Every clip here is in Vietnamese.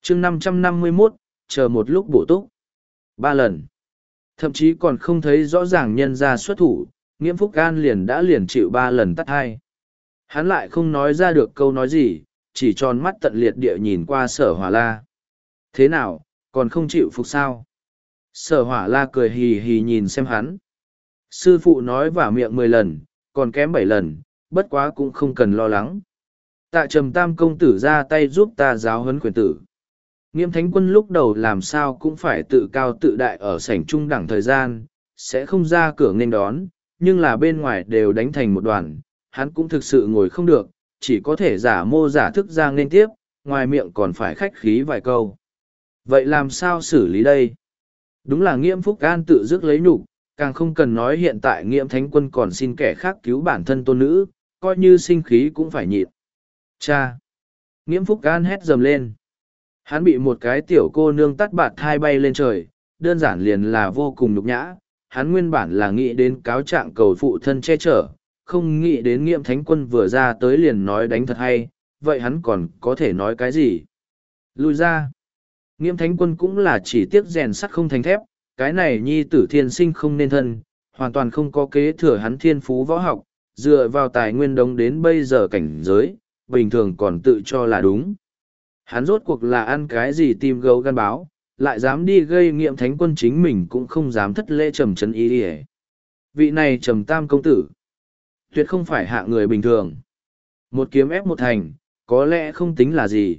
chương 551, chờ một lúc bổ túc. 3 lần. Thậm chí còn không thấy rõ ràng nhân ra xuất thủ, Nghiễm Phúc An liền chịu 3 lần tắt hai. Hắn lại không nói ra được câu nói gì, chỉ tròn mắt tận liệt địa nhìn qua Sở Hỏa La. Thế nào, còn không chịu phục sao? Sở Hỏa La cười hì hì nhìn xem hắn. Sư phụ nói vào miệng 10 lần, còn kém 7 lần, bất quá cũng không cần lo lắng. Tạ Trầm Tam công tử ra tay giúp ta giáo huấn Khuyển tử. Nghiêm Thánh Quân lúc đầu làm sao cũng phải tự cao tự đại ở sảnh trung đẳng thời gian, sẽ không ra cửa nghênh đón, nhưng là bên ngoài đều đánh thành một đoàn, hắn cũng thực sự ngồi không được, chỉ có thể giả mô giả thức ra nghênh tiếp, ngoài miệng còn phải khách khí vài câu. Vậy làm sao xử lý đây? Đúng là Nghiễm Phúc An tự dứt lấy nhục, càng không cần nói hiện tại Nghiễm Thánh Quân còn xin kẻ khác cứu bản thân tôn nữ, coi như sinh khí cũng phải nhịn. Cha! Nghiễm Phúc An hét dầm lên. Hắn bị một cái tiểu cô nương tắt bạt thai bay lên trời, đơn giản liền là vô cùng nhục nhã. Hắn nguyên bản là nghĩ đến cáo trạng cầu phụ thân che chở, không nghĩ đến Nghiễm Thánh Quân vừa ra tới liền nói đánh thật hay, vậy hắn còn có thể nói cái gì? Lui ra! Nghiễm Thánh Quân cũng là chỉ tiếc rèn sắt không thành thép, cái này nhi tử thiên sinh không nên thân, hoàn toàn không có kế thừa hắn thiên phú võ học, dựa vào tài nguyên đống đến bây giờ cảnh giới, bình thường còn tự cho là đúng. Hắn rốt cuộc là ăn cái gì tim gấu gan báo, lại dám đi gây Nghiễm Thánh Quân chính mình cũng không dám thất lễ Trầm Trấn Y đi. Vị này Trầm Tam công tử, tuyệt không phải hạ người bình thường. Một kiếm ép một thành, có lẽ không tính là gì.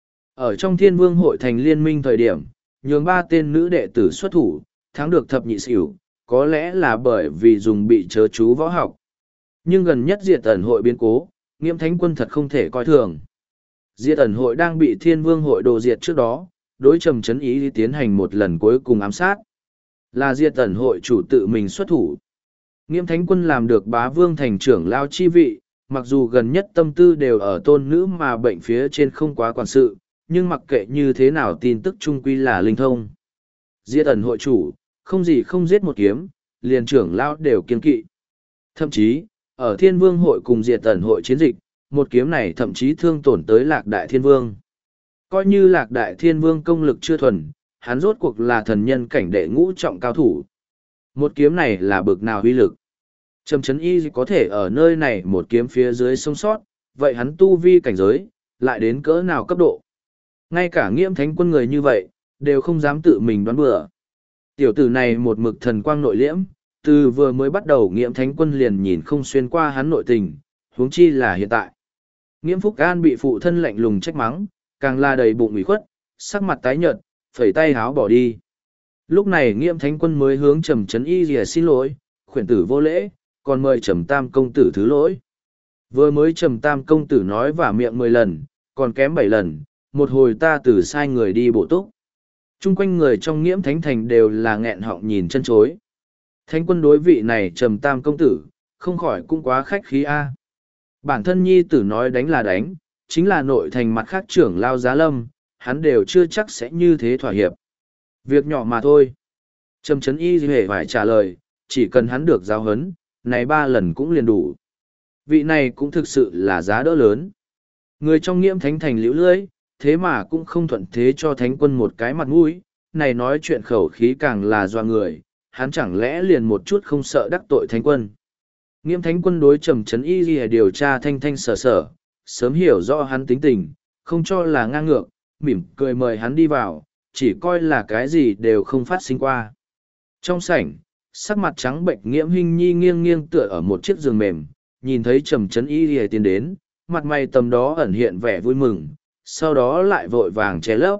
Ở trong Thiên Vương hội thành liên minh thời điểm, nhường 3 tên nữ đệ tử xuất thủ, thắng được thập nhị xỉu, có lẽ là bởi vì dùng bị chớ chú võ học. Nhưng gần nhất Diệt Ẩn hội biến cố, Nghiễm Thánh Quân thật không thể coi thường. Diệt Ẩn hội đang bị Thiên Vương hội đồ diệt trước đó, đối Trầm Trấn Ý tiến hành một lần cuối cùng ám sát. Là Diệt Ẩn hội chủ tự mình xuất thủ. Nghiễm Thánh Quân làm được bá vương thành trưởng lao chi vị, mặc dù gần nhất tâm tư đều ở tôn nữ mà bệnh phía trên không quá quản sự, nhưng mặc kệ như thế nào tin tức trung quy là linh thông. Diệt Ẩn hội chủ, không gì không giết một kiếm, liền trưởng lao đều kiên kỵ. Thậm chí, ở Thiên Vương hội cùng Diệt Ẩn hội chiến dịch, một kiếm này thậm chí thương tổn tới Lạc Đại Thiên Vương. Coi như Lạc Đại Thiên Vương công lực chưa thuần, hắn rốt cuộc là thần nhân cảnh đệ ngũ trọng cao thủ. Một kiếm này là bực nào uy lực. Trầm Trấn Y có thể ở nơi này một kiếm phía dưới sống sót, vậy hắn tu vi cảnh giới, lại đến cỡ nào cấp độ. Ngay cả Nghiễm Thánh Quân người như vậy, đều không dám tự mình đoán bừa. Tiểu tử này một mực thần quang nội liễm, từ vừa mới bắt đầu Nghiễm Thánh Quân liền nhìn không xuyên qua hắn nội tình, huống chi là hiện tại. Nghiễm Phúc An bị phụ thân lạnh lùng trách mắng, càng là đầy bụng ủy khuất, sắc mặt tái nhợt, phẩy tay háo bỏ đi. Lúc này Nghiễm Thánh Quân mới hướng Trầm Trấn Y rìa xin lỗi, khuyển tử vô lễ, còn mời Trầm Tam công tử thứ lỗi. Vừa mới Trầm Tam công tử nói vả miệng 10 lần, còn kém 7 lần, một hồi ta từ sai người đi bổ túc. Trung quanh người trong Nghiễm Thánh Thành đều là nghẹn họng nhìn chân chối. Thánh Quân đối vị này Trầm Tam công tử, không khỏi cũng quá khách khí a. Bản thân nhi tử nói đánh là đánh, chính là nội thành mặt khác trưởng lao giá lâm, hắn đều chưa chắc sẽ như thế thỏa hiệp. Việc nhỏ mà thôi. Trầm Trấn Y hề phải trả lời, chỉ cần hắn được giáo huấn, này 3 lần cũng liền đủ. Vị này cũng thực sự là giá đỡ lớn. Người trong Nghiễm Thánh Thành liễu lưỡi, thế mà cũng không thuận thế cho Thánh Quân một cái mặt mũi, này nói chuyện khẩu khí càng là doa người, hắn chẳng lẽ liền một chút không sợ đắc tội Thánh Quân. Nghiễm Thánh Quân đối Trầm Trấn Y lìa điều tra thanh thanh sở sở, sớm hiểu rõ hắn tính tình, không cho là ngang ngược, mỉm cười mời hắn đi vào, chỉ coi là cái gì đều không phát sinh qua. Trong sảnh, sắc mặt trắng bệnh Nghiễm Hinh Nhi nghiêng nghiêng tựa ở một chiếc giường mềm, nhìn thấy Trầm Trấn Y lìa tiến đến, mặt mày tầm đó ẩn hiện vẻ vui mừng, sau đó lại vội vàng che lấp.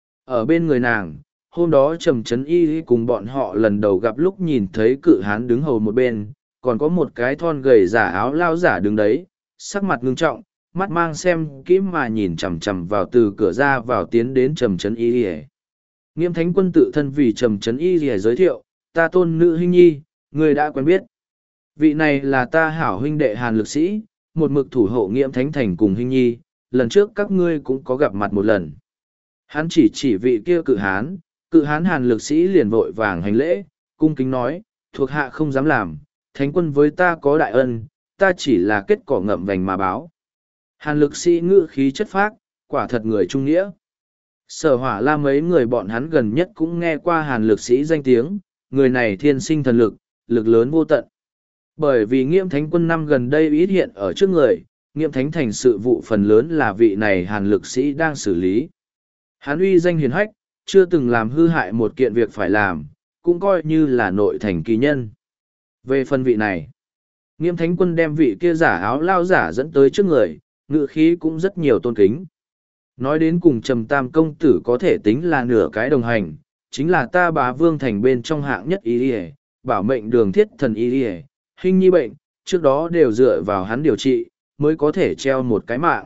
Ở bên người nàng, hôm đó Trầm Trấn Y cùng bọn họ lần đầu gặp lúc nhìn thấy cự hán đứng hầu một bên, còn có một cái thon gầy giả áo lao giả đứng đấy, sắc mặt ngưng trọng, mắt mang xem kỹ mà nhìn chằm chằm vào từ cửa ra vào tiến đến Trầm Trấn Y. Nghiễm Thánh Quân tự thân vì Trầm Trấn Y giới thiệu, ta tôn nữ Hinh Nhi, người đã quen biết. Vị này là ta hảo huynh đệ Hàn Lực Sĩ, một mực thủ hộ Nghiễm Thánh Thành cùng Hinh Nhi, lần trước các ngươi cũng có gặp mặt một lần. Hắn chỉ vị kia cự hán Hàn Lực Sĩ liền vội vàng hành lễ, cung kính nói, thuộc hạ không dám làm, Thánh Quân với ta có đại ân, ta chỉ là kết cỏ ngậm vành mà báo. Hàn Lực Sĩ ngữ khí chất phác, quả thật người trung nghĩa. Sở Hỏa La mấy người bọn hắn gần nhất cũng nghe qua Hàn lực sĩ danh tiếng, người này thiên sinh thần lực, lực lớn vô tận. Bởi vì Nghiễm Thánh Quân năm gần đây ít hiện ở trước người, Nghiễm Thánh thành sự vụ phần lớn là vị này Hàn lực sĩ đang xử lý. Hắn uy danh hiền hách, chưa từng làm hư hại một kiện việc phải làm, cũng coi như là nội thành kỳ nhân. Về phần vị này, Nghiễm Thánh Quân đem vị kia giả áo lao giả dẫn tới trước người, ngự khí cũng rất nhiều tôn kính. Nói đến cùng Trầm Tam công tử có thể tính là nửa cái đồng hành, chính là ta Bá Vương thành bên trong hạng nhất y y, bảo mệnh đường thiết thần y y, hình nhi bệnh, trước đó đều dựa vào hắn điều trị, mới có thể treo một cái mạng.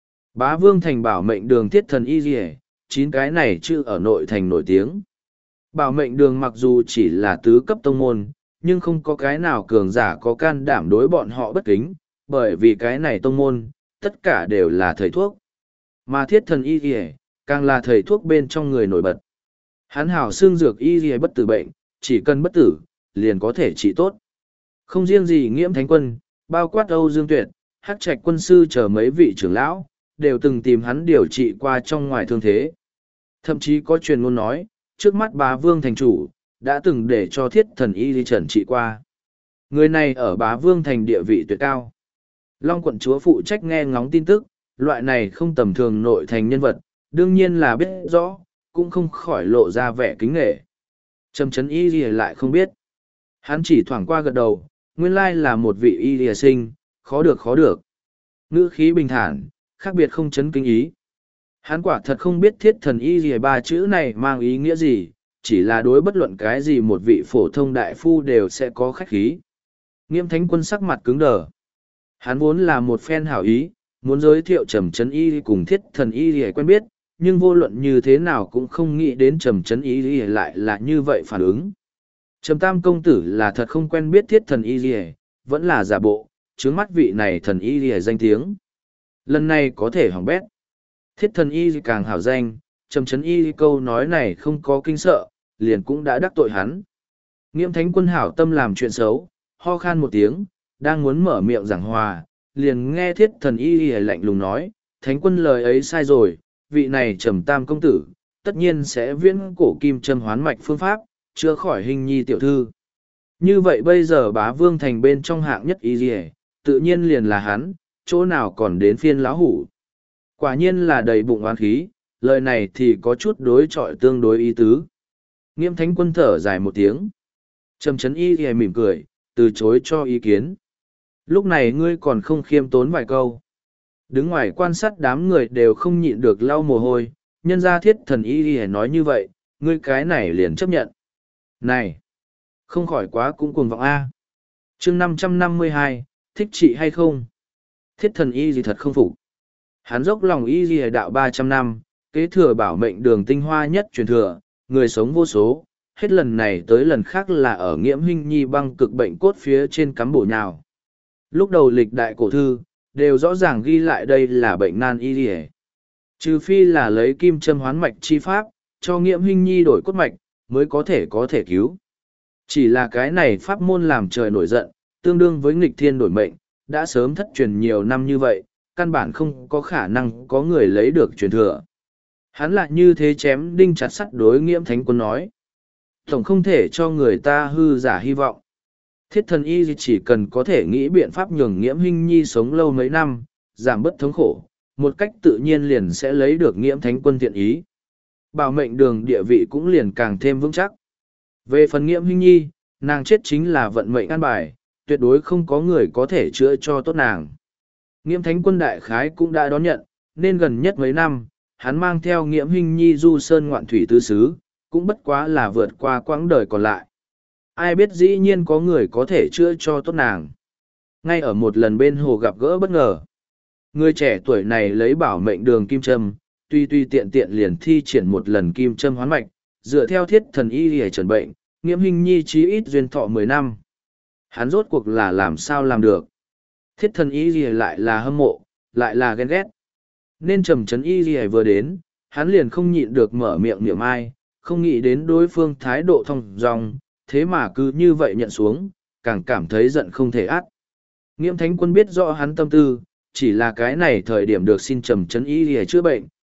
Bá Vương thành bảo mệnh đường thiết thần y y, 9 cái này chứ ở nội thành nổi tiếng. Bảo mệnh đường mặc dù chỉ là tứ cấp tông môn, nhưng không có cái nào cường giả có can đảm đối bọn họ bất kính, bởi vì cái này tông môn, tất cả đều là thầy thuốc. Mà thiết thần y y, càng là thầy thuốc bên trong người nổi bật. Hắn hảo xương dược y y bất tử bệnh, chỉ cần bất tử, liền có thể trị tốt. Không riêng gì Nghiễm Thánh Quân, bao quát Âu Dương Tuyệt, Hắc Trạch quân sư chờ mấy vị trưởng lão, đều từng tìm hắn điều trị qua trong ngoài thương thế. Thậm chí có truyền ngôn nói, trước mắt Bá Vương thành chủ, đã từng để cho thiết thần y đi trần trị qua. Người này ở Bá Vương thành địa vị tuyệt cao. Long quận chúa phụ trách nghe ngóng tin tức, loại này không tầm thường nội thành nhân vật, đương nhiên là biết rõ, cũng không khỏi lộ ra vẻ kính nghệ. Trầm Trấn y gì lại không biết. Hắn chỉ thoảng qua gật đầu, nguyên lai là một vị y lìa sinh, khó được khó được. Ngữ khí bình thản, khác biệt không chấn kinh ý. Hắn quả thật không biết thiết thần y lìa 3 chữ này mang ý nghĩa gì, chỉ là đối bất luận cái gì một vị phổ thông đại phu đều sẽ có khách khí. Nghiễm Thánh Quân sắc mặt cứng đờ. Hắn vốn là một phen hảo ý, muốn giới thiệu Trầm Trấn y cùng thiết thần y lìa quen biết, nhưng vô luận như thế nào cũng không nghĩ đến Trầm Trấn y lìa lại là như vậy phản ứng. Trầm Tam công tử là thật không quen biết thiết thần y lìa, vẫn là giả bộ, trướng mắt vị này thần y lìa danh tiếng. Lần này có thể hỏng bét. Thiết thần y càng hảo danh, Trầm Trấn y câu nói này không có kinh sợ, liền cũng đã đắc tội hắn. Nghiễm Thánh Quân hảo tâm làm chuyện xấu, ho khan một tiếng, đang muốn mở miệng giảng hòa, liền nghe thiết thần y lạnh lùng nói, Thánh Quân lời ấy sai rồi, vị này Trầm Tam công tử, tất nhiên sẽ viễn cổ kim châm hoán mạch phương pháp, chữa khỏi hình nhi tiểu thư. Như vậy bây giờ Bá Vương thành bên trong hạng nhất y tự nhiên liền là hắn, chỗ nào còn đến phiên lão hủ. Quả nhiên là đầy bụng oán khí, lời này thì có chút đối chọi tương đối ý tứ. Nghiễm Thánh Quân thở dài một tiếng. Trầm Trấn y mỉm cười, từ chối cho ý kiến. Lúc này ngươi còn không khiêm tốn vài câu. Đứng ngoài quan sát đám người đều không nhịn được lau mồ hôi, nhân ra thiết thần y nói như vậy, ngươi cái này liền chấp nhận. Này! Không khỏi quá cũng cuồng vọng A. chương 552, thích chị hay không? Thiết thần y gì thật không phục. Hắn dốc lòng y gì đạo 300 năm, kế thừa bảo mệnh đường tinh hoa nhất truyền thừa, người sống vô số, hết lần này tới lần khác là ở Nghiễm Hinh Nhi băng cực bệnh cốt phía trên cắm bổ nhào. Lúc đầu lịch đại cổ thư, đều rõ ràng ghi lại đây là bệnh nan y gì. Trừ phi là lấy kim châm hoán mạch chi pháp, cho Nghiễm Hinh Nhi đổi cốt mạch, mới có thể cứu. Chỉ là cái này pháp môn làm trời nổi giận, tương đương với nghịch thiên đổi mệnh, đã sớm thất truyền nhiều năm như vậy, căn bản không có khả năng có người lấy được truyền thừa. Hắn lại như thế chém đinh chặt sắt đối Nghiễm Thánh Quân nói. Tổng không thể cho người ta hư giả hy vọng. Thiết thần y chỉ cần có thể nghĩ biện pháp nhường Nghiễm Hinh Nhi sống lâu mấy năm, giảm bớt thống khổ, một cách tự nhiên liền sẽ lấy được Nghiễm Thánh Quân thiện ý. Bảo mệnh đường địa vị cũng liền càng thêm vững chắc. Về phần Nghiễm Hinh Nhi, nàng chết chính là vận mệnh an bài, tuyệt đối không có người có thể chữa cho tốt nàng. Nghiễm Thánh Quân đại khái cũng đã đón nhận, nên gần nhất mấy năm, hắn mang theo Nghiễm Hinh Nhi du sơn ngoạn thủy tứ xứ, cũng bất quá là vượt qua quãng đời còn lại. Ai biết dĩ nhiên có người có thể chữa cho tốt nàng. Ngay ở một lần bên hồ gặp gỡ bất ngờ, người trẻ tuổi này lấy bảo mệnh đường kim châm, tuy tiện tiện liền thi triển một lần kim châm hoán mạch, dựa theo thiết thần y để trần bệnh, Nghiễm Hinh Nhi chí ít duyên thọ 10 năm. Hắn rốt cuộc là làm sao làm được. Thiết thần y lại là hâm mộ, lại là ghen ghét. Nên Trầm Trấn y vừa đến, hắn liền không nhịn được mở miệng niệm ai, không nghĩ đến đối phương thái độ thong dong, thế mà cứ như vậy nhận xuống, càng cảm thấy giận không thể át. Nghiễm Thánh Quân biết rõ hắn tâm tư, chỉ là cái này thời điểm được xin Trầm Trấn y chữa bệnh,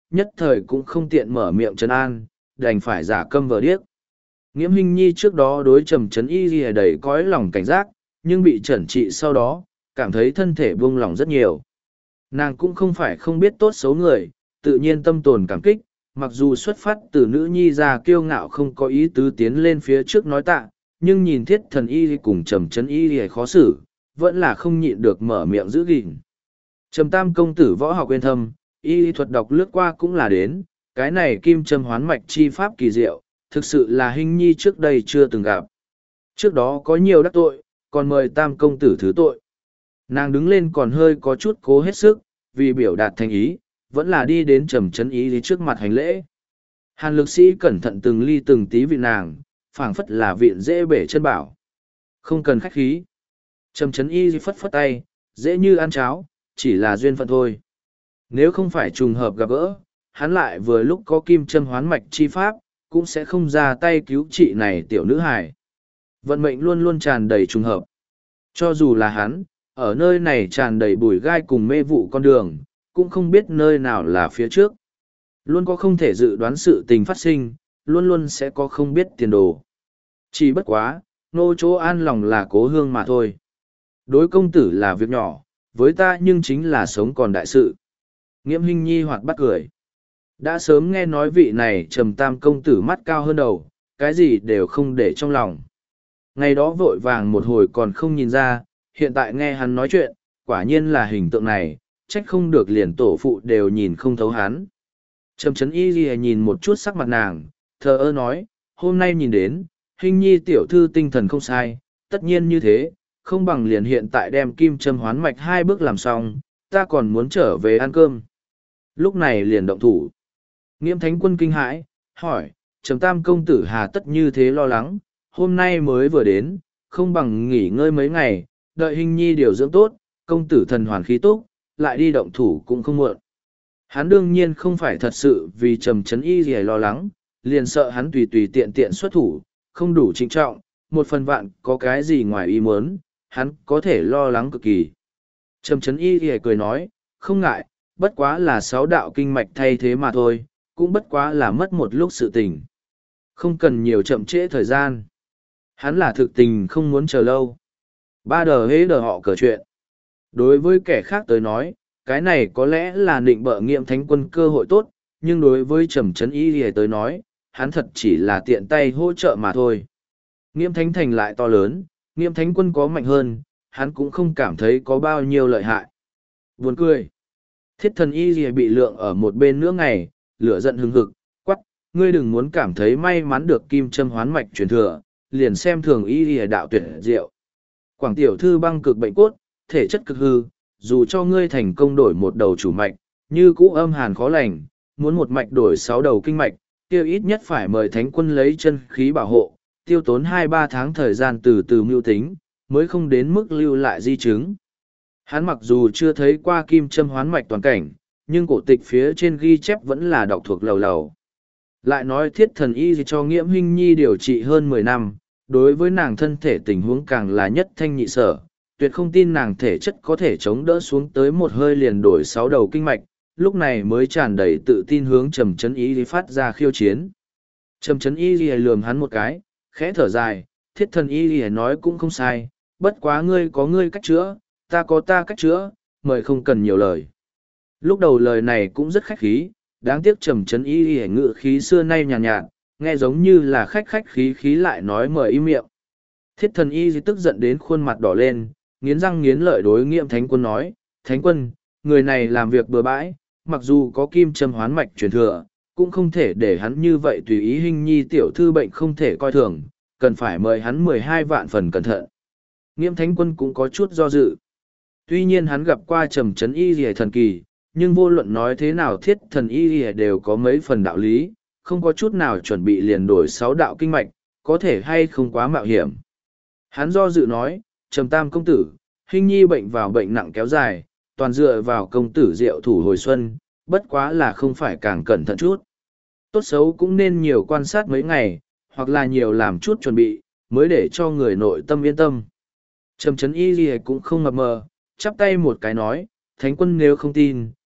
nhất thời cũng không tiện mở miệng trấn an, đành phải giả câm vờ điếc. Nghiễm Hinh Nhi trước đó đối Trầm Trấn Y Lìa đầy cõi lòng cảnh giác, nhưng bị trẩn trị sau đó, cảm thấy thân thể buông lỏng rất nhiều. Nàng cũng không phải không biết tốt xấu người, tự nhiên tâm tồn cảm kích, mặc dù xuất phát từ nữ nhi ra kiêu ngạo không có ý tứ tiến lên phía trước nói tạ, nhưng nhìn Thiết Thần Y cùng Trầm Trấn Y Lìa khó xử, vẫn là không nhịn được mở miệng giữ gìn. Trầm Tam công tử võ học uyên thâm, y thuật đọc lướt qua cũng là đến, cái này kim châm hoán mạch chi pháp kỳ diệu, thực sự là Hinh Nhi trước đây chưa từng gặp. Trước đó có nhiều đắc tội, còn mời Tam công tử thứ tội. Nàng đứng lên còn hơi có chút cố hết sức, vì biểu đạt thành ý, vẫn là đi đến Trầm Trấn Y trước mặt hành lễ. Hàn lực sĩ cẩn thận từng ly từng tí vị nàng, phảng phất là viện dễ bể chân bảo. Không cần khách khí. Trầm Trấn Y phất phất tay, dễ như ăn cháo, chỉ là duyên phận thôi. Nếu không phải trùng hợp gặp gỡ, hắn lại vừa lúc có kim châm hoán mạch chi pháp, cũng sẽ không ra tay cứu trị này tiểu nữ hài. Vận mệnh luôn luôn tràn đầy trùng hợp. Cho dù là hắn, ở nơi này tràn đầy bùi gai cùng mê vụ con đường, cũng không biết nơi nào là phía trước. Luôn có không thể dự đoán sự tình phát sinh, luôn luôn sẽ có không biết tiền đồ. Chỉ bất quá, nô chỗ an lòng là cố hương mà thôi. Đối công tử là việc nhỏ, với ta nhưng chính là sống còn đại sự. Nghiễm Hinh Nhi hoạt bắt cười. Đã sớm nghe nói vị này Trầm Tam công tử mắt cao hơn đầu, cái gì đều không để trong lòng. Ngày đó vội vàng một hồi còn không nhìn ra, hiện tại nghe hắn nói chuyện, quả nhiên là hình tượng này, trách không được liền tổ phụ đều nhìn không thấu hắn. Trầm Trấn Y Ghi nhìn một chút sắc mặt nàng, thờ ơ nói, hôm nay nhìn đến, Hinh Nhi tiểu thư tinh thần không sai, tất nhiên như thế, không bằng liền hiện tại đem kim châm hoán mạch 2 bước làm xong, ta còn muốn trở về ăn cơm. Lúc này liền động thủ. Nghiễm Thánh Quân kinh hãi, hỏi, Trầm Tam công tử hà tất như thế lo lắng, hôm nay mới vừa đến, không bằng nghỉ ngơi mấy ngày, đợi Hinh Nhi điều dưỡng tốt, công tử thần hoàn khí túc, lại đi động thủ cũng không muộn. Hắn đương nhiên không phải thật sự vì Trầm Trấn Y gì lo lắng, liền sợ hắn tùy tùy tiện tiện xuất thủ, không đủ trinh trọng, một phần vạn có cái gì ngoài ý muốn, hắn có thể lo lắng cực kỳ. Trầm Trấn Y thì cười nói, không ngại, bất quá là 6 đạo kinh mạch thay thế mà thôi, cũng bất quá là mất một lúc sự tình. Không cần nhiều chậm trễ thời gian. Hắn là thực tình không muốn chờ lâu. Ba đờ hế đờ họ cờ chuyện. Đối với kẻ khác tới nói, cái này có lẽ là định bợ Nghiễm Thánh Quân cơ hội tốt, nhưng đối với Trầm Trấn Y thì tới nói, hắn thật chỉ là tiện tay hỗ trợ mà thôi. Nghiễm Thánh Thành lại to lớn, Nghiễm Thánh Quân có mạnh hơn, hắn cũng không cảm thấy có bao nhiêu lợi hại. Buồn cười. Thiết Thần Y gì bị lượng ở một bên nữa ngày, lửa giận hừng hực, quắc, ngươi đừng muốn cảm thấy may mắn được kim châm hoán mạch truyền thừa, liền xem thường Y gì đạo tuyệt diệu. Quảng tiểu thư băng cực bệnh cốt, thể chất cực hư, dù cho ngươi thành công đổi một đầu chủ mạch, như cũ âm hàn khó lành, muốn một mạch đổi 6 đầu kinh mạch, kia ít nhất phải mời Thánh Quân lấy chân khí bảo hộ, tiêu tốn 2-3 tháng thời gian từ từ mưu tính, mới không đến mức lưu lại di chứng. Hắn mặc dù chưa thấy qua kim châm hoán mạch toàn cảnh, nhưng cổ tịch phía trên ghi chép vẫn là đọc thuộc lầu lầu. Lại nói Thiết Thần Y cho Nghiễm Hinh Nhi điều trị hơn 10 năm, đối với nàng thân thể tình huống càng là nhất thanh nhị sở, tuyệt không tin nàng thể chất có thể chống đỡ xuống tới một hơi liền đổi 6 đầu kinh mạch, lúc này mới tràn đầy tự tin hướng Trầm Trấn Y phát ra khiêu chiến. Trầm Trấn Y lườm hắn một cái, khẽ thở dài, Thiết Thần Y nói cũng không sai, bất quá ngươi có ngươi cách chữa, ta có ta cách chữa, mời không cần nhiều lời. Lúc đầu lời này cũng rất khách khí, đáng tiếc Trầm Trấn Y ngự khí xưa nay nhàn nhạt, nghe giống như là khách khí khí lại nói mời im miệng. Thiết Thần Y tức giận đến khuôn mặt đỏ lên, nghiến răng nghiến lợi đối Nghiễm Thánh Quân nói, Thánh Quân, người này làm việc bừa bãi, mặc dù có kim châm hoán mạch truyền thừa, cũng không thể để hắn như vậy tùy ý Hinh Nhi tiểu thư bệnh không thể coi thường, cần phải mời hắn 12 vạn phần cẩn thận. Nghiễm Thánh Quân cũng có chút do dự. Tuy nhiên hắn gặp qua Trầm Trấn Y Lìa thần kỳ, nhưng vô luận nói thế nào Thiết Thần Y Lìa đều có mấy phần đạo lý, không có chút nào chuẩn bị liền đổi 6 đạo kinh mạch, có thể hay không quá mạo hiểm. Hắn do dự nói, Trầm Tam công tử, Hinh Nhi bệnh vào bệnh nặng kéo dài, toàn dựa vào công tử diệu thủ hồi xuân, bất quá là không phải càng cẩn thận chút. Tốt xấu cũng nên nhiều quan sát mấy ngày, hoặc là nhiều làm chút chuẩn bị, mới để cho người nội tâm yên tâm. Trầm Trấn Y Lìa cũng không mập mờ, chắp tay một cái nói, Thánh Quân nếu không tin,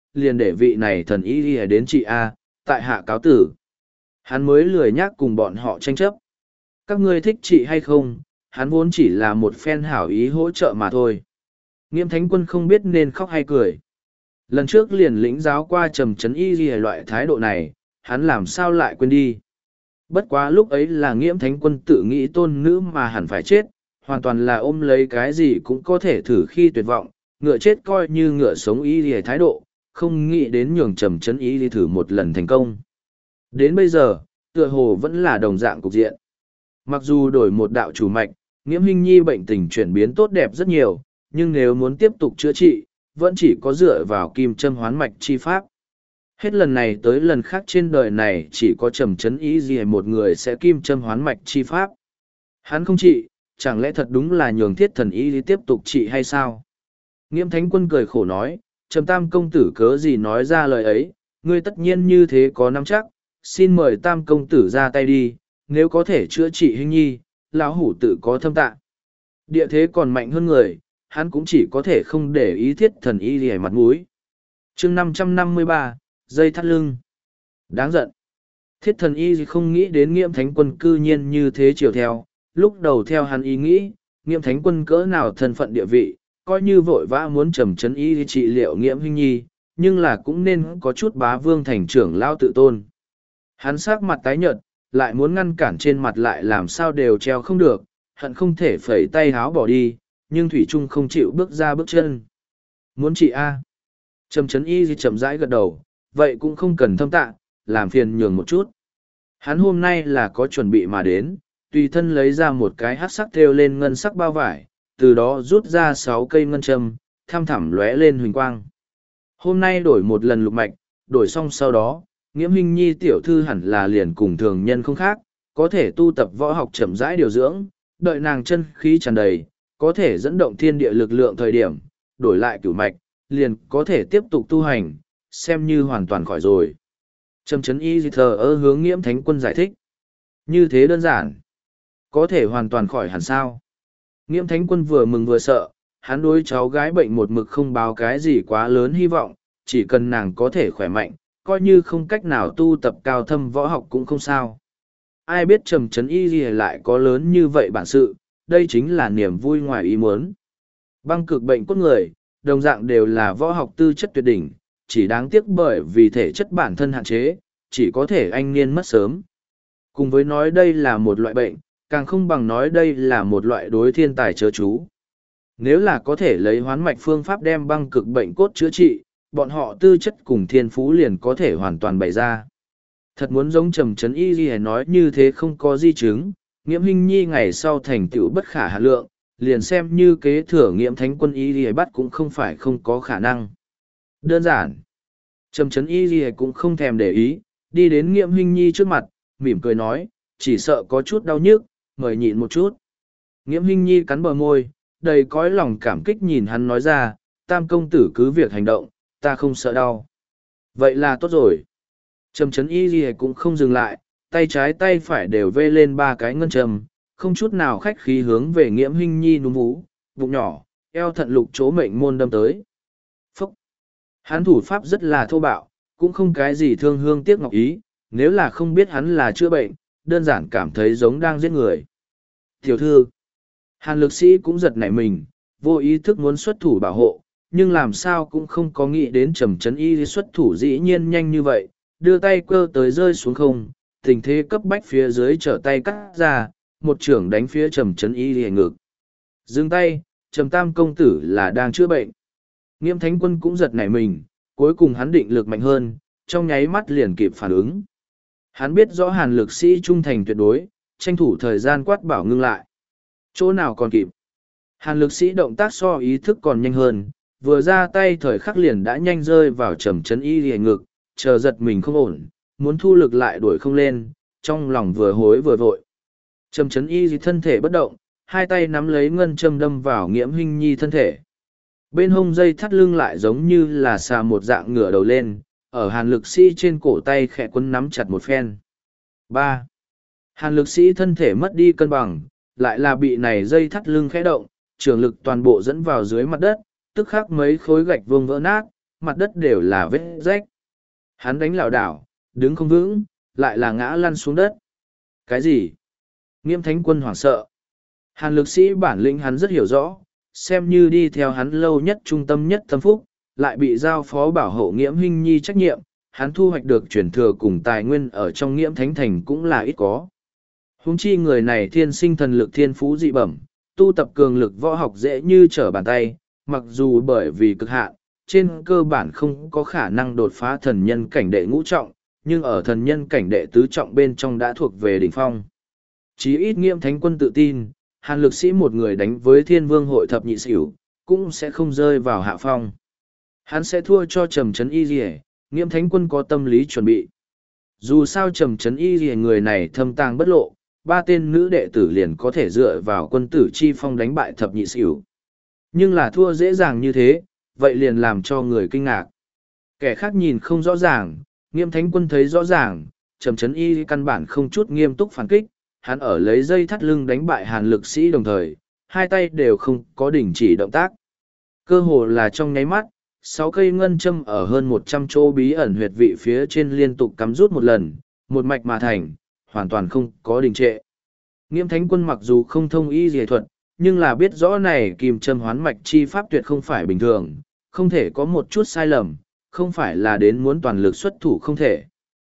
liền để vị này thần y đi đến chị A, tại hạ cáo tử. Hắn mới lười nhác cùng bọn họ tranh chấp. Các ngươi thích chị hay không, hắn vốn chỉ là một phen hảo ý hỗ trợ mà thôi. Nghiêm Thánh Quân không biết nên khóc hay cười. Lần trước liền lĩnh giáo qua trầm trấn y ghi loại thái độ này, hắn làm sao lại quên đi. Bất quá lúc ấy là Nghiễm Thánh Quân tự nghĩ tôn nữ mà hẳn phải chết, hoàn toàn là ôm lấy cái gì cũng có thể thử khi tuyệt vọng, ngựa chết coi như ngựa sống y ghi thái độ, không nghĩ đến nhường trầm trấn y ghi thử một lần thành công. Đến bây giờ, tựa hồ vẫn là đồng dạng cục diện. Mặc dù đổi một đạo chủ mạch, Nghiễm Hinh Nhi bệnh tình chuyển biến tốt đẹp rất nhiều, nhưng nếu muốn tiếp tục chữa trị, vẫn chỉ có dựa vào kim châm hoán mạch chi pháp. Hết lần này tới lần khác trên đời này chỉ có trầm trấn ý gì một người sẽ kim châm hoán mạch chi pháp. Hắn không trị, chẳng lẽ thật đúng là nhường thiết thần ý tiếp tục trị hay sao? Nghiễm Thánh Quân cười khổ nói, trầm tam công tử cớ gì nói ra lời ấy, ngươi tất nhiên như thế có nắm chắc, xin mời tam công tử ra tay đi, nếu có thể chữa trị Hinh Nhi, lão hủ tự có thâm tạ. Địa thế còn mạnh hơn người, hắn cũng chỉ có thể không để ý thiết thần y lìa mặt mũi. Chương 553, dây thắt lưng. Đáng giận. Thiết thần y không nghĩ đến Nghiễm Thánh Quân cư nhiên như thế chiều theo, lúc đầu theo hắn ý nghĩ, Nghiễm Thánh Quân cỡ nào thân phận địa vị, coi như vội vã muốn trầm trấn y trị liệu Nghiễm Hinh Nhi, nhưng là cũng nên có chút bá vương thành trưởng lao tự tôn. Hắn sắc mặt tái nhợt, lại muốn ngăn cản trên mặt lại làm sao đều treo không được, hận không thể phẩy tay háo bỏ đi, nhưng Thủy Trung không chịu bước ra bước chân. Muốn chị A. Trầm trấn y chậm rãi gật đầu, vậy cũng không cần thâm tạ, làm phiền nhường một chút. Hắn hôm nay là có chuẩn bị mà đến, tùy thân lấy ra một cái hát sắc thêu lên ngân sắc bao vải, từ đó rút ra 6 cây ngân châm, thăm thẳm lóe lên huỳnh quang. Hôm nay đổi một lần lục mạch, đổi xong sau đó, Nghiễm Hinh Nhi tiểu thư hẳn là liền cùng thường nhân không khác, có thể tu tập võ học chậm rãi điều dưỡng, đợi nàng chân khí tràn đầy, có thể dẫn động thiên địa lực lượng thời điểm, đổi lại cửu mạch, liền có thể tiếp tục tu hành, xem như hoàn toàn khỏi rồi. Trầm trấn y thờ ơ hướng Nghiễm Thánh Quân giải thích. Như thế đơn giản. Có thể hoàn toàn khỏi hẳn sao. Nghiễm Thánh Quân vừa mừng vừa sợ, hắn đối cháu gái bệnh một mực không báo cái gì quá lớn hy vọng, chỉ cần nàng có thể khỏe mạnh, coi như không cách nào tu tập cao thâm võ học cũng không sao. Ai biết trầm trấn y gì lại có lớn như vậy bản sự, đây chính là niềm vui ngoài ý muốn. Băng cực bệnh cốt người, đồng dạng đều là võ học tư chất tuyệt đỉnh, chỉ đáng tiếc bởi vì thể chất bản thân hạn chế, chỉ có thể anh niên mất sớm. Cùng với nói đây là một loại bệnh, càng không bằng nói đây là một loại đối thiên tài chớ chú. Nếu là có thể lấy hoán mạch phương pháp đem băng cực bệnh cốt chữa trị, bọn họ tư chất cùng thiên phú liền có thể hoàn toàn bày ra. Thật muốn giống trầm trấn y ghi nói như thế không có di chứng, Nghiễm Hinh Nhi ngày sau thành tựu bất khả hà lượng, liền xem như kế thừa Nghiễm Thánh Quân y ghi bắt cũng không phải không có khả năng. Đơn giản. Trầm trấn y ghi cũng không thèm để ý, đi đến Nghiễm Hinh Nhi trước mặt, mỉm cười nói, chỉ sợ có chút đau nhức, mời nhịn một chút. Nghiễm Hinh Nhi cắn bờ môi, đầy cõi lòng cảm kích nhìn hắn nói ra, tam công tử cứ việc hành động, ta không sợ đau. Vậy là tốt rồi. Trầm trấn y gì cũng không dừng lại, tay trái tay phải đều vê lên 3 cái ngân trầm, không chút nào khách khí hướng về Nghiễm Hinh Nhi núm vú, bụng nhỏ, eo thận lục chỗ mệnh môn đâm tới. Phúc! Hắn thủ pháp rất là thô bạo, cũng không cái gì thương hương tiếc ngọc ý, nếu là không biết hắn là chữa bệnh, đơn giản cảm thấy giống đang giết người. Tiểu thư! Hàn lực sĩ cũng giật nảy mình, vô ý thức muốn xuất thủ bảo hộ, nhưng làm sao cũng không có nghĩ đến trầm trấn y xuất thủ dĩ nhiên nhanh như vậy, đưa tay quơ tới rơi xuống không, tình thế cấp bách phía dưới trở tay cắt ra, một trưởng đánh phía trầm trấn y lìa ngực. Dừng tay, trầm tam công tử là đang chữa bệnh. Nghiễm Thánh Quân cũng giật nảy mình, cuối cùng hắn định lực mạnh hơn, trong nháy mắt liền kịp phản ứng. Hắn biết rõ hàn lực sĩ trung thành tuyệt đối, tranh thủ thời gian quát bảo ngưng lại. Chỗ nào còn kịp. Hàn lực sĩ động tác so ý thức còn nhanh hơn, vừa ra tay thời khắc liền đã nhanh rơi vào trầm trấn y lìa ngực, chờ giật mình không ổn, muốn thu lực lại đuổi không lên, trong lòng vừa hối vừa vội. Trầm trấn y thân thể bất động, hai tay nắm lấy ngân châm đâm vào Nghiễm Hinh Nhi thân thể. Bên hông dây thắt lưng lại giống như là xà một dạng ngửa đầu lên, ở hàn lực sĩ trên cổ tay khẽ quấn nắm chặt một phen. 3. Hàn lực sĩ thân thể mất đi cân bằng, lại là bị này dây thắt lưng khẽ động, trường lực toàn bộ dẫn vào dưới mặt đất, tức khắc mấy khối gạch vương vỡ nát, mặt đất đều là vết rách. Hắn đánh lảo đảo, đứng không vững, lại là ngã lăn xuống đất. Cái gì? Nghiêm Thánh Quân hoảng sợ. Hàn Lực Sĩ bản lĩnh hắn rất hiểu rõ, xem như đi theo hắn lâu nhất trung tâm nhất tâm phúc, lại bị giao phó bảo hộ Nghiễm Hinh Nhi trách nhiệm, hắn thu hoạch được chuyển thừa cùng tài nguyên ở trong Nghiễm Thánh Thành cũng là ít có. Huống chi người này thiên sinh thần lực thiên phú dị bẩm, tu tập cường lực võ học dễ như trở bàn tay, mặc dù bởi vì cực hạn, trên cơ bản không có khả năng đột phá thần nhân cảnh đệ ngũ trọng, nhưng ở thần nhân cảnh đệ tứ trọng bên trong đã thuộc về đỉnh phong. Chí ít Nghiễm Thánh Quân tự tin, Hàn Lực Sĩ một người đánh với Thiên Vương hội thập nhị xỉu, cũng sẽ không rơi vào hạ phong. Hắn sẽ thua cho Trầm Trấn Y Lìa, Nghiễm Thánh Quân có tâm lý chuẩn bị. Dù sao Trầm Trấn Y Lìa người này thâm tàng bất lộ, ba tên nữ đệ tử liền có thể dựa vào quân tử chi phong đánh bại thập nhị xỉu. Nhưng là thua dễ dàng như thế, vậy liền làm cho người kinh ngạc. Kẻ khác nhìn không rõ ràng, Nghiễm Thánh Quân thấy rõ ràng, Trầm Trấn Y căn bản không chút nghiêm túc phản kích, hắn ở lấy dây thắt lưng đánh bại Hàn Lực Sĩ đồng thời, hai tay đều không có đình chỉ động tác. Cơ hồ là trong nháy mắt, 6 cây ngân châm ở hơn 100 chỗ bí ẩn huyệt vị phía trên liên tục cắm rút một lần, một mạch mà thành, hoàn toàn không có đình trệ. Nghiễm Thánh Quân mặc dù không thông y dề thuật, nhưng là biết rõ này kim châm hoán mạch chi pháp tuyệt không phải bình thường, không thể có một chút sai lầm, không phải là đến muốn toàn lực xuất thủ không thể.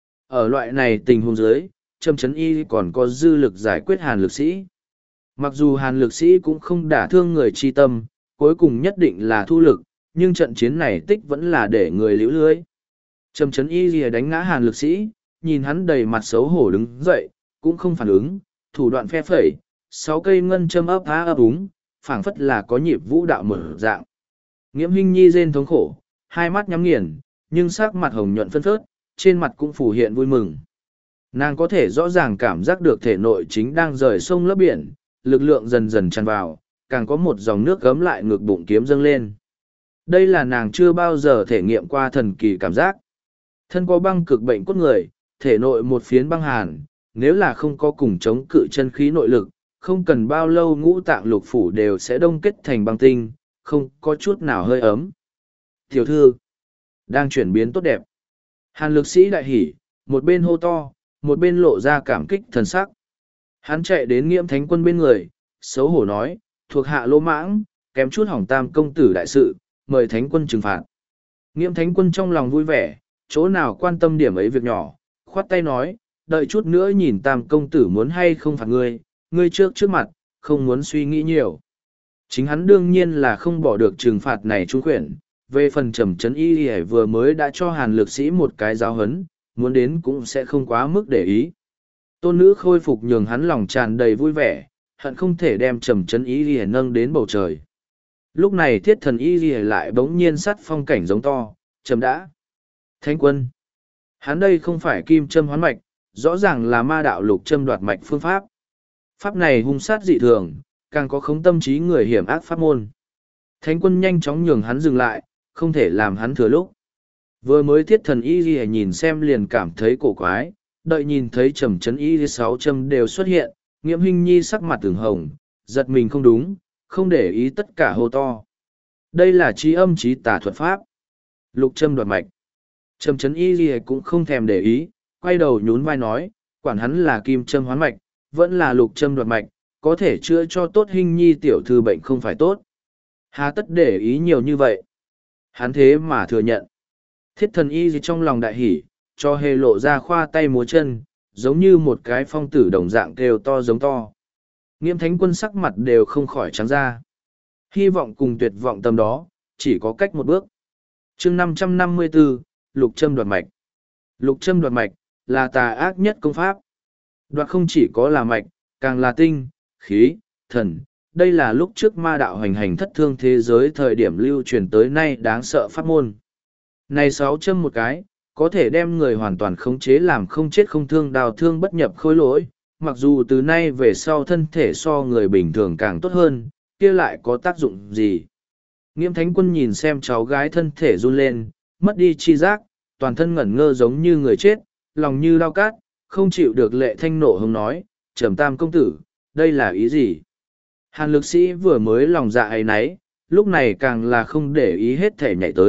Ở loại này tình huống dưới, Trầm Trấn Y còn có dư lực giải quyết Hàn Lực Sĩ. Mặc dù Hàn Lực Sĩ cũng không đả thương người chi tâm, cuối cùng nhất định là thu lực, nhưng trận chiến này tích vẫn là để người liễu lưới. Trầm Trấn Y lìa đánh ngã Hàn Lực Sĩ, nhìn hắn đầy mặt xấu hổ đứng dậy, cũng không phản ứng, thủ đoạn phe phẩy, 6 cây ngân châm ấp há ấp úng, phảng phất là có nhịp vũ đạo mở dạng. Nghiễm Hinh Nhi rên thống khổ, hai mắt nhắm nghiền, nhưng sắc mặt hồng nhuận phân phớt, trên mặt cũng phủ hiện vui mừng. Nàng có thể rõ ràng cảm giác được thể nội chính đang rời sông lấp biển, lực lượng dần dần tràn vào, càng có một dòng nước gấm lại ngược bụng kiếm dâng lên. Đây là nàng chưa bao giờ thể nghiệm qua thần kỳ cảm giác. Thân có băng cực bệnh cốt người, thể nội một phiến băng hàn, nếu là không có cùng chống cự chân khí nội lực, không cần bao lâu ngũ tạng lục phủ đều sẽ đông kết thành băng tinh, không có chút nào hơi ấm. Tiểu thư, đang chuyển biến tốt đẹp. Hàn Lực Sĩ đại hỉ, một bên hô to, một bên lộ ra cảm kích thần sắc. Hắn chạy đến Nghiễm Thánh Quân bên người, xấu hổ nói, thuộc hạ lỗ mãng, kém chút hỏng Tam công tử đại sự, mời Thánh Quân trừng phạt. Nghiễm Thánh Quân trong lòng vui vẻ, chỗ nào quan tâm điểm ấy việc nhỏ, khoát tay nói, đợi chút nữa nhìn Tam công tử muốn hay không phạt ngươi trước mặt, không muốn suy nghĩ nhiều. Chính hắn đương nhiên là không bỏ được trừng phạt này trung quyển, về phần Trầm Trấn Y vừa mới đã cho Hàn Lực Sĩ một cái giáo hấn, muốn đến cũng sẽ không quá mức để ý. Tôn nữ khôi phục nhường hắn lòng tràn đầy vui vẻ, hận không thể đem Trầm Trấn Y nâng đến bầu trời. Lúc này Thiết Thần Y lại bỗng nhiên sắt phong cảnh giống to, Trầm đã. Thánh Quân. Hắn đây không phải kim châm hoán mạch, rõ ràng là ma đạo lục châm đoạt mạch phương pháp. Pháp này hung sát dị thường, càng có khống tâm trí người hiểm ác pháp môn. Thánh Quân nhanh chóng nhường hắn dừng lại, không thể làm hắn thừa lúc. Vừa mới Thiết Thần Y nhìn xem liền cảm thấy cổ quái, đợi nhìn thấy Trầm Trấn Y 6 châm đều xuất hiện, Nghiễm Hinh Nhi sắc mặt từng hồng, giật mình không đúng, không để ý tất cả hô to. Đây là trí âm trí tà thuật pháp. Lục châm đoạt mạch. Trầm Trấn Y cũng không thèm để ý, quay đầu nhún vai nói, quản hắn là kim châm hoán mạch, vẫn là lục châm đoạt mạch, có thể chữa cho tốt Hinh Nhi tiểu thư bệnh không phải tốt. Há tất để ý nhiều như vậy. Hắn thế mà thừa nhận. Thiết Thần Y trong lòng đại hỉ, cho hề lộ ra khoa tay múa chân, giống như một cái phong tử đồng dạng kêu to giống to. Nghiễm Thánh Quân sắc mặt đều không khỏi trắng ra. Hy vọng cùng tuyệt vọng tầm đó, chỉ có cách một bước. chương 554, Lục châm đoạt mạch. Lục châm đoạt mạch, là tà ác nhất công pháp. Đoạt không chỉ có là mạch, càng là tinh, khí, thần. Đây là lúc trước ma đạo hành hành thất thương thế giới thời điểm lưu truyền tới nay đáng sợ pháp môn. Này 6 châm một cái, có thể đem người hoàn toàn khống chế làm không chết không thương đào thương bất nhập khối lỗi, mặc dù từ nay về sau thân thể so người bình thường càng tốt hơn, kia lại có tác dụng gì. Nghiễm Thánh Quân nhìn xem cháu gái thân thể run lên, mất đi chi giác, toàn thân ngẩn ngơ giống như người chết, lòng như lao cát, không chịu được lệ thanh nộ hống nói, Trầm Tam công tử, đây là ý gì? Hàn Lực Sĩ vừa mới lòng dạ ấy nấy, lúc này càng là không để ý hết thể nhảy tới,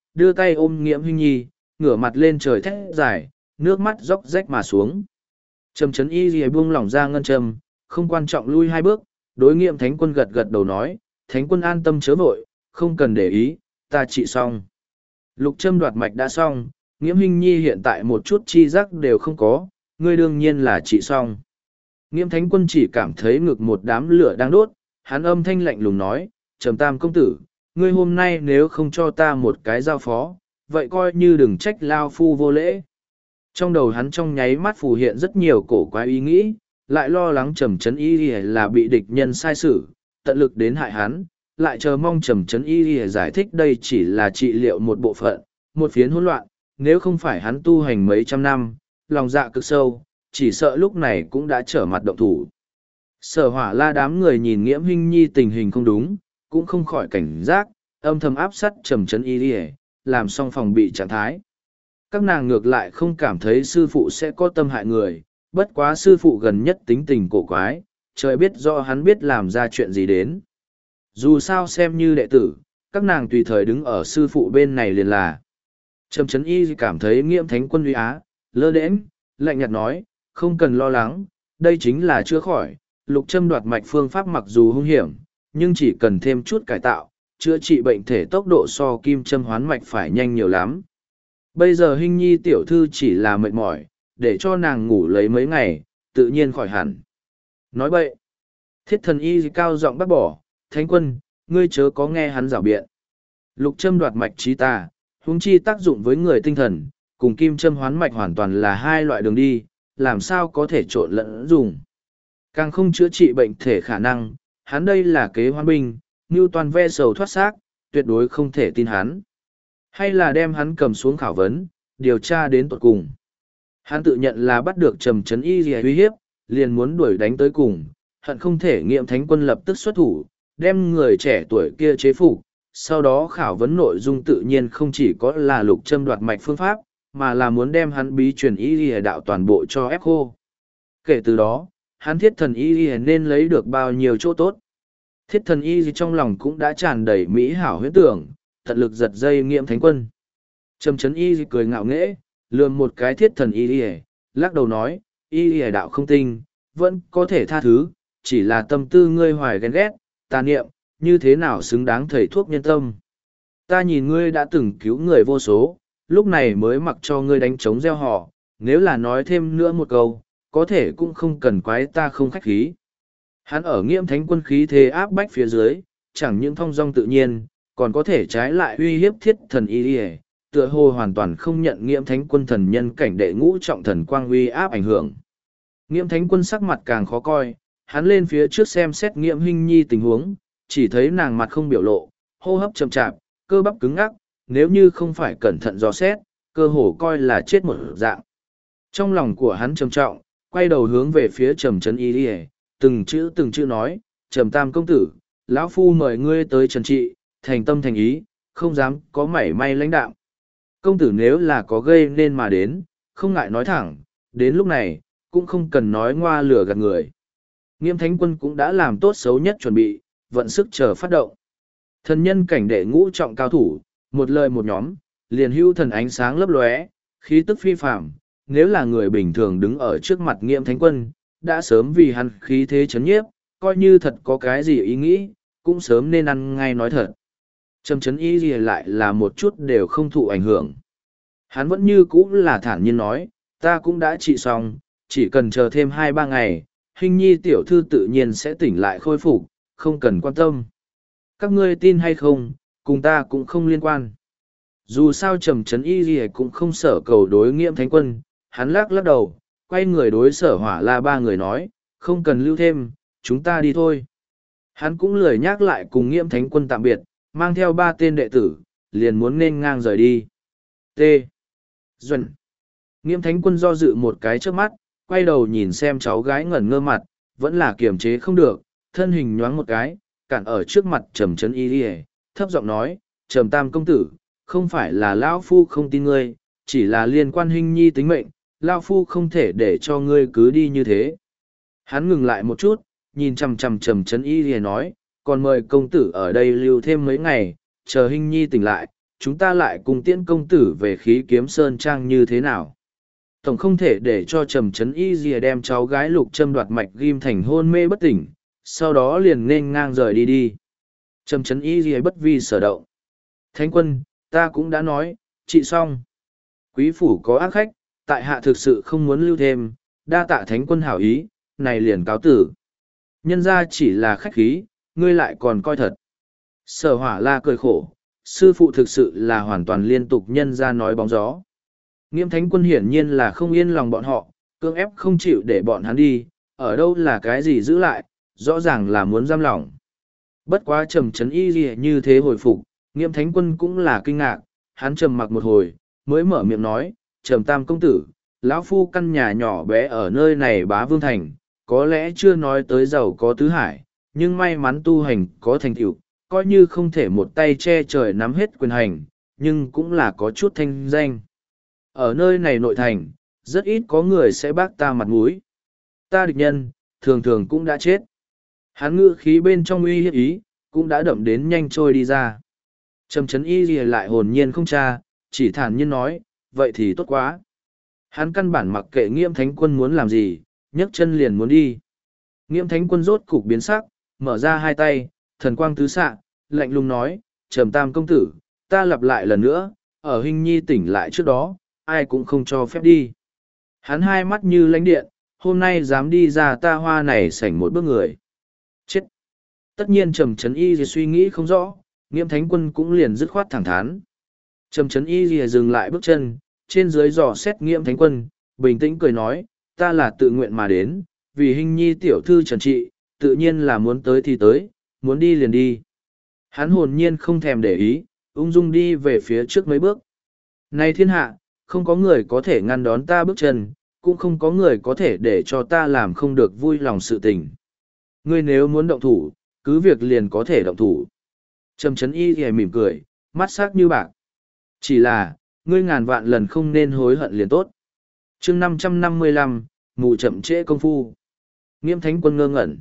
đưa tay ôm Nghiễm Hinh Nhi, ngửa mặt lên trời thét dài, nước mắt róc rách mà xuống. Trầm Trấn Y Lìa buông lỏng ra ngân châm, không quan trọng lui 2 bước, đối Nghiễm Thánh Quân gật gật đầu nói, Thánh Quân an tâm chớ vội, không cần để ý, ta trị xong. Lục châm đoạt mạch đã xong, Nghiễm Hinh Nhi hiện tại một chút chi giác đều không có, ngươi đương nhiên là trị xong. Nghiễm Thánh Quân chỉ cảm thấy ngực một đám lửa đang đốt, hắn âm thanh lạnh lùng nói, Trầm Tam công tử, ngươi hôm nay nếu không cho ta một cái giao phó, vậy coi như đừng trách lao phu vô lễ. Trong đầu hắn trong nháy mắt phù hiện rất nhiều cổ quái ý nghĩ, lại lo lắng Trầm Trấn Y là bị địch nhân sai sử, tận lực đến hại hắn, lại chờ mong Trầm Trấn Y giải thích đây chỉ là trị liệu một bộ phận, một phiến hỗn loạn, nếu không phải hắn tu hành mấy trăm năm, lòng dạ cực sâu, chỉ sợ lúc này cũng đã trở mặt động thủ. Sở Hỏa La đám người nhìn Nghiễm Hinh Nhi tình hình không đúng, cũng không khỏi cảnh giác, âm thầm áp sát Trầm Trấn Y, làm xong phòng bị trạng thái. Các nàng ngược lại không cảm thấy sư phụ sẽ có tâm hại người, bất quá sư phụ gần nhất tính tình cổ quái, trời biết rõ hắn biết làm ra chuyện gì đến. Dù sao xem như đệ tử, các nàng tùy thời đứng ở sư phụ bên này liền là. Trầm Trấn Y cảm thấy Nghiễm Thánh Quân uy á, lơ đễnh, lạnh nhạt nói, không cần lo lắng, đây chính là chữa khỏi, lục châm đoạt mạch phương pháp mặc dù hung hiểm, nhưng chỉ cần thêm chút cải tạo, chữa trị bệnh thể tốc độ so kim châm hoán mạch phải nhanh nhiều lắm. Bây giờ Hinh Nhi tiểu thư chỉ là mệt mỏi, để cho nàng ngủ lấy mấy ngày, tự nhiên khỏi hẳn. Nói bậy, Thiết Thần Y cao giọng bác bỏ, Thánh Quân, ngươi chớ có nghe hắn rảo biện. Lục châm đoạt mạch trí tà, huống chi tác dụng với người tinh thần, cùng kim châm hoán mạch hoàn toàn là hai loại đường đi, làm sao có thể trộn lẫn dùng. Càng không chữa trị bệnh thể khả năng, hắn đây là kế hoan binh, như toàn ve sầu thoát xác, tuyệt đối không thể tin hắn. Hay là đem hắn cầm xuống khảo vấn, điều tra đến tận cùng. Hắn tự nhận là bắt được Trầm Trấn Y gì uy hiếp, liền muốn đuổi đánh tới cùng, hận không thể Nghiễm Thánh Quân lập tức xuất thủ, đem người trẻ tuổi kia chế phục. Sau đó khảo vấn nội dung tự nhiên không chỉ có là lục châm đoạt mạch phương pháp, mà là muốn đem hắn bí truyền y lìa đạo toàn bộ cho ép khô. Kể từ đó, hắn Thiết Thần Y lìa nên lấy được bao nhiêu chỗ tốt. Thiết Thần Y trong lòng cũng đã tràn đầy mỹ hảo huyễn tưởng, tận lực giật dây Nghiễm Thánh Quân. Trầm Trấn Y cười ngạo nghễ, lườm một cái Thiết Thần Y lìa, lắc đầu nói, y lìa đạo không tinh, vẫn có thể tha thứ, chỉ là tâm tư ngươi hoài ghen ghét, tà niệm, như thế nào xứng đáng thầy thuốc nhân tâm. Ta nhìn ngươi đã từng cứu người vô số, lúc này mới mặc cho ngươi đánh trống gieo họ, nếu là nói thêm nữa một câu, có thể cũng không cần quái ta không khách khí. Hắn ở Nghiễm Thánh Quân khí thế áp bách phía dưới, chẳng những thong dong tự nhiên, còn có thể trái lại uy hiếp Thiết Thần Y, tựa hồ hoàn toàn không nhận Nghiễm Thánh Quân thần nhân cảnh đệ ngũ trọng thần quang uy áp ảnh hưởng. Nghiễm Thánh Quân sắc mặt càng khó coi, hắn lên phía trước xem xét Nghiễm Hinh Nhi tình huống, chỉ thấy nàng mặt không biểu lộ, hô hấp chậm chạp, cơ bắp cứng ngắc, nếu như không phải cẩn thận dò xét, cơ hồ coi là chết một dạng. Trong lòng của hắn trầm trọng, quay đầu hướng về phía Trầm Trấn Y, từng chữ nói, Trầm Tam công tử, lão phu mời ngươi tới trần trị, thành tâm thành ý, không dám có mảy may lãnh đạo. Công tử nếu là có gây nên mà đến, không ngại nói thẳng, đến lúc này, cũng không cần nói ngoa lửa gạt người. Nghiễm Thánh Quân cũng đã làm tốt xấu nhất chuẩn bị, vận sức chờ phát động. Thần nhân cảnh đệ ngũ trọng cao thủ, một lời một nhóm, liền hưu thần ánh sáng lấp lóe, khí tức phi phạm, nếu là người bình thường đứng ở trước mặt Nghiễm Thánh Quân, đã sớm vì hắn khí thế chấn nhiếp, coi như thật có cái gì ý nghĩ, cũng sớm nên ăn ngay nói thật. Trầm Trấn Y gì lại là một chút đều không thụ ảnh hưởng. Hắn vẫn như cũ là thản nhiên nói, ta cũng đã trị xong, chỉ cần chờ thêm 2-3 ngày, Hinh Nhi tiểu thư tự nhiên sẽ tỉnh lại khôi phục, không cần quan tâm. Các ngươi tin hay không, cùng ta cũng không liên quan. Dù sao Trầm Trấn Y gì cũng không sở cầu đối Nghiễm Thánh Quân, hắn lắc đầu, quay người đối Sở Hỏa La 3 người nói, không cần lưu thêm, chúng ta đi thôi. Hắn cũng lười nhắc lại cùng Nghiễm Thánh Quân tạm biệt, mang theo 3 tên đệ tử, liền muốn nên ngang rời đi. T. Duẩn. Nghiễm Thánh Quân do dự một cái trước mắt, quay đầu nhìn xem cháu gái ngẩn ngơ mặt, vẫn là kiềm chế không được, thân hình nhoáng một cái, cản ở trước mặt Trầm Trấn Y, thấp giọng nói, Trầm Tam công tử, không phải là lão phu không tin ngươi, chỉ là liên quan Hinh Nhi tính mệnh, lão phu không thể để cho ngươi cứ đi như thế. Hắn ngừng lại một chút, nhìn chằm chằm Trầm Trấn Y nói, còn mời công tử ở đây lưu thêm mấy ngày, chờ Hinh Nhi tỉnh lại, chúng ta lại cùng tiễn công tử về khí kiếm sơn trang như thế nào. Tổng không thể để cho Trầm Trấn Y Dìa đem cháu gái Lục Trâm đoạt mạch ghim thành hôn mê bất tỉnh, sau đó liền nên ngang rời đi đi. Trầm Trấn Y Dìa bất vi sở động. Thánh quân, ta cũng đã nói, trị xong. Quý phủ có ác khách, tại hạ thực sự không muốn lưu thêm, đa tạ thánh quân hảo ý, này liền cáo tử. Nhân ra chỉ là khách khí, ngươi lại còn coi thật. Sở Hỏa La cười khổ, sư phụ thực sự là hoàn toàn liên tục nhân ra nói bóng gió. Nghiêm thánh quân hiển nhiên là không yên lòng bọn họ, cưỡng ép không chịu để bọn hắn đi, ở đâu là cái gì giữ lại, rõ ràng là muốn giam lỏng. Bất quá Trầm Trấn Y Dìa như thế hồi phục, Nghiêm thánh quân cũng là kinh ngạc, hắn trầm mặc một hồi, mới mở miệng nói, Trầm Tam công tử, lão phu căn nhà nhỏ bé ở nơi này Bá Vương Thành, có lẽ chưa nói tới giàu có tứ hải, nhưng may mắn tu hành có thành tựu, coi như không thể một tay che trời nắm hết quyền hành, nhưng cũng là có chút thanh danh. Ở nơi này nội thành, rất ít có người sẽ bác ta mặt mũi. Ta địch nhân, thường thường cũng đã chết. Hắn ngữ khí bên trong uy hiếp ý, cũng đã đậm đến nhanh trôi đi ra. Trầm Trấn Y Dìa lại hồn nhiên không tra, chỉ thản nhiên nói, vậy thì tốt quá. Hắn căn bản mặc kệ Nghiêm thánh quân muốn làm gì, nhấc chân liền muốn đi. Nghiêm thánh quân rốt cục biến sắc, mở ra hai tay, thần quang tứ xạ, lạnh lùng nói, Trầm Tam công tử, ta lặp lại lần nữa, ở Hinh Nhi tỉnh lại trước đó, ai cũng không cho phép đi. Hắn hai mắt như lánh điện, hôm nay dám đi ra ta hoa này sảnh một bước người. Chết! Tất nhiên Trầm Trấn Y suy nghĩ không rõ, Nghiêm thánh quân cũng liền dứt khoát thẳng thắn. Trầm Trấn Y dừng lại bước chân, trên dưới dò xét Nghiêm thánh quân, bình tĩnh cười nói, ta là tự nguyện mà đến, vì Hinh Nhi tiểu thư trần trị, tự nhiên là muốn tới thì tới, muốn đi liền đi. Hắn hồn nhiên không thèm để ý, ung dung đi về phía trước mấy bước. Này thiên hạ, không có người có thể ngăn đón ta bước chân, cũng không có người có thể để cho ta làm không được vui lòng sự tình. Ngươi nếu muốn động thủ, cứ việc liền có thể động thủ. Trầm Trấn Y thì mỉm cười, mắt sắc như bạc. Chỉ là, ngươi ngàn vạn lần không nên hối hận liền tốt. chương 555, mù chậm trễ công phu. Nghiêm thánh quân ngơ ngẩn.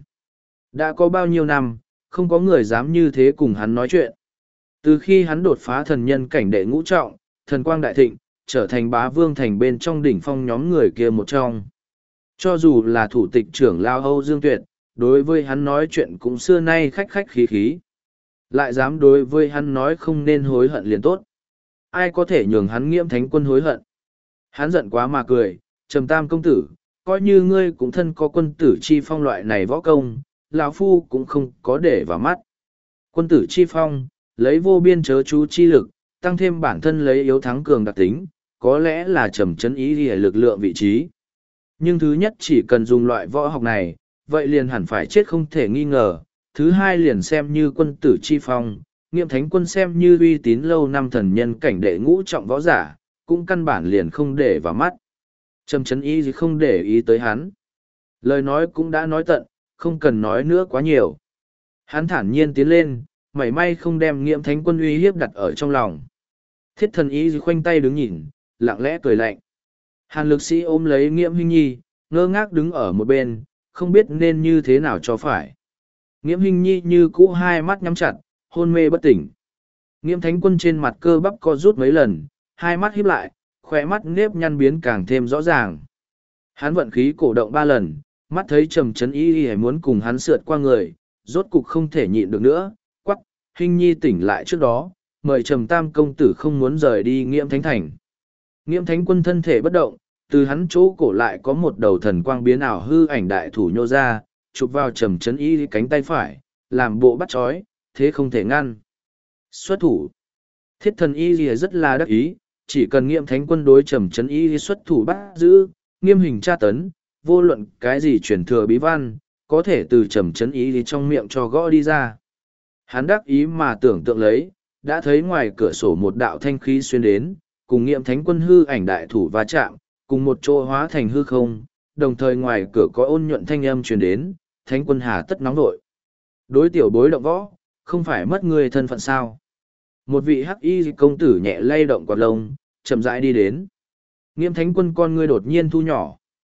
Đã có bao nhiêu năm, không có người dám như thế cùng hắn nói chuyện. Từ khi hắn đột phá thần nhân cảnh đệ ngũ trọng, thần quang đại thịnh, trở thành Bá Vương Thành bên trong đỉnh phong nhóm người kia một trong. Cho dù là thủ tịch trưởng Lao Âu Dương Tuyệt, đối với hắn nói chuyện cũng xưa nay khách khách khí khí. Lại dám đối với hắn nói không nên hối hận liền tốt. Ai có thể nhường hắn Nghiêm thánh quân hối hận. Hắn giận quá mà cười, Trầm Tam công tử, coi như ngươi cũng thân có quân tử chi phong loại này võ công, lão phu cũng không có để vào mắt. Quân tử chi phong, lấy vô biên chớ chú chi lực, tăng thêm bản thân lấy yếu thắng cường đặc tính, có lẽ là Trầm Trấn Y Dìa lực lượng vị trí. Nhưng thứ nhất chỉ cần dùng loại võ học này, vậy liền hẳn phải chết không thể nghi ngờ. Thứ hai liền xem như quân tử chi phong, Nghiêm thánh quân xem như uy tín lâu năm thần nhân cảnh đệ ngũ trọng võ giả, cũng căn bản liền không để vào mắt. Trầm Trấn Y gì không để ý tới hắn. Lời nói cũng đã nói tận, không cần nói nữa quá nhiều. Hắn thản nhiên tiến lên, mảy may không đem Nghiêm thánh quân uy hiếp đặt ở trong lòng. Thiết thần Y khoanh tay đứng nhìn, lặng lẽ cười lạnh. Hàn lực sĩ ôm lấy Nghiêm Hinh Nhi, ngơ ngác đứng ở một bên, không biết nên như thế nào cho phải. Nghiêm Hinh Nhi như cũ hai mắt nhắm chặt, hôn mê bất tỉnh. Nghiêm thánh quân trên mặt cơ bắp co rút mấy lần, hai mắt híp lại, khỏe mắt nếp nhăn biến càng thêm rõ ràng. Hắn vận khí cổ động 3 lần, mắt thấy Trầm Trấn Y muốn cùng hắn sượt qua người, rốt cục không thể nhịn được nữa, quắc, Hinh Nhi tỉnh lại trước đó, mời Trầm Tam công tử không muốn rời đi Nghiêm thánh thành. Nghiêm thánh quân thân thể bất động, từ hắn chỗ cổ lại có một đầu thần quang biến ảo hư ảnh đại thủ nhô ra, chụp vào Trầm Trấn Y cánh tay phải, làm bộ bắt chói, thế không thể ngăn. Xuất thủ. Thiết thần Y rất là đắc ý, chỉ cần Nghiêm thánh quân đối Trầm Trấn Y xuất thủ bắt giữ, nghiêm hình tra tấn, vô luận cái gì truyền thừa bí văn, có thể từ Trầm Trấn Y trong miệng cho gõ đi ra. Hắn đắc ý mà tưởng tượng lấy, đã thấy ngoài cửa sổ một đạo thanh khí xuyên đến, cùng Nghiêm thánh quân hư ảnh đại thủ va chạm, cùng một chỗ hóa thành hư không, đồng thời ngoài cửa có ôn nhuận thanh âm truyền đến, thánh quân hà tất nóng nội. Đối tiểu bối động võ, không phải mất người thân phận sao. Một vị hắc y công tử nhẹ lay động quạt lông, chậm rãi đi đến. Nghiêm thánh quân con ngươi đột nhiên thu nhỏ.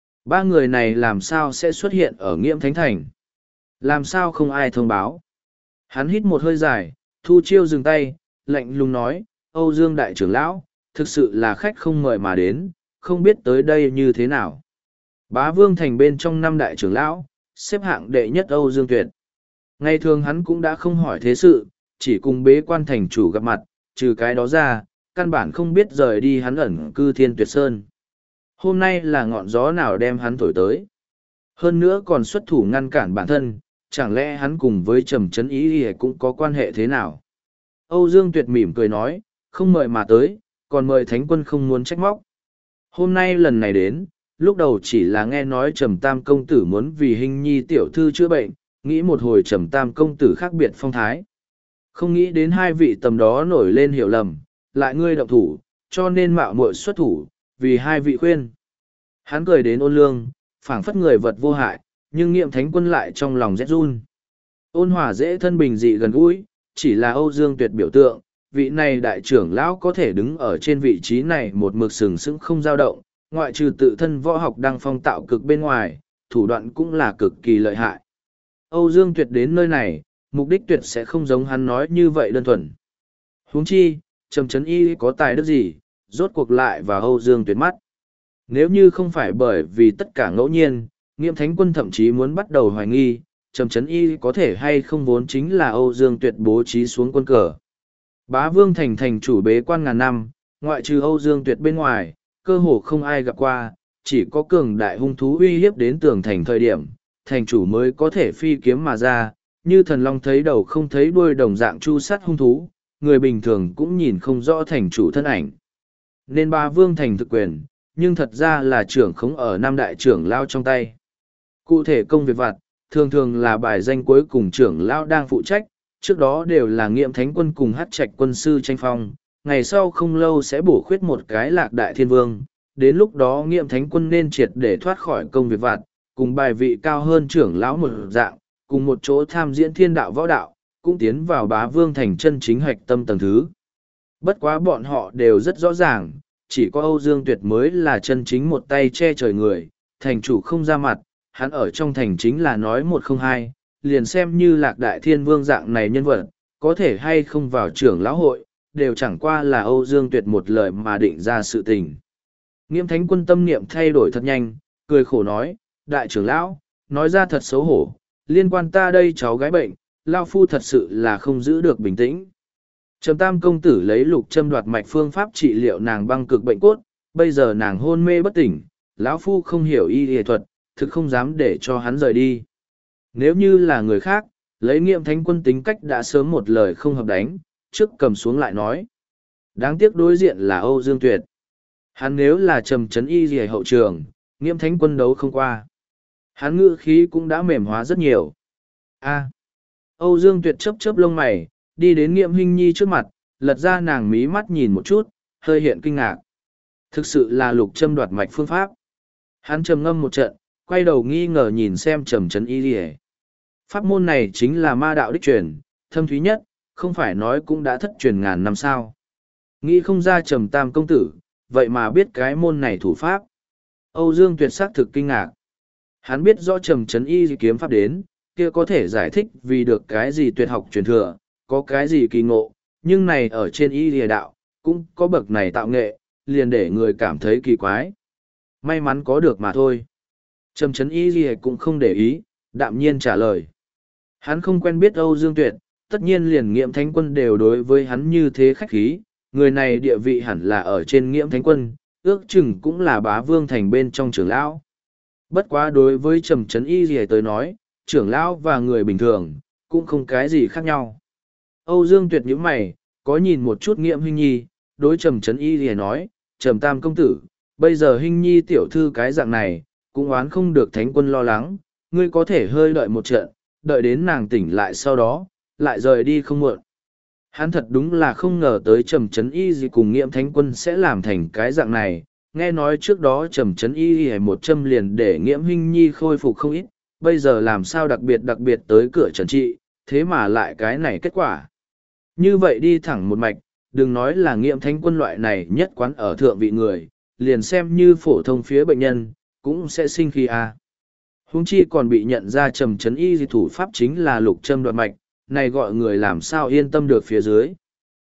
3 người này làm sao sẽ xuất hiện ở Nghiêm thánh thành? Làm sao không ai thông báo? Hắn hít một hơi dài, thu chiêu dừng tay, lạnh lùng nói, Âu Dương đại trưởng lão, thực sự là khách không mời mà đến, không biết tới đây như thế nào. Bá Vương Thành bên trong năm đại trưởng lão, xếp hạng đệ nhất Âu Dương Tuyệt. Ngày thường hắn cũng đã không hỏi thế sự, chỉ cùng bế quan thành chủ gặp mặt, trừ cái đó ra, căn bản không biết rời đi hắn ẩn cư Thiên Tuyệt Sơn. Hôm nay là ngọn gió nào đem hắn thổi tới. Hơn nữa còn xuất thủ ngăn cản bản thân, chẳng lẽ hắn cùng với Trầm Trấn Ý cũng có quan hệ thế nào? Âu Dương Tuyệt mỉm cười nói, không mời mà tới, còn mời thánh quân không muốn trách móc. Hôm nay lần này đến, lúc đầu chỉ là nghe nói Trầm Tam công tử muốn vì Hình Nhi tiểu thư chữa bệnh, nghĩ một hồi Trầm Tam công tử khác biệt phong thái. Không nghĩ đến hai vị tầm đó nổi lên hiểu lầm, lại ngươi động thủ, cho nên mạo muội xuất thủ, vì hai vị khuyên. Hắn cười đến ôn lương, phảng phất người vật vô hại, nhưng Nghiệm Thánh Quân lại trong lòng rét run. Ôn hòa dễ thân bình dị gần gũi, chỉ là Âu Dương Tuyệt biểu tượng, vị này đại trưởng lão có thể đứng ở trên vị trí này một mực sừng sững không dao động, ngoại trừ tự thân võ học đang phong tạo cực bên ngoài, thủ đoạn cũng là cực kỳ lợi hại. Âu Dương Tuyệt đến nơi này, mục đích tuyệt sẽ không giống hắn nói như vậy đơn thuần. Huống chi, Trầm Trấn Y có tài đức gì, rốt cuộc lại vào Âu Dương Tuyệt mắt. Nếu như không phải bởi vì tất cả ngẫu nhiên, Nghiệm Thánh Quân thậm chí muốn bắt đầu hoài nghi, Trầm Trấn Y có thể hay không vốn chính là Âu Dương Tuyệt bố trí xuống quân cờ. Bá Vương Thành thành chủ bế quan ngàn năm, ngoại trừ Âu Dương Tuyệt bên ngoài, cơ hồ không ai gặp qua, chỉ có cường đại hung thú uy hiếp đến tường thành thời điểm, thành chủ mới có thể phi kiếm mà ra, như thần long thấy đầu không thấy đuôi đồng dạng chu sát hung thú, người bình thường cũng nhìn không rõ thành chủ thân ảnh. Nên Bá Vương Thành thực quyền, nhưng thật ra là trưởng khống ở năm đại trưởng lao trong tay. Cụ thể công việc vặt, thường thường là bài danh cuối cùng trưởng lao đang phụ trách, trước đó đều là Nghiệm Thánh Quân cùng hát trạch quân sư tranh phong, ngày sau không lâu sẽ bổ khuyết một cái Lạc Đại Thiên Vương, đến lúc đó Nghiệm Thánh Quân nên triệt để thoát khỏi công việc vặt, cùng bài vị cao hơn trưởng lão một dạng, cùng một chỗ tham diễn thiên đạo võ đạo, cũng tiến vào Bá Vương Thành chân chính hạch tâm tầng thứ. Bất quá bọn họ đều rất rõ ràng, chỉ có Âu Dương Tuyệt mới là chân chính một tay che trời người, thành chủ không ra mặt, hắn ở trong thành chính là nói một không hai, liền xem như Lạc Đại Thiên Vương dạng này nhân vật, có thể hay không vào trưởng lão hội, đều chẳng qua là Âu Dương Tuyệt một lời mà định ra sự tình. Nghiệm Thánh Quân tâm niệm thay đổi thật nhanh, cười khổ nói, đại trưởng lão, nói ra thật xấu hổ, liên quan ta đây cháu gái bệnh, Lao Phu thật sự là không giữ được bình tĩnh. Trầm Tam công tử lấy lục châm đoạt mạch phương pháp trị liệu nàng băng cực bệnh cốt, bây giờ nàng hôn mê bất tỉnh, lão Phu không hiểu y y thuật, thực không dám để cho hắn rời đi. Nếu như là người khác, lấy Nghiệm Thánh Quân tính cách đã sớm một lời không hợp đánh, trước cầm xuống lại nói. Đáng tiếc đối diện là Âu Dương Tuyệt. Hắn nếu là Trầm Trấn Y gì hậu trường, Nghiệm Thánh Quân đấu không qua. Hắn ngữ khí cũng đã mềm hóa rất nhiều. Âu Dương Tuyệt chớp chớp lông mày, đi đến Nghiệm Hinh Nhi trước mặt, lật ra nàng mí mắt nhìn một chút, hơi hiện kinh ngạc. Thực sự là lục châm đoạt mạch phương pháp. Hắn trầm ngâm một trận, quay đầu nghi ngờ nhìn xem Trầm Trấn Y gì. Pháp môn này chính là ma đạo đích truyền, thâm thúy nhất, không phải nói cũng đã thất truyền ngàn năm sao. Nghĩ không ra Trầm Tam công tử, vậy mà biết cái môn này thủ pháp. Âu Dương Tuyệt sắc thực kinh ngạc. Hắn biết rõ Trầm Trấn Y kiếm pháp đến, kia có thể giải thích vì được cái gì tuyệt học truyền thừa, có cái gì kỳ ngộ, nhưng này ở trên y lìa đạo, cũng có bậc này tạo nghệ, liền để người cảm thấy kỳ quái. May mắn có được mà thôi. Trầm Trấn Y lìa cũng không để ý, đạm nhiên trả lời. Hắn không quen biết Âu Dương Tuyệt, tất nhiên liền Nghiệm Thánh Quân đều đối với hắn như thế khách khí, người này địa vị hẳn là ở trên Nghiệm Thánh Quân, ước chừng cũng là Bá Vương Thành bên trong trưởng lão. Bất quá đối với Trầm Trấn Y lìa tới nói, trưởng lão và người bình thường, cũng không cái gì khác nhau. Âu Dương Tuyệt nhíu mày, có nhìn một chút Nghiệm Hinh Nhi, đối Trầm Trấn Y lìa nói, Trầm Tam công tử, bây giờ Hinh Nhi tiểu thư cái dạng này, cũng oán không được Thánh Quân lo lắng, ngươi có thể hơi đợi một trận, đợi đến nàng tỉnh lại sau đó, lại rời đi không muộn. Hắn thật đúng là không ngờ tới Trầm Trấn Y gì cùng Nghiệm Thánh Quân sẽ làm thành cái dạng này, nghe nói trước đó Trầm Trấn Y một châm liền để Nghiệm Hinh Nhi khôi phục không ít, bây giờ làm sao đặc biệt tới cửa trần trị, thế mà lại cái này kết quả. Như vậy đi thẳng một mạch, đừng nói là Nghiệm Thánh Quân loại này nhất quán ở thượng vị người, liền xem như phổ thông phía bệnh nhân, cũng sẽ sinh khí Huống chi còn bị nhận ra Trầm Trấn Y thủ pháp chính là lục châm đoạt mạch, này gọi người làm sao yên tâm được phía dưới.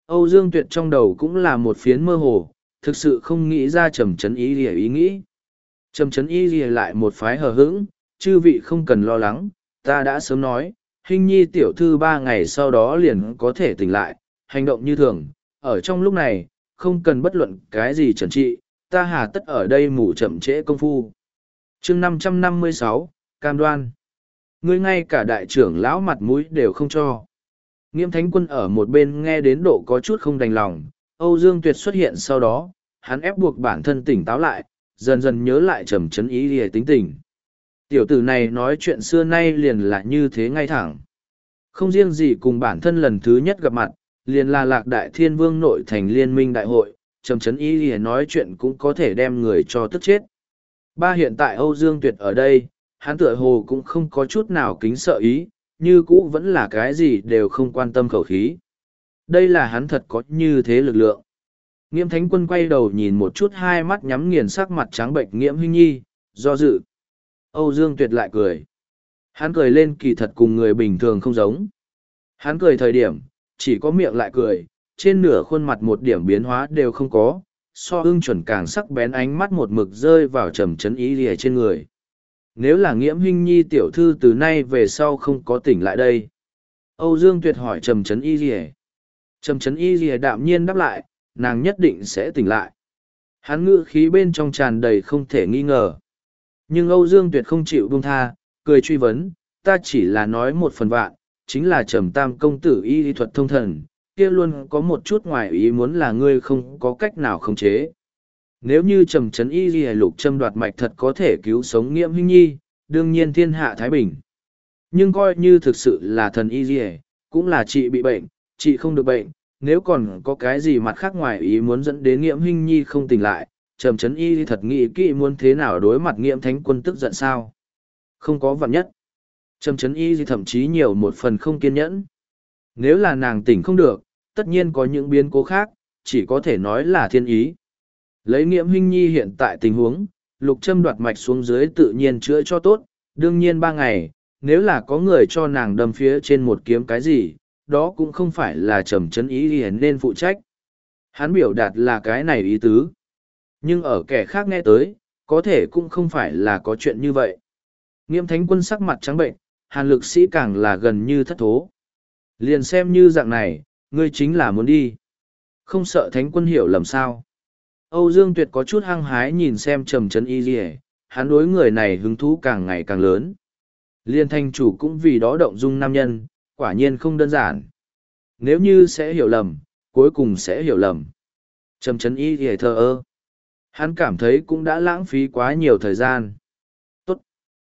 Âu Dương Tuyệt trong đầu cũng là một phiến mơ hồ, thực sự không nghĩ ra Trầm Trấn Y Lìa ý nghĩ. Trầm Trấn Y Lìa lại một phái hờ hững, chư vị không cần lo lắng, ta đã sớm nói, Hinh Nhi tiểu thư 3 ngày sau đó liền có thể tỉnh lại, hành động như thường, ở trong lúc này, không cần bất luận cái gì trần trị, ta hà tất ở đây mù chậm trễ công phu. chương 556, Cam Đoan. Ngươi ngay cả đại trưởng lão mặt mũi đều không cho. Nghiễm Thánh Quân ở một bên nghe đến độ có chút không đành lòng, Âu Dương Tuyệt xuất hiện sau đó, hắn ép buộc bản thân tỉnh táo lại, dần dần nhớ lại Trầm Trấn Y Lìa tính tình. Tiểu tử này nói chuyện xưa nay liền là như thế ngay thẳng. Không riêng gì cùng bản thân lần thứ nhất gặp mặt, liền là Lạc Đại Thiên Vương nội thành liên minh đại hội, Trầm Trấn Y Lìa nói chuyện cũng có thể đem người cho tức chết. Hiện tại Âu Dương Tuyệt ở đây, hắn tựa hồ cũng không có chút nào kính sợ ý, như cũ vẫn là cái gì đều không quan tâm khẩu khí. Đây là hắn thật có như thế lực lượng. Nghiễm Thánh Quân quay đầu nhìn một chút, hai mắt nhắm nghiền, sắc mặt trắng bệnh Nghiễm Hinh Nhi, do dự. Âu Dương Tuyệt lại cười. Hắn cười lên kỳ thật cùng người bình thường không giống. Hắn cười thời điểm, chỉ có miệng lại cười, trên nửa khuôn mặt một điểm biến hóa đều không có, so ưng chuẩn càng sắc bén, ánh mắt một mực rơi vào Trầm Trấn Y Lìa trên người. Nếu là Nghiễm Hinh Nhi tiểu thư từ nay về sau không có tỉnh lại đây. Âu Dương Tuyệt hỏi Trầm Trấn Y Lìa. Trầm Trấn Y Lìa đạm nhiên đáp lại, nàng nhất định sẽ tỉnh lại. Hắn ngữ khí bên trong tràn đầy không thể nghi ngờ. Nhưng Âu Dương Tuyệt không chịu buông tha, cười truy vấn, ta chỉ là nói một phần vạn, chính là Trầm Tam công tử y lý thuật thông thần, kia luôn có một chút ngoài ý muốn là ngươi không có cách nào khống chế. Nếu như Trầm Trấn Y Lìa lục châm đoạt mạch thật có thể cứu sống Nghiễm Hinh Nhi, đương nhiên thiên hạ thái bình. Nhưng coi như thực sự là thần Y Lìa, cũng là trị bị bệnh, trị không được bệnh, nếu còn có cái gì mặt khác ngoài ý muốn dẫn đến Nghiễm Hinh Nhi không tỉnh lại, Trầm Trấn Y thật nghĩ kỹ muốn thế nào đối mặt Nghiễm Thánh Quân tức giận sao. Không có vạn nhất. Trầm Trấn Y thậm chí nhiều một phần không kiên nhẫn. Nếu là nàng tỉnh không được, tất nhiên có những biến cố khác, chỉ có thể nói là thiên ý. Lấy Nghiễm Hinh Nhi hiện tại tình huống, lục châm đoạt mạch xuống dưới tự nhiên chữa cho tốt, đương nhiên 3 ngày, nếu là có người cho nàng đâm phía trên một kiếm cái gì, đó cũng không phải là Trầm Trấn Y nên phụ trách. Hắn biểu đạt là cái này ý tứ. Nhưng ở kẻ khác nghe tới, có thể cũng không phải là có chuyện như vậy. Nghiễm Thánh Quân sắc mặt trắng bệnh, Hàn Lực Sĩ càng là gần như thất thố. Liền xem như dạng này, ngươi chính là muốn đi. Không sợ Thánh Quân hiểu lầm sao. Âu Dương Tuyệt có chút hăng hái nhìn xem Trầm Trấn Y Lìa, hắn đối người này hứng thú càng ngày càng lớn. Liên Thanh chủ cũng vì đó động dung nam nhân, quả nhiên không đơn giản. Nếu như sẽ hiểu lầm, cuối cùng sẽ hiểu lầm. Trầm Trấn Y Lìa thờ ơ. Hắn cảm thấy cũng đã lãng phí quá nhiều thời gian. Tốt.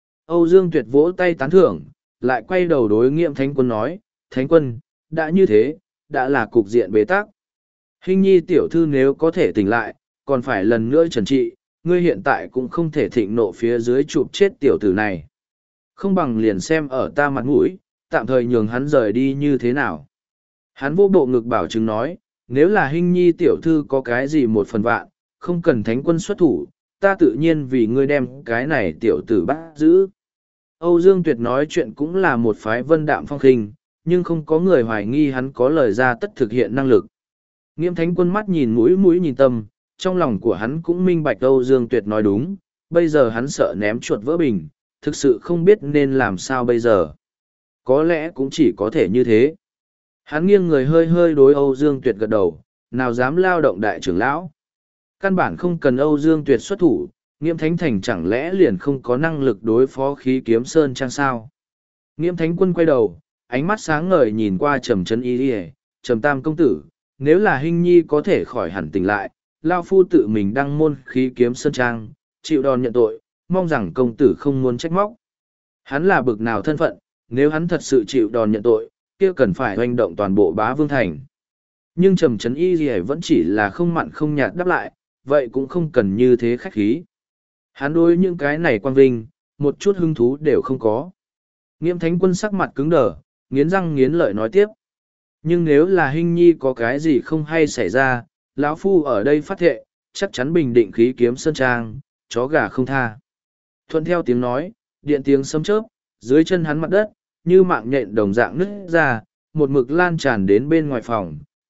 Âu Dương Tuyệt vỗ tay tán thưởng, lại quay đầu đối Nghiễm Thánh Quân nói, Thánh Quân, đã như thế, đã là cục diện bế tắc. Hinh Nhi tiểu thư nếu có thể tỉnh lại, còn phải lần nữa trần trị, ngươi hiện tại cũng không thể thịnh nộ phía dưới chụp chết tiểu tử này. Không bằng liền xem ở ta mặt mũi, tạm thời nhường hắn rời đi như thế nào. Hắn vô bộ ngực bảo chứng nói, nếu là Hinh Nhi tiểu thư có cái gì một phần vạn, không cần Thánh Quân xuất thủ, ta tự nhiên vì ngươi đem cái này tiểu tử bắt giữ. Âu Dương Tuyệt nói chuyện cũng là một phái vân đạm phong khinh, nhưng không có người hoài nghi hắn có lời ra tất thực hiện năng lực. Nghiễm Thánh Quân mắt nhìn mũi nhìn tâm, trong lòng của hắn cũng minh bạch Âu Dương Tuyệt nói đúng, bây giờ hắn sợ ném chuột vỡ bình, thực sự không biết nên làm sao bây giờ. Có lẽ cũng chỉ có thể như thế. Hắn nghiêng người hơi hơi đối Âu Dương Tuyệt gật đầu, nào dám lao động đại trưởng lão. Căn bản không cần Âu Dương Tuyệt xuất thủ, Nghiễm Thánh Thành chẳng lẽ liền không có năng lực đối phó khí kiếm sơn trang sao. Nghiễm Thánh Quân quay đầu, ánh mắt sáng ngời nhìn qua Trầm Trấn Y Lìa, Trầm Tam công tử, nếu là Hinh Nhi có thể khỏi hẳn tỉnh lại, lao phu tự mình đăng môn khí kiếm sơn trang, chịu đòn nhận tội, mong rằng công tử không muốn trách móc. Hắn là bực nào thân phận, nếu hắn thật sự chịu đòn nhận tội, kia cần phải hoành động toàn bộ Bá Vương Thành. Nhưng Trầm Trấn Y Lìa vẫn chỉ là không mặn không nhạt đáp lại, vậy cũng không cần như thế khách khí. Hắn đối những cái này quang vinh, một chút hứng thú đều không có. Nghiễm Thánh Quân sắc mặt cứng đờ, nghiến răng nghiến lợi nói tiếp. Nhưng nếu là Hinh Nhi có cái gì không hay xảy ra, lão phu ở đây phát thệ, chắc chắn bình định khí kiếm sơn trang, chó gà không tha. Thuận theo tiếng nói, điện tiếng sấm chớp, dưới chân hắn mặt đất, như mạng nhện đồng dạng nứt ra, một mực lan tràn đến bên ngoài phòng,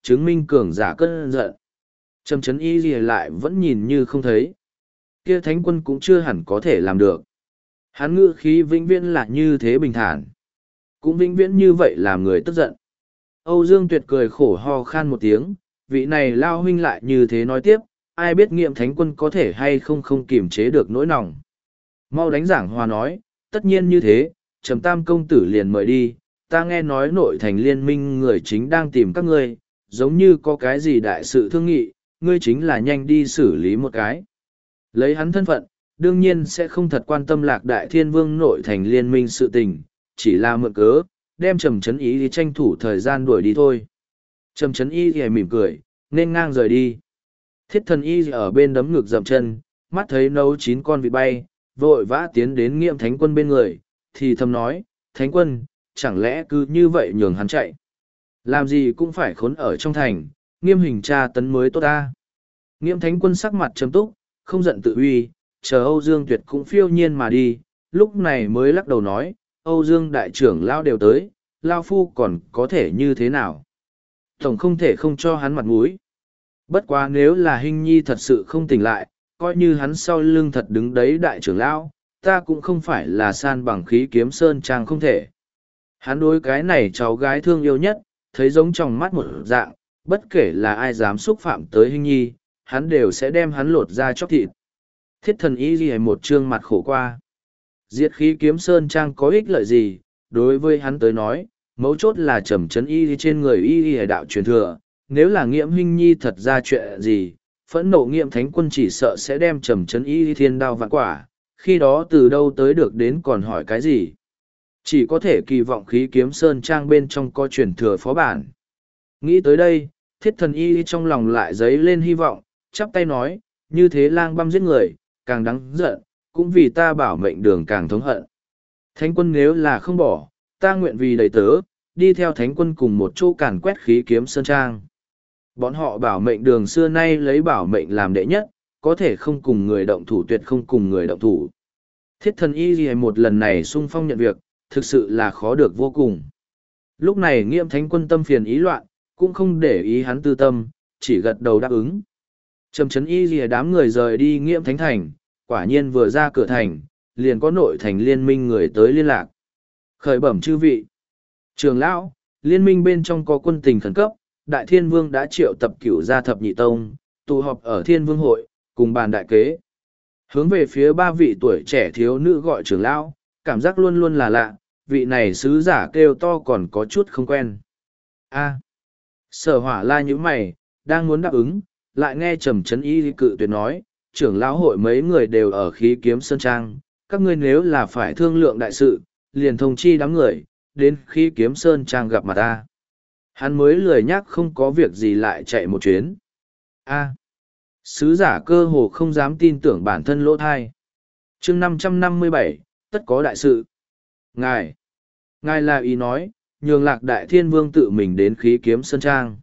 chứng minh cường giả cơn giận. Trầm Trấn Y Lìa lại vẫn nhìn như không thấy. Kia thánh quân cũng chưa hẳn có thể làm được. Hắn ngữ khí vĩnh viễn là như thế bình thản. Cũng vĩnh viễn như vậy làm người tức giận. Âu Dương Tuyệt cười khổ ho khan một tiếng, vị này lao huynh lại như thế nói tiếp, ai biết nghiệm thánh quân có thể hay không kiềm chế được nỗi lòng. Mau đánh giảng hòa nói, tất nhiên như thế, Trầm Tam công tử liền mời đi, ta nghe nói nội thành liên minh người chính đang tìm các ngươi, giống như có cái gì đại sự thương nghị, ngươi chính là nhanh đi xử lý một cái. Lấy hắn thân phận, đương nhiên sẽ không thật quan tâm Lạc Đại Thiên Vương nội thành liên minh sự tình, chỉ là mượn cớ, đem Trầm Trấn Y thì tranh thủ thời gian đuổi đi thôi. Trầm Trấn Y thì mỉm cười, nên ngang rời đi. Thiết Thần Y ở bên đấm ngực dậm chân, mắt thấy nấu 9 con vịt bay, vội vã tiến đến Nghiệm Thánh Quân bên người, thì thầm nói, Thánh Quân, chẳng lẽ cứ như vậy nhường hắn chạy? Làm gì cũng phải khốn ở trong thành, nghiêm hình tra tấn mới tốt ta. Nghiệm Thánh Quân sắc mặt trầm túc, không giận tự uy, chờ Âu Dương Tuyệt cũng phiêu nhiên mà đi, lúc này mới lắc đầu nói, Âu Dương đại trưởng lao đều tới, lao phu còn có thể như thế nào? Tổng không thể không cho hắn mặt mũi. Bất quá nếu là Hinh Nhi thật sự không tỉnh lại, coi như hắn sau lưng thật đứng đấy đại trưởng lão, ta cũng không phải là san bằng khí kiếm sơn trang không thể. Hắn đối cái này cháu gái thương yêu nhất, thấy giống trong mắt một dạng, bất kể là ai dám xúc phạm tới Hinh Nhi, hắn đều sẽ đem hắn lột ra chóc thịt. Thiết Thần Y ghi một trương mặt khổ qua. Diệt khí kiếm sơn trang có ích lợi gì, đối với hắn tới nói, mấu chốt là Trầm Trấn Y trên người y đạo truyền thừa. Nếu là Nghiệm Hinh Nhi thật ra chuyện gì, phẫn nộ Nghiệm Thánh Quân chỉ sợ sẽ đem Trầm Trấn Y thiên đao vạn quả, khi đó từ đâu tới được đến còn hỏi cái gì. Chỉ có thể kỳ vọng khí kiếm sơn trang bên trong có truyền thừa phó bản. Nghĩ tới đây, Thiết Thần Y trong lòng lại dấy lên hy vọng, chắp tay nói, như thế lang băm giết người, càng đáng giận, cũng vì ta bảo mệnh đường càng thống hận. Thánh Quân nếu là không bỏ, ta nguyện vì đầy tớ, đi theo Thánh Quân cùng một chỗ càn quét khí kiếm sơn trang. Bọn họ bảo mệnh đường xưa nay lấy bảo mệnh làm đệ nhất, có thể không cùng người động thủ tuyệt không cùng người động thủ. Thiết Thần Y gì một lần này sung phong nhận việc, thực sự là khó được vô cùng. Lúc này Nghiệm Thánh Quân tâm phiền ý loạn, cũng không để ý hắn tư tâm, chỉ gật đầu đáp ứng. Trầm Trấn Y gì đám người rời đi Nghiệm Thánh Thành, quả nhiên vừa ra cửa thành, liền có nội thành liên minh người tới liên lạc. Khởi bẩm chư vị. Trường lão, liên minh bên trong có quân tình khẩn cấp, Đại Thiên Vương đã triệu tập cửu gia thập nhị tông, tụ họp ở Thiên Vương hội, cùng bàn đại kế. Hướng về phía 3 vị tuổi trẻ thiếu nữ gọi trưởng lão, cảm giác luôn luôn là lạ, vị này sứ giả kêu to còn có chút không quen. A. Sở Hỏa La nhíu mày, đang muốn đáp ứng, lại nghe Trầm Trấn Y cự tuyệt nói, trưởng lão hội mấy người đều ở khí kiếm sơn trang, các ngươi nếu là phải thương lượng đại sự, liền thông chi đám người, đến khí kiếm sơn trang gặp mặt ta. Hắn mới lười nhắc không có việc gì lại chạy một chuyến. A. Sứ giả cơ hồ không dám tin tưởng bản thân lỗ thai. Chương 557, tất có đại sự. Ngài là ý nói, nhường Lạc Đại Thiên Vương tự mình đến khí kiếm sơn trang.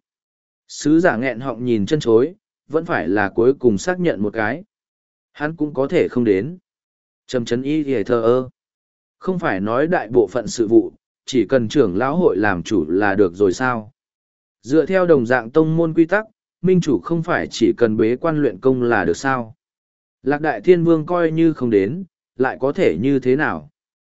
Sứ giả nghẹn họng nhìn chân chối, vẫn phải là cuối cùng xác nhận một cái. Hắn cũng có thể không đến. Trầm Trấn Y thì thờ ơ. Không phải nói đại bộ phận sự vụ, chỉ cần trưởng lão hội làm chủ là được rồi sao. Dựa theo đồng dạng tông môn quy tắc, minh chủ không phải chỉ cần bế quan luyện công là được sao. Lạc Đại Thiên Vương coi như không đến, lại có thể như thế nào?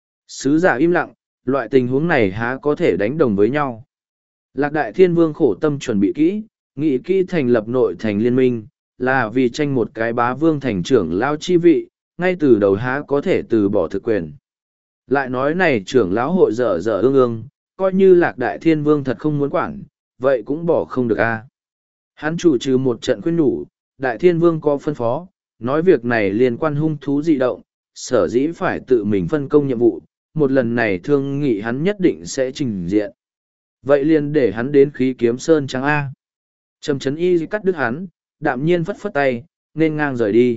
Sứ giả im lặng, loại tình huống này há có thể đánh đồng với nhau. Lạc Đại Thiên Vương khổ tâm chuẩn bị kỹ, nghĩ kỹ thành lập nội thành liên minh, là vì tranh một cái bá vương thành trưởng lão chi vị, ngay từ đầu há có thể từ bỏ thực quyền. Lại nói này trưởng lão hội dở dở ương ương, coi như Lạc Đại Thiên Vương thật không muốn quản, vậy cũng bỏ không được a. Hắn chủ trừ một trận khuyên nhủ, Đại Thiên Vương có phân phó, nói việc này liên quan hung thú dị động, sở dĩ phải tự mình phân công nhiệm vụ, một lần này thương nghị hắn nhất định sẽ trình diện. Vậy liền để hắn đến khí kiếm sơn trang A. Trầm Trấn Y cắt đứt hắn, đạm nhiên phất phất tay, nên ngang rời đi.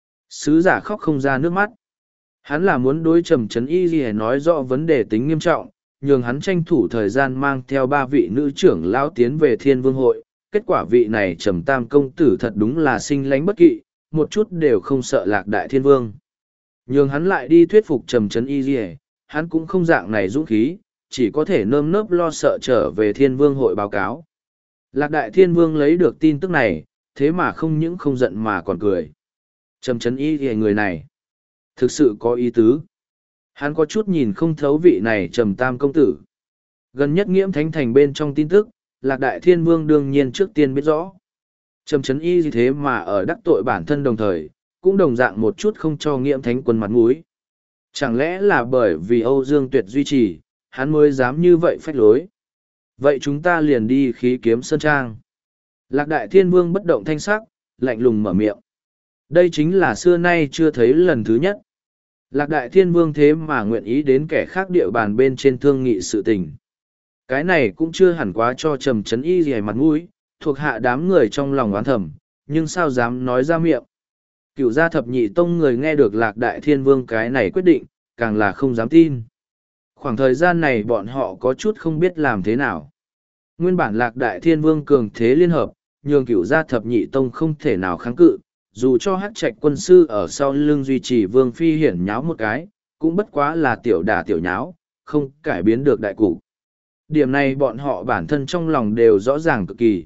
Sứ giả khóc không ra nước mắt. Hắn là muốn đối Trầm Trấn Y nói rõ vấn đề tính nghiêm trọng, nhường hắn tranh thủ thời gian mang theo 3 vị nữ trưởng lão tiến về Thiên Vương hội. Kết quả vị này Trầm Tam công tử thật đúng là sinh lánh bất kỵ, một chút đều không sợ Lạc Đại Thiên Vương. Nhường hắn lại đi thuyết phục Trầm Trấn Y, hắn cũng không dạng này dũng khí, chỉ có thể nơm nớp lo sợ trở về Thiên Vương hội báo cáo. Lạc Đại Thiên Vương lấy được tin tức này, thế mà không những không giận mà còn cười. Trầm Trấn Y thì người này, thực sự có ý tứ. Hắn có chút nhìn không thấu vị này Trầm Tam công tử. Gần nhất Nghiễm Thánh Thành bên trong tin tức, Lạc Đại Thiên Vương đương nhiên trước tiên biết rõ. Trầm Trấn Y gì thế mà ở đắc tội bản thân đồng thời, cũng đồng dạng một chút không cho Nghiễm Thánh quân mặt mũi. Chẳng lẽ là bởi vì Âu Dương Tuyệt duy trì, hắn mới dám như vậy phách lối. Vậy chúng ta liền đi Khí Kiếm Sơn Trang. Lạc Đại Thiên Vương bất động thanh sắc, lạnh lùng mở miệng. Đây chính là xưa nay chưa thấy lần thứ nhất. Lạc Đại Thiên Vương thế mà nguyện ý đến kẻ khác địa bàn bên trên thương nghị sự tình. Cái này cũng chưa hẳn quá cho Trầm Trấn Y gì mặt mũi, thuộc hạ đám người trong lòng oán thầm, nhưng sao dám nói ra miệng. Cựu gia thập nhị tông người nghe được Lạc Đại Thiên Vương cái này quyết định, càng là không dám tin. Khoảng thời gian này bọn họ có chút không biết làm thế nào. Nguyên bản Lạc Đại Thiên Vương cường thế liên hợp, nhường cựu gia thập nhị tông không thể nào kháng cự, dù cho hắc trạch quân sư ở sau lưng duy trì Vương Phi hiển nháo một cái, cũng bất quá là tiểu đả tiểu nháo, không cải biến được đại cục. Điểm này bọn họ bản thân trong lòng đều rõ ràng cực kỳ.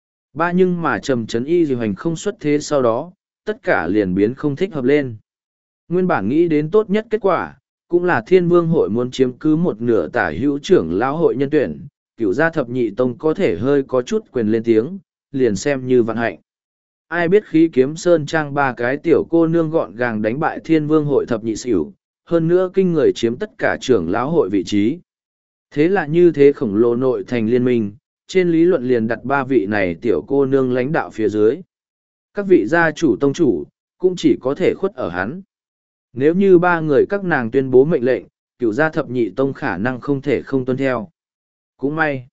Nhưng mà Trầm Trấn Y Di Hoành không xuất thế sau đó, tất cả liền biến không thích hợp lên. Nguyên bản nghĩ đến tốt nhất kết quả, cũng là Thiên Vương hội muốn chiếm cứ một nửa tả hữu trưởng lão hội nhân tuyển, cửu gia thập nhị tông có thể hơi có chút quyền lên tiếng, liền xem như vận hạnh. Ai biết Khí Kiếm Sơn Trang ba cái tiểu cô nương gọn gàng đánh bại Thiên Vương hội thập nhị xỉu, hơn nữa kinh người chiếm tất cả trưởng lão hội vị trí. Thế là như thế khổng lồ nội thành liên minh, trên lý luận liền đặt ba vị này tiểu cô nương lãnh đạo phía dưới. Các vị gia chủ tông chủ, cũng chỉ có thể khuất ở hắn. Nếu như ba người các nàng tuyên bố mệnh lệnh, cửu gia thập nhị tông khả năng không thể không tuân theo. Cũng may,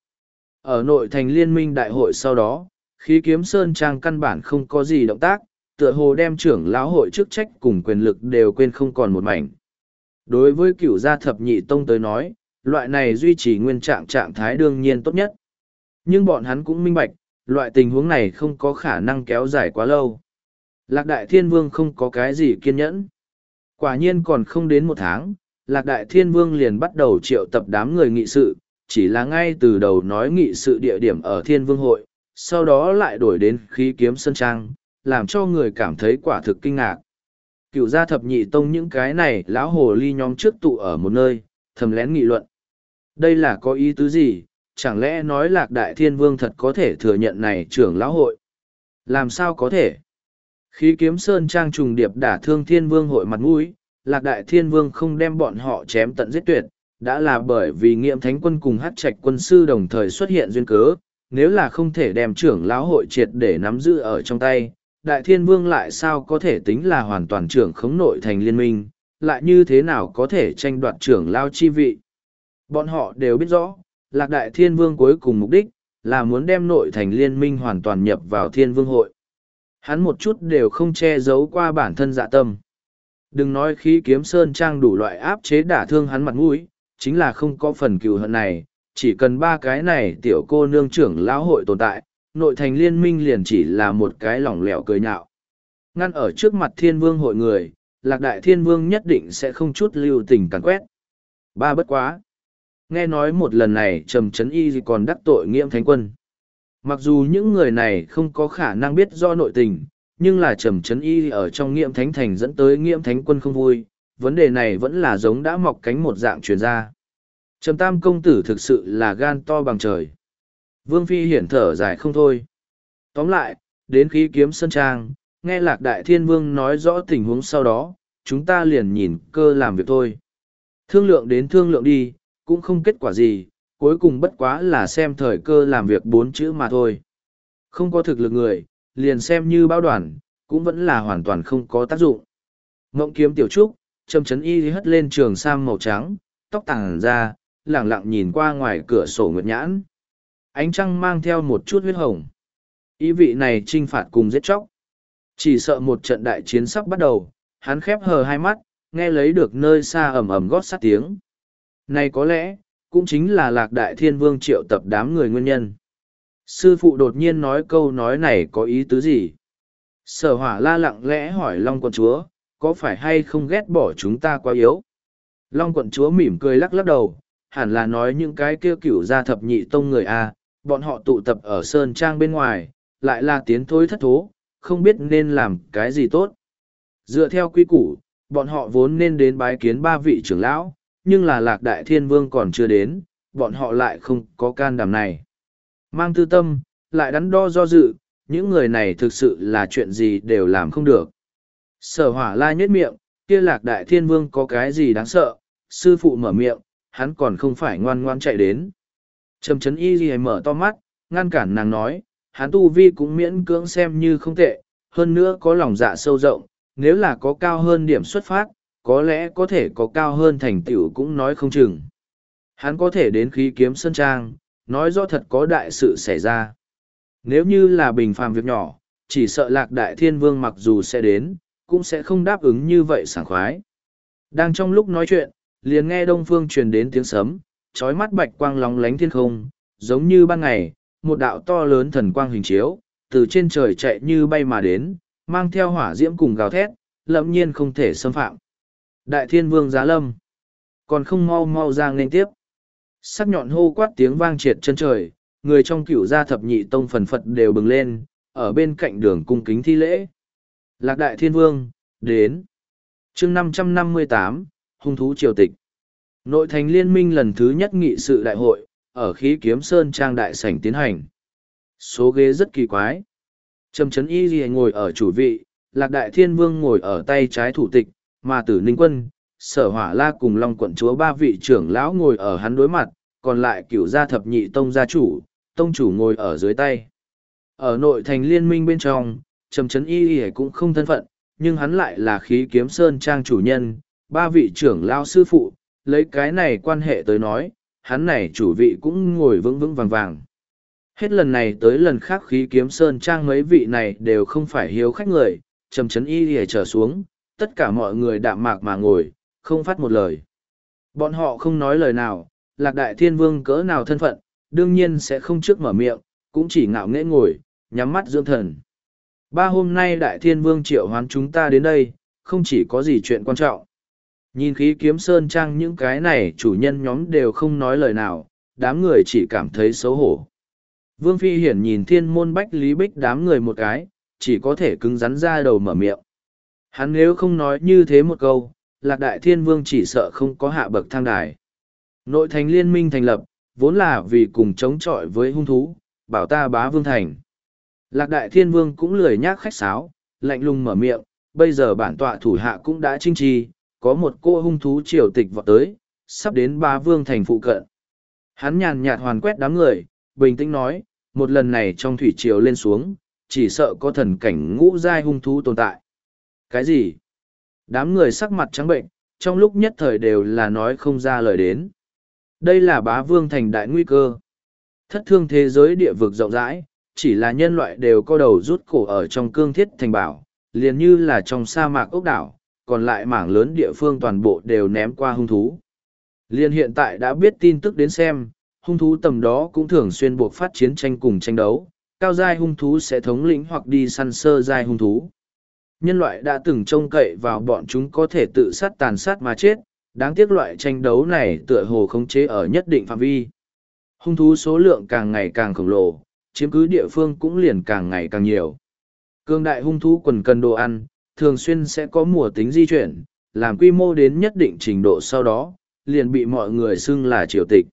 ở nội thành liên minh đại hội sau đó, Khí Kiếm Sơn Trang căn bản không có gì động tác, tựa hồ đem trưởng lão hội chức trách cùng quyền lực đều quên không còn một mảnh. Đối với cửu gia thập nhị tông tới nói, loại này duy trì nguyên trạng thái đương nhiên tốt nhất. Nhưng bọn hắn cũng minh bạch, loại tình huống này không có khả năng kéo dài quá lâu. Lạc Đại Thiên Vương không có cái gì kiên nhẫn. Quả nhiên còn không đến một tháng, Lạc Đại Thiên Vương liền bắt đầu triệu tập đám người nghị sự, chỉ là ngay từ đầu nói nghị sự địa điểm ở Thiên Vương hội, sau đó lại đổi đến Khí Kiếm Sơn Trang, làm cho người cảm thấy quả thực kinh ngạc. Cựu gia thập nhị tông những cái này lão hồ ly nhóm trước tụ ở một nơi, thầm lén nghị luận. Đây là có ý tứ gì, chẳng lẽ nói Lạc Đại Thiên Vương thật có thể thừa nhận này trưởng lão hội? Làm sao có thể? Khí Kiếm Sơn Trang trùng điệp đả thương Thiên Vương hội mặt mũi, Lạc Đại Thiên Vương không đem bọn họ chém tận giết tuyệt, đã là bởi vì Nghiễm Thánh quân cùng Hắc Trạch quân sư đồng thời xuất hiện duyên cớ, nếu là không thể đem trưởng lão hội triệt để nắm giữ ở trong tay, Đại Thiên Vương lại sao có thể tính là hoàn toàn trưởng khống nội thành liên minh, lại như thế nào có thể tranh đoạt trưởng lao chi vị? Bọn họ đều biết rõ, Lạc Đại Thiên Vương cuối cùng mục đích, là muốn đem nội thành liên minh hoàn toàn nhập vào Thiên Vương hội. Hắn một chút đều không che giấu qua bản thân dạ tâm. Đừng nói Khí Kiếm Sơn Trang đủ loại áp chế đả thương hắn mặt mũi, chính là không có phần cừu hận này, chỉ cần ba cái này tiểu cô nương trưởng lão hội tồn tại, nội thành liên minh liền chỉ là một cái lỏng lẻo cười nhạo. Ngăn ở trước mặt Thiên Vương hội người, Lạc Đại Thiên Vương nhất định sẽ không chút lưu tình càn quét. Ba bất quá. Nghe nói một lần này Trầm Trấn Y còn đắc tội Nghiễm Thánh quân. Mặc dù những người này không có khả năng biết do nội tình, nhưng là Trầm Trấn Y ở trong Nghiễm Thánh Thành dẫn tới Nghiễm Thánh quân không vui, vấn đề này vẫn là giống đã mọc cánh một dạng truyền ra. Trầm Tam công tử thực sự là gan to bằng trời. Vương Phi hiển thở dài không thôi. Tóm lại, đến Khí Kiếm Sơn Trang, nghe Lạc Đại Thiên Vương nói rõ tình huống sau đó, chúng ta liền nhìn cơ làm việc thôi. Thương lượng đến thương lượng đi, cũng không kết quả gì, cuối cùng bất quá là xem thời cơ làm việc 4 chữ mà thôi. Không có thực lực người, liền xem như bao đoàn, cũng vẫn là hoàn toàn không có tác dụng. Ngộng Kiếm Tiểu Trúc, Trầm Trấn Y hất lên trường sam màu trắng, tóc tàng ra, lẳng lặng nhìn qua ngoài cửa sổ nguyệt nhãn. Ánh trăng mang theo một chút huyết hồng. Ý vị này trinh phạt cùng giết chóc. Chỉ sợ một trận đại chiến sắp bắt đầu, hắn khép hờ hai mắt, nghe lấy được nơi xa ầm ầm gót sắt tiếng. Này có lẽ, cũng chính là Lạc Đại Thiên Vương triệu tập đám người nguyên nhân. Sư phụ đột nhiên nói câu nói này có ý tứ gì? Sở Hỏa La lặng lẽ hỏi Long quận chúa, có phải hay không ghét bỏ chúng ta quá yếu? Long quận chúa mỉm cười lắc lắc đầu, hẳn là nói những cái kia cửu gia thập nhị tông người A, Bọn họ tụ tập ở sơn trang bên ngoài, lại là tiến thối thất thố, không biết nên làm cái gì tốt. Dựa theo quy củ, bọn họ vốn nên đến bái kiến ba vị trưởng lão, nhưng là Lạc Đại Thiên Vương còn chưa đến, bọn họ lại không có can đảm này. Mang tư tâm, lại đắn đo do dự, những người này thực sự là chuyện gì đều làm không được. Sở Hỏa La nhếch miệng, kia Lạc Đại Thiên Vương có cái gì đáng sợ, sư phụ mở miệng, hắn còn không phải ngoan ngoan chạy đến. Trầm Chấn Y Ghi mở to mắt, ngăn cản nàng nói, hắn tu vi cũng miễn cưỡng xem như không tệ, hơn nữa có lòng dạ sâu rộng, nếu là có cao hơn điểm xuất phát, có lẽ có thể có cao hơn thành tựu cũng nói không chừng. Hắn có thể đến khí kiếm sơn trang, nói rõ thật có đại sự xảy ra. Nếu như là bình phàm việc nhỏ, chỉ sợ Lạc Đại Thiên Vương mặc dù sẽ đến, cũng sẽ không đáp ứng như vậy sảng khoái. Đang trong lúc nói chuyện, liền nghe đông phương truyền đến tiếng sấm, trói mắt bạch quang lóng lánh thiên không, giống như ban ngày, một đạo to lớn thần quang hình chiếu, từ trên trời chạy như bay mà đến, mang theo hỏa diễm cùng gào thét, lẫm nhiên không thể xâm phạm. Đại Thiên Vương giá lâm, còn không mau mau ra nghênh tiếp. Sắc nhọn hô quát tiếng vang triệt chân trời, người trong cửu gia thập nhị tông phần phật đều bừng lên, ở bên cạnh đường cung kính thi lễ. Lạc Đại Thiên Vương, đến. Chương 558, hung thú triều tịch. Nội thành liên minh lần thứ nhất nghị sự đại hội, ở khí kiếm sơn trang đại sảnh tiến hành. Số ghế rất kỳ quái. Trầm Chấn Y Ghi ngồi ở chủ vị, Lạc Đại Thiên Vương ngồi ở tay trái thủ tịch, mà Tử Ninh Quân, Sở Hỏa La cùng Long Quận Chúa ba vị trưởng lão ngồi ở hắn đối mặt, còn lại cửu gia thập nhị tông gia chủ, tông chủ ngồi ở dưới tay. Ở nội thành liên minh bên trong, Trầm Chấn Y Ghi cũng không thân phận, nhưng hắn lại là khí kiếm sơn trang chủ nhân, ba vị trưởng lão sư phụ, lấy cái này quan hệ tới nói, hắn này chủ vị cũng ngồi vững vững vàng vàng. Hết lần này tới lần khác khí kiếm sơn trang mấy vị này đều không phải hiếu khách người, Trầm Chấn Y Ghi trở xuống, tất cả mọi người đạm mạc mà ngồi, không phát một lời. Bọn họ không nói lời nào, Lạc Đại Thiên Vương cỡ nào thân phận, đương nhiên sẽ không trước mở miệng, cũng chỉ ngạo nghễ ngồi, nhắm mắt dưỡng thần. Ba hôm nay Đại Thiên Vương triệu hoán chúng ta đến đây, không chỉ có gì chuyện quan trọng. Nhìn khí kiếm sơn trang những cái này chủ nhân nhóm đều không nói lời nào, đám người chỉ cảm thấy xấu hổ. Vương Phi Hiển nhìn thiên môn bách lý bích đám người một cái, chỉ có thể cứng rắn ra đầu mở miệng. Hắn nếu không nói như thế một câu, Lạc Đại Thiên Vương chỉ sợ không có hạ bậc thang đài. Nội thành liên minh thành lập, vốn là vì cùng chống chọi với hung thú, bảo ta bá vương thành. Lạc Đại Thiên Vương cũng lười nhác khách sáo, lạnh lùng mở miệng, bây giờ bản tọa thủ hạ cũng đã chinh trì, có một cô hung thú triều tịch vọt tới, sắp đến bá vương thành phụ cận. Hắn nhàn nhạt hoàn quét đám người, bình tĩnh nói, một lần này trong thủy triều lên xuống, chỉ sợ có thần cảnh ngũ giai hung thú tồn tại. Cái gì? Đám người sắc mặt trắng bệnh, trong lúc nhất thời đều là nói không ra lời đến. Đây là bá vương thành đại nguy cơ. Thất thương thế giới địa vực rộng rãi, chỉ là nhân loại đều có đầu rút cổ ở trong cương thiết thành bảo, liền như là trong sa mạc ốc đảo, còn lại mảng lớn địa phương toàn bộ đều ném qua hung thú. Liên hiện tại đã biết tin tức đến xem, hung thú tầm đó cũng thường xuyên buộc phát chiến tranh cùng tranh đấu, cao giai hung thú sẽ thống lĩnh hoặc đi săn sơ giai hung thú. Nhân loại đã từng trông cậy vào bọn chúng có thể tự sát tàn sát mà chết, đáng tiếc loại tranh đấu này tựa hồ khống chế ở nhất định phạm vi. Hung thú số lượng càng ngày càng khổng lồ, chiếm cứ địa phương cũng liền càng ngày càng nhiều. Cương đại hung thú quần cần đồ ăn, thường xuyên sẽ có mùa tính di chuyển, làm quy mô đến nhất định trình độ sau đó, liền bị mọi người xưng là triều tịch.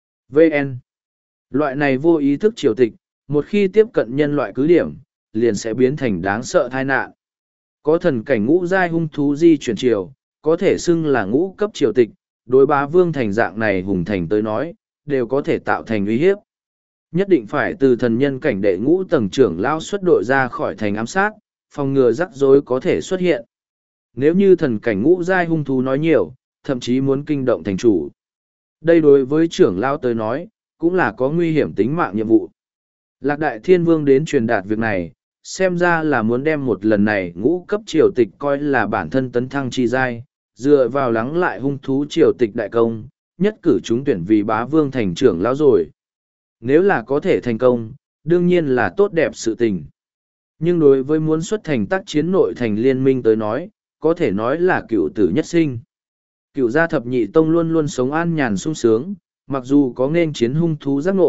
VN. Loại này vô ý thức triều tịch, một khi tiếp cận nhân loại cứ điểm, liền sẽ biến thành đáng sợ tai nạn. Có thần cảnh ngũ giai hung thú di chuyển triều, có thể xưng là ngũ cấp triều tịch, đối bá vương thành dạng này hùng thành tới nói, đều có thể tạo thành uy hiếp. Nhất định phải từ thần nhân cảnh đệ ngũ tầng trưởng lao xuất đội ra khỏi thành ám sát, phòng ngừa rắc rối có thể xuất hiện. Nếu như thần cảnh ngũ giai hung thú nói nhiều, thậm chí muốn kinh động thành chủ. Đây đối với trưởng lao tới nói, cũng là có nguy hiểm tính mạng nhiệm vụ. Lạc Đại Thiên Vương đến truyền đạt việc này, xem ra là muốn đem một lần này ngũ cấp triều tịch coi là bản thân tấn thăng chi giai, dựa vào lắng lại hung thú triều tịch đại công, nhất cử chúng tuyển vì bá vương thành trưởng lão rồi. Nếu là có thể thành công, đương nhiên là tốt đẹp sự tình. Nhưng đối với muốn xuất thành tác chiến nội thành liên minh tới nói, có thể nói là cựu tử nhất sinh. Cựu gia thập nhị tông luôn luôn sống an nhàn sung sướng, mặc dù có nên chiến hung thú giác ngộ,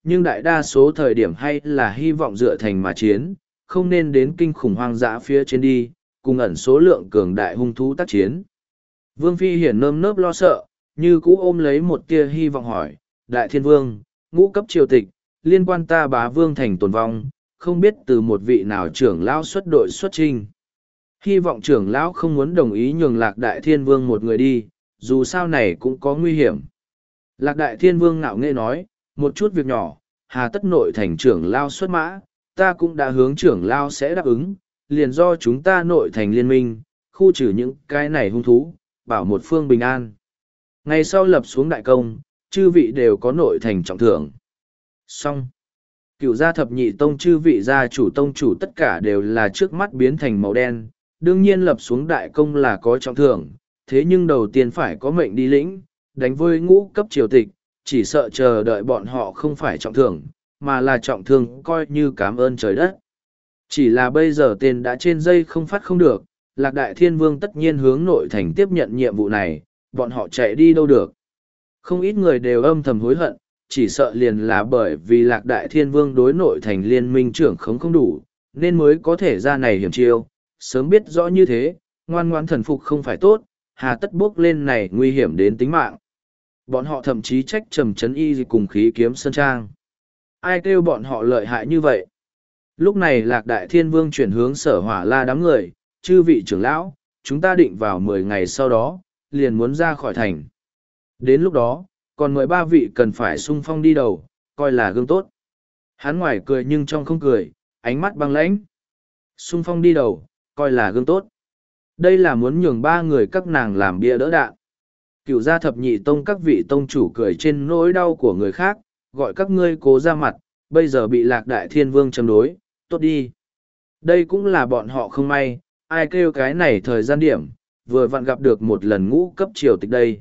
nhưng đại đa số thời điểm hay là hy vọng dựa thành mà chiến, không nên đến kinh khủng hoang dã phía trên đi, cùng ẩn số lượng cường đại hung thú tác chiến. Vương Phi Hiển nơm nớp lo sợ, như cũ ôm lấy một tia hy vọng hỏi, Đại Thiên Vương, ngũ cấp triều tịch, liên quan ta Bá Vương thành tồn vong, không biết từ một vị nào trưởng lão xuất đội xuất trinh. Hy vọng trưởng lão không muốn đồng ý nhường Lạc Đại Thiên Vương một người đi, dù sao này cũng có nguy hiểm. Lạc Đại Thiên Vương ngạo nghễ nói, một chút việc nhỏ, hà tất nội thành trưởng lão xuất mã, ta cũng đã hướng trưởng lão sẽ đáp ứng, liền do chúng ta nội thành liên minh, khu trừ những cái này hung thú, bảo một phương bình an. Ngày sau lập xuống đại công, chư vị đều có nội thành trọng thưởng. Xong. Cựu gia thập nhị tông chư vị gia chủ tông chủ tất cả đều là trước mắt biến thành màu đen, đương nhiên lập xuống đại công là có trọng thưởng, thế nhưng đầu tiên phải có mệnh đi lĩnh, đánh với ngũ cấp triều tịch, chỉ sợ chờ đợi bọn họ không phải trọng thưởng, mà là trọng thương coi như cảm ơn trời đất. Chỉ là bây giờ tên đã trên dây không phát không được, Lạc Đại Thiên Vương tất nhiên hướng nội thành tiếp nhận nhiệm vụ này, bọn họ chạy đi đâu được. Không ít người đều âm thầm hối hận, chỉ sợ liền là bởi vì Lạc Đại Thiên Vương đối nội thành liên minh trưởng khống không đủ, nên mới có thể ra này hiểm chiêu, sớm biết rõ như thế, ngoan ngoãn thần phục không phải tốt, hà tất bước lên này nguy hiểm đến tính mạng. Bọn họ thậm chí trách Trầm Trấn Y cùng khí kiếm sơn trang. Ai kêu bọn họ lợi hại như vậy? Lúc này Lạc Đại Thiên Vương chuyển hướng Sở Hỏa La đám người, chư vị trưởng lão, chúng ta định vào 10 ngày sau đó, liền muốn ra khỏi thành. Đến lúc đó, còn 13 vị cần phải sung phong đi đầu, coi là gương tốt. Hắn ngoài cười nhưng trong không cười, ánh mắt băng lãnh. Sung phong đi đầu, coi là gương tốt. Đây là muốn nhường 3 người các nàng làm bia đỡ đạn. Cựu gia thập nhị tông các vị tông chủ cười trên nỗi đau của người khác, gọi các ngươi cố ra mặt, bây giờ bị Lạc Đại Thiên Vương châm đối, tốt đi. Đây cũng là bọn họ không may, ai kêu cái này thời gian điểm, vừa vặn gặp được một lần ngũ cấp triều tịch đây.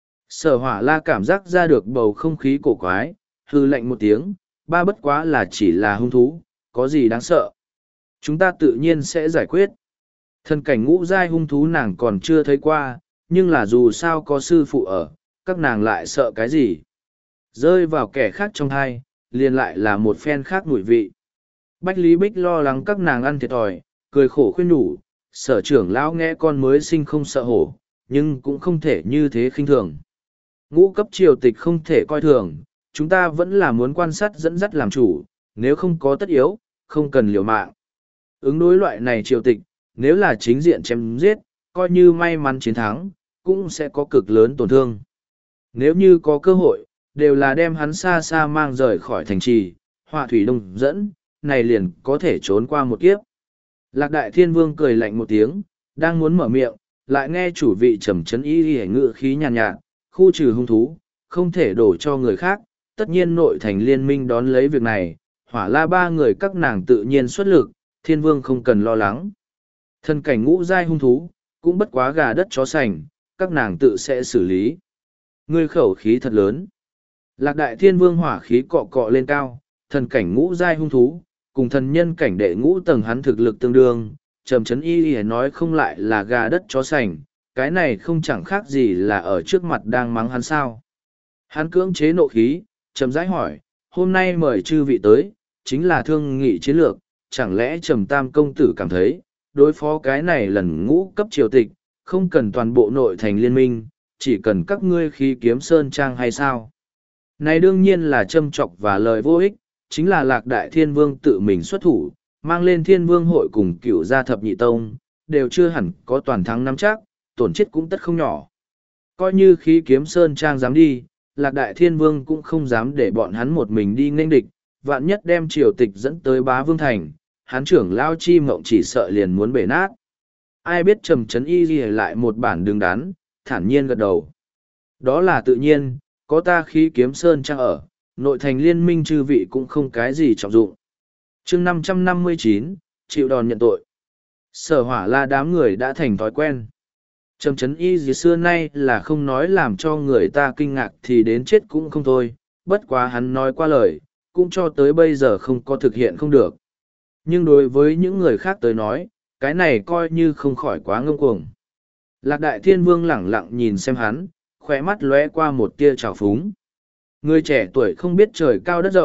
Sở Hỏa La cảm giác ra được bầu không khí cổ quái, hư lạnh một tiếng, ba bất quá là chỉ là hung thú, có gì đáng sợ. Chúng ta tự nhiên sẽ giải quyết. Thân cảnh ngũ giai hung thú nàng còn chưa thấy qua, nhưng là dù sao có sư phụ ở, các nàng lại sợ cái gì. Rơi vào kẻ khác trong hai, liền lại là một phen khác mùi vị. Bách Lý Bích lo lắng các nàng ăn thiệt thòi, cười khổ khuyên nhủ, sở trưởng lão nghe con mới sinh không sợ hổ, nhưng cũng không thể như thế khinh thường. Ngũ cấp triều tịch không thể coi thường, chúng ta vẫn là muốn quan sát dẫn dắt làm chủ, nếu không có tất yếu, không cần liều mạng. Ứng đối loại này triều tịch, nếu là chính diện chém giết, coi như may mắn chiến thắng, cũng sẽ có cực lớn tổn thương. Nếu như có cơ hội, đều là đem hắn xa xa mang rời khỏi thành trì, họa thủy đông dẫn, này liền có thể trốn qua một kiếp. Lạc Đại Thiên Vương cười lạnh một tiếng, đang muốn mở miệng, lại nghe chủ vị Trầm Trấn Y hề ngự khí nhàn nhạt, khu trừ hung thú, không thể đổ cho người khác, tất nhiên nội thành liên minh đón lấy việc này, Hỏa La 3 người các nàng tự nhiên xuất lực, Thiên Vương không cần lo lắng. Thân cảnh ngũ giai hung thú, cũng bất quá gà đất chó sành, các nàng tự sẽ xử lý. Ngươi khẩu khí thật lớn. Lạc Đại Thiên Vương hỏa khí cọ cọ lên cao, thần cảnh ngũ giai hung thú, cùng thần nhân cảnh đệ ngũ tầng hắn thực lực tương đương, Trầm Trấn Y nói không lại là gà đất chó sành, cái này không chẳng khác gì là ở trước mặt đang mắng hắn sao. Hắn cưỡng chế nộ khí, trầm rãi hỏi, hôm nay mời chư vị tới, chính là thương nghị chiến lược, chẳng lẽ Trầm Tam công tử cảm thấy, đối phó cái này lần ngũ cấp triều tịch, không cần toàn bộ nội thành liên minh, chỉ cần các ngươi khí kiếm sơn trang hay sao? Này đương nhiên là châm chọc và lời vô ích, chính là Lạc Đại Thiên Vương tự mình xuất thủ, mang lên Thiên Vương hội cùng cựu gia thập nhị tông, đều chưa hẳn có toàn thắng nắm chắc, tổn chết cũng tất không nhỏ. Coi như khí kiếm sơn trang dám đi, Lạc Đại Thiên Vương cũng không dám để bọn hắn một mình đi nghênh địch, vạn nhất đem triều tịch dẫn tới Bá Vương Thành, hắn trưởng lao chi mộng chỉ sợ liền muốn bể nát. Ai biết Trầm Trấn Y ghi lại một bản đứng đắn, thản nhiên gật đầu. Đó là tự nhiên, có ta khí kiếm sơn trang ở, nội thành liên minh chư vị cũng không cái gì trọng dụng. chương 559, chịu đòn nhận tội. Sở Hỏa La đám người đã thành thói quen. Trầm Trấn Y gì xưa nay là không nói làm cho người ta kinh ngạc thì đến chết cũng không thôi, bất quá hắn nói qua lời, cũng cho tới bây giờ không có thực hiện không được. Nhưng đối với những người khác tới nói, cái này coi như không khỏi quá ngông cuồng. Lạc Đại Thiên Vương lẳng lặng nhìn xem hắn, khóe mắt lóe qua một tia trào phúng. Người trẻ tuổi không biết trời cao đất rộng,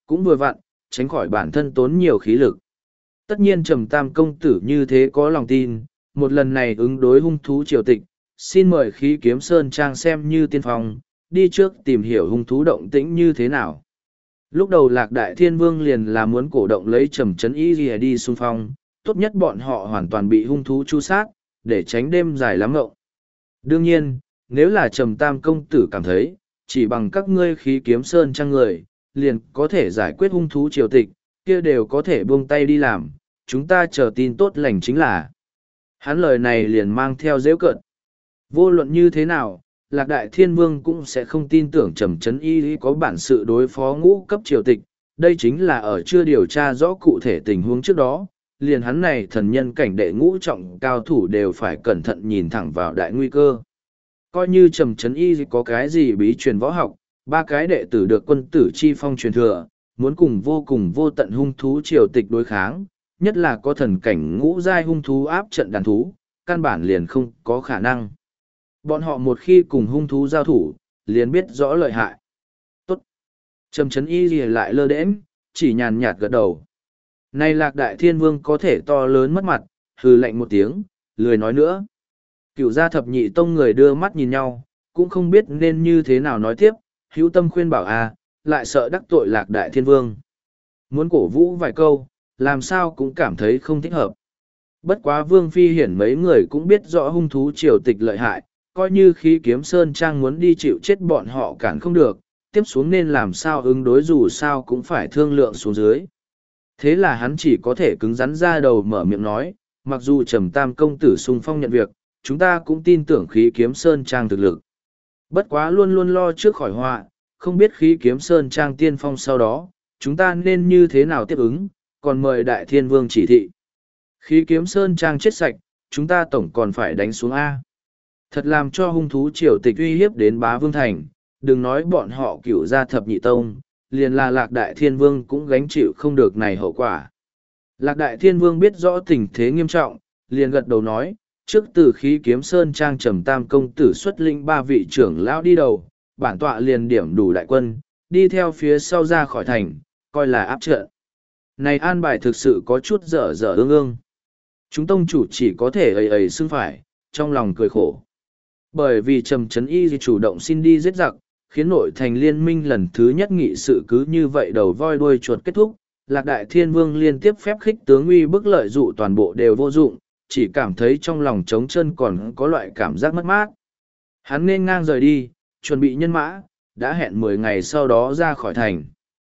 cũng vừa vặn, tránh khỏi bản thân tốn nhiều khí lực. Tất nhiên Trầm Tam công tử như thế có lòng tin, một lần này ứng đối hung thú triều tịch, xin mời khí kiếm sơn trang xem như tiên phong, đi trước tìm hiểu hung thú động tĩnh như thế nào. Lúc đầu Lạc Đại Thiên Vương liền là muốn cổ động lấy Trầm Trấn Y Lìa đi xung phong, tốt nhất bọn họ hoàn toàn bị hung thú chu sát, để tránh đêm dài lắm ngộng. Đương nhiên, nếu là Trầm Tam công tử cảm thấy, chỉ bằng các ngươi khí kiếm sơn trang người, liền có thể giải quyết hung thú triều tịch, kia đều có thể buông tay đi làm, chúng ta chờ tin tốt lành chính là. Hắn lời này liền mang theo dễu cợt. Vô luận như thế nào, Lạc Đại Thiên Vương cũng sẽ không tin tưởng Trầm Trấn Y có bản sự đối phó ngũ cấp triều tịch, đây chính là ở chưa điều tra rõ cụ thể tình huống trước đó, liền hắn này thần nhân cảnh đệ ngũ trọng cao thủ đều phải cẩn thận nhìn thẳng vào đại nguy cơ. Coi như Trầm Trấn Y có cái gì bí truyền võ học, ba cái đệ tử được quân tử chi phong truyền thừa, muốn cùng vô tận hung thú triều tịch đối kháng, nhất là có thần cảnh ngũ giai hung thú áp trận đàn thú, căn bản liền không có khả năng. Bọn họ một khi cùng hung thú giao thủ, liền biết rõ lợi hại. Tốt. Trầm Trấn Y gì lại lơ đễnh, chỉ nhàn nhạt gật đầu. Này Lạc Đại Thiên Vương có thể to lớn mất mặt, hừ lạnh một tiếng, lười nói nữa. Cửu gia thập nhị tông người đưa mắt nhìn nhau, cũng không biết nên như thế nào nói tiếp, hữu tâm khuyên bảo lại sợ đắc tội Lạc Đại Thiên Vương. Muốn cổ vũ vài câu, làm sao cũng cảm thấy không thích hợp. Bất quá Vương Phi Hiển mấy người cũng biết rõ hung thú triều tịch lợi hại, coi như khí kiếm sơn trang muốn đi chịu chết bọn họ cản không được, tiếp xuống nên làm sao ứng đối dù sao cũng phải thương lượng xuống dưới. Thế là hắn chỉ có thể cứng rắn ra đầu mở miệng nói, mặc dù Trầm Tam công tử xung phong nhận việc, chúng ta cũng tin tưởng khí kiếm sơn trang thực lực. Bất quá luôn luôn lo trước khỏi họa, không biết khí kiếm sơn trang tiên phong sau đó, chúng ta nên như thế nào tiếp ứng, còn mời Đại Thiên Vương chỉ thị. Khí kiếm sơn trang chết sạch, chúng ta tổng còn phải đánh xuống A. Thật làm cho hung thú triều tịch uy hiếp đến Bá Vương Thành, đừng nói bọn họ cửu gia thập nhị tông, liền là Lạc Đại Thiên Vương cũng gánh chịu không được này hậu quả. Lạc Đại Thiên Vương biết rõ tình thế nghiêm trọng, liền gật đầu nói, trước từ khí kiếm sơn trang Trầm Tam công tử xuất lĩnh ba vị trưởng lão đi đầu, bản tọa liền điểm đủ đại quân, đi theo phía sau ra khỏi thành, coi là áp trận. Này an bài thực sự có chút dở dở ương ương. Chúng tông chủ chỉ có thể ấy xưng phải, trong lòng cười khổ. Bởi vì Trầm Trấn Y chủ động xin đi giết giặc, khiến nội thành liên minh lần thứ nhất nghị sự cứ như vậy đầu voi đuôi chuột kết thúc. Lạc Đại Thiên Vương liên tiếp phép khích tướng uy bức lợi dụ toàn bộ đều vô dụng, chỉ cảm thấy trong lòng trống chân còn có loại cảm giác mất mát. Hắn nên ngang rời đi, chuẩn bị nhân mã, đã hẹn 10 ngày sau đó ra khỏi thành.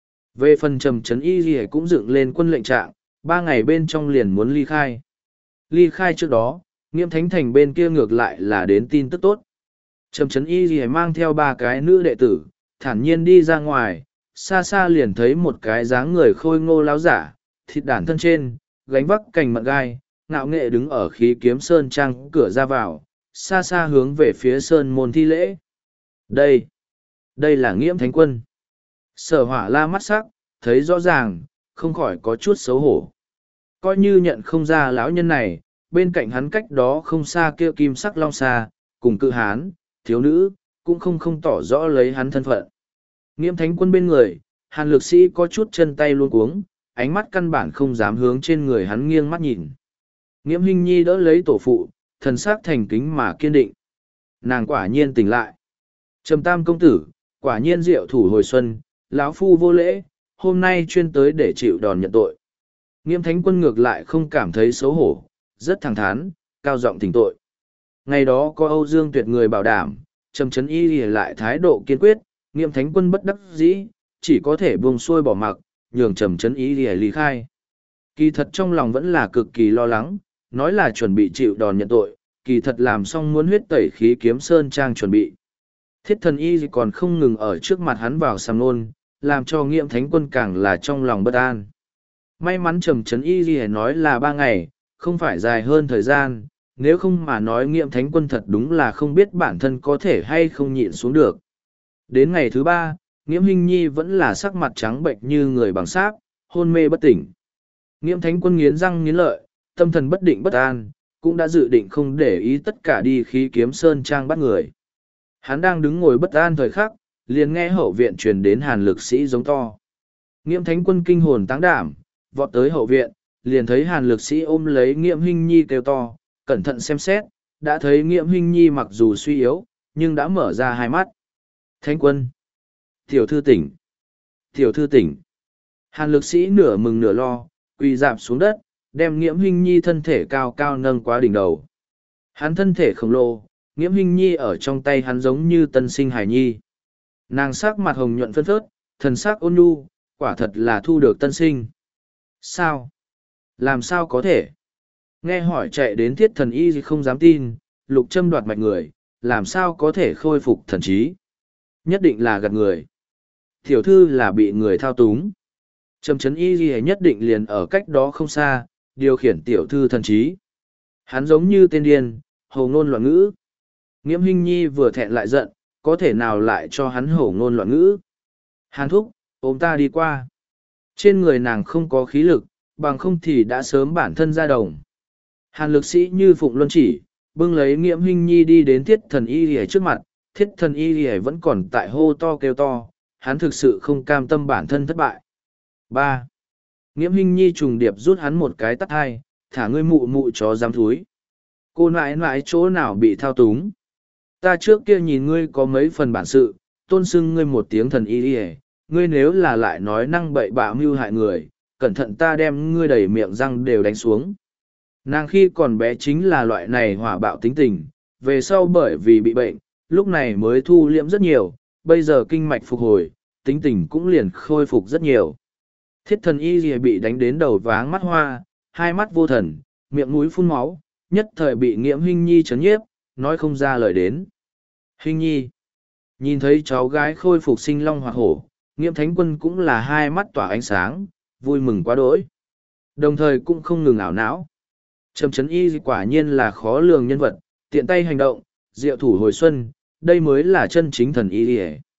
Về phần Trầm Trấn Y cũng dựng lên quân lệnh trạng, 3 ngày bên trong liền muốn ly khai. Ly khai trước đó, Nghiễm Thánh Thành bên kia ngược lại là đến tin tức tốt. Trầm Trấn Y mang theo 3 cái nữ đệ tử, thản nhiên đi ra ngoài, xa xa liền thấy một cái dáng người khôi ngô láo giả, thịt đản thân trên, gánh vác cành mận gai, ngạo nghệ đứng ở khí kiếm sơn trang cửa ra vào, xa xa hướng về phía sơn môn thi lễ. Đây là Nghiễm Thánh Quân. Sở Hỏa La mắt sắc, thấy rõ ràng, không khỏi có chút xấu hổ. Coi như nhận không ra lão nhân này, bên cạnh hắn cách đó không xa kia kim sắc long xa, cùng cự hán, thiếu nữ, cũng không tỏ rõ lấy hắn thân phận. Nghiễm Thánh Quân bên người, Hàn Lực Sĩ có chút chân tay luôn cuống, ánh mắt căn bản không dám hướng trên người hắn nghiêng mắt nhìn. Nghiễm Hinh Nhi đỡ lấy tổ phụ, thần sắc thành kính mà kiên định. Nàng quả nhiên tỉnh lại. Trầm Tam công tử, quả nhiên diệu thủ hồi xuân, lão phu vô lễ, hôm nay chuyên tới để chịu đòn nhận tội. Nghiễm Thánh Quân ngược lại không cảm thấy xấu hổ, rất thẳng thắn, cao giọng thỉnh tội. Ngày đó có Âu Dương Tuyệt người bảo đảm, Trầm Trấn Y lại thái độ kiên quyết, Nghiễm Thánh Quân bất đắc dĩ, chỉ có thể buông xuôi bỏ mặc, nhường Trầm Trấn Y ly khai. Kỳ thật trong lòng vẫn là cực kỳ lo lắng, nói là chuẩn bị chịu đòn nhận tội, kỳ thật làm xong muốn huyết tẩy khí kiếm sơn trang chuẩn bị. Thiết Thần Y còn không ngừng ở trước mặt hắn vào sàm nôn, làm cho Nghiễm Thánh Quân càng là trong lòng bất an. May mắn Trầm Trấn Y nói là 3 ngày, không phải dài hơn thời gian, nếu không mà nói Nghiễm Thánh Quân thật đúng là không biết bản thân có thể hay không nhịn xuống được. Đến ngày thứ 3, Nghiễm Hinh Nhi vẫn là sắc mặt trắng bệnh như người bằng sáp, hôn mê bất tỉnh. Nghiễm Thánh Quân nghiến răng nghiến lợi, tâm thần bất định bất an, cũng đã dự định không để ý tất cả đi khí kiếm sơn trang bắt người. Hắn đang đứng ngồi bất an thời khắc, liền nghe hậu viện truyền đến Hàn Lực Sĩ giống to. Nghiễm Thánh Quân kinh hồn táng đảm, vọt tới hậu viện, liền thấy Hàn Lực Sĩ ôm lấy Nghiễm Hinh Nhi kêu to, cẩn thận xem xét, đã thấy Nghiễm Hinh Nhi mặc dù suy yếu, nhưng đã mở ra hai mắt. Thánh Quân! Tiểu thư tỉnh! Tiểu thư tỉnh! Hàn Lực Sĩ nửa mừng nửa lo, quỳ dạp xuống đất, đem Nghiễm Hinh Nhi thân thể cao cao nâng quá đỉnh đầu. Hắn thân thể khổng lồ, Nghiễm Hinh Nhi ở trong tay hắn giống như tân sinh hải nhi. Nàng sắc mặt hồng nhuận phân phớt, thần sắc ôn nhu, quả thật là thu được tân sinh. Sao? Làm sao có thể? Nghe hỏi chạy đến thiết thần y không dám tin, lục châm đoạt mạch người, làm sao có thể khôi phục thần trí? Nhất định là gạt người. Tiểu thư là bị người thao túng. Trầm chấn y nhất định liền ở cách đó không xa, điều khiển tiểu thư thần trí. Hắn giống như tên điên, hồ ngôn loạn ngữ. Nghiễm Hinh Nhi vừa thẹn lại giận, có thể nào lại cho hắn hổ ngôn loạn ngữ. Hàn thúc, ôm ta đi qua. Trên người nàng không có khí lực, bằng không thì đã sớm bản thân ra đồng. Hàn Lực Sĩ như phụng luân chỉ, bưng lấy Nghiễm Hinh Nhi đi đến thiết thần y lìa trước mặt, thiết thần y lìa vẫn còn tại hô to kêu to, hắn thực sự không cam tâm bản thân thất bại. 3. Nghiễm Hinh Nhi trùng điệp rút hắn một cái tắt hai, thả ngươi mụ mụ chó dám thúi. Cô nãi nãi chỗ nào bị thao túng. Ta trước kia nhìn ngươi có mấy phần bản sự, tôn xưng ngươi một tiếng thần y lìa, ngươi nếu là lại nói năng bậy bạ mưu hại người, cẩn thận ta đem ngươi đầy miệng răng đều đánh xuống. Nàng khi còn bé chính là loại này hỏa bạo tính tình, về sau bởi vì bị bệnh, lúc này mới thu liễm rất nhiều, bây giờ kinh mạch phục hồi, tính tình cũng liền khôi phục rất nhiều. Thiết thần y gì bị đánh đến đầu váng mắt hoa, hai mắt vô thần, miệng mũi phun máu, nhất thời bị Nghiễm Hinh Nhi chấn nhiếp, nói không ra lời đến. Hinh Nhi nhìn thấy cháu gái khôi phục sinh long hoạt hổ, Nghiễm Thánh Quân cũng là hai mắt tỏa ánh sáng, vui mừng quá đỗi. Đồng thời cũng không ngừng ảo não. Trầm chấn y quả nhiên là khó lường nhân vật, tiện tay hành động, diệu thủ hồi xuân, đây mới là chân chính thần y.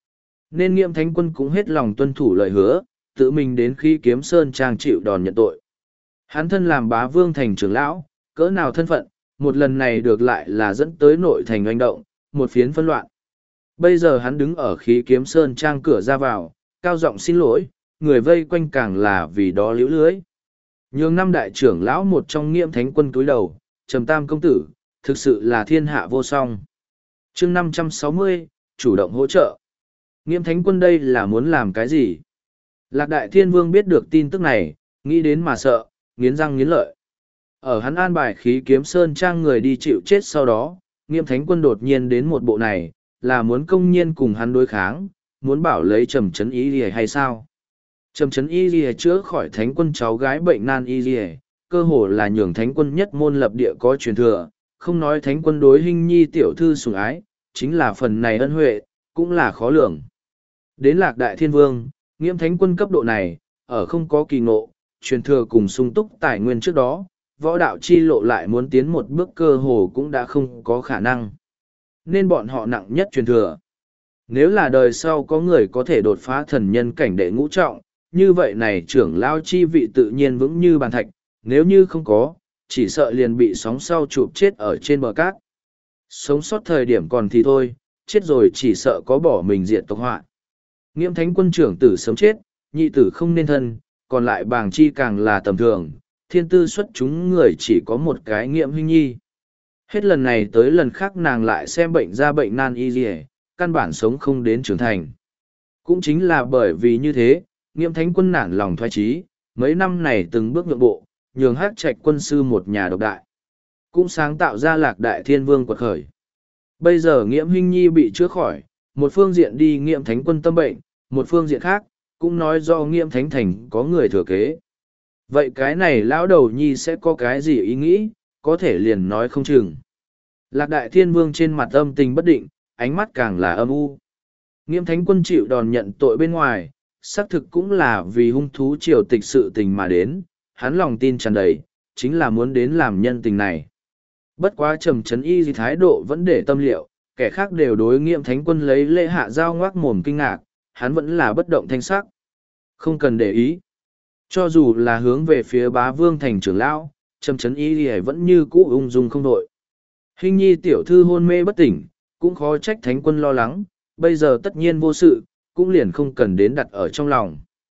Nên Nghiễm Thánh Quân cũng hết lòng tuân thủ lời hứa, tự mình đến khi Kiếm Sơn Trang chịu đòn nhận tội. Hắn thân làm Bá Vương thành trưởng lão, cỡ nào thân phận, một lần này được lại là dẫn tới nội thành oanh động, một phiến phân loạn. Bây giờ hắn đứng ở khí Kiếm Sơn Trang cửa ra vào, cao giọng xin lỗi, người vây quanh càng là vì đó liễu lưới. Nhường năm đại trưởng lão một trong Nghiễm Thánh Quân cúi đầu, Trầm Tam công tử, thực sự là thiên hạ vô song. Chương 560, chủ động hỗ trợ. Nghiễm Thánh Quân đây là muốn làm cái gì? Lạc Đại Thiên Vương biết được tin tức này, nghĩ đến mà sợ, nghiến răng nghiến lợi. Ở hắn an bài khí Kiếm Sơn Trang người đi chịu chết sau đó, Nghiễm Thánh Quân đột nhiên đến một bộ này, là muốn công nhiên cùng hắn đối kháng, muốn bảo lấy Trầm Chấn Y Lìa hay sao? Trầm Chấn Y Lìa chữa khỏi Thánh Quân cháu gái bệnh nan Y Lìa, cơ hồ là nhường Thánh Quân nhất môn lập địa có truyền thừa, không nói Thánh Quân đối Hinh Nhi tiểu thư sủng ái, chính là phần này ân huệ, cũng là khó lường. Đến Lạc Đại Thiên Vương, Nghiễm Thánh Quân cấp độ này, ở không có kỳ ngộ, truyền thừa cùng sung túc tài nguyên trước đó, võ đạo chi lộ lại muốn tiến một bước cơ hồ cũng đã không có khả năng. Nên bọn họ nặng nhất truyền thừa. Nếu là đời sau có người có thể đột phá thần nhân cảnh đệ ngũ trọng, như vậy này trưởng lao chi vị tự nhiên vững như bàn thạch, nếu như không có, chỉ sợ liền bị sóng sau chụp chết ở trên bờ cát. Sống sót thời điểm còn thì thôi, chết rồi chỉ sợ có bỏ mình diện tộc họa. Nghiễm Thánh Quân trưởng tử sớm chết, nhị tử không nên thân, còn lại bàng chi càng là tầm thường, thiên tư xuất chúng người chỉ có một cái Nghiễm Hinh Nhi. Hết lần này tới lần khác nàng lại xem bệnh ra bệnh nan y dì căn bản sống không đến trưởng thành. Cũng chính là bởi vì như thế, Nghiễm Thánh Quân nản lòng thoái chí, mấy năm này từng bước nhượng bộ, nhường Hắc Trạch quân sư một nhà độc đại. Cũng sáng tạo ra Lạc Đại Thiên Vương quật khởi. Bây giờ Nghiễm Hinh Nhi bị chữa khỏi, một phương diện đi Nghiễm Thánh Quân tâm bệnh, một phương diện khác, cũng nói do Nghiễm Thánh Thành có người thừa kế. Vậy cái này lão đầu nhi sẽ có cái gì ý nghĩ, có thể liền nói không chừng. Lạc Đại Thiên Vương trên mặt âm tình bất định, ánh mắt càng là âm u. Nghiễm Thánh Quân chịu đòn nhận tội bên ngoài, xác thực cũng là vì hung thú triều tịch sự tình mà đến, hắn lòng tin tràn đầy, chính là muốn đến làm nhân tình này. Bất quá Trầm Chấn Y gì thái độ vẫn để tâm liệu, kẻ khác đều đối Nghiễm Thánh Quân lấy lễ hạ giao ngoác mồm kinh ngạc, hắn vẫn là bất động thanh sắc. Không cần để ý. Cho dù là hướng về phía Bá Vương thành trưởng lão, Trầm Chấn Y gì vẫn như cũ ung dung không đội. Hinh Nhi tiểu thư hôn mê bất tỉnh, cũng khó trách Thánh Quân lo lắng, bây giờ tất nhiên vô sự, cũng liền không cần đến đặt ở trong lòng.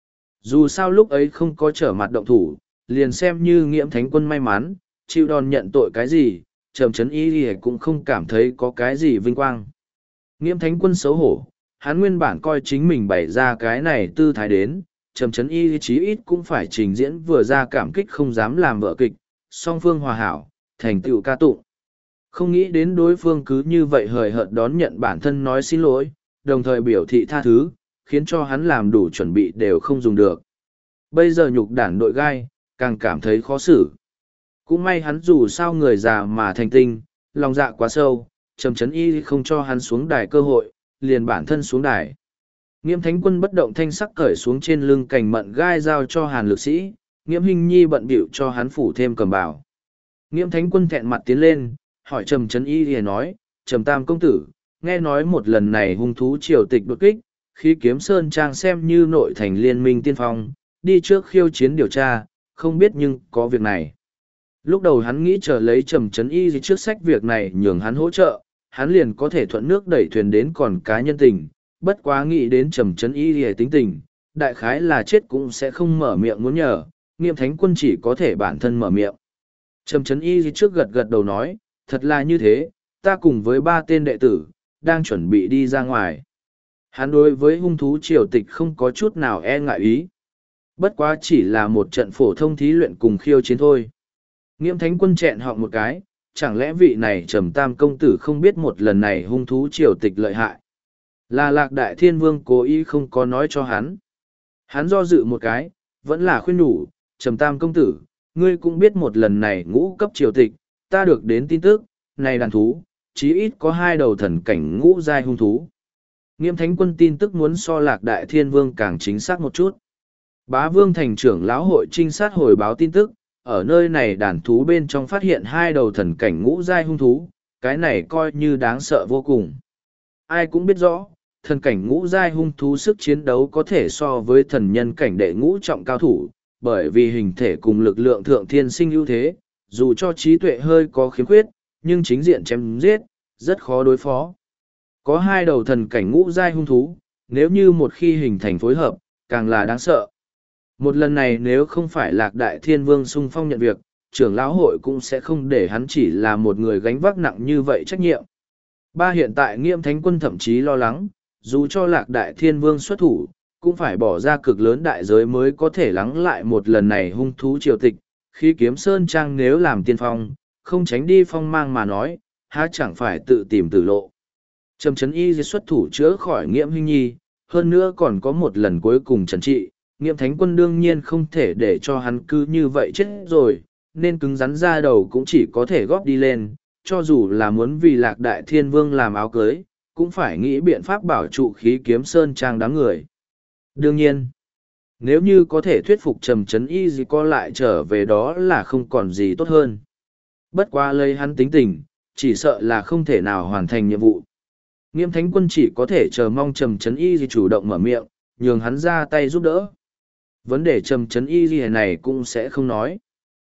Dù sao lúc ấy không có trở mặt động thủ, liền xem như Nghiễm Thánh Quân may mắn, chịu đòn nhận tội cái gì, Trầm Trấn Y cũng không cảm thấy có cái gì vinh quang. Nghiễm Thánh Quân xấu hổ, hắn nguyên bản coi chính mình bày ra cái này tư thái đến, Trầm Trấn Y chí ít cũng phải trình diễn vừa ra cảm kích không dám làm vợ kịch, song phương hòa hảo, thành tựu ca tụng. Không nghĩ đến đối phương cứ như vậy hời hợt đón nhận bản thân nói xin lỗi, đồng thời biểu thị tha thứ, khiến cho hắn làm đủ chuẩn bị đều không dùng được. Bây giờ nhục đản đội gai, càng cảm thấy khó xử. Cũng may hắn dù sao người già mà thành tinh, lòng dạ quá sâu, Trầm Trấn Y không cho hắn xuống đài cơ hội, liền bản thân xuống đài. Nghiễm Thánh Quân bất động thanh sắc cởi xuống trên lưng cành mận gai giao cho Hàn Lực Sĩ, Nghiễm Hinh Nhi bận bịu cho hắn phủ thêm cầm bào. Nghiễm Thánh Quân thẹn mặt tiến lên, hỏi Trầm Trấn Y thì nói, Trầm Tam công tử, nghe nói một lần này hung thú triều tịch đột kích, khí kiếm sơn trang xem như nội thành liên minh tiên phong, đi trước khiêu chiến điều tra, không biết nhưng có việc này. Lúc đầu hắn nghĩ chờ lấy Trầm Trấn Y trước sách việc này nhường hắn hỗ trợ, hắn liền có thể thuận nước đẩy thuyền đến còn cá nhân tình, bất quá nghĩ đến Trầm Trấn Y thì tính tình, đại khái là chết cũng sẽ không mở miệng muốn nhờ, Nghiễm Thánh Quân chỉ có thể bản thân mở miệng. Trầm Trấn Y trước gật gật đầu nói, thật là như thế, ta cùng với 3 tên đệ tử, đang chuẩn bị đi ra ngoài. Hắn đối với hung thú triều tịch không có chút nào e ngại ý. Bất quá chỉ là một trận phổ thông thí luyện cùng khiêu chiến thôi. Nghiễm Thánh Quân chẹn họng một cái, chẳng lẽ vị này Trầm Tam công tử không biết một lần này hung thú triều tịch lợi hại. Là Lạc Đại Thiên Vương cố ý không có nói cho hắn. Hắn do dự một cái, vẫn là khuyên nhủ, Trầm Tam công tử, ngươi cũng biết một lần này ngũ cấp triều tịch, ta được đến tin tức, này đàn thú, chí ít có 2 đầu thần cảnh ngũ giai hung thú. Nghiễm Thánh Quân tin tức muốn so Lạc Đại Thiên Vương càng chính xác một chút. Bá Vương thành trưởng lão hội trinh sát hồi báo tin tức, ở nơi này đàn thú bên trong phát hiện 2 đầu thần cảnh ngũ giai hung thú, cái này coi như đáng sợ vô cùng. Ai cũng biết rõ, thần cảnh ngũ giai hung thú sức chiến đấu có thể so với thần nhân cảnh đệ ngũ trọng cao thủ, bởi vì hình thể cùng lực lượng thượng thiên sinh ưu thế, dù cho trí tuệ hơi có khiếm khuyết, nhưng chính diện chém giết, rất khó đối phó. Có 2 đầu thần cảnh ngũ giai hung thú, nếu như một khi hình thành phối hợp, càng là đáng sợ. Một lần này nếu không phải Lạc Đại Thiên Vương xung phong nhận việc, trưởng lão hội cũng sẽ không để hắn chỉ là một người gánh vác nặng như vậy trách nhiệm. Hiện tại Nghiễm Thánh Quân thậm chí lo lắng, dù cho Lạc Đại Thiên Vương xuất thủ, cũng phải bỏ ra cực lớn đại giới mới có thể lắng lại một lần này hung thú triều tịch. Khi kiếm sơn trang nếu làm tiên phong, không tránh đi phong mang mà nói, há chẳng phải tự tìm tử lộ. Trầm Trấn Y xuất thủ chữa khỏi Nghiễm Hinh Nhi, hơn nữa còn có một lần cuối cùng trần trị, Nghiễm Thánh Quân đương nhiên không thể để cho hắn cứ như vậy chết rồi, nên cứng rắn ra đầu cũng chỉ có thể góp đi lên, cho dù là muốn vì Lạc Đại Thiên Vương làm áo cưới, cũng phải nghĩ biện pháp bảo trụ khí kiếm sơn trang đám người. Đương nhiên, nếu như có thể thuyết phục Trầm Trấn Y gì co lại trở về đó là không còn gì tốt hơn. Bất quá lấy hắn tính tình, chỉ sợ là không thể nào hoàn thành nhiệm vụ. Nghiễm Thánh Quân chỉ có thể chờ mong Trầm Trấn Y gì chủ động mở miệng, nhường hắn ra tay giúp đỡ. Vấn đề Trầm Trấn Y gì này cũng sẽ không nói.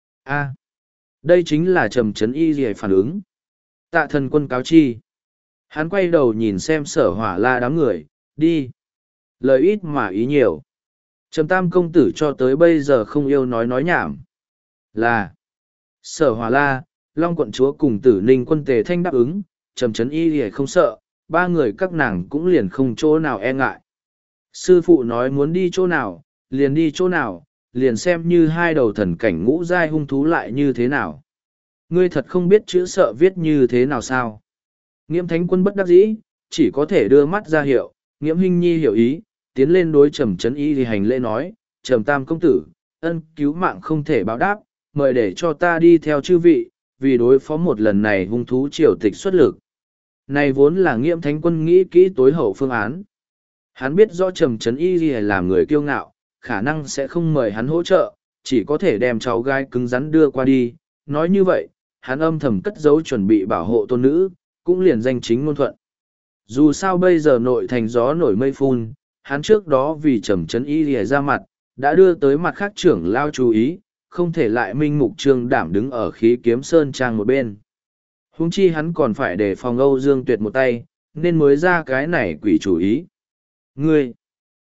Đây chính là Trầm Trấn Y gì phản ứng. Tạ Thần Quân cáo chi. Hắn quay đầu nhìn xem Sở Hỏa La đám người, đi. Lời ít mà ý nhiều. Trầm Tam công tử cho tới bây giờ không yêu nói nhảm. Là Sở Hỏa La, Long quận chúa cùng Tử Ninh quân Tề Thanh đáp ứng, Trầm Trấn Y thì không sợ, 3 người các nàng cũng liền không chỗ nào e ngại. Sư phụ nói muốn đi chỗ nào, liền đi chỗ nào, liền xem như 2 đầu thần cảnh ngũ giai hung thú lại như thế nào. Ngươi thật không biết chữ sợ viết như thế nào sao? Nghiễm Thánh Quân bất đắc dĩ, chỉ có thể đưa mắt ra hiệu, Nghiễm Hinh Nhi hiểu ý, tiến lên đối Trầm Trấn Y thì hành lễ nói, Trầm Tam công tử, ân cứu mạng không thể báo đáp, mời để cho ta đi theo chư vị, vì đối phó một lần này hung thú triều tịch xuất lực. Này vốn là Nghiễm Thánh Quân nghĩ kỹ tối hậu phương án. Hắn biết rõ Trầm Trấn Y gì làm người kiêu ngạo, khả năng sẽ không mời hắn hỗ trợ, chỉ có thể đem cháu gái cứng rắn đưa qua đi. Nói như vậy, hắn âm thầm cất giấu chuẩn bị bảo hộ tôn nữ, cũng liền danh chính ngôn thuận. Dù sao bây giờ nội thành gió nổi mây phun, hắn trước đó vì Trầm Trấn Y lìa ra mặt, đã đưa tới mặt khác trưởng lao chú ý, không thể lại minh mục trương đảm đứng ở khí kiếm sơn trang một bên. Huống chi hắn còn phải để phòng Âu Dương Tuyệt một tay, nên mới ra cái này quỷ chủ ý. Ngươi!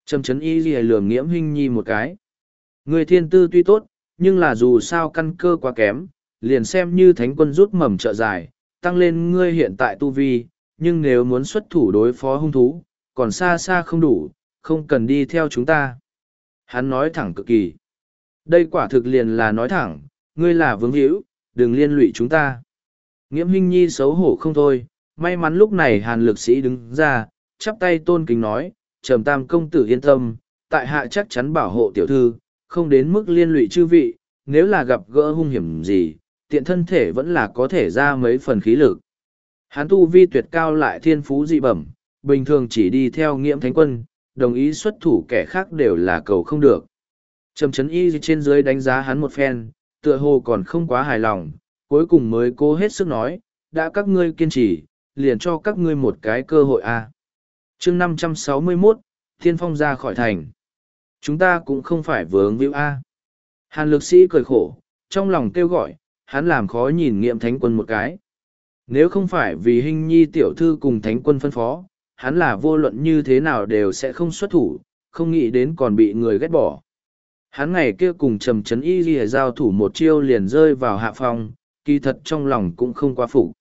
Trầm Trấn Y Ghi lườm Nghiễm Hinh Nhi một cái. Người thiên tư tuy tốt, nhưng là dù sao căn cơ quá kém, liền xem như thánh quân rút mầm trợ dài, tăng lên ngươi hiện tại tu vi, nhưng nếu muốn xuất thủ đối phó hung thú, còn xa xa không đủ, không cần đi theo chúng ta. Hắn nói thẳng cực kỳ. Đây quả thực liền là nói thẳng, ngươi là vướng hữu, đừng liên lụy chúng ta. Nghiễm Hinh Nhi xấu hổ không thôi, may mắn lúc này Hàn Lực Sĩ đứng ra, chắp tay tôn kính nói, Trầm Tam công tử yên tâm, tại hạ chắc chắn bảo hộ tiểu thư, không đến mức liên lụy chư vị, nếu là gặp gỡ hung hiểm gì, tiện thân thể vẫn là có thể ra mấy phần khí lực. Hắn tu vi tuyệt cao lại thiên phú dị bẩm, bình thường chỉ đi theo Nghiễm Thánh Quân, đồng ý xuất thủ kẻ khác đều là cầu không được. Trầm Trấn Y trên dưới đánh giá hắn một phen, tựa hồ còn không quá hài lòng, cuối cùng mới cố hết sức nói, đã các ngươi kiên trì, liền cho các ngươi một cái cơ hội a. Chương 561, Thiên Phong ra khỏi thành. Chúng ta cũng không phải vướng víu a. Hàn Lực Sĩ cười khổ, trong lòng kêu gọi, hắn làm khó nhìn Nghiễm Thánh Quân một cái. Nếu không phải vì Hinh Nhi tiểu thư cùng Thánh Quân phân phó, hắn là vô luận như thế nào đều sẽ không xuất thủ, không nghĩ đến còn bị người ghét bỏ. Hắn ngày kia cùng Trầm Trấn Y Ghi giao thủ một chiêu liền rơi vào hạ phong, kỳ thật trong lòng cũng không quá phục.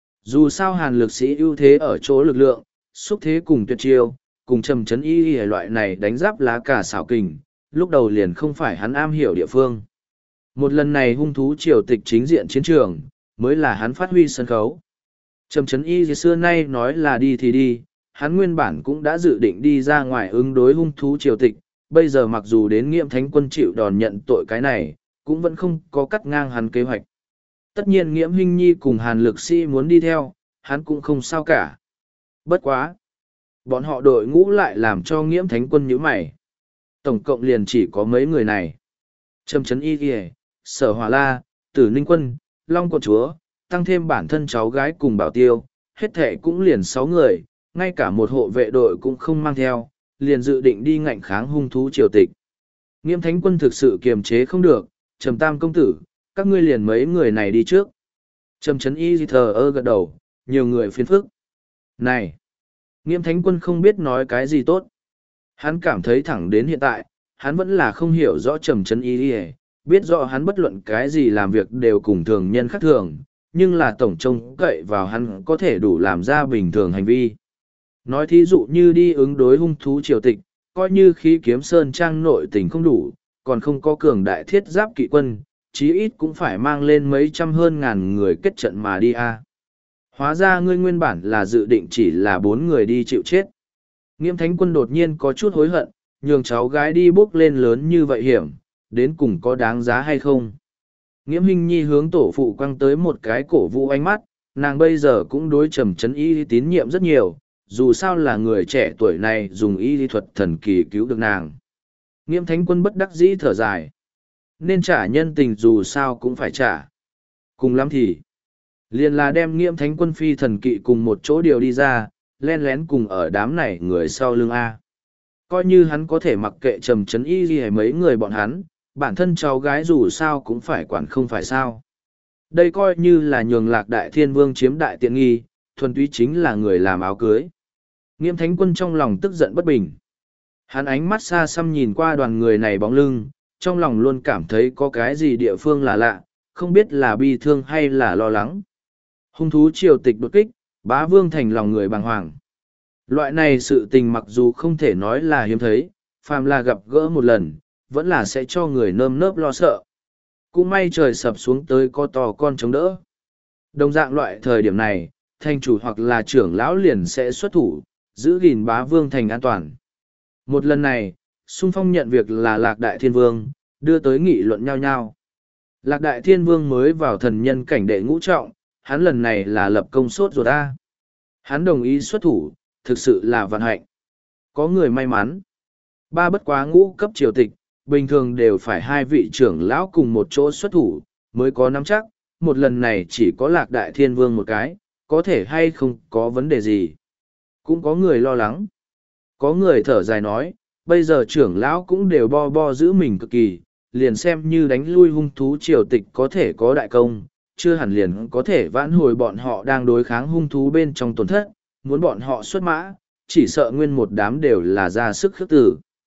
Dù sao Hàn Lực Sĩ ưu thế ở chỗ lực lượng, xúc thế cùng tuyệt chiêu, cùng Trầm Trấn Y Ghi loại này đánh giáp lá cả xảo kình, lúc đầu liền không phải hắn am hiểu địa phương. Một lần này hung thú triều tịch chính diện chiến trường, mới là hắn phát huy sân khấu. Trầm Trấn Y Ghi xưa nay nói là đi thì đi, hắn nguyên bản cũng đã dự định đi ra ngoài ứng đối hung thú triều tịch, bây giờ mặc dù đến Nghiễm Thánh Quân chịu đòn nhận tội cái này, cũng vẫn không có cắt ngang hắn kế hoạch. Tất nhiên Nghiễm Hinh Nhi cùng Hàn Lực Sĩ muốn đi theo, hắn cũng không sao cả. Bất quá. Bọn họ đội ngũ lại làm cho Nghiễm Thánh Quân nhíu mày. Tổng cộng liền chỉ có mấy người này. Trầm Trấn Y Ghi, Sở Hỏa La, Tử Ninh Quân, Long Quận Chúa, tăng thêm bản thân cháu gái cùng Bảo Tiêu, hết thệ cũng liền 6 người, ngay cả một hộ vệ đội cũng không mang theo, liền dự định đi ngạnh kháng hung thú triều tịch. Nghiễm Thánh Quân thực sự kiềm chế không được, Trầm Tam công tử, các ngươi liền mấy người này đi trước. Trầm Trấn Y thờ ơ gật đầu, nhiều người phiền phức. Này! Nghiễm Thánh Quân không biết nói cái gì tốt. Hắn cảm thấy thẳng đến hiện tại, hắn vẫn là không hiểu rõ Trầm Trấn Y, biết rõ hắn bất luận cái gì làm việc đều cùng thường nhân khác thường, nhưng là tổng trông cậy vào hắn có thể đủ làm ra bình thường hành vi. Nói thí dụ như đi ứng đối hung thú triều tịch, coi như khí kiếm sơn trang nội tình không đủ, còn không có cường đại thiết giáp kỵ quân, chí ít cũng phải mang lên mấy trăm hơn ngàn người kết trận mà đi a. Hóa ra ngươi nguyên bản là dự định chỉ là 4 người đi chịu chết. Nghiễm Thánh Quân đột nhiên có chút hối hận, nhường cháu gái đi bước lên lớn như vậy hiểm, đến cùng có đáng giá hay không. Nghiễm Hinh Nhi hướng tổ phụ quăng tới một cái cổ vũ ánh mắt, nàng bây giờ cũng đối Trầm Trấn Y tín nhiệm rất nhiều, dù sao là người trẻ tuổi này dùng y lý thuật thần kỳ cứu được nàng. Nghiễm Thánh Quân bất đắc dĩ thở dài. Nên trả nhân tình dù sao cũng phải trả. Cùng lắm thì, liền là đem Nghiễm Thánh Quân phi thần kỵ cùng một chỗ điều đi ra, len lén cùng ở đám này người sau lưng A. Coi như hắn có thể mặc kệ Trầm Trấn Y gì hay mấy người bọn hắn, bản thân cháu gái dù sao cũng phải quản không phải sao. Đây coi như là nhường Lạc Đại Thiên Vương chiếm đại tiện nghi, thuần túy chính là người làm áo cưới. Nghiễm Thánh Quân trong lòng tức giận bất bình. Hắn ánh mắt xa xăm nhìn qua đoàn người này bóng lưng, trong lòng luôn cảm thấy có cái gì địa phương là lạ, không biết là bi thương hay là lo lắng. Hung thú triều tịch đột kích, Bá Vương thành lòng người bàng hoàng. Loại này sự tình mặc dù không thể nói là hiếm thấy, phàm là gặp gỡ một lần, vẫn là sẽ cho người nơm nớp lo sợ. Cũng may trời sập xuống tới có to con chống đỡ. Đồng dạng loại thời điểm này, thành chủ hoặc là trưởng lão liền sẽ xuất thủ, giữ gìn Bá Vương thành an toàn. Một lần này, Xung Phong nhận việc là Lạc Đại Thiên Vương, đưa tới nghị luận nhau nhau. Lạc Đại Thiên Vương mới vào thần nhân cảnh đệ ngũ trọng, hắn lần này là lập công sốt ruột a. Hắn đồng ý xuất thủ, thực sự là vận hạnh. Có người may mắn. Ba bất quá ngũ cấp triều tịch, bình thường đều phải 2 vị trưởng lão cùng một chỗ xuất thủ, mới có nắm chắc, một lần này chỉ có Lạc Đại Thiên Vương một cái, có thể hay không có vấn đề gì. Cũng có người lo lắng. Có người thở dài nói, bây giờ trưởng lão cũng đều bo bo giữ mình cực kỳ, liền xem như đánh lui hung thú triều tịch có thể có đại công, chưa hẳn liền có thể vãn hồi bọn họ đang đối kháng hung thú bên trong tổn thất, muốn bọn họ xuất mã, chỉ sợ nguyên một đám đều là ra sức khước tử.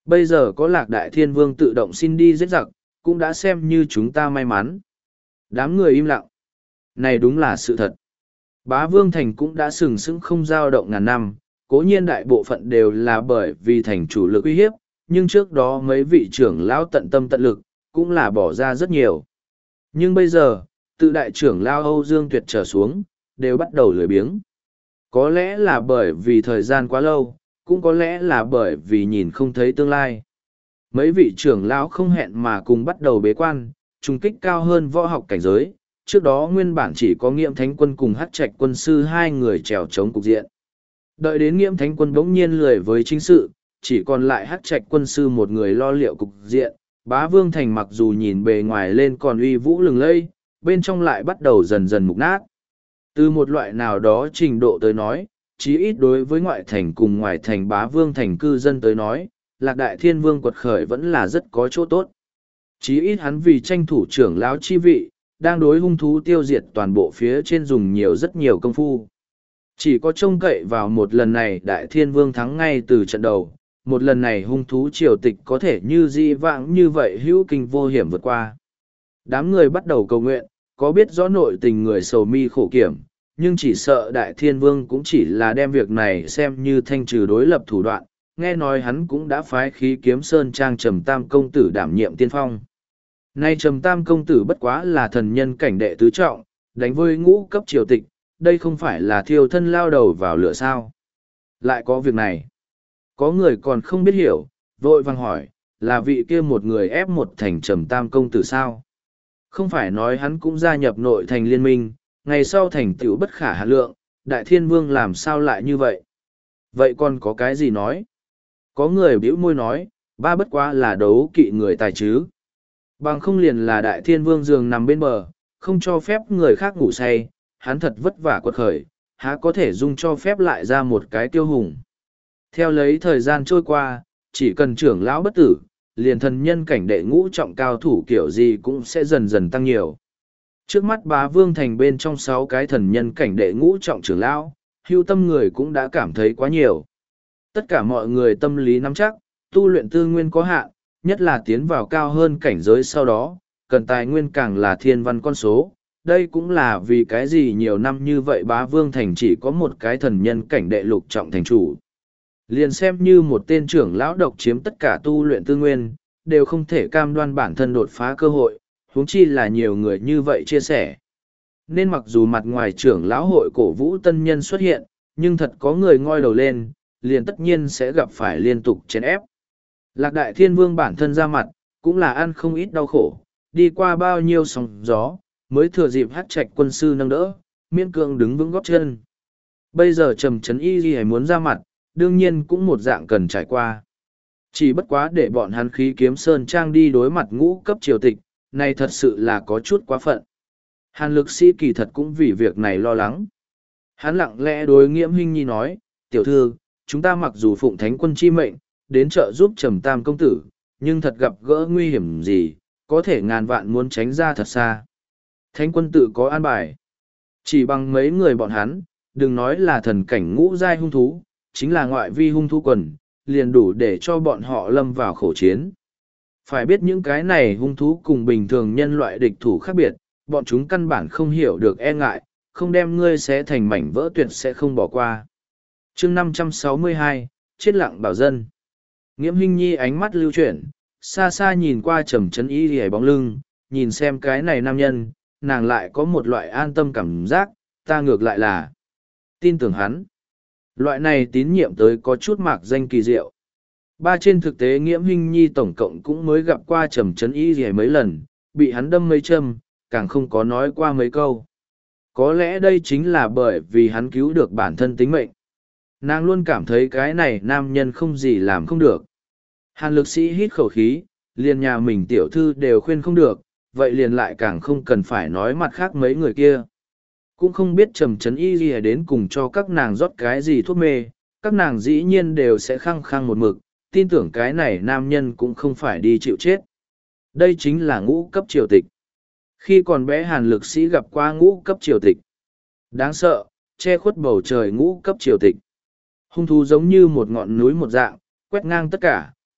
Bây giờ có Lạc Đại Thiên Vương tự động xin đi giết giặc, cũng đã xem như chúng ta may mắn. Đám người im lặng. Này đúng là sự thật. Bá Vương Thành cũng đã sừng sững không dao động ngàn năm, cố nhiên đại bộ phận đều là bởi vì thành chủ lực uy hiếp, nhưng trước đó mấy vị trưởng lão tận tâm tận lực, cũng là bỏ ra rất nhiều. Nhưng bây giờ, tự đại trưởng lão Âu Dương Tuyệt trở xuống, đều bắt đầu lười biếng. Có lẽ là bởi vì thời gian quá lâu, cũng có lẽ là bởi vì nhìn không thấy tương lai. Mấy vị trưởng lão không hẹn mà cùng bắt đầu bế quan, trùng kích cao hơn võ học cảnh giới. Trước đó nguyên bản chỉ có Nghiễm Thánh Quân cùng Hắc Trạch Quân sư hai người trèo chống cục diện. Đợi đến Nghiễm Thánh Quân bỗng nhiên lười với chính sự, chỉ còn lại Hắc Trạch Quân sư một người lo liệu cục diện. Bá Vương Thành mặc dù nhìn bề ngoài lên còn uy vũ lừng lẫy, bên trong lại bắt đầu dần dần mục nát. Từ một loại nào đó trình độ tới nói, chí ít đối với ngoại thành cùng ngoài thành Bá Vương Thành cư dân tới nói, Lạc Đại Thiên Vương quật khởi vẫn là rất có chỗ tốt. Chí ít hắn vì tranh thủ trưởng lão chi vị, đang đối hung thú tiêu diệt toàn bộ phía trên dùng rất nhiều công phu. Chỉ có trông cậy vào một lần này Đại Thiên Vương thắng ngay từ trận đầu, một lần này hung thú triều tịch có thể như di vãng như vậy hữu kinh vô hiểm vượt qua. Đám người bắt đầu cầu nguyện, có biết rõ nội tình người sầu mi khổ kiểm, nhưng chỉ sợ Đại Thiên Vương cũng chỉ là đem việc này xem như thanh trừ đối lập thủ đoạn, nghe nói hắn cũng đã phái khí kiếm sơn trang Trầm Tam công tử đảm nhiệm tiên phong. Nay Trầm Tam công tử bất quá là thần nhân cảnh đệ tứ trọng, đánh với ngũ cấp triều tịch, đây không phải là thiêu thân lao đầu vào lửa sao. Lại có việc này. Có người còn không biết hiểu, vội vàng hỏi, là vị kia một người ép một thành Trầm Tam công tử sao? Không phải nói hắn cũng gia nhập nội thành liên minh, ngày sau thành tựu bất khả hạn lượng, Đại Thiên Vương làm sao lại như vậy? Vậy còn có cái gì nói? Có người bĩu môi nói, ba bất quá là đấu kỵ người tài chứ. Bằng không liền là Đại Thiên Vương giường nằm bên bờ, không cho phép người khác ngủ say, hắn thật vất vả quật khởi, há có thể dung cho phép lại ra một cái tiêu hùng. Theo lấy thời gian trôi qua, chỉ cần trưởng lão bất tử, liền thần nhân cảnh đệ ngũ trọng cao thủ kiểu gì cũng sẽ dần dần tăng nhiều. Trước mắt Bá Vương Thành bên trong 6 cái thần nhân cảnh đệ ngũ trọng trưởng lão, hưu tâm người cũng đã cảm thấy quá nhiều. Tất cả mọi người tâm lý nắm chắc, tu luyện tư nguyên có hạn, nhất là tiến vào cao hơn cảnh giới sau đó, cần tài nguyên càng là thiên văn con số. Đây cũng là vì cái gì nhiều năm như vậy Bá Vương Thành chỉ có một cái thần nhân cảnh đệ lục trọng thành chủ. Liền xem như một tên trưởng lão độc chiếm tất cả tu luyện tư nguyên, đều không thể cam đoan bản thân đột phá cơ hội, huống chi là nhiều người như vậy chia sẻ. Nên mặc dù mặt ngoài trưởng lão hội cổ vũ tân nhân xuất hiện, nhưng thật có người ngoi đầu lên, liền tất nhiên sẽ gặp phải liên tục chèn ép. Lạc Đại Thiên Vương bản thân ra mặt, cũng là ăn không ít đau khổ, đi qua bao nhiêu sóng gió, mới thừa dịp Hắc Trạch quân sư nâng đỡ, miễn cưỡng đứng vững gót chân. Bây giờ Trầm Trấn Y Ghi muốn ra mặt, đương nhiên cũng một dạng cần trải qua. Chỉ bất quá để bọn hắn khí kiếm sơn trang đi đối mặt ngũ cấp triều tịch, này thật sự là có chút quá phận. Hàn Lực Sĩ kỳ thật cũng vì việc này lo lắng. Hắn lặng lẽ đối Nghiễm Hinh Nhi nói, tiểu thư, chúng ta mặc dù phụng thánh quân chi mệnh, đến trợ giúp Trầm Tam công tử, nhưng thật gặp gỡ nguy hiểm gì, có thể ngàn vạn muốn tránh ra thật xa. Thánh quân tự có an bài. Chỉ bằng mấy người bọn hắn, đừng nói là thần cảnh ngũ giai hung thú, chính là ngoại vi hung thú quần, liền đủ để cho bọn họ lâm vào khổ chiến. Phải biết những cái này hung thú cùng bình thường nhân loại địch thủ khác biệt, bọn chúng căn bản không hiểu được e ngại, không đem ngươi xé thành mảnh vỡ tuyệt sẽ không bỏ qua. chương 562, chết lặng bảo dân. Nghiễm Hinh Nhi ánh mắt lưu chuyển, xa xa nhìn qua Trầm Trấn Y Ghi bóng lưng, nhìn xem cái này nam nhân, nàng lại có một loại an tâm cảm giác, ta ngược lại là tin tưởng hắn. Loại này tín nhiệm tới có chút mạc danh kỳ diệu. Trên thực tế Nghiễm Hinh Nhi tổng cộng cũng mới gặp qua Trầm Trấn Y Ghi mấy lần, bị hắn đâm mấy châm, càng không có nói qua mấy câu. Có lẽ đây chính là bởi vì hắn cứu được bản thân tính mệnh. Nàng luôn cảm thấy cái này nam nhân không gì làm không được. Hàn Lực Sĩ hít khẩu khí, liền nhà mình tiểu thư đều khuyên không được, vậy liền lại càng không cần phải nói mặt khác mấy người kia. Cũng không biết Trầm Trấn Y Ghi đến cùng cho các nàng rót cái gì thuốc mê, các nàng dĩ nhiên đều sẽ khăng khăng một mực, tin tưởng cái này nam nhân cũng không phải đi chịu chết. Đây chính là ngũ cấp triều tịch. Khi còn bé Hàn Lực Sĩ gặp qua ngũ cấp triều tịch. Đáng sợ, che khuất bầu trời ngũ cấp triều tịch. Hung thú giống như một ngọn núi một dạng, quét ngang tất cả,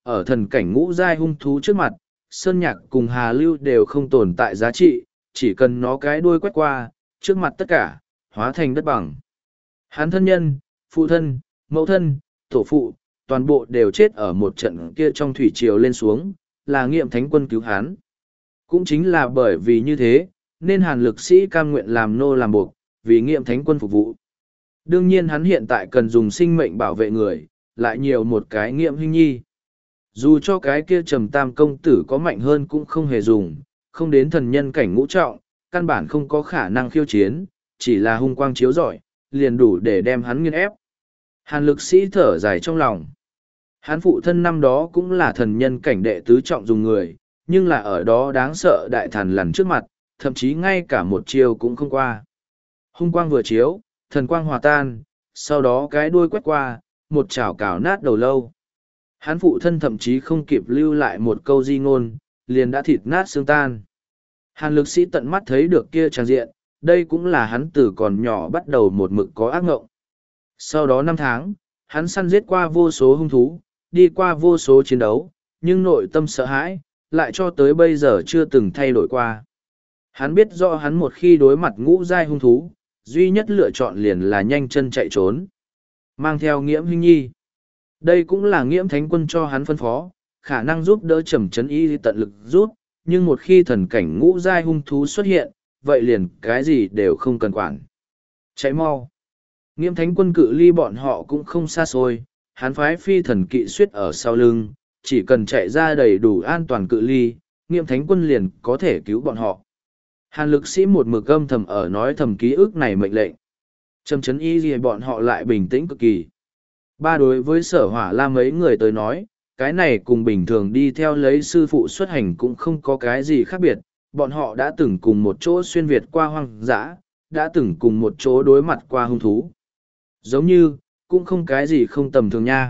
ở thần cảnh ngũ giai hung thú trước mặt, Sơn Nhạc cùng Hà Lưu đều không tồn tại giá trị, chỉ cần nó cái đuôi quét qua, trước mặt tất cả, hóa thành đất bằng. Hắn thân nhân, phụ thân, mẫu thân, tổ phụ, toàn bộ đều chết ở một trận kia trong thủy triều lên xuống, là Nghiệm Thánh Quân cứu hắn. Cũng chính là bởi vì như thế, nên Hàn Lực Sĩ cam nguyện làm nô làm buộc, vì Nghiệm Thánh Quân phục vụ. Đương nhiên hắn hiện tại cần dùng sinh mệnh bảo vệ người, lại nhiều một cái Nghiệm Hinh Nhi. Dù cho cái kia Trầm Tam công tử có mạnh hơn cũng không hề dùng, không đến thần nhân cảnh ngũ trọng, căn bản không có khả năng khiêu chiến, chỉ là hung quang chiếu rọi, liền đủ để đem hắn nghiền ép. Hàn Lực Sĩ thở dài trong lòng. Hắn phụ thân năm đó cũng là thần nhân cảnh đệ tứ trọng dùng người, nhưng là ở đó đáng sợ đại thần lằn trước mặt, thậm chí ngay cả một chiều cũng không qua. Hung quang vừa chiếu, thần quang hòa tan, sau đó cái đuôi quét qua, một chảo cào nát đầu lâu. Hắn phụ thân thậm chí không kịp lưu lại một câu di ngôn, liền đã thịt nát xương tan. Hàn Lực Sĩ tận mắt thấy được kia tràng diện, đây cũng là hắn từ còn nhỏ bắt đầu một mực có ác ngộng. Sau đó 5 tháng, hắn săn giết qua vô số hung thú, đi qua vô số chiến đấu, nhưng nội tâm sợ hãi, lại cho tới bây giờ chưa từng thay đổi qua. Hắn biết rõ hắn một khi đối mặt ngũ giai hung thú, duy nhất lựa chọn liền là nhanh chân chạy trốn. Mang theo Nghiễm Hinh Nhi. Đây cũng là Nghiễm Thánh Quân cho hắn phân phó, khả năng giúp đỡ Trầm Chấn Y tận lực giúp, nhưng một khi thần cảnh ngũ giai hung thú xuất hiện, vậy liền cái gì đều không cần quản. Chạy mau. Nghiễm Thánh Quân cự ly bọn họ cũng không xa xôi, hắn phái phi thần kỵ suyết ở sau lưng, chỉ cần chạy ra đầy đủ an toàn cự ly, Nghiễm Thánh Quân liền có thể cứu bọn họ. Hàn Lực Sĩ một mực âm thầm ở nói thầm ký ức này mệnh lệnh. Trầm Chấn Y gì bọn họ lại bình tĩnh cực kỳ. Đối với Sở Hỏa La mấy người tới nói, cái này cùng bình thường đi theo lấy sư phụ xuất hành cũng không có cái gì khác biệt, bọn họ đã từng cùng một chỗ xuyên Việt qua hoang dã, đã từng cùng một chỗ đối mặt qua hung thú. Giống như, cũng không cái gì không tầm thường nha.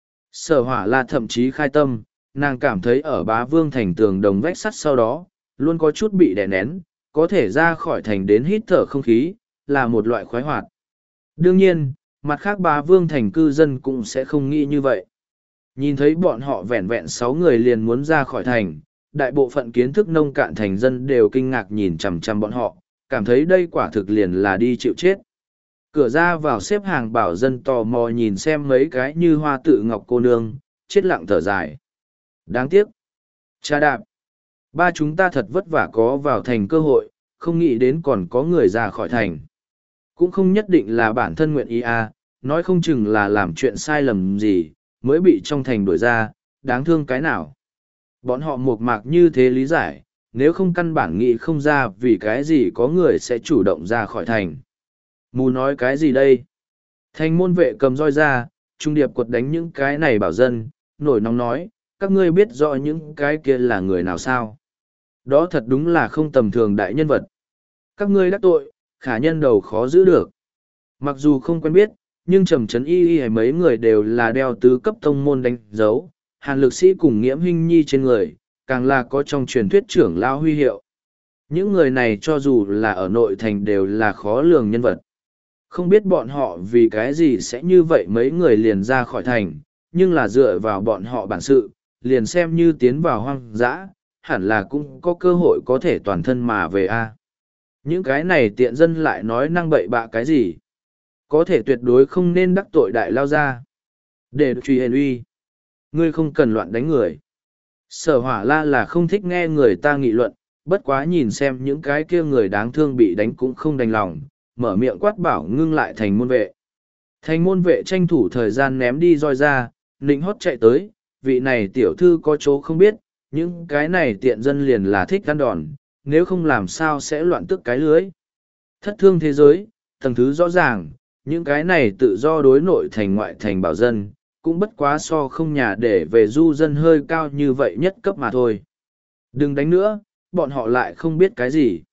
Sở Hỏa La thậm chí khai tâm, nàng cảm thấy ở Bá Vương thành tường đồng vách sắt sau đó, luôn có chút bị đè nén, có thể ra khỏi thành đến hít thở không khí, là một loại khoái hoạt. Đương nhiên, mặt khác Bá Vương thành cư dân cũng sẽ không nghĩ như vậy. Nhìn thấy bọn họ vẹn vẹn 6 người liền muốn ra khỏi thành, đại bộ phận kiến thức nông cạn thành dân đều kinh ngạc nhìn chằm chằm bọn họ, cảm thấy đây quả thực liền là đi chịu chết. Cửa ra vào xếp hàng bảo dân tò mò nhìn xem mấy cái như hoa tự ngọc cô nương, chết lặng thở dài. Đáng tiếc. Cha đạp. Ba chúng ta thật vất vả có vào thành cơ hội, không nghĩ đến còn có người ra khỏi thành. Cũng không nhất định là bản thân nguyện ý nói không chừng là làm chuyện sai lầm gì, mới bị trong thành đuổi ra, đáng thương cái nào. Bọn họ mộc mạc như thế lý giải, nếu không căn bản nghĩ không ra vì cái gì có người sẽ chủ động ra khỏi thành. Mù nói cái gì đây? Thành môn vệ cầm roi ra, trung điệp quật đánh những cái này bảo dân, nổi nóng nói, các ngươi biết rõ những cái kia là người nào sao? Đó thật đúng là không tầm thường đại nhân vật. Các ngươi đắc tội, khả nhân đầu khó giữ được. Mặc dù không quen biết, nhưng Trầm Chấn Y hay mấy người đều là đeo tứ cấp tông môn đánh dấu, Hàn Lực Sĩ cùng Nghiễm Hinh Nhi trên người, càng là có trong truyền thuyết trưởng lao huy hiệu. Những người này cho dù là ở nội thành đều là khó lường nhân vật. Không biết bọn họ vì cái gì sẽ như vậy mấy người liền ra khỏi thành, nhưng là dựa vào bọn họ bản sự, liền xem như tiến vào hoang dã, hẳn là cũng có cơ hội có thể toàn thân mà về Những cái này tiện dân lại nói năng bậy bạ cái gì. Có thể tuyệt đối không nên đắc tội đại lao ra. Để truy hền uy. Ngươi không cần loạn đánh người. Sở Hỏa La là không thích nghe người ta nghị luận, bất quá nhìn xem những cái kia người đáng thương bị đánh cũng không đành lòng, mở miệng quát bảo ngưng lại thành môn vệ. Thành môn vệ tranh thủ thời gian ném đi roi ra, nịnh hót chạy tới, vị này tiểu thư có chỗ không biết, những cái này tiện dân liền là thích ăn đòn, nếu không làm sao sẽ loạn tức cái lưới. Thất thương thế giới, tầng thứ rõ ràng, những cái này tự do đối nội thành ngoại thành bảo dân, cũng bất quá so không nhà để về du dân hơi cao như vậy nhất cấp mà thôi. Đừng đánh nữa, bọn họ lại không biết cái gì.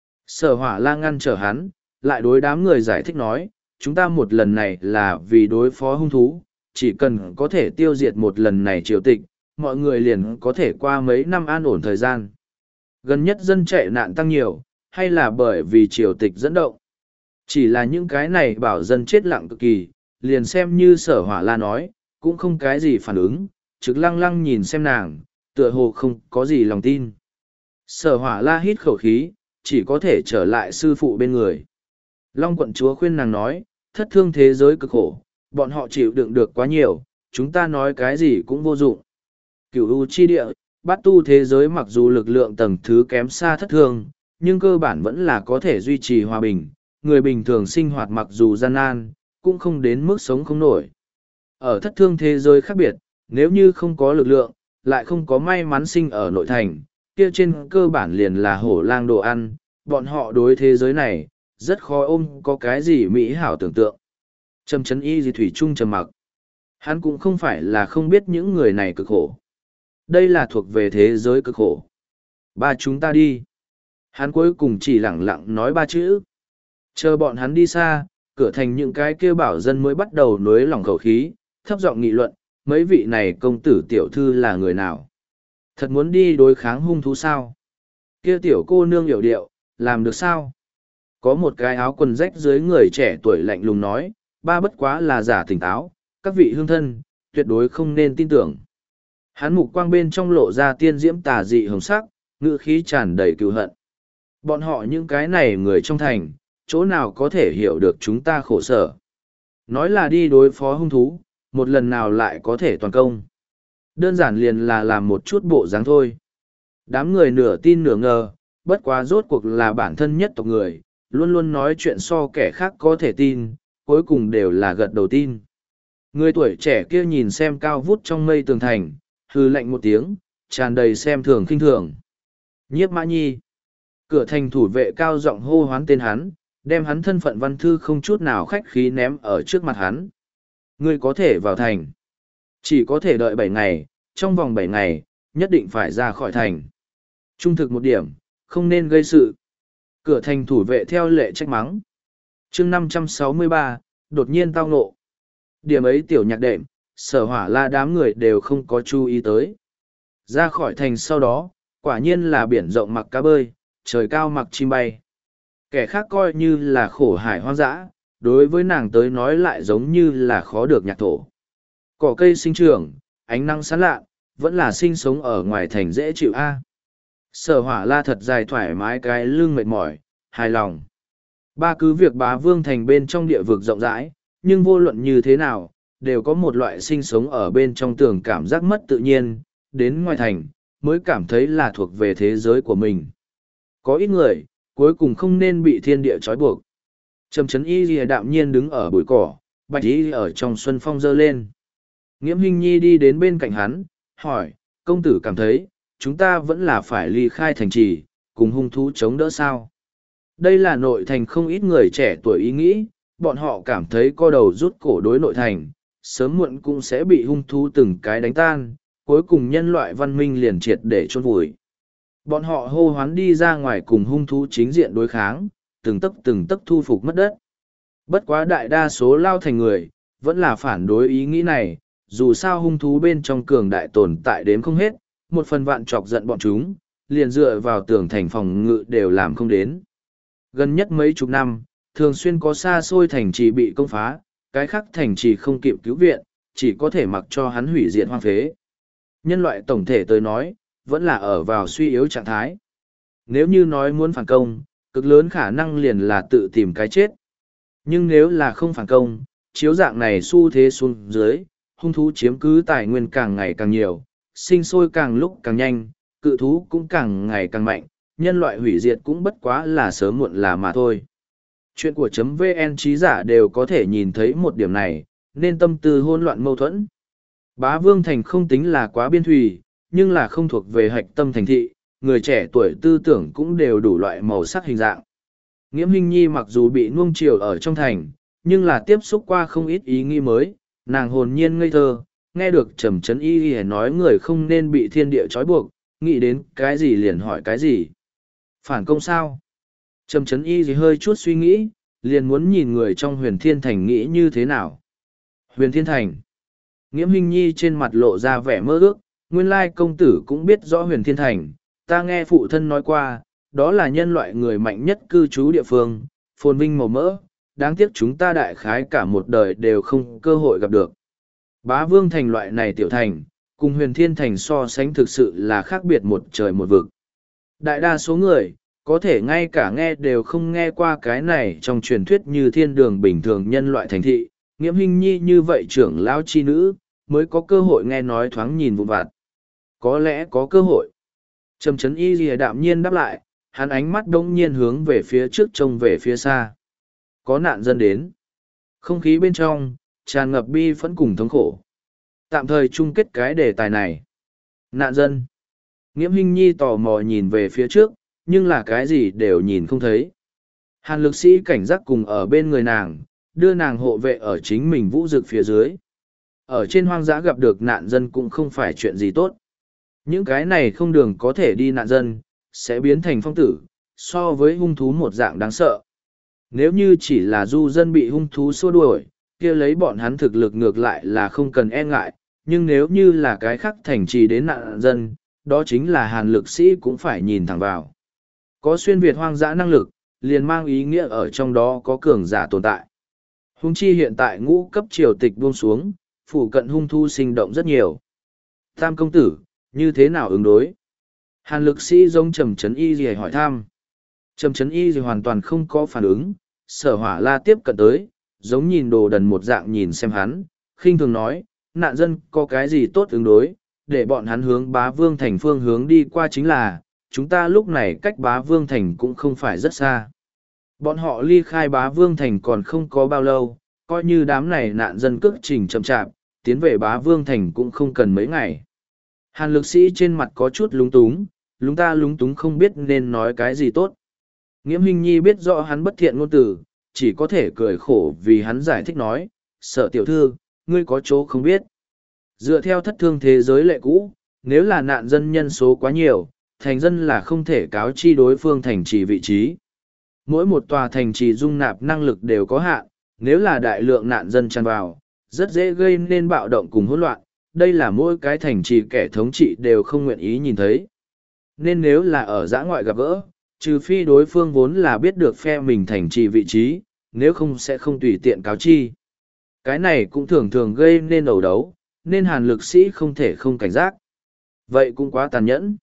Sở Hỏa La ngăn trở hắn, lại đối đám người giải thích nói, chúng ta một lần này là vì đối phó hung thú, chỉ cần có thể tiêu diệt một lần này triều tịch, mọi người liền có thể qua mấy năm an ổn thời gian. Gần nhất dân chạy nạn tăng nhiều, hay là bởi vì triều tịch dẫn động. Chỉ là những cái này bảo dân chết lặng cực kỳ, liền xem như Sở Hỏa La nói, cũng không cái gì phản ứng, trực lăng lăng nhìn xem nàng, tựa hồ không có gì lòng tin. Sở Hỏa La hít khẩu khí, chỉ có thể trở lại sư phụ bên người. Long quận chúa khuyên nàng nói, thất thương thế giới cực khổ, bọn họ chịu đựng được quá nhiều, chúng ta nói cái gì cũng vô dụng. Cửu u chi địa, bát tu thế giới mặc dù lực lượng tầng thứ kém xa thất thương, nhưng cơ bản vẫn là có thể duy trì hòa bình, người bình thường sinh hoạt mặc dù gian nan, cũng không đến mức sống không nổi. Ở thất thương thế giới khác biệt, nếu như không có lực lượng, lại không có may mắn sinh ở nội thành, kia trên cơ bản liền là hổ lang đồ ăn, bọn họ đối thế giới này, rất khó ôm có cái gì mỹ hảo tưởng tượng. Trầm chấn y gì thủy chung trầm mặc. Hắn cũng không phải là không biết những người này cực khổ. Đây là thuộc về thế giới cực khổ. Ba chúng ta đi. Hắn cuối cùng chỉ lẳng lặng nói ba chữ. Chờ bọn hắn đi xa, cửa thành những cái kêu bảo dân mới bắt đầu nối lòng khẩu khí, thấp giọng nghị luận, mấy vị này công tử tiểu thư là người nào? Thật muốn đi đối kháng hung thú sao? Kia tiểu cô nương hiểu điệu, làm được sao? Có một cái áo quần rách dưới người trẻ tuổi lạnh lùng nói, ba bất quá là giả tỉnh táo, các vị hương thân, tuyệt đối không nên tin tưởng. Hắn mục quang bên trong lộ ra tiên diễm tà dị hồng sắc, ngữ khí tràn đầy cừu hận. Bọn họ những cái này người trong thành, chỗ nào có thể hiểu được chúng ta khổ sở. Nói là đi đối phó hung thú, một lần nào lại có thể toàn công. Đơn giản liền là làm một chút bộ dáng thôi. Đám người nửa tin nửa ngờ, bất quá rốt cuộc là bản thân nhất tộc người, luôn luôn nói chuyện so kẻ khác có thể tin, cuối cùng đều là gật đầu tin. Người tuổi trẻ kia nhìn xem cao vút trong mây tường thành, hư lạnh một tiếng, tràn đầy xem thường khinh thường. Nhiếp Mã Nhi. Cửa thành thủ vệ cao giọng hô hoán tên hắn, đem hắn thân phận văn thư không chút nào khách khí ném ở trước mặt hắn. Ngươi có thể vào thành. Chỉ có thể đợi 7 ngày, trong vòng 7 ngày, nhất định phải ra khỏi thành. Trung thực một điểm, không nên gây sự. Cửa thành thủ vệ theo lệ trách mắng. chương 563, đột nhiên tao ngộ. Điểm ấy tiểu nhạc đệm, Sở Hỏa La đám người đều không có chú ý tới. Ra khỏi thành sau đó, quả nhiên là biển rộng mặc cá bơi, trời cao mặc chim bay. Kẻ khác coi như là khổ hải hoang dã, đối với nàng tới nói lại giống như là khó được nhạc thổ. Cỏ cây sinh trưởng, ánh nắng sáng lạ, vẫn là sinh sống ở ngoài thành dễ chịu a. Sở Hỏa La thật dài thoải mái cái lưng mệt mỏi, hài lòng. Ba cứ việc Bá Vương thành bên trong địa vực rộng rãi, nhưng vô luận như thế nào, đều có một loại sinh sống ở bên trong tường cảm giác mất tự nhiên, đến ngoài thành, mới cảm thấy là thuộc về thế giới của mình. Có ít người, cuối cùng không nên bị thiên địa trói buộc. Trầm chấn y lìa đạm nhiên đứng ở bụi cỏ, bạch y ở trong xuân phong dơ lên. Nghiễm Hinh Nhi đi đến bên cạnh hắn, hỏi, công tử cảm thấy, chúng ta vẫn là phải ly khai thành trì, cùng hung thú chống đỡ sao? Đây là nội thành không ít người trẻ tuổi ý nghĩ, bọn họ cảm thấy co đầu rút cổ đối nội thành, sớm muộn cũng sẽ bị hung thú từng cái đánh tan, cuối cùng nhân loại văn minh liền triệt để chôn vùi. Bọn họ hô hoán đi ra ngoài cùng hung thú chính diện đối kháng, từng tấc thu phục mất đất. Bất quá đại đa số lao thành người, vẫn là phản đối ý nghĩ này, dù sao hung thú bên trong cường đại tồn tại đếm không hết, một phần vạn chọc giận bọn chúng, liền dựa vào tường thành phòng ngự đều làm không đến. Gần nhất mấy chục năm, thường xuyên có xa xôi thành trì bị công phá, cái khác thành trì không kịp cứu viện, chỉ có thể mặc cho hắn hủy diệt hoang phế. Nhân loại tổng thể tới nói, vẫn là ở vào suy yếu trạng thái. Nếu như nói muốn phản công, cực lớn khả năng liền là tự tìm cái chết. Nhưng nếu là không phản công, chiếu dạng này xu thế xuống dưới, hung thú chiếm cứ tài nguyên càng ngày càng nhiều, sinh sôi càng lúc càng nhanh, cự thú cũng càng ngày càng mạnh, nhân loại hủy diệt cũng bất quá là sớm muộn là mà thôi. Chuyện của .vn trí giả đều có thể nhìn thấy một điểm này, nên tâm tư hỗn loạn mâu thuẫn. Bá Vương Thành không tính là quá biên thùy, nhưng là không thuộc về hạch tâm thành thị, người trẻ tuổi tư tưởng cũng đều đủ loại màu sắc hình dạng. Nghiễm Hinh Nhi mặc dù bị nuông chiều ở trong thành, nhưng là tiếp xúc qua không ít ý nghĩ mới, nàng hồn nhiên ngây thơ, nghe được Trầm Chấn Y nói người không nên bị thiên địa trói buộc, nghĩ đến cái gì liền hỏi cái gì. Phản công sao? Trầm Chấn Y hơi chút suy nghĩ, liền muốn nhìn người trong Huyền Thiên Thành nghĩ như thế nào. Huyền Thiên Thành. Nghiễm Hinh Nhi trên mặt lộ ra vẻ mơ ước, nguyên lai công tử cũng biết rõ Huyền Thiên Thành, ta nghe phụ thân nói qua, đó là nhân loại người mạnh nhất cư trú địa phương, phồn vinh màu mỡ, đáng tiếc chúng ta đại khái cả một đời đều không cơ hội gặp được. Bá Vương Thành loại này tiểu thành, cùng huyền thiên thành so sánh thực sự là khác biệt một trời một vực. Đại đa số người, có thể ngay cả nghe đều không nghe qua cái này trong truyền thuyết như thiên đường bình thường nhân loại thành thị, Nghiễm Hinh Nhi như vậy trưởng lão chi nữ, mới có cơ hội nghe nói thoáng nhìn vụn vặt. Có lẽ có cơ hội. Trầm Trấn Y Lìa đạm nhiên đáp lại, hắn ánh mắt đông nhiên hướng về phía trước trông về phía xa. Có nạn dân đến. Không khí bên trong, tràn ngập bi phẫn cùng thống khổ. Tạm thời chung kết cái đề tài này. Nạn dân. Nghiễm Hinh Nhi tò mò nhìn về phía trước, nhưng là cái gì đều nhìn không thấy. Hàn lực sĩ cảnh giác cùng ở bên người nàng, đưa nàng hộ vệ ở chính mình vũ dực phía dưới. Ở trên hoang dã gặp được nạn dân cũng không phải chuyện gì tốt. Những cái này không đường có thể đi nạn dân, sẽ biến thành phong tử, so với hung thú một dạng đáng sợ. Nếu như chỉ là du dân bị hung thú xua đuổi, kia lấy bọn hắn thực lực ngược lại là không cần e ngại, nhưng nếu như là cái khác thành trì đến nạn dân, đó chính là hàn lực sĩ cũng phải nhìn thẳng vào. Có xuyên Việt hoang dã năng lực, liền mang ý nghĩa ở trong đó có cường giả tồn tại. Hung chi hiện tại ngũ cấp triều tịch buông xuống, phủ cận hung thu sinh động rất nhiều. Tam công tử, như thế nào ứng đối? Hàn lực sĩ giống Trầm Trấn Y gì hỏi thăm. Trầm Trấn Y gì hoàn toàn không có phản ứng, Sở Hỏa La tiếp cận tới, giống nhìn đồ đần một dạng nhìn xem hắn, khinh thường nói, nạn dân có cái gì tốt ứng đối, để bọn hắn hướng Bá Vương Thành phương hướng đi qua chính là, chúng ta lúc này cách Bá Vương Thành cũng không phải rất xa. Bọn họ ly khai Bá Vương Thành còn không có bao lâu, coi như đám này nạn dân cước trình chậm chạp, tiến về Bá Vương Thành cũng không cần mấy ngày. Hàn lực sĩ trên mặt có chút lúng túng, lúng túng không biết nên nói cái gì tốt. Nghiễm Hinh Nhi biết rõ hắn bất thiện ngôn từ, chỉ có thể cười khổ vì hắn giải thích nói, Sở tiểu thư, ngươi có chỗ không biết. Dựa theo thất thương thế giới lệ cũ, nếu là nạn dân nhân số quá nhiều, thành dân là không thể cáo chi đối phương thành trì vị trí. Mỗi một tòa thành trì dung nạp năng lực đều có hạn, nếu là đại lượng nạn dân tràn vào, rất dễ gây nên bạo động cùng hỗn loạn, đây là mỗi cái thành trì kẻ thống trị đều không nguyện ý nhìn thấy. Nên nếu là ở giã ngoại gặp gỡ, trừ phi đối phương vốn là biết được phe mình thành trì vị trí, nếu không sẽ không tùy tiện cáo chi. Cái này cũng thường thường gây nên ẩu đấu, nên hàn lực sĩ không thể không cảnh giác. Vậy cũng quá tàn nhẫn.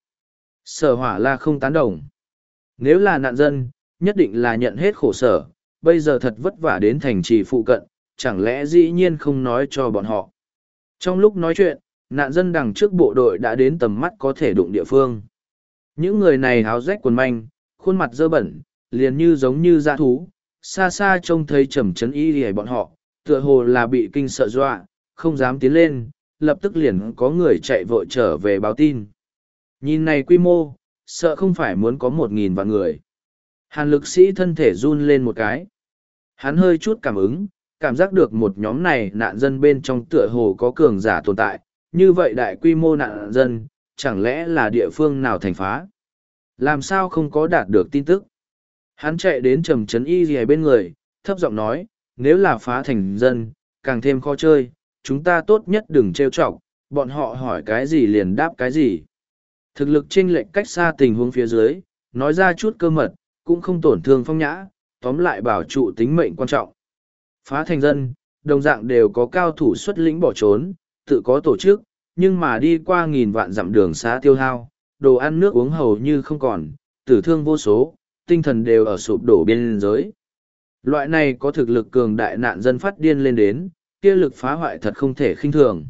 Sở Hỏa La không tán đồng. Nếu là nạn dân, nhất định là nhận hết khổ sở, bây giờ thật vất vả đến thành trì phụ cận, chẳng lẽ dĩ nhiên không nói cho bọn họ. Trong lúc nói chuyện, nạn dân đằng trước bộ đội đã đến tầm mắt có thể đụng địa phương. Những người này áo rách quần manh, khuôn mặt dơ bẩn, liền như giống như dã thú, xa xa trông thấy Trầm Trấn Y lìa bọn họ, tựa hồ là bị kinh sợ dọa, không dám tiến lên, lập tức liền có người chạy vội trở về báo tin. Nhìn này quy mô, sợ không phải muốn có 1.000 vạn người. Hàn lực sĩ thân thể run lên một cái. Hắn hơi chút cảm ứng, cảm giác được một nhóm này nạn dân bên trong tựa hồ có cường giả tồn tại, như vậy đại quy mô nạn dân, chẳng lẽ là địa phương nào thành phá? Làm sao không có đạt được tin tức? Hắn chạy đến Trầm Trấn Y gì bên người, thấp giọng nói, nếu là phá thành dân, càng thêm khó chơi, chúng ta tốt nhất đừng trêu chọc, bọn họ hỏi cái gì liền đáp cái gì. Thực lực chênh lệch cách xa tình huống phía dưới, nói ra chút cơ mật, cũng không tổn thương phong nhã, tóm lại bảo trụ tính mệnh quan trọng. Phá thành dân, đồng dạng đều có cao thủ xuất lĩnh bỏ trốn, tự có tổ chức, nhưng mà đi qua 1.000 vạn dặm đường xá tiêu hao, đồ ăn nước uống hầu như không còn, tử thương vô số, tinh thần đều ở sụp đổ biên giới. Loại này có thực lực cường đại nạn dân phát điên lên đến, kia lực phá hoại thật không thể khinh thường.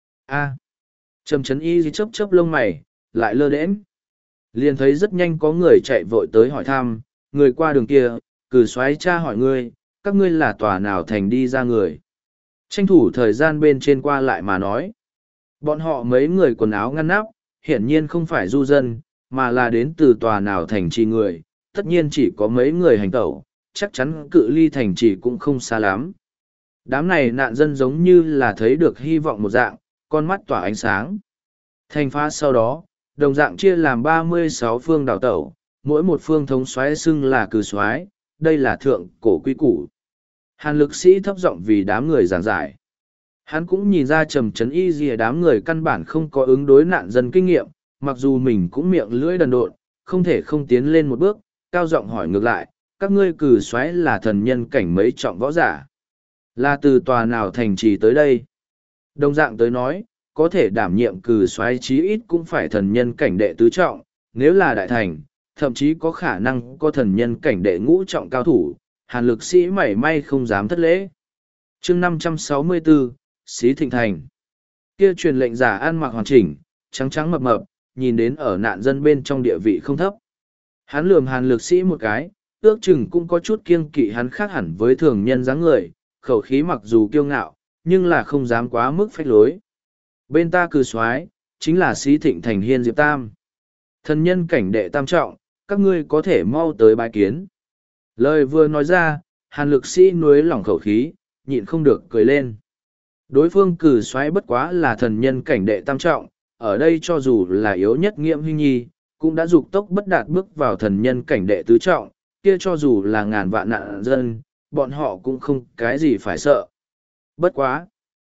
A. Trầm Trấn Y chớp chớp lông mày, lại lơ đễnh. Liền thấy rất nhanh có người chạy vội tới hỏi thăm, người qua đường kia, cử soái cha hỏi ngươi, các ngươi là tòa nào thành đi ra người. Tranh thủ thời gian bên trên qua lại mà nói. Bọn họ mấy người quần áo ngăn nắp, hiển nhiên không phải du dân, mà là đến từ tòa nào thành trì người, tất nhiên chỉ có mấy người hành tẩu, chắc chắn cự ly thành trì cũng không xa lắm. Đám này nạn dân giống như là thấy được hy vọng một dạng, con mắt tỏa ánh sáng. Thành phá sau đó, đồng dạng chia làm 36 phương đảo tẩu, mỗi một phương thống soái xưng là cử soái, đây là thượng cổ quy củ. Hàn lực sĩ thấp giọng vì đám người giảng giải. Hắn cũng nhìn ra Trầm Trấn Y gì đám người căn bản không có ứng đối nạn dân kinh nghiệm, mặc dù mình cũng miệng lưỡi đần độn, không thể không tiến lên một bước, cao giọng hỏi ngược lại, các ngươi cử soái là thần nhân cảnh mấy trọng võ giả. Là từ tòa nào thành trì tới đây? Đồng dạng tới nói, có thể đảm nhiệm cử soái chí ít cũng phải thần nhân cảnh đệ tứ trọng, nếu là đại thành, thậm chí có khả năng có thần nhân cảnh đệ ngũ trọng cao thủ, Hàn Lực Sĩ mảy may không dám thất lễ. Chương 564, Xí Thịnh Thành. Kia truyền lệnh giả ăn mặc hoàn chỉnh, trắng trắng mập mập, nhìn đến ở nạn dân bên trong địa vị không thấp. Hắn lườm Hàn Lực Sĩ một cái, ước chừng cũng có chút kiêng kỵ hắn khác hẳn với thường nhân dáng người, khẩu khí mặc dù kiêu ngạo, nhưng là không dám quá mức phách lối. Bên ta cử soái chính là Xí Thịnh Thành Hiên Diệp Tam. Thần nhân cảnh đệ tam trọng, các ngươi có thể mau tới bái kiến. Lời vừa nói ra, Hàn Lực Sĩ nuối lỏng khẩu khí, nhịn không được cười lên. Đối phương cử soái bất quá là thần nhân cảnh đệ tam trọng, ở đây cho dù là yếu nhất Nghiễm Hinh Nhi, cũng đã dục tốc bất đạt bước vào thần nhân cảnh đệ tứ trọng, kia cho dù là ngàn vạn nạn dân, bọn họ cũng không cái gì phải sợ. Bất quá.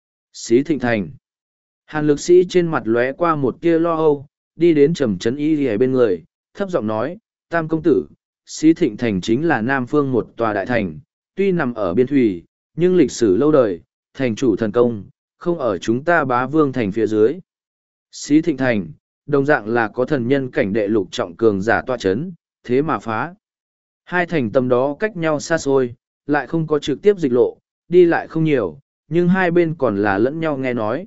Xí Thịnh Thành. Hàn Lực Sĩ trên mặt lóe qua một tia lo âu, đi đến Trầm Trấn Y Lìa bên người, thấp giọng nói, Tam công tử, Xí Thịnh Thành chính là Nam Phương một tòa đại thành, tuy nằm ở biên thủy, nhưng lịch sử lâu đời, thành chủ thần công, không ở chúng ta Bá Vương Thành phía dưới. Xí Thịnh Thành, đồng dạng là có thần nhân cảnh đệ lục trọng cường giả tọa chấn, thế mà phá. Hai thành tầm đó cách nhau xa xôi, lại không có trực tiếp dịch lộ, đi lại không nhiều, nhưng hai bên còn là lẫn nhau nghe nói.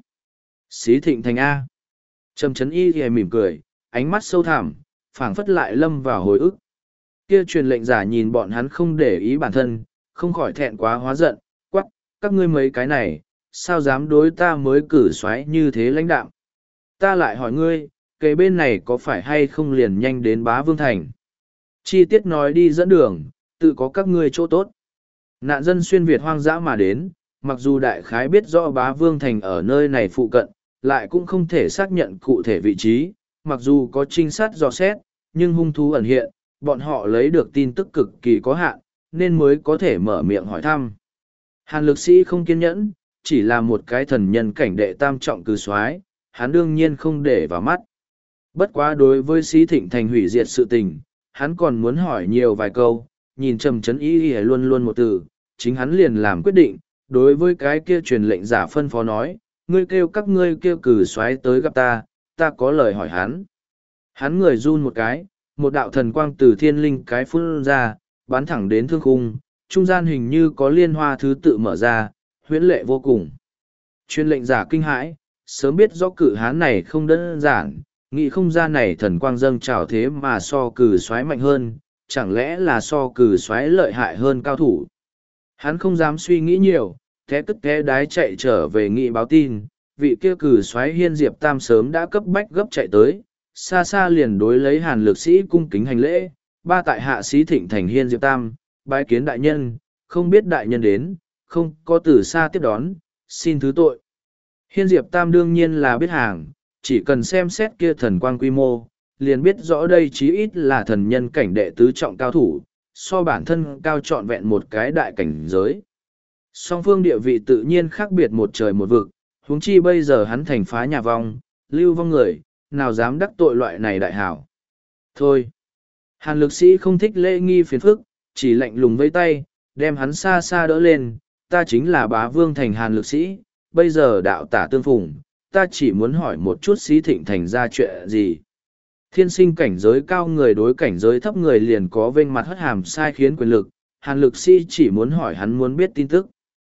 Xí Thịnh Thành A. Trầm Trấn Y thì mỉm cười, ánh mắt sâu thẳm, phảng phất lại lâm vào hồi ức. Kia truyền lệnh giả nhìn bọn hắn không để ý bản thân, không khỏi thẹn quá hóa giận, quắc, các ngươi mấy cái này, sao dám đối ta mới cử soái như thế lãnh đạo. Ta lại hỏi ngươi, kề bên này có phải hay không liền nhanh đến Bá Vương Thành? Chi tiết nói đi dẫn đường, tự có các ngươi chỗ tốt. Nạn dân xuyên Việt hoang dã mà đến, mặc dù đại khái biết rõ Bá Vương Thành ở nơi này phụ cận, lại cũng không thể xác nhận cụ thể vị trí, mặc dù có trinh sát dò xét, nhưng hung thú ẩn hiện, bọn họ lấy được tin tức cực kỳ có hạn, nên mới có thể mở miệng hỏi thăm. Hàn Lực Sĩ không kiên nhẫn, chỉ là một cái thần nhân cảnh đệ tam trọng cử soái, hắn đương nhiên không để vào mắt. Bất quá đối với Xí Thịnh Thành hủy diệt sự tình, hắn còn muốn hỏi nhiều vài câu, nhìn Trầm Trấn Y luôn luôn một từ, chính hắn liền làm quyết định, đối với cái kia truyền lệnh giả phân phó nói, ngươi kêu các ngươi kêu cử soái tới gặp ta, ta có lời hỏi hắn. Hắn người run một cái, một đạo thần quang từ thiên linh cái phun ra, bắn thẳng đến thương khung, trung gian hình như có liên hoa thứ tự mở ra, huyễn lệ vô cùng. Truyền lệnh giả kinh hãi, sớm biết rõ cử hán này không đơn giản, nghĩ không ra này thần quang dâng trào thế mà so cử soái mạnh hơn, chẳng lẽ là so cử soái lợi hại hơn cao thủ. Hắn không dám suy nghĩ nhiều, thế tức thế đái chạy trở về nghị báo tin, vị kia cử soái Hiên Diệp Tam sớm đã cấp bách gấp chạy tới, xa xa liền đối lấy Hàn Lực Sĩ cung kính hành lễ, ba tại hạ Xí Thịnh Thành Hiên Diệp Tam, bái kiến đại nhân, không biết đại nhân đến, không có từ xa tiếp đón, xin thứ tội. Hiên Diệp Tam đương nhiên là biết hàng, chỉ cần xem xét kia thần quang quy mô, liền biết rõ đây chí ít là thần nhân cảnh đệ tứ trọng cao thủ, so bản thân cao trọn vẹn một cái đại cảnh giới. Song phương địa vị tự nhiên khác biệt một trời một vực, huống chi bây giờ hắn thành phá nhà vong, lưu vong người, nào dám đắc tội loại này đại hảo. Thôi, Hàn Lực Sĩ không thích lễ nghi phiền phức, chỉ lạnh lùng vẫy tay, đem hắn xa xa đỡ lên, ta chính là Bá Vương Thành Hàn Lực Sĩ, bây giờ đạo tả tương phùng, ta chỉ muốn hỏi một chút Xí Thịnh Thành ra chuyện gì. Thiên sinh cảnh giới cao người đối cảnh giới thấp người liền có vênh mặt hất hàm sai khiến quyền lực, Hàn Lực Sĩ chỉ muốn hỏi hắn muốn biết tin tức.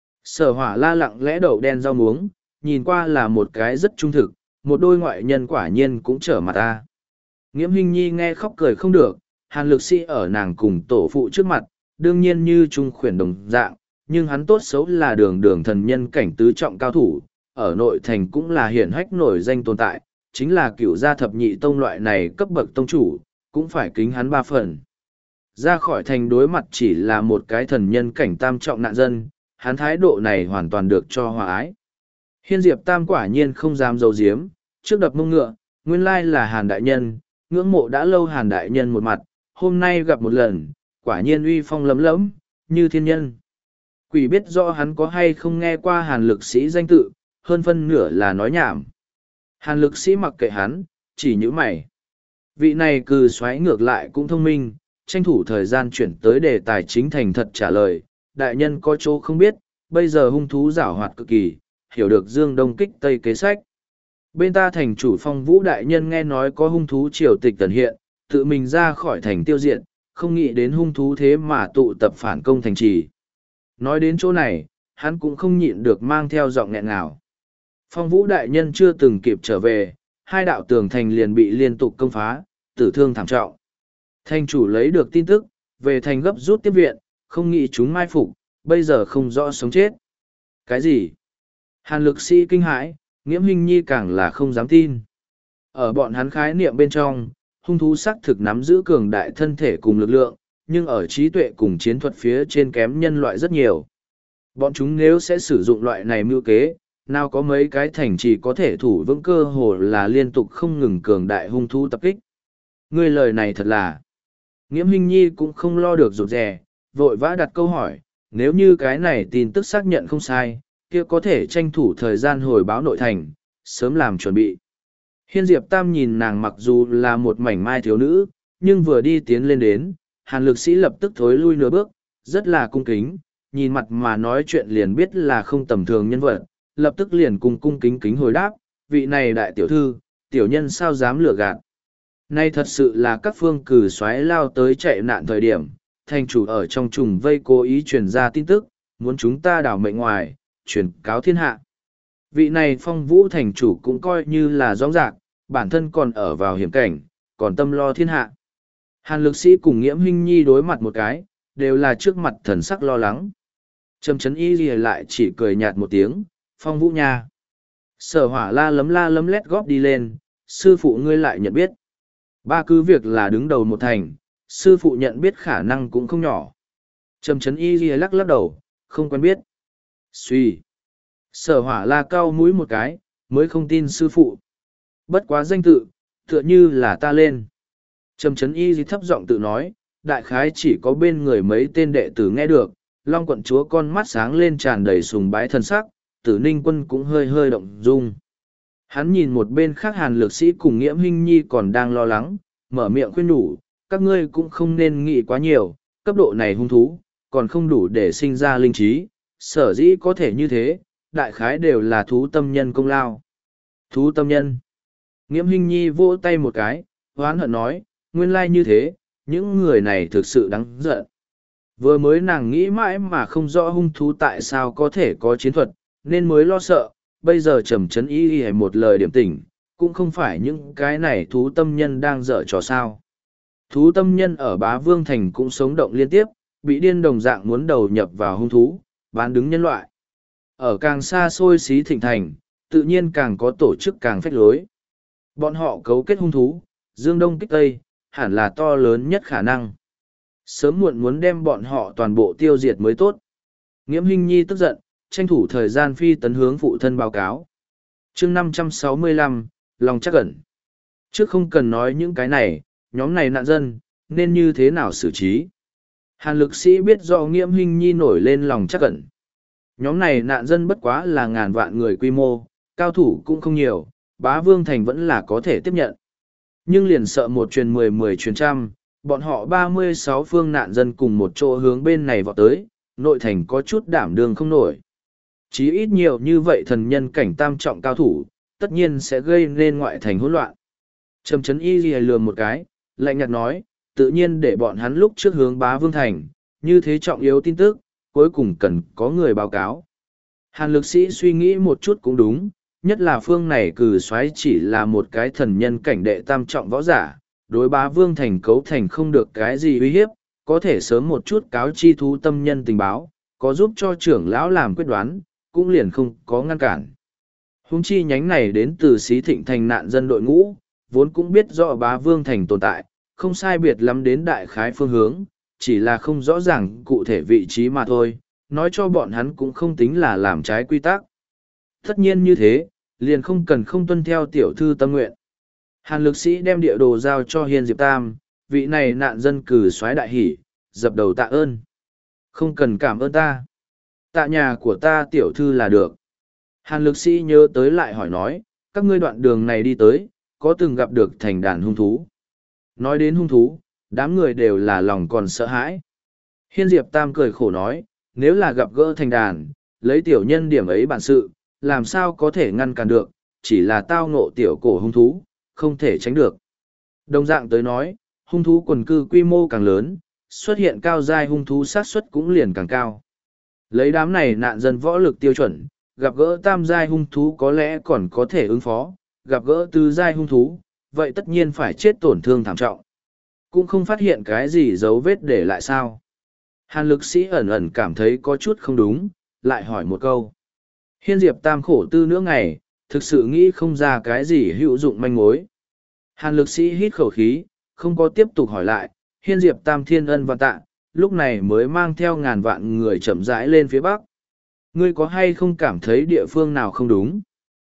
Sở Hỏa La lặng lẽ đậu đen rau muống, nhìn qua là một cái rất trung thực, một đôi ngoại nhân quả nhiên cũng trở mặt ta. Nghiễm Hinh Nhi nghe khóc cười không được, Hàn Lực Sĩ ở nàng cùng tổ phụ trước mặt, đương nhiên như trung khuyển đồng dạng, nhưng hắn tốt xấu là đường đường thần nhân cảnh tứ trọng cao thủ, ở nội thành cũng là hiển hách nổi danh tồn tại, chính là cựu gia thập nhị tông loại này cấp bậc tông chủ, cũng phải kính hắn ba phần. Ra khỏi thành đối mặt chỉ là một cái thần nhân cảnh tam trọng nạn dân, hắn thái độ này hoàn toàn được cho hòa ái. Hiên Diệp Tam quả nhiên không dám giấu giếm, trước đập mông ngựa, nguyên lai là Hàn đại nhân, ngưỡng mộ đã lâu Hàn đại nhân một mặt, hôm nay gặp một lần, quả nhiên uy phong lấm lẫm, như thiên nhân. Quỷ biết rõ hắn có hay không nghe qua Hàn Lực Sĩ danh tự, hơn phân nửa là nói nhảm. Hàn Lực Sĩ mặc kệ hắn, chỉ nhíu mày. Vị này cừ xoáy ngược lại cũng thông minh, tranh thủ thời gian chuyển tới đề tài chính thành thật trả lời, đại nhân có chỗ không biết, bây giờ hung thú giảo hoạt cực kỳ, hiểu được Dương Đông kích Tây kế sách. Bên ta thành chủ Phong Vũ đại nhân nghe nói có hung thú triều tịch tần hiện, tự mình ra khỏi thành tiêu diệt, không nghĩ đến hung thú thế mà tụ tập phản công thành trì. Nói đến chỗ này, hắn cũng không nhịn được mang theo giọng nghẹn ngào. Phong Vũ đại nhân chưa từng kịp trở về, hai đạo tường thành liền bị liên tục công phá, tử thương thảm trọng. Thành chủ lấy được tin tức, về thành gấp rút tiếp viện, không nghĩ chúng mai phục, bây giờ không rõ sống chết. Cái gì? Hàn lực sĩ kinh hãi, Nghiễm Hinh Nhi càng là không dám tin. Ở bọn hắn khái niệm bên trong, hung thú xác thực nắm giữ cường đại thân thể cùng lực lượng, nhưng ở trí tuệ cùng chiến thuật phía trên kém nhân loại rất nhiều. Bọn chúng nếu sẽ sử dụng loại này mưu kế, nào có mấy cái thành trì có thể thủ vững cơ hồ là liên tục không ngừng cường đại hung thú tập kích. Ngươi lời này thật là... Nghiễm Hinh Nhi cũng không lo được rụt rè, vội vã đặt câu hỏi, nếu như cái này tin tức xác nhận không sai, kia có thể tranh thủ thời gian hồi báo nội thành, sớm làm chuẩn bị. Hiên Diệp Tam nhìn nàng mặc dù là một mảnh mai thiếu nữ, nhưng vừa đi tiến lên đến, Hàn lực sĩ lập tức thối lui nửa bước, rất là cung kính, nhìn mặt mà nói chuyện liền biết là không tầm thường nhân vật, lập tức liền cung kính kính hồi đáp, vị này đại tiểu thư, tiểu nhân sao dám lừa gạt. Nay thật sự là các phương cử xoáy lao tới chạy nạn thời điểm, thành chủ ở trong trùng vây cố ý truyền ra tin tức, muốn chúng ta đảo mệnh ngoài, truyền cáo thiên hạ. Vị này Phong Vũ thành chủ cũng coi như là rõ rạc, bản thân còn ở vào hiểm cảnh, còn tâm lo thiên hạ. Hàn lực sĩ cùng Nghiễm Hinh Nhi đối mặt một cái, đều là trước mặt thần sắc lo lắng. Trầm chấn y lìa lại chỉ cười nhạt một tiếng, Phong Vũ nha. Sở Hỏa la lấm lét góp đi lên, sư phụ ngươi lại nhận biết. Ba cứ việc là đứng đầu một thành, sư phụ nhận biết khả năng cũng không nhỏ. Trầm chấn y lìa lắc đầu, không quen biết. Suy. Sở Hỏa la cau mũi một cái, mới không tin sư phụ. Bất quá danh tự, tựa như là ta lên. Trầm chấn y gì thấp giọng tự nói, đại khái chỉ có bên người mấy tên đệ tử nghe được, Long quận chúa con mắt sáng lên tràn đầy sùng bái thân sắc, Tử Ninh quân cũng hơi hơi động dung. Hắn nhìn một bên khác Hàn lực sĩ cùng Nghiễm Hinh Nhi còn đang lo lắng, mở miệng khuyên nhủ, các ngươi cũng không nên nghĩ quá nhiều, cấp độ này hung thú, còn không đủ để sinh ra linh trí, sở dĩ có thể như thế, đại khái đều là thú tâm nhân công lao. Thú tâm nhân. Nghiễm Hinh Nhi vỗ tay một cái, hoán hận nói, nguyên lai như thế, những người này thực sự đáng giận. Vừa mới nàng nghĩ mãi mà không rõ hung thú tại sao có thể có chiến thuật, nên mới lo sợ, bây giờ trầm chấn ý hay một lời điểm tỉnh, cũng không phải những cái này thú tâm nhân đang dở trò sao. Thú tâm nhân ở Bá Vương Thành cũng sống động liên tiếp, bị điên đồng dạng muốn đầu nhập vào hung thú, bán đứng nhân loại. Ở càng xa xôi xí thịnh thành, tự nhiên càng có tổ chức càng phách lối. Bọn họ cấu kết hung thú, dương đông kích tây, hẳn là to lớn nhất khả năng. Sớm muộn muốn đem bọn họ toàn bộ tiêu diệt mới tốt. Nghiễm Hinh Nhi tức giận, tranh thủ thời gian phi tấn hướng phụ thân báo cáo. chương 565, lòng chắc ẩn. Trước không cần nói những cái này, nhóm này nạn dân, nên như thế nào xử trí. Hàn lực sĩ biết do Nghiễm Hinh Nhi nổi lên lòng chắc ẩn. Nhóm này nạn dân bất quá là ngàn vạn người quy mô, cao thủ cũng không nhiều, Bá Vương Thành vẫn là có thể tiếp nhận. Nhưng liền sợ một truyền 10 truyền trăm, bọn họ 36 phương nạn dân cùng một chỗ hướng bên này vọt tới, nội thành có chút đảm đương không nổi. Chí ít nhiều như vậy thần nhân cảnh tam trọng cao thủ, tất nhiên sẽ gây nên ngoại thành hỗn loạn. Trầm chấn y ghi lườm một cái, lạnh nhạt nói, tự nhiên để bọn hắn lúc trước hướng Bá Vương Thành, như thế trọng yếu tin tức, cuối cùng cần có người báo cáo. Hàn lực sĩ suy nghĩ một chút cũng đúng, nhất là phương này cử soái chỉ là một cái thần nhân cảnh đệ tam trọng võ giả, đối Bá Vương Thành cấu thành không được cái gì uy hiếp, có thể sớm một chút cáo chi thú tâm nhân tình báo, có giúp cho trưởng lão làm quyết đoán, cũng liền không có ngăn cản. Hung chi nhánh này đến từ Xí Thịnh Thành nạn dân đội ngũ, vốn cũng biết rõ Bá Vương Thành tồn tại, không sai biệt lắm đến đại khái phương hướng, chỉ là không rõ ràng cụ thể vị trí mà thôi, nói cho bọn hắn cũng không tính là làm trái quy tắc. Tất nhiên như thế, liền không cần không tuân theo tiểu thư tâm nguyện. Hàn lực sĩ đem địa đồ giao cho Hiên Diệp Tam, vị này nạn dân cử soái đại hỷ, dập đầu tạ ơn. Không cần cảm ơn ta. Tạ nhà của ta tiểu thư là được. Hàn lực sĩ nhớ tới lại hỏi nói, các ngươi đoạn đường này đi tới, có từng gặp được thành đàn hung thú. Nói đến hung thú, đám người đều là lòng còn sợ hãi. Hiên Diệp Tam cười khổ nói, nếu là gặp gỡ thành đàn, lấy tiểu nhân điểm ấy bản sự, làm sao có thể ngăn cản được, chỉ là tao ngộ tiểu cổ hung thú, không thể tránh được. Đồng dạng tới nói, hung thú quần cư quy mô càng lớn, xuất hiện cao giai hung thú xác suất cũng liền càng cao. Lấy đám này nạn dân võ lực tiêu chuẩn, gặp gỡ tam giai hung thú có lẽ còn có thể ứng phó, gặp gỡ tứ giai hung thú, vậy tất nhiên phải chết tổn thương thảm trọng. Cũng không phát hiện cái gì dấu vết để lại sao. Hàn lực sĩ ẩn ẩn cảm thấy có chút không đúng, lại hỏi một câu. Hiên Diệp Tam khổ tư nửa ngày, thực sự nghĩ không ra cái gì hữu dụng manh mối. Hàn lực sĩ hít khẩu khí, không có tiếp tục hỏi lại, Hiên Diệp Tam thiên ân và tạ, lúc này mới mang theo ngàn vạn người chậm rãi lên phía bắc. Ngươi có hay không cảm thấy địa phương nào không đúng?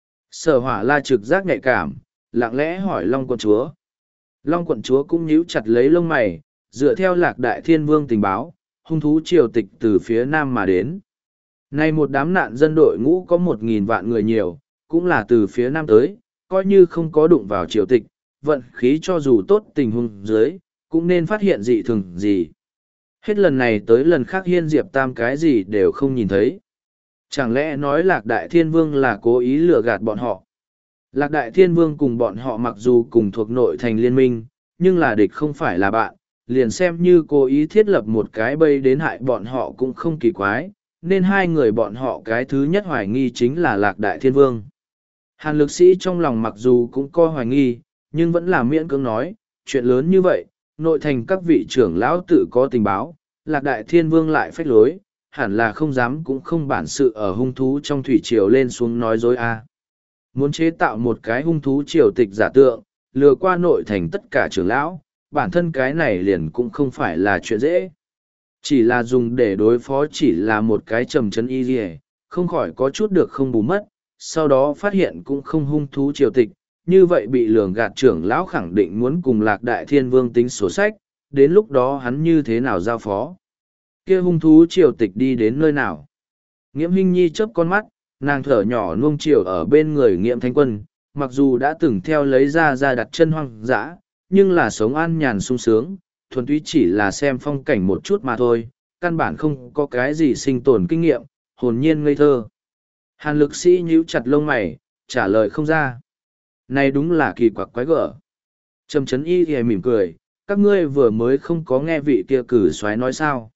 Sở Hỏa La trực giác nhạy cảm, lặng lẽ hỏi Long quận chúa. Long quận chúa cũng nhíu chặt lấy lông mày, dựa theo Lạc Đại Thiên Vương tình báo, hung thú triều tịch từ phía nam mà đến. Nay một đám nạn dân đội ngũ có 1.000 vạn người nhiều, cũng là từ phía nam tới, coi như không có đụng vào triều tịch, vận khí cho dù tốt tình huống dưới, cũng nên phát hiện dị thường gì. Hết lần này tới lần khác Hiên Diệp Tam cái gì đều không nhìn thấy. Chẳng lẽ nói Lạc Đại Thiên Vương là cố ý lừa gạt bọn họ? Lạc Đại Thiên Vương cùng bọn họ mặc dù cùng thuộc nội thành liên minh, nhưng là địch không phải là bạn, liền xem như cố ý thiết lập một cái bẫy đến hại bọn họ cũng không kỳ quái, nên hai người bọn họ cái thứ nhất hoài nghi chính là Lạc Đại Thiên Vương. Hàn lực sĩ trong lòng mặc dù cũng có hoài nghi, nhưng vẫn là miễn cưỡng nói, chuyện lớn như vậy, nội thành các vị trưởng lão tự có tình báo, Lạc Đại Thiên Vương lại phách lối, hẳn là không dám cũng không bản sự ở hung thú trong thủy triều lên xuống nói dối a. Muốn chế tạo một cái hung thú triều tịch giả tượng, lừa qua nội thành tất cả trưởng lão, bản thân cái này liền cũng không phải là chuyện dễ. Chỉ là dùng để đối phó chỉ là một cái trầm chấn y dì không khỏi có chút được không bù mất, sau đó phát hiện cũng không hung thú triều tịch, như vậy bị lường gạt trưởng lão khẳng định muốn cùng Lạc Đại Thiên Vương tính sổ sách, đến lúc đó hắn như thế nào giao phó. Kia hung thú triều tịch đi đến nơi nào? Nghiễm Hinh Nhi chớp con mắt, nàng thở nhỏ nuông chiều ở bên người Nghiễm Thánh Quân, mặc dù đã từng theo lấy ra đặt chân hoang dã, nhưng là sống an nhàn sung sướng, thuần túy chỉ là xem phong cảnh một chút mà thôi, căn bản không có cái gì sinh tồn kinh nghiệm, hồn nhiên ngây thơ. Hàn lực sĩ nhíu chặt lông mày, trả lời không ra. Này đúng là kỳ quặc quái gở. Trầm chấn y thì mỉm cười, các ngươi vừa mới không có nghe vị kia cử soái nói sao.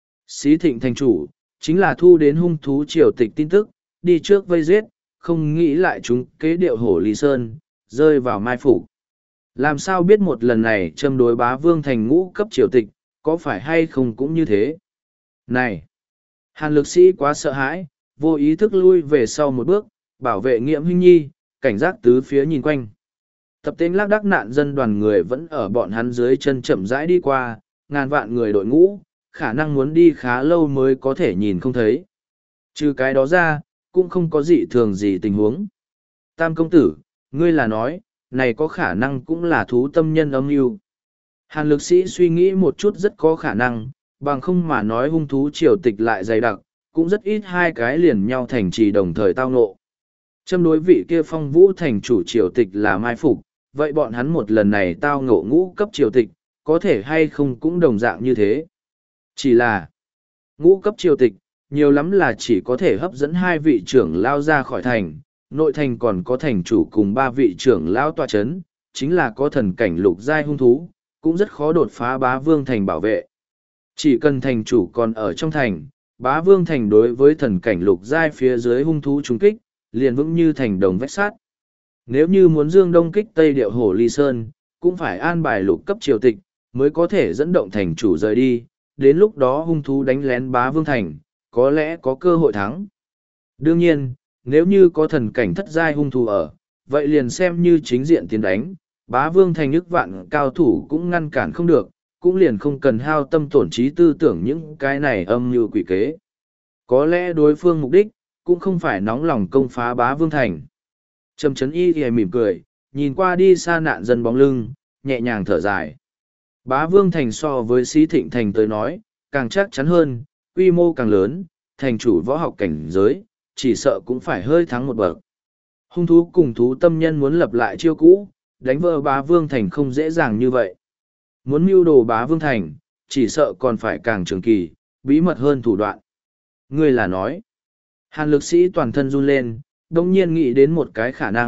Xí Thịnh thành chủ, chính là thu đến hung thú triều tịch tin tức, đi trước vây giết, không nghĩ lại chúng kế điệu hổ Lý Sơn, rơi vào mai phục. Làm sao biết một lần này châm đối bá vương thành ngũ cấp triều tịch, có phải hay không cũng như thế? Này! Hàn lực sĩ quá sợ hãi, vô ý thức lui về sau một bước, bảo vệ Nghiễm Hinh Nhi, cảnh giác tứ phía nhìn quanh. Tập tên lác đác nạn dân đoàn người vẫn ở bọn hắn dưới chân chậm rãi đi qua, ngàn vạn người đội ngũ, khả năng muốn đi khá lâu mới có thể nhìn không thấy. Trừ cái đó ra, cũng không có gì thường gì tình huống. Tam công tử, ngươi là nói, này có khả năng cũng là thú tâm nhân âm mưu. Hàn lực sĩ suy nghĩ một chút rất có khả năng, bằng không mà nói hung thú triều tịch lại dày đặc, cũng rất ít hai cái liền nhau thành trì đồng thời tao nộ. Châm đối vị kia Phong Vũ thành chủ triều tịch là mai phục, vậy bọn hắn một lần này tao ngộ ngũ cấp triều tịch, có thể hay không cũng đồng dạng như thế. Chỉ là ngũ cấp triều tịch, nhiều lắm là chỉ có thể hấp dẫn hai vị trưởng lao ra khỏi thành, nội thành còn có thành chủ cùng ba vị trưởng lao tọa chấn, chính là có thần cảnh lục giai hung thú, cũng rất khó đột phá bá vương thành bảo vệ. Chỉ cần thành chủ còn ở trong thành, bá vương thành đối với thần cảnh lục giai phía dưới hung thú trúng kích, liền vững như thành đồng vách sát. Nếu như muốn dương đông kích tây điệu hổ Ly Sơn, cũng phải an bài lục cấp triều tịch, mới có thể dẫn động thành chủ rời đi, đến lúc đó hung thú đánh lén bá vương thành, có lẽ có cơ hội thắng. Đương nhiên, nếu như có thần cảnh thất giai hung thú ở, vậy liền xem như chính diện tiến đánh, bá vương thành ức vạn cao thủ cũng ngăn cản không được, cũng liền không cần hao tâm tổn trí tư tưởng những cái này âm mưu quỷ kế. Có lẽ đối phương mục đích, cũng không phải nóng lòng công phá bá vương thành. Trầm chấn y thì mỉm cười, nhìn qua đi xa nạn dân bóng lưng, nhẹ nhàng thở dài. Bá vương thành so với Xí Thịnh thành tới nói, càng chắc chắn hơn, quy mô càng lớn, thành chủ võ học cảnh giới, chỉ sợ cũng phải hơi thắng một bậc. Hung thú cùng thú tâm nhân muốn lập lại chiêu cũ, đánh vỡ bá vương thành không dễ dàng như vậy. Muốn mưu đồ bá vương thành, chỉ sợ còn phải càng trường kỳ, bí mật hơn thủ đoạn. Ngươi là nói, Hàn lực sĩ toàn thân run lên, đồng nhiên nghĩ đến một cái khả năng,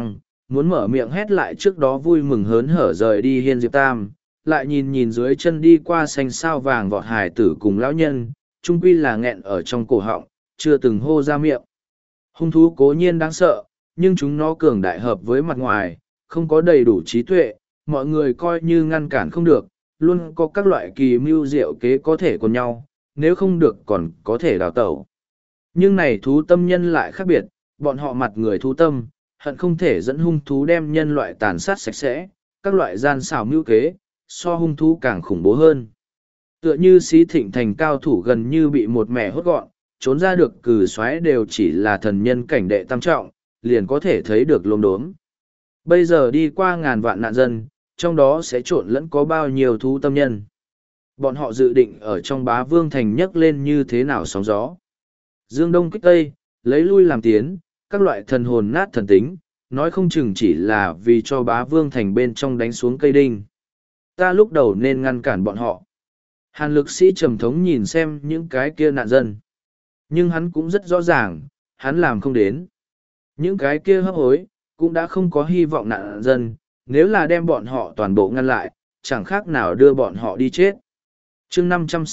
muốn mở miệng hét lại trước đó vui mừng hớn hở rời đi hiên Diệp Tam, lại nhìn nhìn dưới chân đi qua xanh sao vàng vọt hải tử cùng lão nhân, trung quy là nghẹn ở trong cổ họng, chưa từng hô ra miệng. Hung thú cố nhiên đáng sợ, nhưng chúng nó cường đại hợp với mặt ngoài, không có đầy đủ trí tuệ, mọi người coi như ngăn cản không được, luôn có các loại kỳ mưu diệu kế có thể cùng nhau, nếu không được còn có thể đào tẩu. Nhưng này thú tâm nhân lại khác biệt, bọn họ mặt người thú tâm, hận không thể dẫn hung thú đem nhân loại tàn sát sạch sẽ, các loại gian xảo mưu kế, so hung thú càng khủng bố hơn. Tựa như Xí Thịnh Thành cao thủ gần như bị một mẻ hốt gọn, trốn ra được cử xoáy đều chỉ là thần nhân cảnh đệ tam trọng, liền có thể thấy được lôm đốm. Bây giờ đi qua ngàn vạn nạn dân, trong đó sẽ trộn lẫn có bao nhiêu thú tâm nhân. Bọn họ dự định ở trong Bá Vương Thành nhấc lên như thế nào sóng gió. Dương Đông kích Tây, lấy lui làm tiến, các loại thần hồn nát thần tính, nói không chừng chỉ là vì cho Bá Vương Thành bên trong đánh xuống cây đinh. Ta lúc đầu nên ngăn cản bọn họ. Hàn lực sĩ trầm thống nhìn xem những cái kia nạn dân. Nhưng hắn cũng rất rõ ràng, hắn làm không đến. Những cái kia hấp hối, cũng đã không có hy vọng nạn dân, nếu là đem bọn họ toàn bộ ngăn lại, chẳng khác nào đưa bọn họ đi chết. chương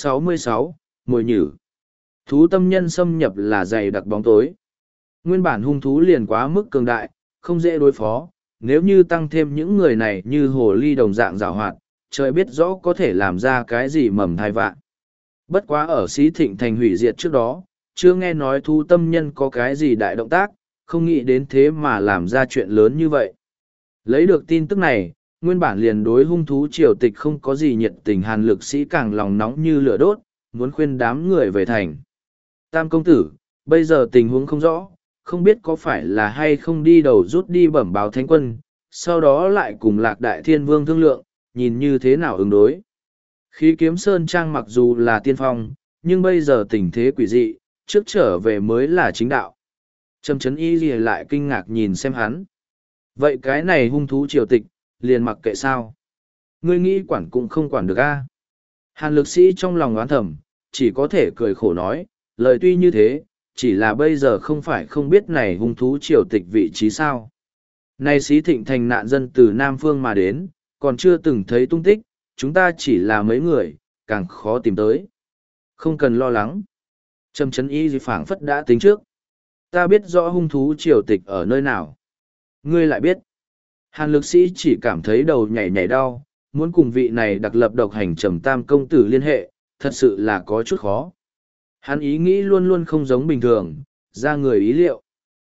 566, Mồi Nhử. Thú tâm nhân xâm nhập là dày đặc bóng tối. Nguyên bản hung thú liền quá mức cường đại, không dễ đối phó, nếu như tăng thêm những người này như hồ ly đồng dạng giảo hoạt, trời biết rõ có thể làm ra cái gì mầm thai vạn. Bất quá ở Xí Thịnh Thành hủy diệt trước đó, chưa nghe nói thú tâm nhân có cái gì đại động tác, không nghĩ đến thế mà làm ra chuyện lớn như vậy. Lấy được tin tức này, nguyên bản liền đối hung thú triều tịch không có gì nhiệt tình Hàn lực sĩ càng lòng nóng như lửa đốt, muốn khuyên đám người về thành. Tam công tử, bây giờ tình huống không rõ, không biết có phải là hay không đi đầu rút đi bẩm báo thánh quân, sau đó lại cùng Lạc Đại Thiên Vương thương lượng, nhìn như thế nào ứng đối. Khí Kiếm Sơn Trang mặc dù là tiên phong, nhưng bây giờ tình thế quỷ dị, trước trở về mới là chính đạo. Trầm Chấn Y Lìa lại kinh ngạc nhìn xem hắn. Vậy cái này hung thú triều tịch, liền mặc kệ sao? Ngươi nghĩ quản cũng không quản được a. Hàn lực sĩ trong lòng oán thầm, chỉ có thể cười khổ nói, lời tuy như thế, chỉ là bây giờ không phải không biết này hung thú triều tịch vị trí sao. Nay Xí Thịnh Thành nạn dân từ Nam Phương mà đến, còn chưa từng thấy tung tích, chúng ta chỉ là mấy người, càng khó tìm tới. Không cần lo lắng. Trầm Chấn Y phảng phất đã tính trước. Ta biết rõ hung thú triều tịch ở nơi nào. Ngươi lại biết. Hàn lực sĩ chỉ cảm thấy đầu nhảy nhảy đau, muốn cùng vị này đặc lập độc hành Trầm Tam công tử liên hệ, thật sự là có chút khó. Hắn ý nghĩ luôn luôn không giống bình thường, ra người ý liệu.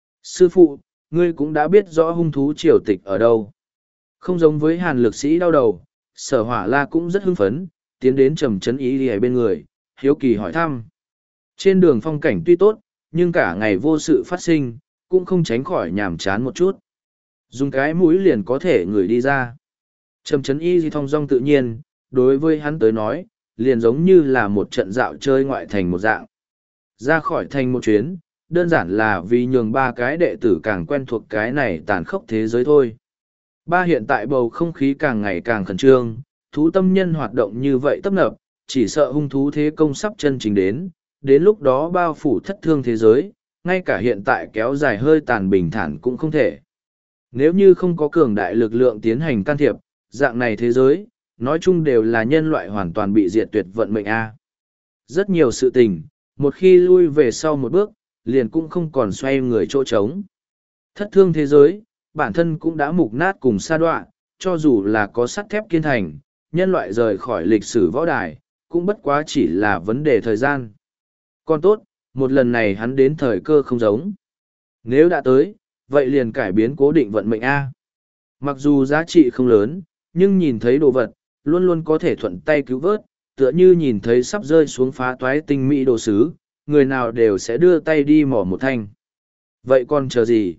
Sư phụ, ngươi cũng đã biết rõ hung thú triều tịch ở đâu. Không giống với Hàn lực sĩ đau đầu, Sở Hỏa La cũng rất hưng phấn, tiến đến Trầm Chấn Y Lìa bên người, hiếu kỳ hỏi thăm. Trên đường phong cảnh tuy tốt, nhưng cả ngày vô sự phát sinh, cũng không tránh khỏi nhàm chán một chút. Dùng cái mũi liền có thể ngửi đi ra. Trầm Chấn Y thong dong tự nhiên, đối với hắn tới nói, liền giống như là một trận dạo chơi ngoại thành một dạng. Ra khỏi thành một chuyến, đơn giản là vì nhường ba cái đệ tử càng quen thuộc cái này tàn khốc thế giới thôi. Ba hiện tại bầu không khí càng ngày càng khẩn trương, thú tâm nhân hoạt động như vậy tấp nập, chỉ sợ hung thú thế công sắp chân chính đến lúc đó bao phủ thất thương thế giới, ngay cả hiện tại kéo dài hơi tàn bình thản cũng không thể. Nếu như không có cường đại lực lượng tiến hành can thiệp, dạng này thế giới, nói chung đều là nhân loại hoàn toàn bị diệt tuyệt vận mệnh A. Rất nhiều sự tình, một khi lui về sau một bước, liền cũng không còn xoay người chỗ trống. Thất thương thế giới, bản thân cũng đã mục nát cùng sa đọa, cho dù là có sắt thép kiên thành, nhân loại rời khỏi lịch sử võ đài, cũng bất quá chỉ là vấn đề thời gian. Còn tốt, một lần này hắn đến thời cơ không giống. Nếu đã tới, vậy liền cải biến cố định vận mệnh A. Mặc dù giá trị không lớn, nhưng nhìn thấy đồ vật, luôn luôn có thể thuận tay cứu vớt, tựa như nhìn thấy sắp rơi xuống phá toái tinh mỹ đồ sứ, người nào đều sẽ đưa tay đi mỏ một thanh. Vậy còn chờ gì?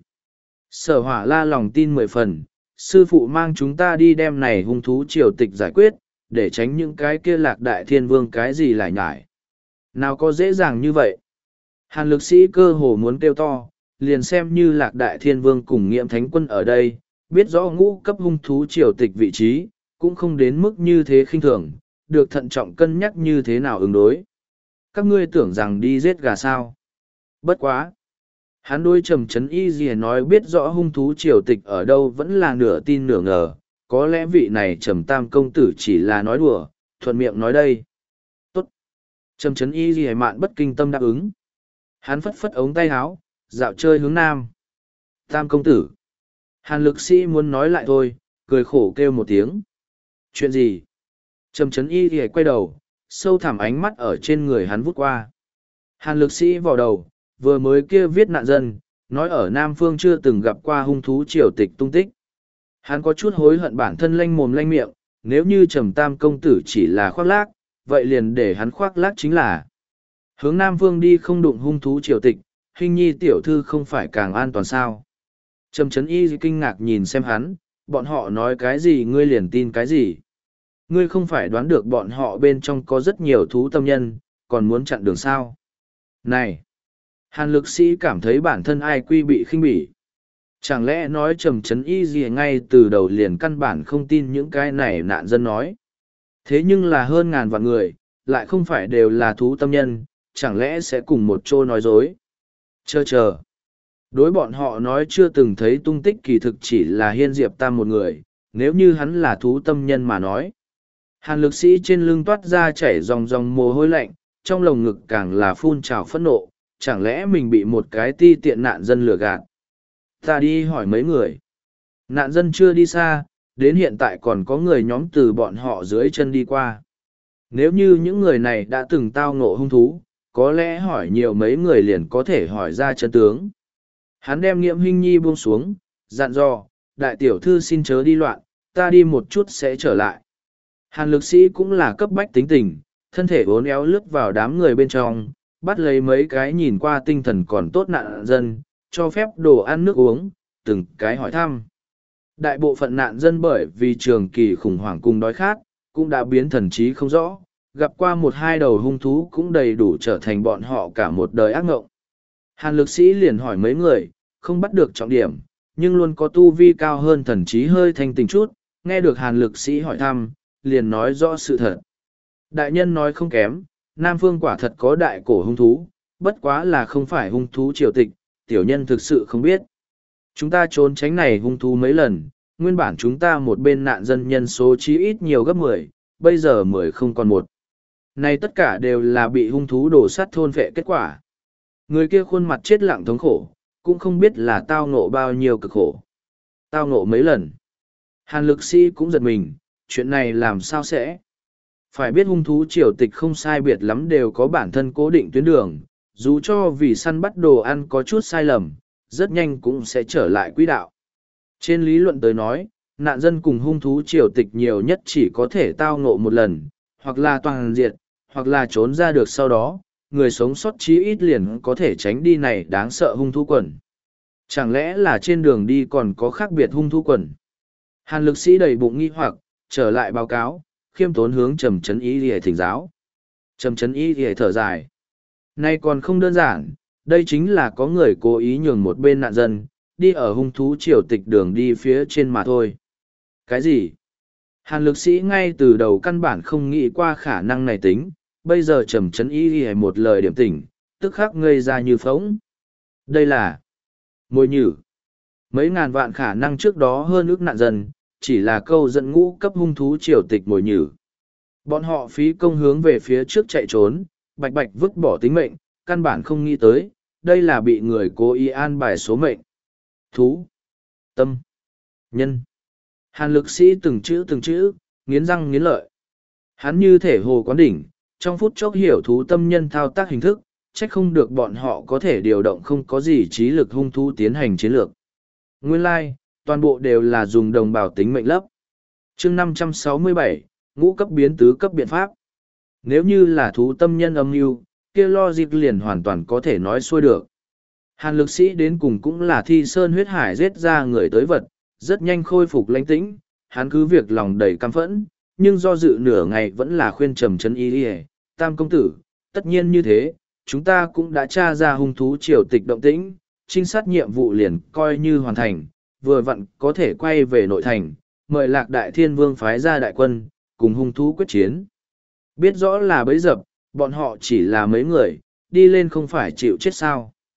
Sở Hỏa La lòng tin 10 phần, sư phụ mang chúng ta đi đem này hung thú triều tịch giải quyết, để tránh những cái kia Lạc Đại Thiên Vương cái gì lại nhải. Nào có dễ dàng như vậy? Hàn lực sĩ cơ hồ muốn kêu to, liền xem như Lạc Đại Thiên Vương cùng Nghiễm Thánh Quân ở đây, biết rõ ngũ cấp hung thú triều tịch vị trí, cũng không đến mức như thế khinh thường, được thận trọng cân nhắc như thế nào ứng đối. Các ngươi tưởng rằng đi giết gà sao? Bất quá. Hắn đôi Trầm Trấn Y gì nói biết rõ hung thú triều tịch ở đâu vẫn là nửa tin nửa ngờ, có lẽ vị này Trầm Tam công tử chỉ là nói đùa, thuận miệng nói đây. Tốt. Trầm Trấn Y gì mạn bất kinh tâm đáp ứng. Hắn phất phất ống tay áo, dạo chơi hướng nam. Tam công tử. Hàn Lực Sĩ muốn nói lại thôi, cười khổ kêu một tiếng. Chuyện gì? Trầm Trấn Y gì quay đầu, sâu thẳm ánh mắt ở trên người hắn vút qua. Hàn Lực Sĩ vào đầu, vừa mới kia viết nạn dân, nói ở Nam Phương chưa từng gặp qua hung thú triều tịch tung tích. Hắn có chút hối hận bản thân lanh mồm lanh miệng, nếu như Trầm Tam công tử chỉ là khoác lác, vậy liền để hắn khoác lác chính là. Hướng Nam Phương đi không đụng hung thú triều tịch, Hình Nhi tiểu thư không phải càng an toàn sao. Trầm Trấn Y kinh ngạc nhìn xem hắn, bọn họ nói cái gì ngươi liền tin cái gì. Ngươi không phải đoán được bọn họ bên trong có rất nhiều thú tâm nhân, còn muốn chặn đường sao. Này! Hàn Lực Sĩ cảm thấy bản thân ai quy bị khinh bỉ. Chẳng lẽ nói Trầm Trấn Y gì ngay từ đầu liền căn bản không tin những cái này nạn dân nói. Thế nhưng là hơn ngàn vạn người, lại không phải đều là thú tâm nhân, chẳng lẽ sẽ cùng một chỗ nói dối. Chờ. Đối bọn họ nói chưa từng thấy tung tích kỳ thực chỉ là Hiên Diệp Tam một người, nếu như hắn là thú tâm nhân mà nói. Hàn Lực Sĩ trên lưng toát ra chảy dòng dòng mồ hôi lạnh, trong lồng ngực càng là phun trào phẫn nộ, chẳng lẽ mình bị một cái ti tiện nạn dân lừa gạt. Ta đi hỏi mấy người. Nạn dân chưa đi xa, đến hiện tại còn có người nhóm từ bọn họ dưới chân đi qua. Nếu như những người này đã từng tao ngộ hung thú, có lẽ hỏi nhiều mấy người liền có thể hỏi ra chân tướng. Hắn đem Nghiễm Hinh Nhi buông xuống, dặn dò, đại tiểu thư xin chớ đi loạn, ta đi một chút sẽ trở lại. Hàn Lực Sĩ cũng là cấp bách tính tình, thân thể uốn éo lướt vào đám người bên trong, bắt lấy mấy cái nhìn qua tinh thần còn tốt nạn dân, cho phép đồ ăn nước uống, từng cái hỏi thăm. Đại bộ phận nạn dân bởi vì trường kỳ khủng hoảng cùng đói khát, cũng đã biến thần trí không rõ, gặp qua một hai đầu hung thú cũng đầy đủ trở thành bọn họ cả một đời ác ngộng. Hàn Lực Sĩ liền hỏi mấy người, không bắt được trọng điểm, nhưng luôn có tu vi cao hơn thần trí hơi thanh tình chút, nghe được Hàn Lực Sĩ hỏi thăm, liền nói rõ sự thật. Đại nhân nói không kém, Nam Phương quả thật có đại cổ hung thú, bất quá là không phải hung thú triều tịch, tiểu nhân thực sự không biết. Chúng ta trốn tránh này hung thú mấy lần, nguyên bản chúng ta một bên nạn dân nhân số chí ít nhiều gấp 10, bây giờ 10 không còn một. Này tất cả đều là bị hung thú đổ sát thôn vệ kết quả. Người kia khuôn mặt chết lặng thống khổ, cũng không biết là tao ngộ bao nhiêu cực khổ. Tao ngộ mấy lần. Hàn Lực Sĩ cũng giật mình, chuyện này làm sao sẽ? Phải biết hung thú triều tịch không sai biệt lắm đều có bản thân cố định tuyến đường, dù cho vì săn bắt đồ ăn có chút sai lầm, rất nhanh cũng sẽ trở lại quỹ đạo. Trên lý luận tới nói, nạn dân cùng hung thú triều tịch nhiều nhất chỉ có thể tao ngộ một lần, hoặc là toàn diệt, hoặc là trốn ra được sau đó, người sống sót chí ít liền có thể tránh đi này đáng sợ hung thú quần. Chẳng lẽ là trên đường đi còn có khác biệt hung thú quần? Hàn Lực Sĩ đầy bụng nghi hoặc, trở lại báo cáo, khiêm tốn hướng Trầm Trấn Y lìa thỉnh giáo. Trầm Trấn Y lìa thở dài. Nay còn không đơn giản, đây chính là có người cố ý nhường một bên nạn dân, đi ở hung thú triều tịch đường đi phía trên mà thôi. Cái gì? Hàn Lực Sĩ ngay từ đầu căn bản không nghĩ qua khả năng này tính, bây giờ Trầm Trấn Y lìa một lời điểm tỉnh, tức khắc ngây ra như phóng. Đây là mồi nhử. Mấy ngàn vạn khả năng trước đó hơn ước nạn dân, chỉ là câu dẫn ngũ cấp hung thú triều tịch mồi nhử. Bọn họ phí công hướng về phía trước chạy trốn, bạch bạch vứt bỏ tính mệnh, căn bản không nghĩ tới, đây là bị người cố ý an bài số mệnh. Thú, tâm, nhân. Hàn Lực Sĩ từng chữ, nghiến răng nghiến lợi. Hắn như thể hồ quán đỉnh, trong phút chốc hiểu thú tâm nhân thao tác hình thức, trách không được bọn họ có thể điều động không có gì trí lực hung thú tiến hành chiến lược. Nguyên lai, toàn bộ đều là dùng đồng bào tính mệnh lấp. Chương 567, ngũ cấp biến tứ cấp biện pháp. Nếu như là thú tâm nhân âm mưu, kia logic liền hoàn toàn có thể nói xuôi được. Hàn Lực Sĩ đến cùng cũng là thi sơn huyết hải giết ra người tới vật, rất nhanh khôi phục lãnh tĩnh, hắn cứ việc lòng đầy căm phẫn, nhưng do dự nửa ngày vẫn là khuyên Trầm Trấn Y, Tam công tử, tất nhiên như thế, chúng ta cũng đã tra ra hung thú triều tịch động tĩnh, trinh sát nhiệm vụ liền coi như hoàn thành, vừa vặn có thể quay về nội thành, mời Lạc Đại Thiên Vương phái ra đại quân, cùng hung thú quyết chiến. Biết rõ là bấy dập, bọn họ chỉ là mấy người, đi lên không phải chịu chết sao.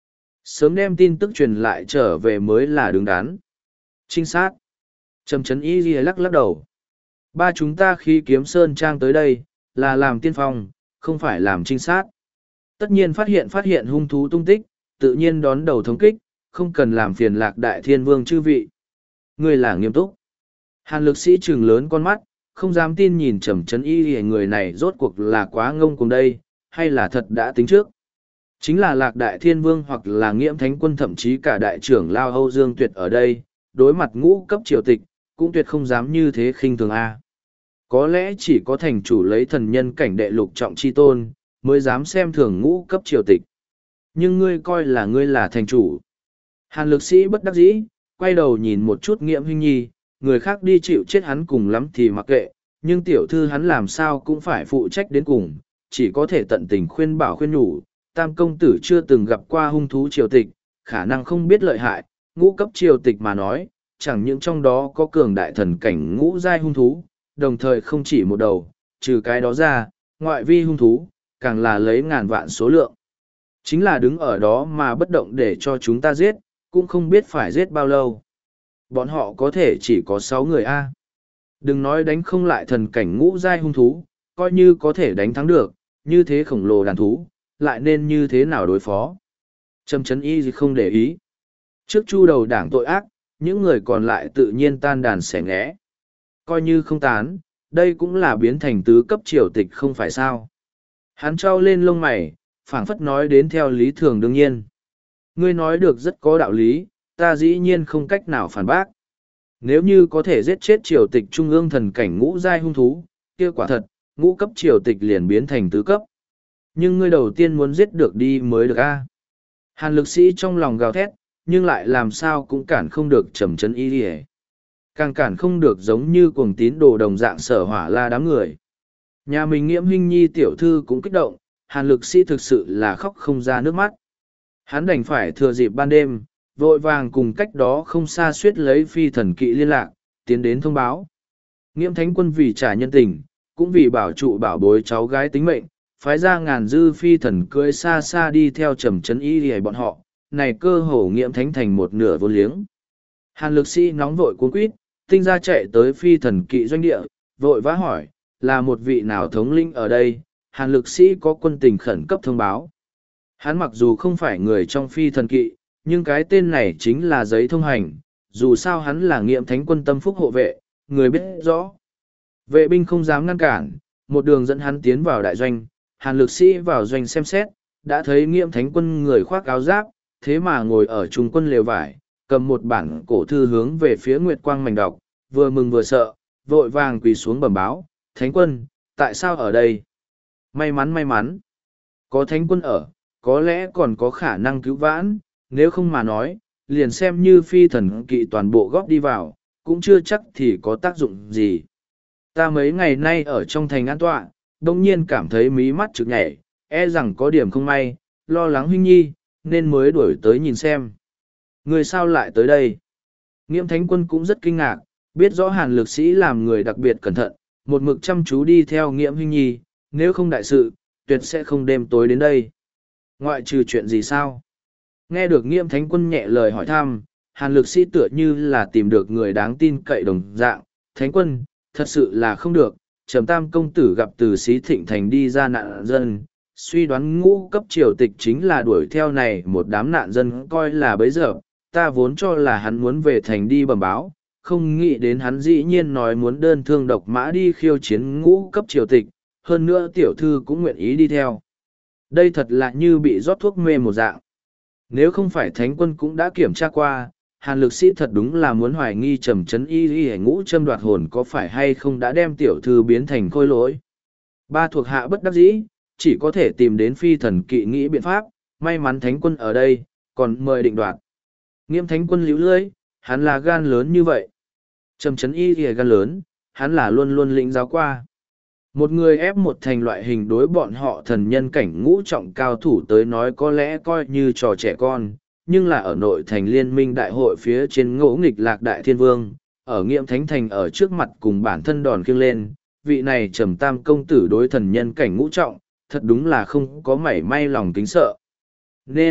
Sớm đem tin tức truyền lại trở về mới là đứng đắn. Trinh sát. Trầm Trấn Y Ghi lắc lắc đầu. Ba chúng ta khi kiếm Sơn Trang tới đây, là làm tiên phong, không phải làm trinh sát. Tất nhiên phát hiện hung thú tung tích, tự nhiên đón đầu thống kích, không cần làm phiền Lạc Đại Thiên Vương chư vị. Ngươi là nghiêm túc. Hàn Lực Sĩ trừng lớn con mắt, không dám tin nhìn Trầm Trấn Y Ghi người này rốt cuộc là quá ngông cuồng đây, hay là thật đã tính trước. Chính là Lạc Đại Thiên Vương hoặc là Nghiễm Thánh Quân, thậm chí cả đại trưởng Lao Âu Dương Tuyệt ở đây, đối mặt ngũ cấp triều tịch, cũng tuyệt không dám như thế khinh thường A. Có lẽ chỉ có thành chủ lấy thần nhân cảnh đệ lục trọng chi tôn, mới dám xem thường ngũ cấp triều tịch. Nhưng ngươi coi là ngươi là thành chủ. Hàn Lực Sĩ bất đắc dĩ, quay đầu nhìn một chút Nghiễm Hinh Nhi, người khác đi chịu chết hắn cùng lắm thì mặc kệ, nhưng tiểu thư hắn làm sao cũng phải phụ trách đến cùng, chỉ có thể tận tình khuyên bảo khuyên nhủ. Tam công tử chưa từng gặp qua hung thú triều tịch, khả năng không biết lợi hại, ngũ cấp triều tịch mà nói, chẳng những trong đó có cường đại thần cảnh ngũ giai hung thú, đồng thời không chỉ một đầu, trừ cái đó ra, ngoại vi hung thú, càng là lấy ngàn vạn số lượng. Chính là đứng ở đó mà bất động để cho chúng ta giết, cũng không biết phải giết bao lâu. Bọn họ có thể chỉ có 6 người A. Đừng nói đánh không lại thần cảnh ngũ giai hung thú, coi như có thể đánh thắng được, như thế khổng lồ đàn thú, lại nên như thế nào đối phó. Trầm Trấn Y không để ý. Trước chu đầu đảng tội ác, những người còn lại tự nhiên tan đàn xẻ nghẽ. Coi như không tán, đây cũng là biến thành tứ cấp triều tịch không phải sao. Hắn trao lên lông mày, phảng phất nói đến theo lý thường đương nhiên. Ngươi nói được rất có đạo lý, ta dĩ nhiên không cách nào phản bác. Nếu như có thể giết chết triều tịch trung ương thần cảnh ngũ giai hung thú, kia quả thật, ngũ cấp triều tịch liền biến thành tứ cấp. Nhưng ngươi đầu tiên muốn giết được đi mới được a. Hàn Lực Sĩ trong lòng gào thét, nhưng lại làm sao cũng cản không được Trầm Trấn Y Ghi. Càng cản không được giống như cuồng tín đồ đồng dạng Sở Hỏa La đám người. Nhà mình Nghiễm Hinh Nhi tiểu thư cũng kích động, Hàn Lực Sĩ thực sự là khóc không ra nước mắt. Hắn đành phải thừa dịp ban đêm, vội vàng cùng cách đó không xa suýt lấy phi thần kỵ liên lạc, tiến đến thông báo. Nghiễm Thánh Quân vì trả nhân tình, cũng vì bảo trụ bảo bối cháu gái tính mệnh, phái ra ngàn dư phi thần cưỡi xa xa đi theo Trầm Trấn Y Ghi bọn họ, này cơ hồ Nghiễm Thánh thành một nửa vô liếng. Hàn Lực Sĩ nóng vội cuốn quýt, tinh ra chạy tới phi thần kỵ doanh địa, vội vã hỏi, là một vị nào thống lĩnh ở đây? Hàn Lực Sĩ có quân tình khẩn cấp thông báo. Hắn mặc dù không phải người trong phi thần kỵ, nhưng cái tên này chính là giấy thông hành, dù sao hắn là Nghiễm Thánh Quân tâm phúc hộ vệ, người biết rõ. Vệ binh không dám ngăn cản, một đường dẫn hắn tiến vào đại doanh. Hàn Lực Sĩ vào doanh xem xét, đã thấy Nghiễm Thánh Quân người khoác áo giáp, thế mà ngồi ở trung quân lều vải, cầm một bản cổ thư hướng về phía Nguyệt Quang Mảnh đọc, vừa mừng vừa sợ, vội vàng quỳ xuống bẩm báo, Thánh Quân, tại sao ở đây? May mắn, có Thánh Quân ở, có lẽ còn có khả năng cứu vãn, nếu không mà nói, liền xem như phi thần kỵ toàn bộ góp đi vào, cũng chưa chắc thì có tác dụng gì. Ta mấy ngày nay ở trong thành an tọa, đông nhiên cảm thấy mí mắt trực nhảy, e rằng có điểm không may, lo lắng Huynh Nhi, nên mới đuổi tới nhìn xem. Người sao lại tới đây? Nghiễm Thánh Quân cũng rất kinh ngạc, biết rõ Hàn Lực Sĩ làm người đặc biệt cẩn thận, một mực chăm chú đi theo Nghiễm Huynh Nhi, nếu không đại sự, tuyệt sẽ không đêm tối đến đây. Ngoại trừ chuyện gì sao? Nghe được Nghiễm Thánh Quân nhẹ lời hỏi thăm, Hàn Lực Sĩ tựa như là tìm được người đáng tin cậy đồng dạng. Thánh Quân, thật sự là không được, Trầm Tam công tử gặp từ Xí Thịnh Thành đi ra nạn dân, suy đoán ngũ cấp triều tịch chính là đuổi theo này một đám nạn dân coi là bấy giờ, ta vốn cho là hắn muốn về thành đi bẩm báo, không nghĩ đến hắn dĩ nhiên nói muốn đơn thương độc mã đi khiêu chiến ngũ cấp triều tịch, hơn nữa tiểu thư cũng nguyện ý đi theo. Đây thật là như bị rót thuốc mê một dạng. Nếu không phải Thánh Quân cũng đã kiểm tra qua, Hàn Lực Sĩ thật đúng là muốn hoài nghi Trầm Trấn Y ngũ châm đoạt hồn có phải hay không đã đem tiểu thư biến thành khôi lỗi. Ba thuộc hạ bất đắc dĩ, chỉ có thể tìm đến phi thần kỵ nghĩ biện pháp, may mắn Thánh Quân ở đây, còn mời định đoạt. Nghiễm Thánh Quân liễu lưỡi, hắn là gan lớn như vậy. Trầm Trấn Y gan lớn, hắn là luôn luôn lĩnh giáo qua. Một người ép một thành loại hình đối bọn họ thần nhân cảnh ngũ trọng cao thủ tới nói có lẽ coi như trò trẻ con, nhưng là ở nội thành liên minh đại hội phía trên ngỗ nghịch Lạc Đại Thiên Vương, ở Nghiễm Thánh Thành ở trước mặt cùng bản thân đòn khiêng lên, vị này Trầm Tam công tử đối thần nhân cảnh ngũ trọng, thật đúng là không có mảy may lòng kính sợ. Nên,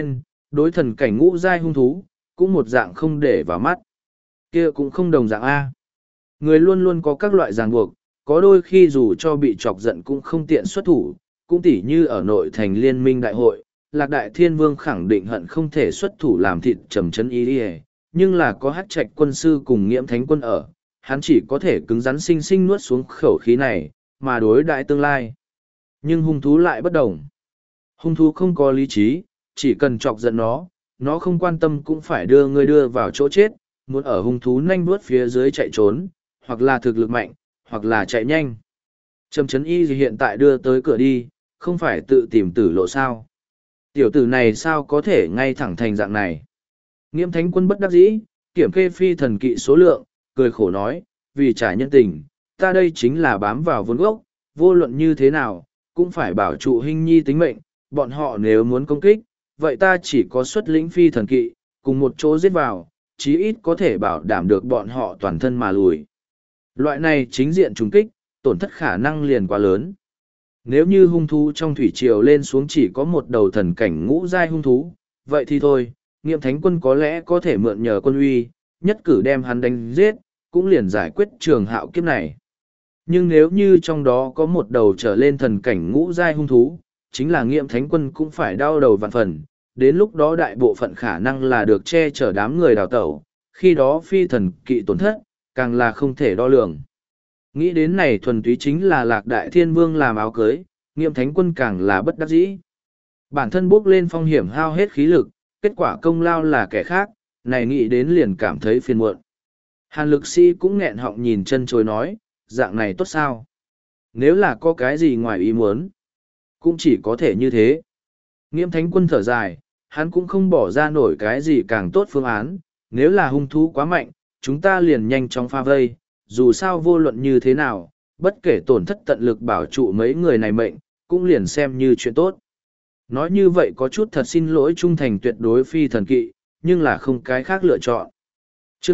đối thần cảnh ngũ giai hung thú, cũng một dạng không để vào mắt. Kia cũng không đồng dạng A. Người luôn luôn có các loại ràng buộc, có đôi khi dù cho bị chọc giận cũng không tiện xuất thủ, cũng tỉ như ở nội thành liên minh đại hội, Lạc Đại Thiên Vương khẳng định hận không thể xuất thủ làm thịt trầm chấn ý đi, nhưng là có Hắc Trạch quân sư cùng Nghiễm Thánh quân ở, hắn chỉ có thể cứng rắn sinh sinh nuốt xuống khẩu khí này, mà đối đại tương lai. Nhưng hung thú lại bất đồng. Hung thú không có lý trí, chỉ cần chọc giận nó không quan tâm cũng phải đưa ngươi đưa vào chỗ chết, muốn ở hung thú nhanh vuốt phía dưới chạy trốn, hoặc là thực lực mạnh, hoặc là chạy nhanh. Trầm Chấn Y hiện tại đưa tới cửa đi, không phải tự tìm tử lộ sao. Tiểu tử này sao có thể ngay thẳng thành dạng này. Nghiễm Thánh quân bất đắc dĩ, kiểm kê phi thần kỵ số lượng, cười khổ nói, vì trả nhân tình, ta đây chính là bám vào vốn gốc, vô luận như thế nào, cũng phải bảo trụ Hinh Nhi tính mệnh, bọn họ nếu muốn công kích, vậy ta chỉ có xuất lĩnh phi thần kỵ, cùng một chỗ giết vào, chí ít có thể bảo đảm được bọn họ toàn thân mà lùi. Loại này chính diện trùng kích, tổn thất khả năng liền quá lớn. Nếu như hung thú trong thủy triều lên xuống chỉ có một đầu thần cảnh ngũ giai hung thú, vậy thì thôi, Nghiễm Thánh quân có lẽ có thể mượn nhờ quân uy, nhất cử đem hắn đánh giết, cũng liền giải quyết trường hạo kiếp này. Nhưng nếu như trong đó có một đầu trở lên thần cảnh ngũ giai hung thú, chính là Nghiễm Thánh quân cũng phải đau đầu vạn phần, đến lúc đó đại bộ phận khả năng là được che chở đám người đào tẩu, khi đó phi thần kỵ tổn thất, càng là không thể đo lường. Nghĩ đến này thuần túy chính là Lạc Đại Thiên Vương làm áo cưới, Nghiễm Thánh quân càng là bất đắc dĩ. Bản thân bước lên phong hiểm hao hết khí lực, kết quả công lao là kẻ khác, này nghĩ đến liền cảm thấy phiền muộn. Hàn Lực Sĩ cũng nghẹn họng nhìn chân chối nói, dạng này tốt sao? Nếu là có cái gì ngoài ý muốn, cũng chỉ có thể như thế. Nghiễm Thánh quân thở dài, hắn cũng không bỏ ra nổi cái gì càng tốt phương án, nếu là hung thú quá mạnh, chúng ta liền nhanh chóng pha vây, dù sao vô luận như thế nào, bất kể tổn thất tận lực bảo trụ mấy người này mệnh, cũng liền xem như chuyện tốt. Nói như vậy có chút thật xin lỗi trung thành tuyệt đối phi thần kỵ, nhưng là không cái khác lựa chọn. chương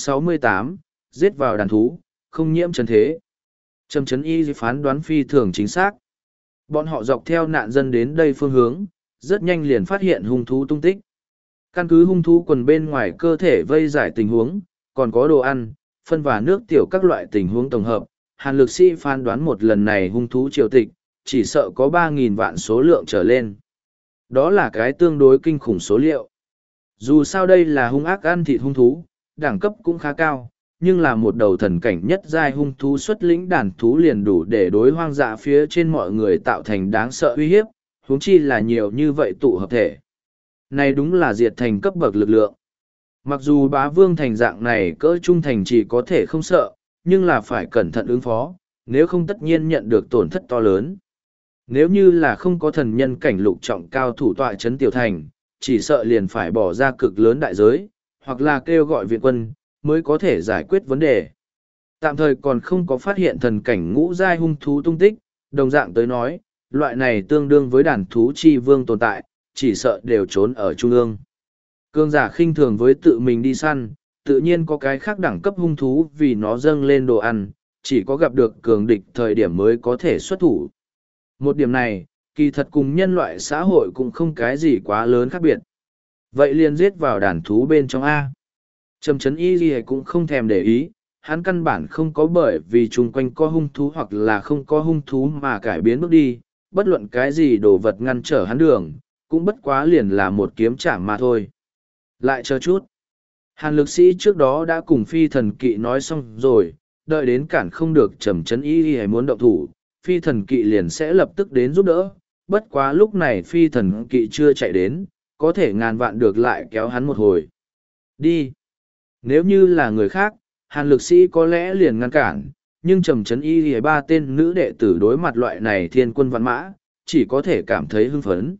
568, giết vào đàn thú, không nhiễm trần thế. Trầm Chấn Y phán đoán phi thường chính xác. Bọn họ dọc theo nạn dân đến đây phương hướng, rất nhanh liền phát hiện hung thú tung tích. Căn cứ hung thú quần bên ngoài cơ thể vây giải tình huống, còn có đồ ăn, phân và nước tiểu các loại tình huống tổng hợp. Hàn Lực Sĩ phán đoán một lần này hung thú triều tịch, chỉ sợ có 3.000 vạn số lượng trở lên. Đó là cái tương đối kinh khủng số liệu. Dù sao đây là hung ác ăn thịt hung thú, đẳng cấp cũng khá cao, nhưng là một đầu thần cảnh nhất giai hung thú xuất lĩnh đàn thú liền đủ để đối hoang dã phía trên mọi người tạo thành đáng sợ uy hiếp, huống chi là nhiều như vậy tụ hợp thể. Này đúng là diệt thành cấp bậc lực lượng. Mặc dù bá vương thành dạng này cỡ trung thành chỉ có thể không sợ, nhưng là phải cẩn thận ứng phó, nếu không tất nhiên nhận được tổn thất to lớn. Nếu như là không có thần nhân cảnh lục trọng cao thủ tọa chấn tiểu thành, chỉ sợ liền phải bỏ ra cực lớn đại giới, hoặc là kêu gọi viện quân, mới có thể giải quyết vấn đề. Tạm thời còn không có phát hiện thần cảnh ngũ giai hung thú tung tích, đồng dạng tới nói, loại này tương đương với đàn thú chi vương tồn tại, chỉ sợ đều trốn ở trung ương. Cương giả khinh thường với tự mình đi săn, tự nhiên có cái khác đẳng cấp hung thú vì nó dâng lên đồ ăn, chỉ có gặp được cường địch thời điểm mới có thể xuất thủ. Một điểm này, kỳ thật cùng nhân loại xã hội cũng không cái gì quá lớn khác biệt. Vậy liền giết vào đàn thú bên trong A. Trầm Chấn Y gì cũng không thèm để ý, hắn căn bản không có bởi vì chung quanh có hung thú hoặc là không có hung thú mà cải biến bước đi, bất luận cái gì đồ vật ngăn trở hắn đường, cũng bất quá liền là một kiếm chạm mà thôi. Lại chờ chút. Hàn Lực Sĩ trước đó đã cùng phi thần kỵ nói xong rồi, đợi đến cản không được Trầm Chấn Y hay muốn động thủ, phi thần kỵ liền sẽ lập tức đến giúp đỡ, bất quá lúc này phi thần kỵ chưa chạy đến, có thể ngàn vạn được lại kéo hắn một hồi. Đi. Nếu như là người khác, Hàn Lực Sĩ có lẽ liền ngăn cản, nhưng Trầm Chấn Y thì ba tên nữ đệ tử đối mặt loại này thiên quân văn mã, chỉ có thể cảm thấy hưng phấn.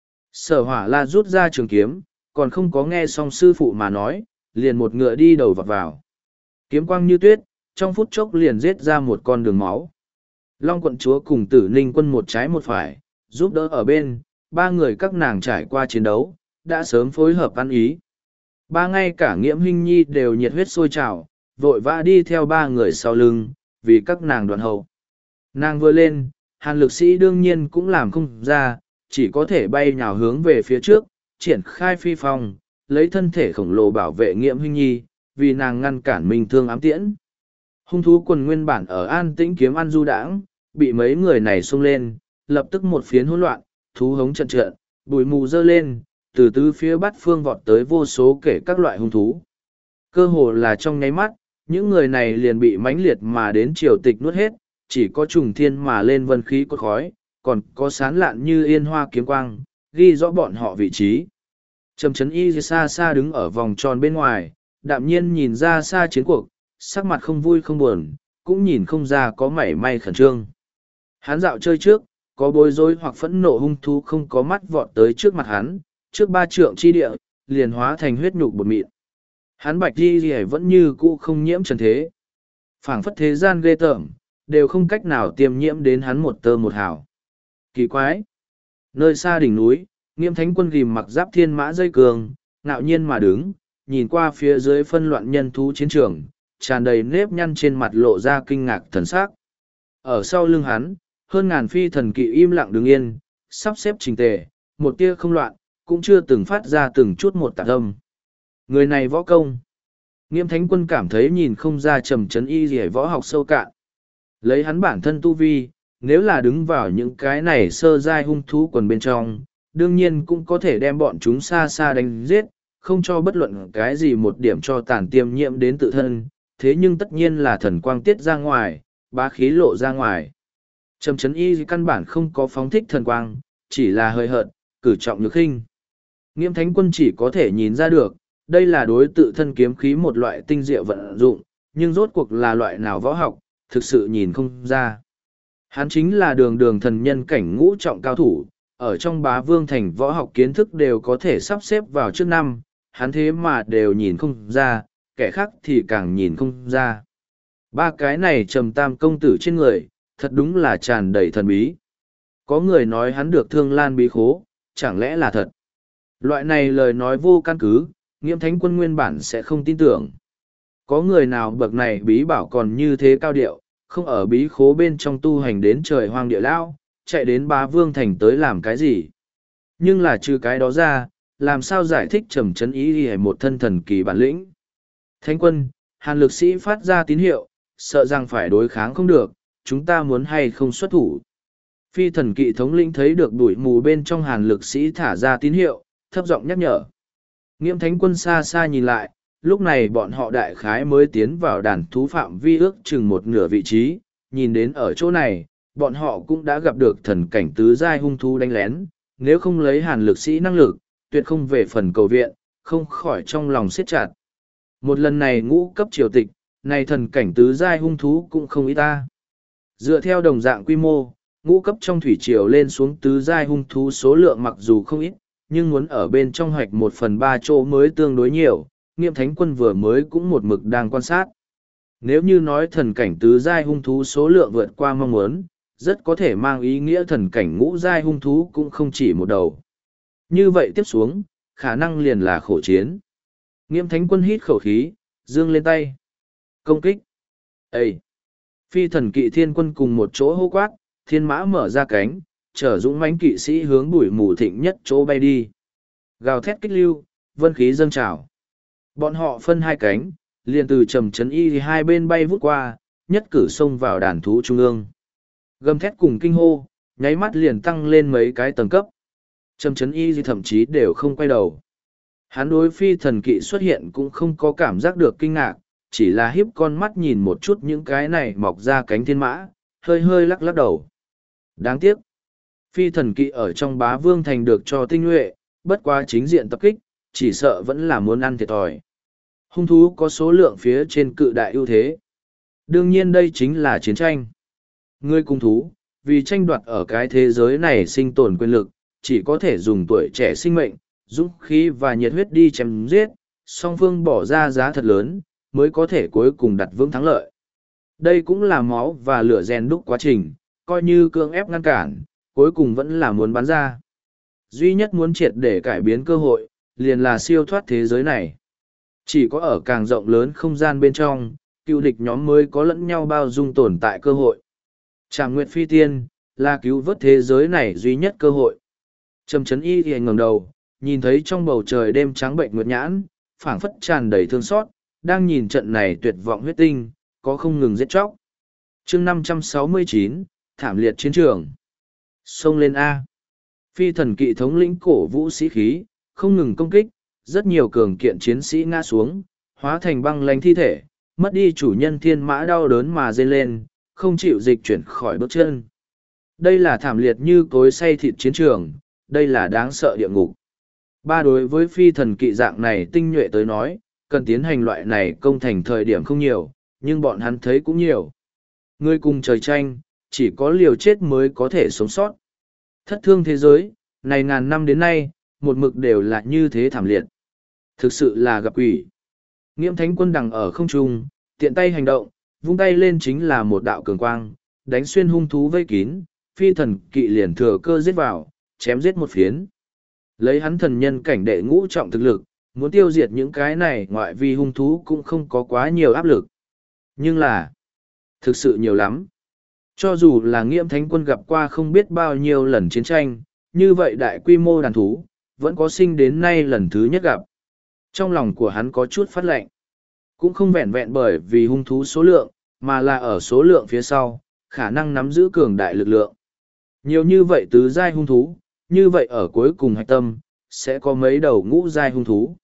Sở Hỏa La rút ra trường kiếm, còn không có nghe xong sư phụ mà nói, liền một ngựa đi đầu vọt vào. Kiếm quang như tuyết, trong phút chốc liền giết ra một con đường máu. Long quận chúa cùng Tử Ninh quân một trái một phải, giúp đỡ ở bên, ba người các nàng trải qua chiến đấu, đã sớm phối hợp ăn ý. Ba ngay cả Nghiễm Hinh Nhi đều nhiệt huyết sôi trào, vội vã đi theo ba người sau lưng, vì các nàng đoàn hậu. Nàng vừa lên, Hàn Lực Sĩ đương nhiên cũng làm không ra, chỉ có thể bay nhào hướng về phía trước, triển khai phi phong, lấy thân thể khổng lồ bảo vệ Nghiễm Hinh Nhi, vì nàng ngăn cản Minh Thương ám tiễn. Hung thú quần nguyên bản ở an tĩnh kiếm ăn du đãng, bị mấy người này xông lên, lập tức một phiến hỗn loạn, thú hống trận trận, bụi mù dơ lên, từ tứ phía bát phương vọt tới vô số kể các loại hung thú. Cơ hồ là trong nháy mắt, những người này liền bị mãnh liệt mà đến triều tịch nuốt hết, chỉ có trùng thiên mà lên vân khí cốt khói, còn có sán lạn như yên hoa kiếm quang, ghi rõ bọn họ vị trí. Trầm Trấn Y xa xa đứng ở vòng tròn bên ngoài, đạm nhiên nhìn ra xa chiến cuộc, sắc mặt không vui không buồn, cũng nhìn không ra có mảy may khẩn trương. Hắn dạo chơi trước, có bối rối hoặc phẫn nộ hung thú không có mắt vọt tới trước mặt hắn, trước 3 trượng chi địa, liền hóa thành huyết nhục bột mịn. Hắn bạch đi vẫn như cũ không nhiễm trần thế. Phảng phất thế gian ghê tởm, đều không cách nào tiêm nhiễm đến hắn một tơ một hào. Kỳ quái! Nơi xa đỉnh núi, Nghiêm Thánh Quân ghim mặc giáp thiên mã dây cường, ngạo nhiên mà đứng, nhìn qua phía dưới phân loạn nhân thú chiến trường, tràn đầy nếp nhăn trên mặt lộ ra kinh ngạc thần sắc. Ở sau lưng hắn, hơn ngàn phi thần kỵ im lặng đứng yên, sắp xếp chỉnh tề, một tia không loạn, cũng chưa từng phát ra từng chút một tạp âm. Người này võ công. Nghiêm Thánh Quân cảm thấy nhìn không ra Trầm Trấn Y gì võ học sâu cạn. Lấy hắn bản thân tu vi, nếu là đứng vào những cái này sơ giai hung thú quần bên trong, đương nhiên cũng có thể đem bọn chúng xa xa đánh giết, không cho bất luận cái gì một điểm cho tàn tiêm nhiễm đến tự thân, thế nhưng tất nhiên là thần quang tiết ra ngoài, bá khí lộ ra ngoài. Trầm Trấn Y căn bản không có phóng thích thần quang, chỉ là hơi hợt, cử trọng nhược khinh. Nghiêm Thánh Quân chỉ có thể nhìn ra được, đây là đối tự thân kiếm khí một loại tinh diệu vận dụng, nhưng rốt cuộc là loại nào võ học, thực sự nhìn không ra. Hắn chính là đường đường thần nhân cảnh ngũ trọng cao thủ, ở trong Bá Vương Thành võ học kiến thức đều có thể sắp xếp vào trước năm, hắn thế mà đều nhìn không ra, kẻ khác thì càng nhìn không ra. 3 cái này Trầm Tam công tử trên người, thật đúng là tràn đầy thần bí. Có người nói hắn được Thương Lan bí khố, chẳng lẽ là thật? Loại này lời nói vô căn cứ, Nghiêm Thánh Quân nguyên bản sẽ không tin tưởng. Có người nào bậc này bí bảo còn như thế cao điệu, không ở bí khố bên trong tu hành đến trời hoang địa lao, chạy đến Bá Vương Thành tới làm cái gì? Nhưng là trừ cái đó ra, làm sao giải thích Trầm Trấn Y hay một thân thần kỳ bản lĩnh? Thánh Quân, Hàn lực sĩ phát ra tín hiệu, sợ rằng phải đối kháng không được, chúng ta muốn hay không xuất thủ. Phi thần kỵ thống lĩnh thấy được bụi mù bên trong Hàn lực sĩ thả ra tín hiệu, thấp giọng nhắc nhở. Nghiêm Thánh Quân xa xa nhìn lại, lúc này bọn họ đại khái mới tiến vào đàn thú phạm vi ước chừng một nửa vị trí, nhìn đến ở chỗ này, bọn họ cũng đã gặp được thần cảnh tứ giai hung thú đánh lén, nếu không lấy Hàn lực sĩ năng lực, tuyệt không về phần cầu viện, không khỏi trong lòng siết chặt. Một lần này ngũ cấp triều tịch, này thần cảnh tứ giai hung thú cũng không ít ta. Dựa theo đồng dạng quy mô, ngũ cấp trong thủy triều lên xuống tứ giai hung thú số lượng mặc dù không ít, nhưng muốn ở bên trong hoạch 1/3 chỗ mới tương đối nhiều, Nghiêm Thánh Quân vừa mới cũng một mực đang quan sát. Nếu như nói thần cảnh tứ giai hung thú số lượng vượt qua mong muốn, rất có thể mang ý nghĩa thần cảnh ngũ giai hung thú cũng không chỉ một đầu. Như vậy tiếp xuống, khả năng liền là khổ chiến. Nghiêm Thánh Quân hít khẩu khí, giương lên tay. Công kích. Ê! Phi thần kỵ thiên quân cùng một chỗ hô quát, thiên mã mở ra cánh, chở dũng mãnh kỵ sĩ hướng bụi mù thịnh nhất chỗ bay đi. Gào thét kích lưu, vân khí dâng trào. Bọn họ phân 2 cánh, liền từ Trầm Trấn Y hai bên bay vút qua, nhất cử xông vào đàn thú trung ương. Gầm thét cùng kinh hô, nháy mắt liền tăng lên mấy cái tầng cấp. Trầm Trấn Y thậm chí đều không quay đầu. Hắn đối phi thần kỵ xuất hiện cũng không có cảm giác được kinh ngạc, chỉ là hiếp con mắt nhìn một chút những cái này mọc ra cánh thiên mã, hơi hơi lắc lắc đầu. Đáng tiếc, phi thần kỵ ở trong Bá Vương Thành được cho tinh nhuệ, bất quá chính diện tập kích, chỉ sợ vẫn là muốn ăn thiệt thòi. Hung thú có số lượng phía trên cự đại ưu thế. Đương nhiên đây chính là chiến tranh. Người cùng thú, vì tranh đoạt ở cái thế giới này sinh tồn quyền lực, chỉ có thể dùng tuổi trẻ sinh mệnh, dũng khí và nhiệt huyết đi chém giết, song phương bỏ ra giá thật lớn, mới có thể cuối cùng đặt vững thắng lợi. Đây cũng là máu và lửa rèn đúc quá trình, coi như cưỡng ép ngăn cản, cuối cùng vẫn là muốn bắn ra. Duy nhất muốn triệt để cải biến cơ hội, liền là siêu thoát thế giới này. Chỉ có ở càng rộng lớn không gian bên trong, cựu địch nhóm mới có lẫn nhau bao dung tồn tại cơ hội. Trảm Nguyệt Phi Tiên, là cứu vớt thế giới này duy nhất cơ hội. Trầm Trấn Y thì ngẩng đầu, nhìn thấy trong bầu trời đêm trắng bệnh nguyệt nhãn, phảng phất tràn đầy thương xót, đang nhìn trận này tuyệt vọng huyết tinh, có không ngừng giết chóc. chương 569, thảm liệt chiến trường. Xông lên A. Phi thần kỵ thống lĩnh cổ vũ sĩ khí, không ngừng công kích, rất nhiều cường kiện chiến sĩ ngã xuống, hóa thành băng lánh thi thể, mất đi chủ nhân thiên mã đau đớn mà rên lên, không chịu dịch chuyển khỏi bước chân. Đây là thảm liệt như cối xay thịt chiến trường, đây là đáng sợ địa ngục. Đối với phi thần kỵ dạng này tinh nhuệ tới nói, cần tiến hành loại này công thành thời điểm không nhiều, nhưng bọn hắn thấy cũng nhiều. Người cùng trời tranh, chỉ có liều chết mới có thể sống sót. Thất thương thế giới, này ngàn năm đến nay, một mực đều là như thế thảm liệt. Thực sự là gặp quỷ. Nghiễm Thánh Quân đằng ở không trung, tiện tay hành động, vung tay lên chính là một đạo cường quang, đánh xuyên hung thú vây kín, phi thần kỵ liền thừa cơ giết vào, chém giết một phiến. Lấy hắn thần nhân cảnh đệ ngũ trọng thực lực, muốn tiêu diệt những cái này ngoại vi hung thú cũng không có quá nhiều áp lực. Nhưng là, thực sự nhiều lắm. Cho dù là Nghiễm Thánh Quân gặp qua không biết bao nhiêu lần chiến tranh, như vậy đại quy mô đàn thú, vẫn có sinh đến nay lần thứ nhất gặp. Trong lòng của hắn có chút phát lệnh. Cũng không vẹn vẹn bởi vì hung thú số lượng, mà là ở số lượng phía sau, khả năng nắm giữ cường đại lực lượng. Nhiều như vậy tứ giai hung thú, như vậy ở cuối cùng hạch tâm, sẽ có mấy đầu ngũ giai hung thú.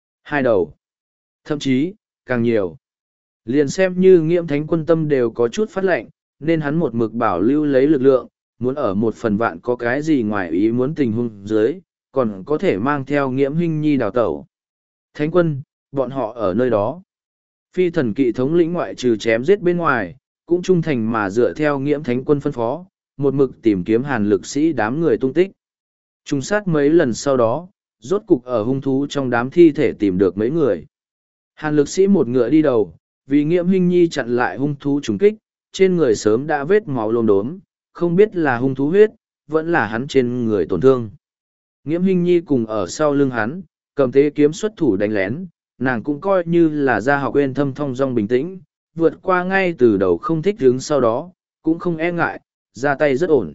2 đầu. Thậm chí, càng nhiều. Liền xem như Nghiễm Thánh Quân tâm đều có chút phát lệnh, nên hắn một mực bảo lưu lấy lực lượng, muốn ở một phần vạn có cái gì ngoài ý muốn tình huống dưới, còn có thể mang theo Nghiễm Hinh Nhi đào tẩu. Thánh Quân, bọn họ ở nơi đó. Phi thần kỵ thống lĩnh ngoại trừ chém giết bên ngoài, cũng trung thành mà dựa theo Nghiễm Thánh Quân phân phó, một mực tìm kiếm Hàn lực sĩ đám người tung tích. Trung sát mấy lần sau đó, rốt cục ở hung thú trong đám thi thể tìm được mấy người. Hàn lực sĩ một ngựa đi đầu, vì Nghiễm Hinh Nhi chặn lại hung thú trúng kích, trên người sớm đã vết máu lốm đốm, không biết là hung thú huyết, vẫn là hắn trên người tổn thương. Nghiễm Hinh Nhi cùng ở sau lưng hắn, cầm tế kiếm xuất thủ đánh lén, nàng cũng coi như là ra học quên thâm thong dong bình tĩnh, vượt qua ngay từ đầu không thích đứng sau đó, cũng không e ngại, ra tay rất ổn.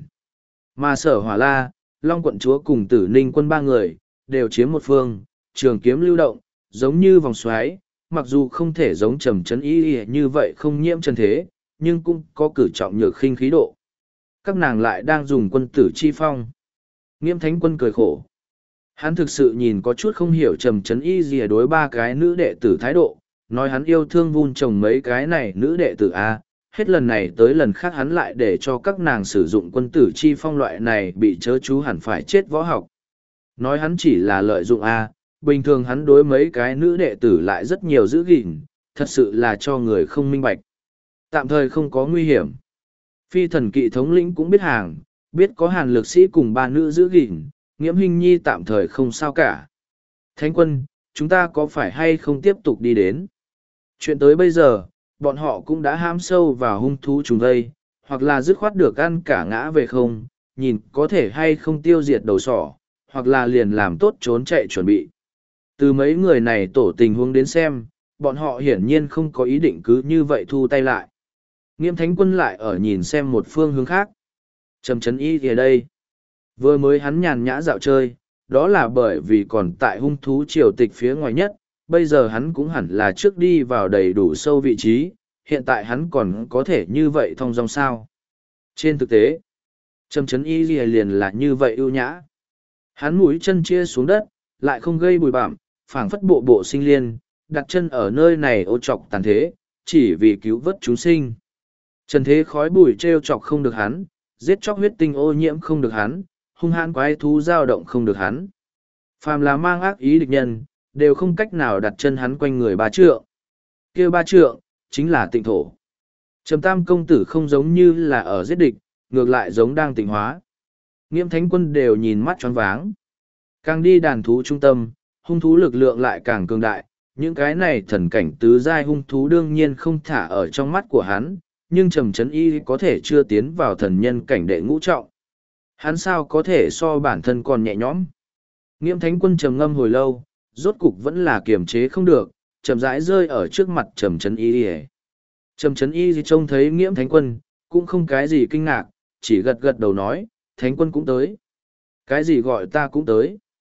Mà Sở Hỏa La, Long quận chúa cùng Tử Ninh quân 3 người, đều chiếm một phương, trường kiếm lưu động, giống như vòng xoáy, mặc dù không thể giống Trầm Chấn Y như vậy không nhiễm chân thế, nhưng cũng có cử trọng nhược khinh khí độ. Các nàng lại đang dùng quân tử chi phong. Nghiễm Thánh Quân cười khổ. Hắn thực sự nhìn có chút không hiểu Trầm Chấn Y gì đối 3 cái nữ đệ tử thái độ, nói hắn yêu thương vun trồng mấy cái này nữ đệ tử A, hết lần này tới lần khác hắn lại để cho các nàng sử dụng quân tử chi phong loại này bị chớ chú hẳn phải chết võ học. Nói hắn chỉ là lợi dụng A, bình thường hắn đối mấy cái nữ đệ tử lại rất nhiều giữ gìn, thật sự là cho người không minh bạch. Tạm thời không có nguy hiểm. Phi thần kỵ thống lĩnh cũng biết hàng, biết có Hàn lực sĩ cùng 3 nữ giữ gìn, Nghiễm Hinh Nhi tạm thời không sao cả. Thánh Quân, chúng ta có phải hay không tiếp tục đi đến? Chuyện tới bây giờ, bọn họ cũng đã hãm sâu vào hung thú trùng vây, hoặc là dứt khoát được ăn cả ngã về không, nhìn có thể hay không tiêu diệt đầu sỏ, hoặc là liền làm tốt trốn chạy chuẩn bị. Từ mấy người này tổ tình huống đến xem, bọn họ hiển nhiên không có ý định cứ như vậy thu tay lại. Nghiễm Thánh Quân lại ở nhìn xem một phương hướng khác. Trầm Chấn Y thì đây. Vừa mới hắn nhàn nhã dạo chơi, đó là bởi vì còn tại hung thú triều tịch phía ngoài nhất, bây giờ hắn cũng hẳn là trước đi vào đầy đủ sâu vị trí, hiện tại hắn còn có thể như vậy thong dong sao. Trên thực tế, Trầm Chấn Y liền là như vậy ưu nhã. Hắn mũi chân chia xuống đất, lại không gây bụi bặm, phảng phất bộ bộ sinh liên, đặt chân ở nơi này ô trọc tàn thế, chỉ vì cứu vớt chúng sinh. Trần thế khói bụi trêu chọc không được hắn, giết chóc huyết tinh ô nhiễm không được hắn, hung hãn quái thú dao động không được hắn. Phàm là mang ác ý địch nhân, đều không cách nào đặt chân hắn quanh người 3 trượng. Kêu 3 trượng, chính là tịnh thổ. Trầm Tam công tử không giống như là ở giết địch, ngược lại giống đang tịnh hóa. Nghiễm Thánh Quân đều nhìn mắt choáng váng. Càng đi đàn thú trung tâm, hung thú lực lượng lại càng cường đại, những cái này thần cảnh tứ giai hung thú đương nhiên không thả ở trong mắt của hắn, nhưng Trầm Chấn Y có thể chưa tiến vào thần nhân cảnh đệ ngũ trọng. Hắn sao có thể so bản thân còn nhẹ nhõm. Nghiễm Thánh Quân trầm ngâm hồi lâu, rốt cục vẫn là kiềm chế không được, chậm rãi rơi ở trước mặt Trầm Chấn Y. Trầm Chấn Y trông thấy Nghiễm Thánh Quân, cũng không cái gì kinh ngạc, chỉ gật gật đầu nói, Thánh Quân cũng tới. Cái gì gọi ta cũng tới.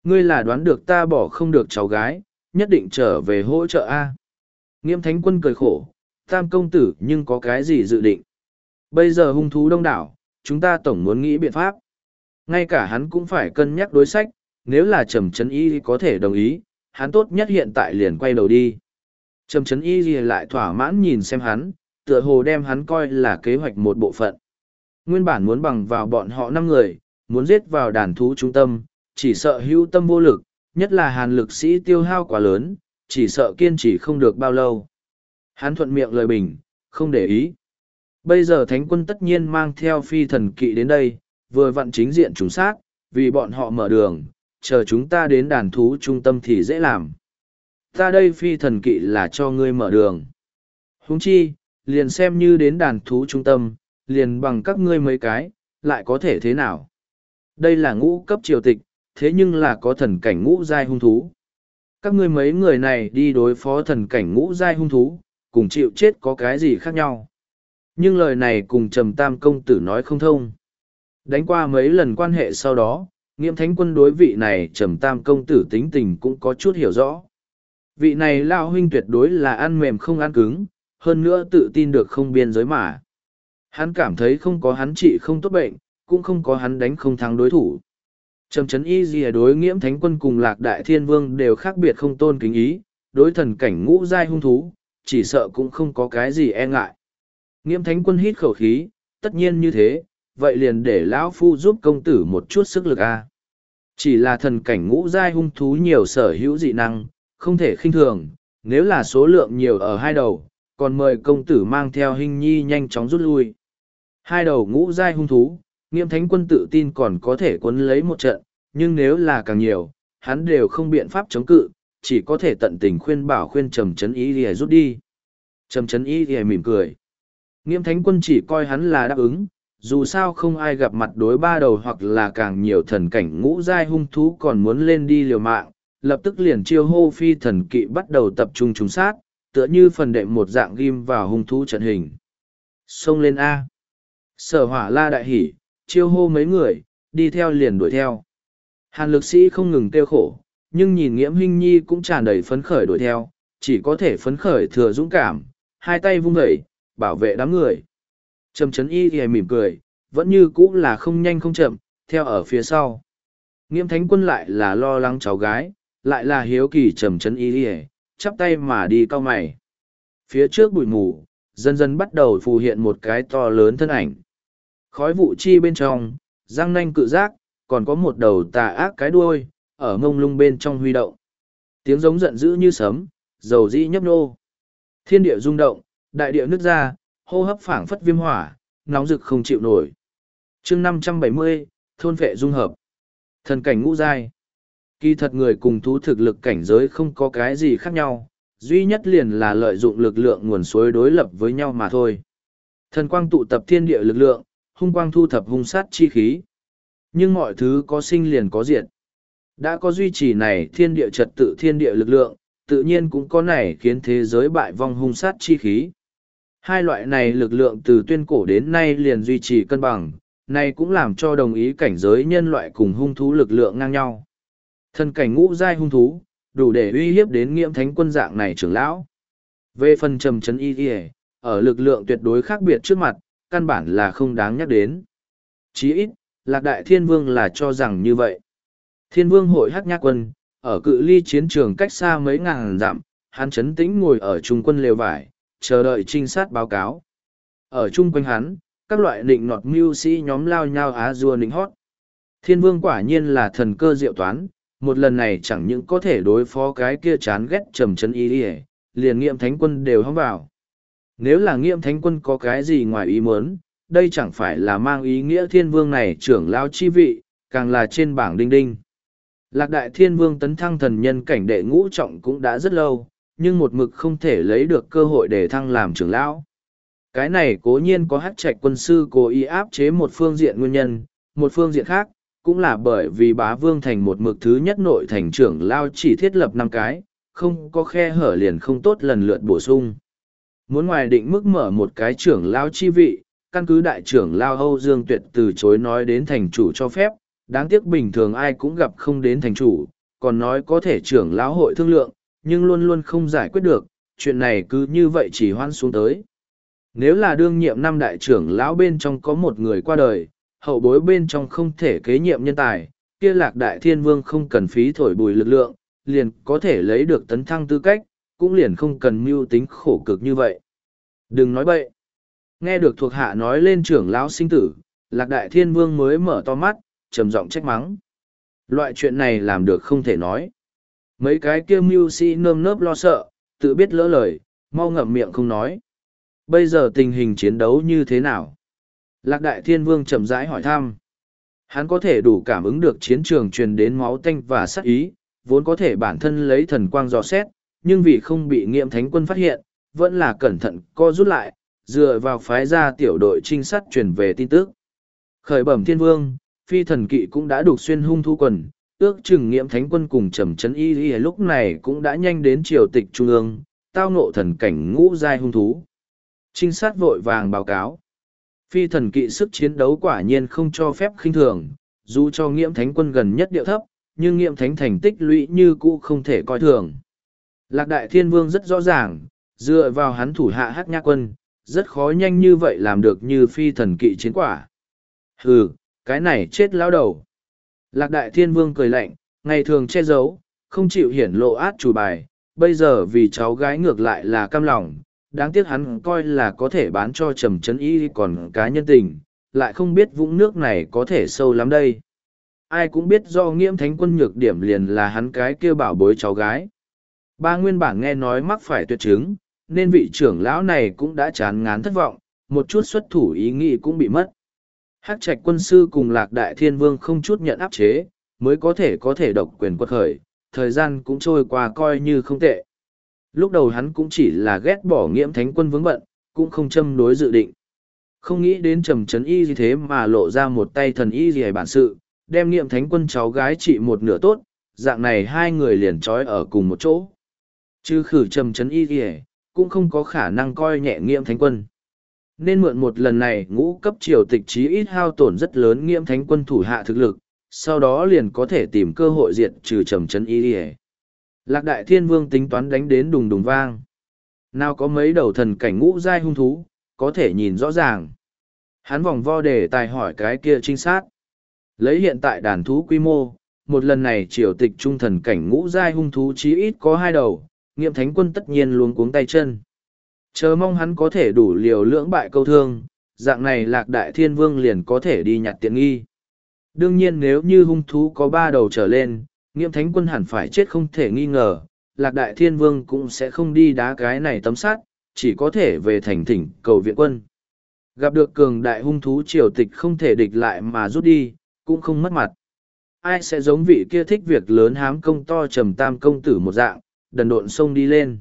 Ngươi là đoán được ta bỏ không được cháu gái, nhất định trở về hỗ trợ a. Nghiêm Thánh Quân cười khổ, Tam công tử nhưng có cái gì dự định? Bây giờ hung thú đông đảo, chúng ta tổng muốn nghĩ biện pháp. Ngay cả hắn cũng phải cân nhắc đối sách, nếu là Trầm Trấn Y có thể đồng ý, hắn tốt nhất hiện tại liền quay đầu đi. Trầm Trấn Y lại thỏa mãn nhìn xem hắn, tựa hồ đem hắn coi là kế hoạch một bộ phận. Nguyên bản muốn bằng vào bọn họ 5 người, muốn giết vào đàn thú trung tâm, chỉ sợ hữu tâm vô lực, nhất là Hàn lực sĩ tiêu hao quá lớn, chỉ sợ kiên trì không được bao lâu. Hắn thuận miệng lời bình, không để ý. Bây giờ Thánh Quân tất nhiên mang theo phi thần kỵ đến đây, vừa vặn chính diện trùng sát, vì bọn họ mở đường, chờ chúng ta đến đàn thú trung tâm thì dễ làm. Ta đây phi thần kỵ là cho ngươi mở đường. Huống chi, liền xem như đến đàn thú trung tâm, liền bằng các ngươi mấy cái, lại có thể thế nào? Đây là ngũ cấp triều tịch, thế nhưng là có thần cảnh ngũ giai hung thú. Các ngươi mấy người này đi đối phó thần cảnh ngũ giai hung thú, cùng chịu chết có cái gì khác nhau? Nhưng lời này cùng Trầm Tam công tử nói không thông. Đánh qua mấy lần quan hệ sau đó, Nghiêm Thánh Quân đối vị này Trầm Tam công tử tính tình cũng có chút hiểu rõ. Vị này lão huynh tuyệt đối là ăn mềm không ăn cứng, hơn nữa tự tin được không biên giới mà. Hắn cảm thấy không có hắn trị không tốt bệnh, cũng không có hắn đánh không thắng đối thủ. Trầm Trấn Y gì đối Nghiễm Thánh Quân cùng Lạc Đại Thiên Vương đều khác biệt không tôn kính ý, đối thần cảnh ngũ giai hung thú, chỉ sợ cũng không có cái gì e ngại. Nghiễm Thánh Quân hít khẩu khí, tất nhiên như thế, vậy liền để lão phu giúp công tử một chút sức lực a. Chỉ là thần cảnh ngũ giai hung thú nhiều sở hữu dị năng, không thể khinh thường, nếu là số lượng nhiều ở hai đầu, còn mời công tử mang theo Hình Nhi nhanh chóng rút lui. Hai đầu ngũ giai hung thú, Nghiêm Thánh Quân tự tin còn có thể quấn lấy một trận, nhưng nếu là càng nhiều, hắn đều không biện pháp chống cự, chỉ có thể tận tình khuyên bảo khuyên Trầm Trấn Y lìa rút đi. Trầm Trấn Y lìa mỉm cười. Nghiêm Thánh Quân chỉ coi hắn là đáp ứng, dù sao không ai gặp mặt đối ba đầu hoặc là càng nhiều thần cảnh ngũ giai hung thú còn muốn lên đi liều mạng, lập tức liền chiêu hô phi thần kỵ bắt đầu tập trung trúng sát, tựa như phần đệm một dạng ghim vào hung thú trận hình. Xông lên A. Sở Hỏa la đại hỉ, chiêu hô mấy người, đi theo liền đuổi theo. Hàn lực sĩ không ngừng kêu khổ, nhưng nhìn Nghiễm Hinh Nhi cũng tràn đầy phấn khởi đuổi theo, chỉ có thể phấn khởi thừa dũng cảm, hai tay vung vẩy, bảo vệ đám người. Trầm Trấn Y thì mỉm cười, vẫn như cũ là không nhanh không chậm, theo ở phía sau. Nghiễm Thánh Quân lại là lo lắng cháu gái, lại là hiếu kỳ Trầm Trấn Y thì chắp tay mà đi cau mày. Phía trước bụi mù, dần dần bắt đầu phù hiện một cái to lớn thân ảnh. Khói vụ chi bên trong, răng nanh cự giác, còn có một đầu tà ác cái đuôi, ở ngông lung bên trong huy động. Tiếng giống giận dữ như sấm, dầu dĩ nhấp nô. Thiên địa rung động, đại địa nứt ra, hô hấp phảng phất viêm hỏa, nóng rực không chịu nổi. Chương 570, thôn vệ dung hợp. Thần cảnh ngũ giai. Kỳ thật người cùng thú thực lực cảnh giới không có cái gì khác nhau, duy nhất liền là lợi dụng lực lượng nguồn suối đối lập với nhau mà thôi. Thần quang tụ tập thiên địa lực lượng, hung quang thu thập hung sát chi khí. Nhưng mọi thứ có sinh liền có diệt. Đã có duy trì này thiên địa trật tự thiên địa lực lượng, tự nhiên cũng có này khiến thế giới bại vong hung sát chi khí. Hai loại này lực lượng từ tuyên cổ đến nay liền duy trì cân bằng, này cũng làm cho đồng ý cảnh giới nhân loại cùng hung thú lực lượng ngang nhau. Thần cảnh ngũ giai hung thú, đủ để uy hiếp đến Nghiễm Thánh Quân dạng này trưởng lão. Về phần Trầm Trấn Y ở lực lượng tuyệt đối khác biệt trước mặt, căn bản là không đáng nhắc đến. Chí ít, Lạc Đại Thiên Vương là cho rằng như vậy. Thiên Vương hội Hắc Nhác Quân, ở cự ly chiến trường cách xa mấy ngàn dặm, hắn trấn tĩnh ngồi ở trung quân lều vải, chờ đợi trinh sát báo cáo. Ở chung quanh hắn, các loại nịnh nọt mưu sĩ nhóm lao nhau á dua nịnh hót. Thiên Vương quả nhiên là thần cơ diệu toán, một lần này chẳng những có thể đối phó cái kia chán ghét Trầm Trấn Y, liền Nghiễm Thánh Quân đều hóng vào. Nếu là Nghiễm Thánh Quân có cái gì ngoài ý muốn, đây chẳng phải là mang ý nghĩa Thiên Vương này trưởng lao chi vị, càng là trên bảng đinh đinh. Lạc Đại Thiên Vương tấn thăng thần nhân cảnh đệ ngũ trọng cũng đã rất lâu, nhưng một mực không thể lấy được cơ hội để thăng làm trưởng lão. Cái này cố nhiên có Hắc Trạch quân sư cố ý áp chế một phương diện nguyên nhân, một phương diện khác, cũng là bởi vì Bá Vương thành một mực thứ nhất nội thành trưởng lao chỉ thiết lập 5 cái, không có khe hở liền không tốt lần lượt bổ sung. Muốn ngoài định mức mở một cái trưởng lao chi vị, căn cứ đại trưởng lao Âu Dương Tuyệt từ chối nói đến thành chủ cho phép, Đáng tiếc bình thường ai cũng gặp không đến thành chủ, còn nói có thể trưởng lão hội thương lượng, nhưng luôn luôn không giải quyết được, chuyện này cứ như vậy chỉ hoãn xuống tới. Nếu là đương nhiệm năm đại trưởng lão bên trong có một người qua đời, hậu bối bên trong không thể kế nhiệm nhân tài, kia Lạc Đại Thiên Vương không cần phí thổi bùi lực lượng, liền có thể lấy được tấn thăng tư cách, cũng liền không cần mưu tính khổ cực như vậy. Đừng nói bậy. Nghe được thuộc hạ nói lên trưởng lão sinh tử, Lạc Đại Thiên Vương mới mở to mắt, trầm giọng trách mắng. Loại chuyện này làm được không thể nói. Mấy cái kia mưu sĩ nơm nớp lo sợ, tự biết lỡ lời, mau ngậm miệng không nói. Bây giờ tình hình chiến đấu như thế nào? Lạc Đại Thiên Vương chậm rãi hỏi thăm. Hắn có thể đủ cảm ứng được chiến trường truyền đến máu tanh và sát ý, vốn có thể bản thân lấy thần quang dò xét, nhưng vì không bị Nghiệm Thánh Quân phát hiện, vẫn là cẩn thận co rút lại, dựa vào phái ra tiểu đội trinh sát truyền về tin tức. Khởi bẩm Thiên Vương, phi thần kỵ cũng đã đục xuyên hung thú quần, ước chừng Nghiệm Thánh Quân cùng Trầm Trấn Y Y lúc này cũng đã nhanh đến triều tịch trung ương, tao ngộ thần cảnh ngũ giai hung thú. Trinh sát vội vàng báo cáo. Phi thần kỵ sức chiến đấu quả nhiên không cho phép khinh thường, dù cho Nghiệm Thánh Quân gần nhất điệu thấp, nhưng Nghiệm Thánh thành tích lũy như cũ không thể coi thường. Lạc Đại Thiên Vương rất rõ ràng, dựa vào hắn thủ hạ Hắc Nhã Quân, rất khó nhanh như vậy làm được như phi thần kỵ chiến quả. Hừ, cái này chết lão đầu. Lạc Đại Thiên Vương cười lạnh, ngày thường che giấu, không chịu hiển lộ át chủ bài, bây giờ vì cháu gái ngược lại là cam lòng, đáng tiếc hắn coi là có thể bán cho Trầm Trấn Y còn cá nhân tình, lại không biết vũng nước này có thể sâu lắm đây. Ai cũng biết do Nghiệm Thánh Quân nhược điểm liền là hắn cái kia bảo bối cháu gái. Ba nguyên bản nghe nói mắc phải tuyệt chứng, nên vị trưởng lão này cũng đã chán ngán thất vọng, một chút xuất thủ ý nghĩ cũng bị mất. Hắc Trạch Quân sư cùng Lạc Đại Thiên Vương không chút nhận áp chế, mới có thể độc quyền quật khởi, thời gian cũng trôi qua coi như không tệ. Lúc đầu hắn cũng chỉ là ghét bỏ Nghiệm Thánh Quân vướng bận, cũng không châm đối dự định. Không nghĩ đến Trầm Trấn Y gì thế mà lộ ra một tay thần y gì bản sự, đem Nghiệm Thánh Quân cháu gái trị một nửa tốt, dạng này hai người liền trói ở cùng một chỗ. Chứ khử Trầm Trấn Y gì cũng không có khả năng coi nhẹ Nghiệm Thánh Quân. Nên mượn một lần này ngũ cấp triều tịch chí ít hao tổn rất lớn Nghiệm Thánh Quân thủ hạ thực lực, sau đó liền có thể tìm cơ hội diệt trừ Trầm Trấn Y. Lạc Đại Thiên Vương tính toán đánh đến đùng đùng vang. Nào có mấy đầu thần cảnh ngũ giai hung thú, có thể nhìn rõ ràng. Hắn vòng vo để tài hỏi cái kia trinh sát. Lấy hiện tại đàn thú quy mô, một lần này triều tịch trung thần cảnh ngũ giai hung thú chí ít có 2 đầu, Nghiệm Thánh Quân tất nhiên luống cuống tay chân. Chờ mong hắn có thể đủ liều lưỡng bại câu thương, dạng này Lạc Đại Thiên Vương liền có thể đi nhặt tiện nghi. Đương nhiên nếu như hung thú có 3 đầu trở lên, Nghiệm Thánh Quân hẳn phải chết không thể nghi ngờ, Lạc Đại Thiên Vương cũng sẽ không đi đá cái này tấm sát, chỉ có thể về thành thỉnh cầu viện quân. Gặp được cường đại hung thú triều tịch không thể địch lại mà rút đi, cũng không mất mặt. Ai sẽ giống vị kia thích việc lớn hám công to Trầm Tam công tử một dạng, đần độn xông đi lên.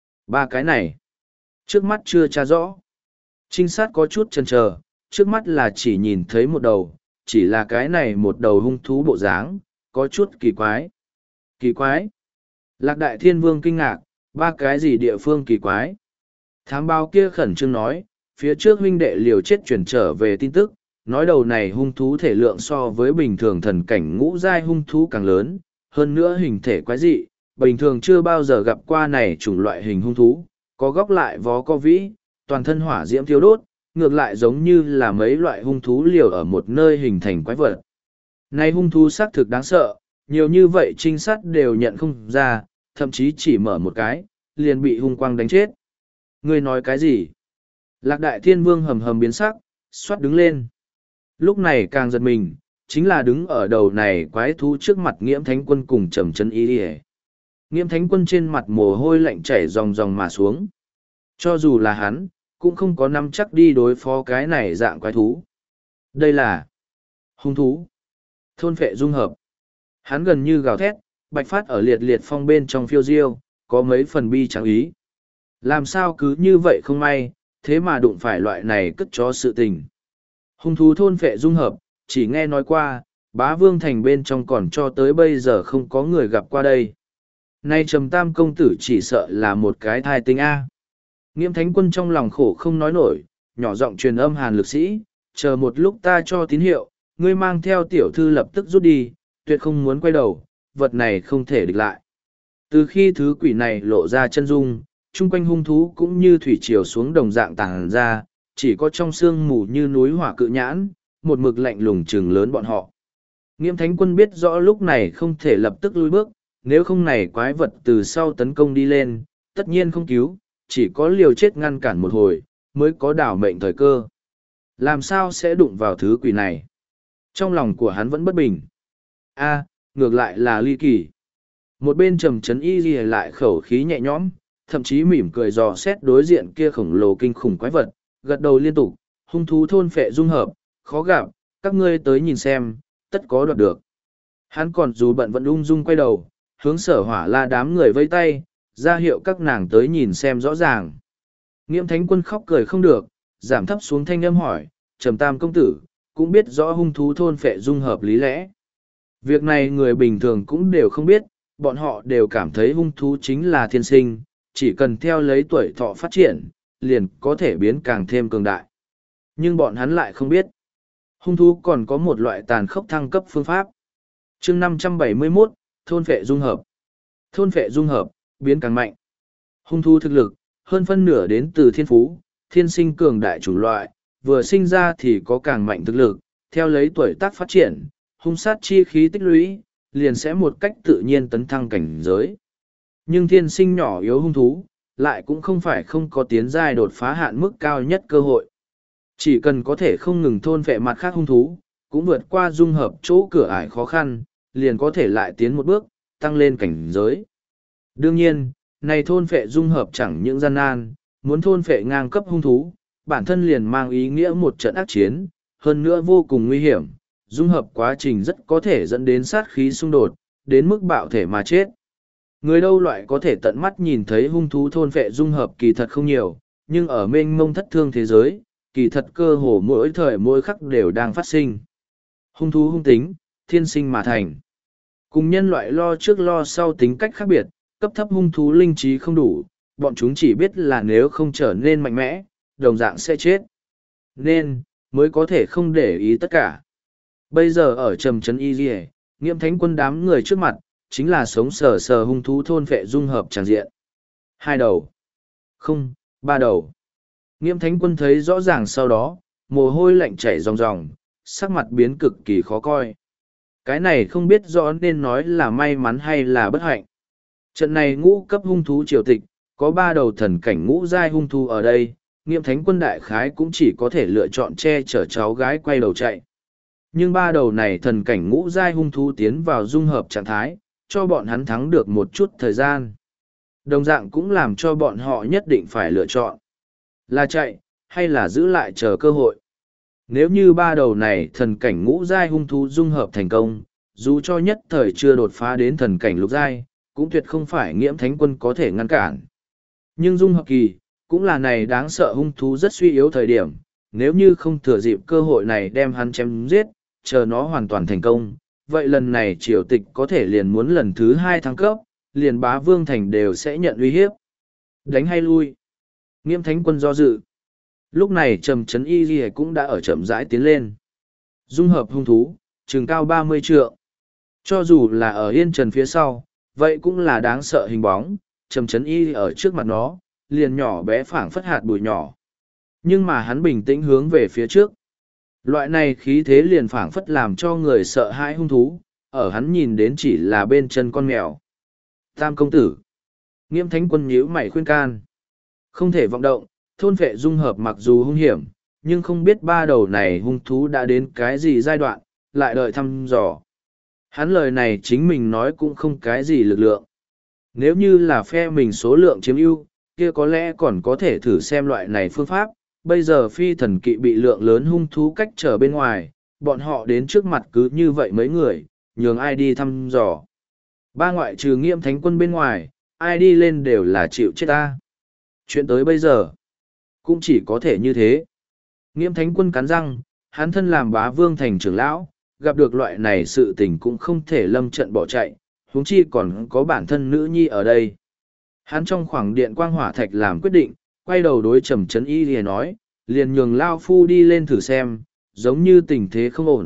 3 cái này, trước mắt chưa tra rõ. Trinh sát có chút chần chờ, trước mắt là chỉ nhìn thấy một đầu, chỉ là cái này một đầu hung thú bộ dáng, có chút kỳ quái. Kỳ quái? Lạc Đại Thiên Vương kinh ngạc, 3 cái gì địa phương kỳ quái? Thám báo kia khẩn trương nói, phía trước huynh đệ liều chết chuyển trở về tin tức, nói đầu này hung thú thể lượng so với bình thường thần cảnh ngũ giai hung thú càng lớn, hơn nữa hình thể quái dị, bình thường chưa bao giờ gặp qua này chủng loại hình hung thú, có góc lại vó có vĩ, toàn thân hỏa diễm thiêu đốt, ngược lại giống như là mấy loại hung thú liều ở một nơi hình thành quái vật. Này hung thú xác thực đáng sợ, nhiều như vậy trinh sát đều nhận không ra, thậm chí chỉ mở một cái, liền bị hung quang đánh chết. Ngươi nói cái gì? Lạc Đại Thiên Vương hầm hầm biến sắc, xoát đứng lên. Lúc này càng giật mình, chính là đứng ở đầu này quái thú trước mặt Nghiệm Thánh Quân cùng Trầm Trấn Y. Nghiệm Thánh Quân trên mặt mồ hôi lạnh chảy ròng ròng mà xuống. Cho dù là hắn, cũng không có nắm chắc đi đối phó cái này dạng quái thú. Đây là hung thú. Thôn phệ dung hợp. Hắn gần như gào thét, bạch phát ở liệt liệt phong bên trong phiêu diêu, có mấy phần bi trắng ý. Làm sao cứ như vậy không may, thế mà đụng phải loại này cất cho sự tình. Hung thú thôn phệ dung hợp, chỉ nghe nói qua, Bá Vương Thành bên trong còn cho tới bây giờ không có người gặp qua đây. Nay Trầm Tam công tử chỉ sợ là một cái thai tinh A. Nghiệm Thánh Quân trong lòng khổ không nói nổi, nhỏ giọng truyền âm Hàn Lực Sĩ, chờ một lúc ta cho tín hiệu, ngươi mang theo tiểu thư lập tức rút đi, tuyệt không muốn quay đầu, vật này không thể địch lại. Từ khi thứ quỷ này lộ ra chân dung, chung quanh hung thú cũng như thủy triều xuống đồng dạng tàng ra, chỉ có trong sương mù như núi hỏa cự nhãn, một mực lạnh lùng chừng lớn bọn họ. Nghiễm Thánh Quân biết rõ lúc này không thể lập tức lui bước, nếu không này quái vật từ sau tấn công đi lên, tất nhiên không cứu, chỉ có liều chết ngăn cản một hồi, mới có đảo mệnh thời cơ. Làm sao sẽ đụng vào thứ quỷ này? Trong lòng của hắn vẫn bất bình. Ngược lại là ly kỳ. Một bên trầm trấn y ghi lại khẩu khí nhẹ nhõm, thậm chí mỉm cười dò xét đối diện kia khổng lồ kinh khủng quái vật, gật đầu liên tục, hung thú thôn phệ dung hợp, khó gặp, các ngươi tới nhìn xem, tất có đoạt được. Hắn còn dù bận vẫn ung dung quay đầu, hướng Sở Hỏa La đám người vây tay, ra hiệu các nàng tới nhìn xem rõ ràng. Nghiễm Thánh Quân khóc cười không được, giảm thấp xuống thanh âm hỏi, Trầm Tam công tử, cũng biết rõ hung thú thôn phệ dung hợp lý lẽ. Việc này người bình thường cũng đều không biết, bọn họ đều cảm thấy hung thú chính là thiên sinh, chỉ cần theo lấy tuổi thọ phát triển, liền có thể biến càng thêm cường đại. Nhưng bọn hắn lại không biết. Hung thú còn có một loại tàn khốc thăng cấp phương pháp. chương 571, thôn phệ dung hợp. Thôn phệ dung hợp, biến càng mạnh. Hung thú thực lực, hơn phân nửa đến từ thiên phú, thiên sinh cường đại chủng loại, vừa sinh ra thì có càng mạnh thực lực, theo lấy tuổi tác phát triển, hung sát chi khí tích lũy, liền sẽ một cách tự nhiên tấn thăng cảnh giới. Nhưng thiên sinh nhỏ yếu hung thú, lại cũng không phải không có tiến giai đột phá hạn mức cao nhất cơ hội. Chỉ cần có thể không ngừng thôn phệ mặt khác hung thú, cũng vượt qua dung hợp chỗ cửa ải khó khăn, liền có thể lại tiến một bước, tăng lên cảnh giới. Đương nhiên, này thôn phệ dung hợp chẳng những gian nan, muốn thôn phệ ngang cấp hung thú, bản thân liền mang ý nghĩa một trận ác chiến, hơn nữa vô cùng nguy hiểm, dung hợp quá trình rất có thể dẫn đến sát khí xung đột, đến mức bạo thể mà chết. Người đâu loại có thể tận mắt nhìn thấy hung thú thôn phệ dung hợp kỳ thật không nhiều, nhưng ở mênh mông thất thương thế giới, kỳ thật cơ hồ mỗi thời mỗi khắc đều đang phát sinh. Hung thú hung tính, thiên sinh mà thành. Cùng nhân loại lo trước lo sau tính cách khác biệt, cấp thấp hung thú linh trí không đủ, bọn chúng chỉ biết là nếu không trở nên mạnh mẽ, đồng dạng sẽ chết. Nên, mới có thể không để ý tất cả. Bây giờ ở trầm trấn y dì Nghiễm Thánh Quân đám người trước mặt, chính là sống sờ sờ hung thú thôn phệ dung hợp tràng diện. 2 đầu. Không, 3 đầu. Nghiễm Thánh Quân thấy rõ ràng sau đó, mồ hôi lạnh chảy ròng ròng, sắc mặt biến cực kỳ khó coi. Cái này không biết rõ nên nói là may mắn hay là bất hạnh. Trận này ngũ cấp hung thú triều tịch, có 3 đầu thần cảnh ngũ giai hung thú ở đây, Nghiễm Thánh Quân đại khái cũng chỉ có thể lựa chọn che chở cháu gái quay đầu chạy. Nhưng 3 đầu này thần cảnh ngũ giai hung thú tiến vào dung hợp trạng thái, cho bọn hắn thắng được một chút thời gian. Đồng dạng cũng làm cho bọn họ nhất định phải lựa chọn. Là chạy, hay là giữ lại chờ cơ hội. Nếu như 3 đầu này thần cảnh ngũ giai hung thú dung hợp thành công, dù cho nhất thời chưa đột phá đến thần cảnh lục giai, cũng tuyệt không phải Nghiễm Thánh Quân có thể ngăn cản. Nhưng dung hợp kỳ, cũng là này đáng sợ hung thú rất suy yếu thời điểm, nếu như không thừa dịp cơ hội này đem hắn chém giết, chờ nó hoàn toàn thành công, vậy lần này triều tịch có thể liền muốn lần thứ 2 thăng cấp, liền Bá Vương Thành đều sẽ nhận uy hiếp. Đánh hay lui? Nghiễm Thánh Quân do dự. Lúc này trầm trấn y ghi cũng đã ở chậm rãi tiến lên. Dung hợp hung thú, chừng cao 30 trượng. Cho dù là ở yên trần phía sau, vậy cũng là đáng sợ hình bóng, trầm trấn y ở trước mặt nó, liền nhỏ bé phảng phất hạt bụi nhỏ. Nhưng mà hắn bình tĩnh hướng về phía trước. Loại này khí thế liền phảng phất làm cho người sợ hãi hung thú, ở hắn nhìn đến chỉ là bên chân con mèo. Tam công tử. Nghiễm Thánh Quân nhíu mày khuyên can. Không thể vọng động, thôn phệ dung hợp mặc dù hung hiểm, nhưng không biết 3 đầu này hung thú đã đến cái gì giai đoạn, lại đợi thăm dò. Hắn lời này chính mình nói cũng không cái gì lực lượng. Nếu như là phe mình số lượng chiếm ưu, kia có lẽ còn có thể thử xem loại này phương pháp. Bây giờ phi thần kỵ bị lượng lớn hung thú cách trở bên ngoài, bọn họ đến trước mặt cứ như vậy mấy người, nhường ai đi thăm dò. 3 ngoại trừ Nghiễm Thánh Quân bên ngoài, ai đi lên đều là chịu chết ta. Chuyện tới bây giờ, cũng chỉ có thể như thế. Nghiễm Thánh Quân cắn răng, hắn thân làm Bá Vương Thành trưởng lão, gặp được loại này sự tình cũng không thể lâm trận bỏ chạy, huống chi còn có bản thân nữ nhi ở đây. Hắn trong khoảng điện quang hỏa thạch làm quyết định, quay đầu đối trầm trấn y liền nói, liền nhường Lao Phu đi lên thử xem, giống như tình thế không ổn,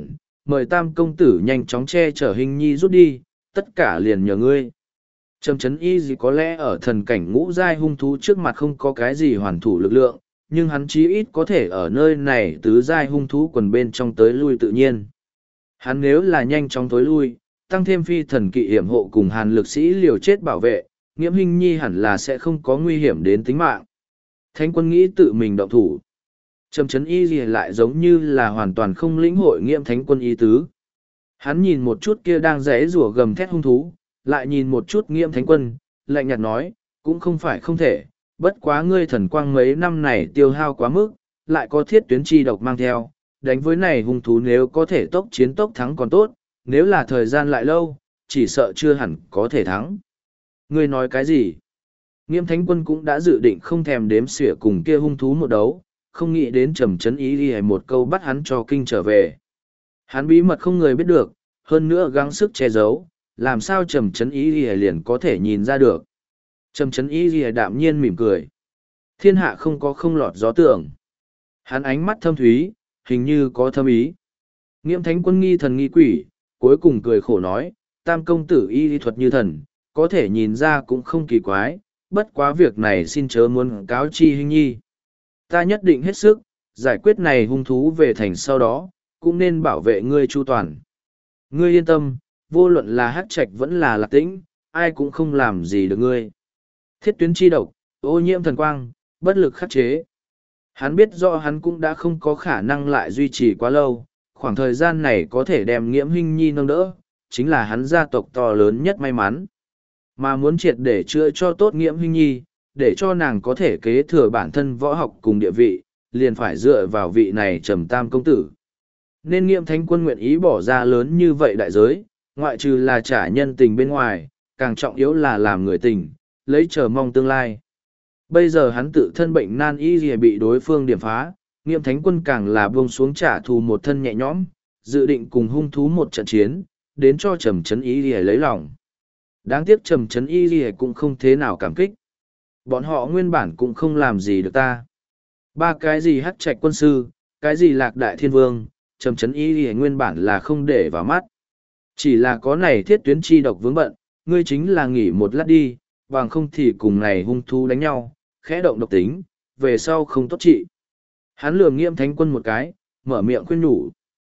mời tam công tử nhanh chóng che chở hình nhi rút đi, tất cả liền nhờ ngươi. Trầm chấn y gì có lẽ ở thần cảnh ngũ giai hung thú trước mặt không có cái gì hoàn thủ lực lượng, nhưng hắn chí ít có thể ở nơi này tứ giai hung thú quần bên trong tới lui tự nhiên. Hắn nếu là nhanh chóng tối lui, tăng thêm phi thần kỵ hiểm hộ cùng hàn lực sĩ liều chết bảo vệ, Nghiễm Hinh Nhi hẳn là sẽ không có nguy hiểm đến tính mạng. Thánh quân nghĩ tự mình động thủ. Trầm chấn y gì lại giống như là hoàn toàn không lĩnh hội Nghiễm thánh quân ý tứ. Hắn nhìn một chút kia đang rẽ rủa gầm thét hung thú, lại nhìn một chút Nghiễm thánh quân, lạnh nhạt nói, cũng không phải không thể, bất quá ngươi thần quang mấy năm này tiêu hao quá mức, lại có thiết tuyến chi độc mang theo, đánh với này hung thú nếu có thể tốc chiến tốc thắng còn tốt, nếu là thời gian lại lâu, chỉ sợ chưa hẳn có thể thắng. Ngươi nói cái gì? Nghiễm thánh quân cũng đã dự định không thèm đếm xỉa cùng kia hung thú một đấu, không nghĩ đến trầm chấn ý đi một câu bắt hắn cho kinh trở về. Hắn bí mật không người biết được, hơn nữa gắng sức che giấu, làm sao trầm chấn ý đi liền có thể nhìn ra được. Trầm chấn ý đi đạm nhiên mỉm cười. Thiên hạ không có không lọt gió tưởng. Hắn ánh mắt thâm thúy, hình như có thâm ý. Nghiễm thánh quân nghi thần nghi quỷ, cuối cùng cười khổ nói, tam công tử y thuật như thần, có thể nhìn ra cũng không kỳ quái, bất quá việc này xin chớ muốn cáo chi Hinh Nhi. Ta nhất định hết sức, giải quyết này hung thú về thành sau đó, cũng nên bảo vệ ngươi chu toàn. Ngươi yên tâm, vô luận là Hắc Trạch vẫn là Lạc Tĩnh, ai cũng không làm gì được ngươi. Thiết tuyến chi độc, ô nhiễm thần quang, bất lực khắc chế. Hắn biết rõ hắn cũng đã không có khả năng lại duy trì quá lâu, khoảng thời gian này có thể đem Nghiễm Hinh Nhi nâng đỡ, chính là hắn gia tộc to lớn nhất may mắn. Mà muốn triệt để chữa cho tốt Nghiễm Hinh Nhi, để cho nàng có thể kế thừa bản thân võ học cùng địa vị, liền phải dựa vào vị này trầm tam công tử. Nên Nghiễm thánh quân nguyện ý bỏ ra lớn như vậy đại giới, ngoại trừ là trả nhân tình bên ngoài, càng trọng yếu là làm người tình, lấy chờ mong tương lai. Bây giờ hắn tự thân bệnh nan y lìa bị đối phương điểm phá, Nghiễm thánh quân càng là buông xuống trả thù một thân nhẹ nhõm, dự định cùng hung thú một trận chiến, đến cho trầm chấn y lìa lấy lòng. Đáng tiếc trầm chấn y lìa cũng không thế nào cảm kích. Bọn họ nguyên bản cũng không làm gì được ta. Ba cái gì Hắc Trạch quân sư, cái gì Lạc Đại Thiên Vương, trầm chấn y lìa nguyên bản là không để vào mắt. Chỉ là có này thiết tuyến chi độc vướng bận, ngươi chính là nghỉ một lát đi, bằng không thì cùng này hung thú đánh nhau, khẽ động độc tính, về sau không tốt trị. Hắn lườm Nghiễm thánh quân một cái, mở miệng khuyên nhủ.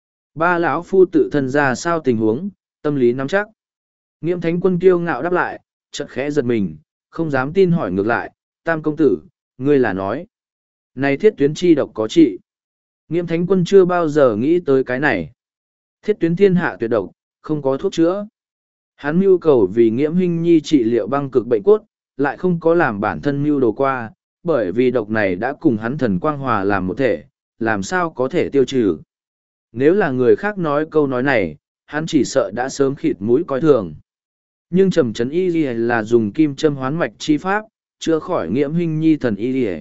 Ba lão phu tự thân ra sao tình huống, tâm lý nắm chắc. Nghiễm thánh quân kiêu ngạo đáp lại, chợt khẽ giật mình, không dám tin hỏi ngược lại, tam công tử, ngươi là nói. Này thiết tuyến chi độc có trị. Nghiễm thánh quân chưa bao giờ nghĩ tới cái này. Thiết tuyến thiên hạ tuyệt độc, không có thuốc chữa. Hắn mưu cầu vì Nghiễm Hinh Nhi trị liệu băng cực bệnh cốt, lại không có làm bản thân mưu đồ qua, bởi vì độc này đã cùng hắn thần quang hòa làm một thể, làm sao có thể tiêu trừ. Nếu là người khác nói câu nói này, hắn chỉ sợ đã sớm khịt mũi coi thường. Nhưng trầm chấn y lìa là dùng kim châm hoán mạch chi pháp, chữa khỏi Nghiễm Hinh Nhi thần y lìa.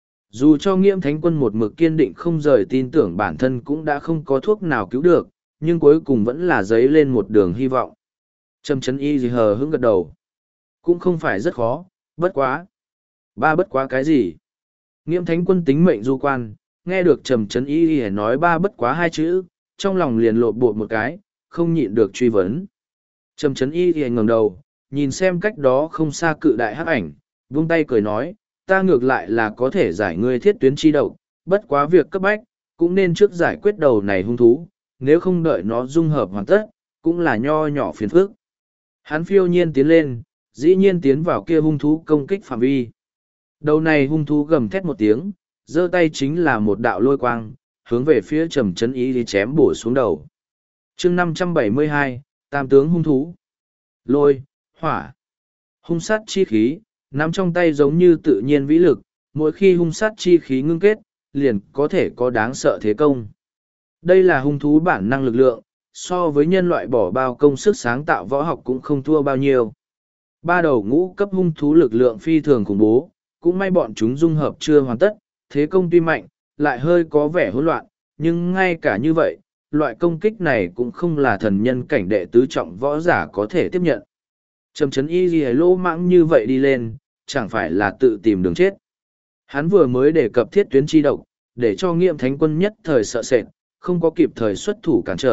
Dù cho Nghiễm thánh quân một mực kiên định không rời tin tưởng bản thân cũng đã không có thuốc nào cứu được, nhưng cuối cùng vẫn là dấy lên một đường hy vọng. Trầm chấn y lìa hờ hững gật đầu. Cũng không phải rất khó, bất quá. Ba bất quá cái gì? Nghiễm thánh quân tính mệnh du quan, nghe được trầm chấn y lìa nói ba bất quá hai chữ, trong lòng liền lộn bột một cái, không nhịn được truy vấn. Trầm chấn y thì ngẩng đầu, nhìn xem cách đó không xa cự đại hắc ảnh, vung tay cười nói, ta ngược lại là có thể giải ngươi thiết tuyến chi độc, bất quá việc cấp bách, cũng nên trước giải quyết đầu này hung thú, nếu không đợi nó dung hợp hoàn tất, cũng là nho nhỏ phiền phức. Hắn phiêu nhiên tiến lên, dĩ nhiên tiến vào kia hung thú công kích phạm vi. Đầu này hung thú gầm thét một tiếng, giơ tay chính là một đạo lôi quang, hướng về phía trầm chấn y thì chém bổ xuống đầu. chương 572, tam tướng hung thú. Lôi, hỏa, hung sát chi khí, nắm trong tay giống như tự nhiên vĩ lực, mỗi khi hung sát chi khí ngưng kết, liền có thể có đáng sợ thế công. Đây là hung thú bản năng lực lượng, so với nhân loại bỏ bao công sức sáng tạo võ học cũng không thua bao nhiêu. Ba đầu ngũ cấp hung thú lực lượng phi thường khủng bố, cũng may bọn chúng dung hợp chưa hoàn tất, thế công tuy mạnh, lại hơi có vẻ hỗn loạn, nhưng ngay cả như vậy, loại công kích này cũng không là thần nhân cảnh đệ tứ trọng võ giả có thể tiếp nhận. Trầm chấn y ghi lô mãng như vậy đi lên, chẳng phải là tự tìm đường chết. Hắn vừa mới đề cập thiết tuyến chi độc, để cho Nghiễm thánh quân nhất thời sợ sệt, không có kịp thời xuất thủ cản trở,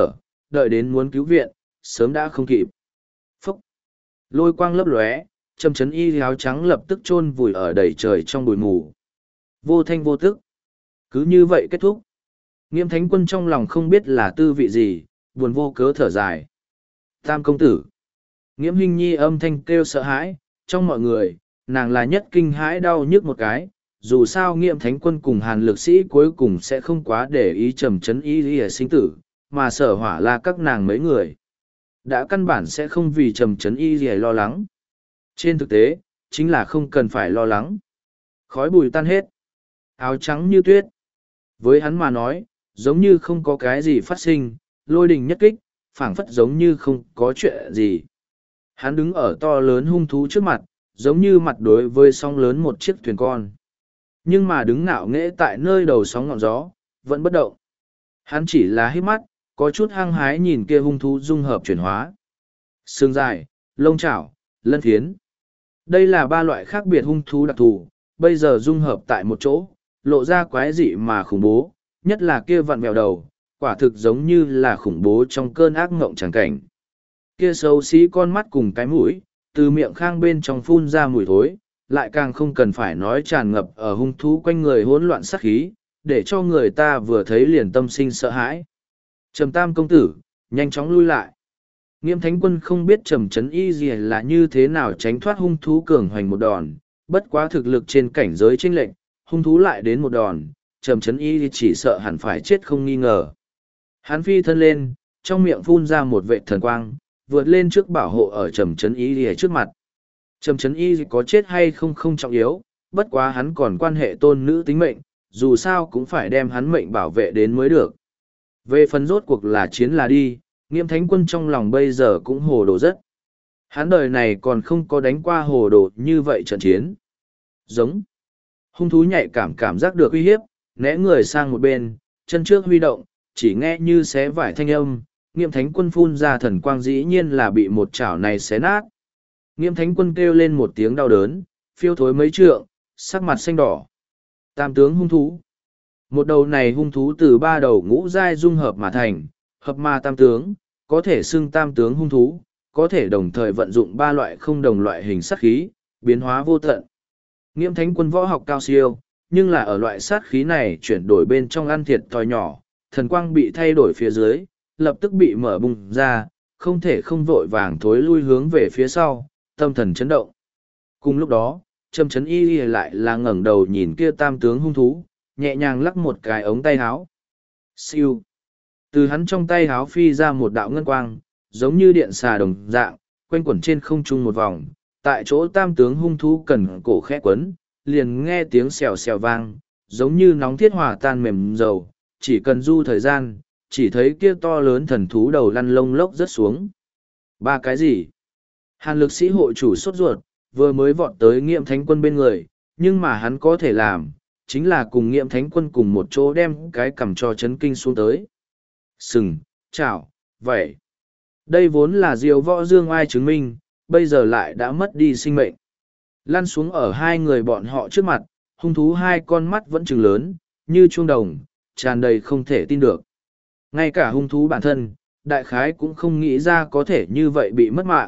đợi đến muốn cứu viện, sớm đã không kịp. Phúc! Lôi quang lấp lóe, Trầm Chấn Y áo trắng lập tức chôn vùi ở đầy trời trong bụi mù. Vô thanh vô tức. Cứ như vậy kết thúc. Nghiêm Thánh Quân trong lòng không biết là tư vị gì, buồn vô cớ thở dài. Tam công tử. Nghiễm Hinh Nhi âm thanh kêu sợ hãi, trong mọi người, nàng là nhất kinh hãi đau nhức một cái. Dù sao Nghiêm Thánh Quân cùng Hàn Lực Sĩ cuối cùng sẽ không quá để ý Trầm Chấn Y sinh tử, mà Sở Hỏa là các nàng mấy người. Đã căn bản sẽ không vì Trầm Chấn Y lo lắng. Trên thực tế, chính là không cần phải lo lắng. Khói bùi tan hết. Áo trắng như tuyết. Với hắn mà nói, giống như không có cái gì phát sinh, lôi đình nhất kích, phảng phất giống như không có chuyện gì. Hắn đứng ở to lớn hung thú trước mặt, giống như mặt đối với sóng lớn một chiếc thuyền con. Nhưng mà đứng ngạo nghễ tại nơi đầu sóng ngọn gió, vẫn bất động. Hắn chỉ là hít mắt, có chút hăng hái nhìn kia hung thú dung hợp chuyển hóa. Xương dài, lông chảo, lân phiến. Đây là ba loại khác biệt hung thú đặc thù, bây giờ dung hợp tại một chỗ, lộ ra quái dị mà khủng bố, nhất là kia vặn vẹo đầu, quả thực giống như là khủng bố trong cơn ác ngộng tràng cảnh. Kia xấu xí con mắt cùng cái mũi, từ miệng khang bên trong phun ra mùi thối, lại càng không cần phải nói tràn ngập ở hung thú quanh người hỗn loạn sát khí, để cho người ta vừa thấy liền tâm sinh sợ hãi. Trầm Tam công tử, nhanh chóng lui lại. Nghiêm Thánh Quân không biết Trầm Chấn Y gì là như thế nào tránh thoát hung thú cường hoành một đòn, bất quá thực lực trên cảnh giới chênh lệch, hung thú lại đến một đòn, Trầm Chấn Y chỉ sợ hẳn phải chết không nghi ngờ. Hắn phi thân lên, trong miệng phun ra một vệ thần quang, vượt lên trước bảo hộ ở Trầm Chấn Y trước mặt. Trầm Chấn Y có chết hay không không trọng yếu, bất quá hắn còn quan hệ tôn nữ tính mệnh, dù sao cũng phải đem hắn mệnh bảo vệ đến mới được. Về phần rốt cuộc là chiến là đi, Nghiêm Thánh Quân trong lòng bây giờ cũng hồ đồ rất. Hắn đời này còn không có đánh qua hồ đồ như vậy trận chiến. Giống. Hung thú nhạy cảm giác được uy hiếp, né người sang một bên, chân trước huy động, chỉ nghe như xé vải thanh âm, Nghiêm Thánh Quân phun ra thần quang dĩ nhiên là bị một chảo này xé nát. Nghiêm Thánh Quân kêu lên một tiếng đau đớn, phiêu thối mấy trượng, sắc mặt xanh đỏ. Tam tướng hung thú. Một đầu này hung thú từ ba đầu ngũ giai dung hợp mà thành, hợp ma tam tướng, có thể xưng tam tướng hung thú, có thể đồng thời vận dụng ba loại không đồng loại hình sát khí, biến hóa vô tận. Nghiêm Thánh Quân võ học cao siêu, nhưng là ở loại sát khí này chuyển đổi bên trong ăn thiệt thòi nhỏ, thần quang bị thay đổi phía dưới, lập tức bị mở bung ra, không thể không vội vàng thối lui hướng về phía sau, tâm thần chấn động. Cùng lúc đó, Trầm Chấn Y lại là ngẩng đầu nhìn kia tam tướng hung thú, nhẹ nhàng lắc một cái ống tay háo. Siêu. Từ hắn trong tay háo phi ra một đạo ngân quang, giống như điện xà đồng dạng, quanh quẩn trên không trung một vòng, tại chỗ tam tướng hung thú cần cổ khẽ quấn, liền nghe tiếng xèo xèo vang, giống như nóng thiết hòa tan mềm dầu, chỉ cần du thời gian, chỉ thấy kia to lớn thần thú đầu lăn lông lốc rớt xuống. Ba cái gì? Hàn Lực Sĩ hội chủ sốt ruột, vừa mới vọt tới Nghiêm Thánh Quân bên người, nhưng mà hắn có thể làm, chính là cùng Nghiêm Thánh Quân cùng một chỗ đem cái cầm cho chấn kinh xuống tới. Sừng, chảo, vậy. Đây vốn là diều võ dương ai chứng minh, bây giờ lại đã mất đi sinh mệnh. Lăn xuống ở hai người bọn họ trước mặt, hung thú hai con mắt vẫn trừng lớn, như chuông đồng, tràn đầy không thể tin được. Ngay cả hung thú bản thân, đại khái cũng không nghĩ ra có thể như vậy bị mất mạng.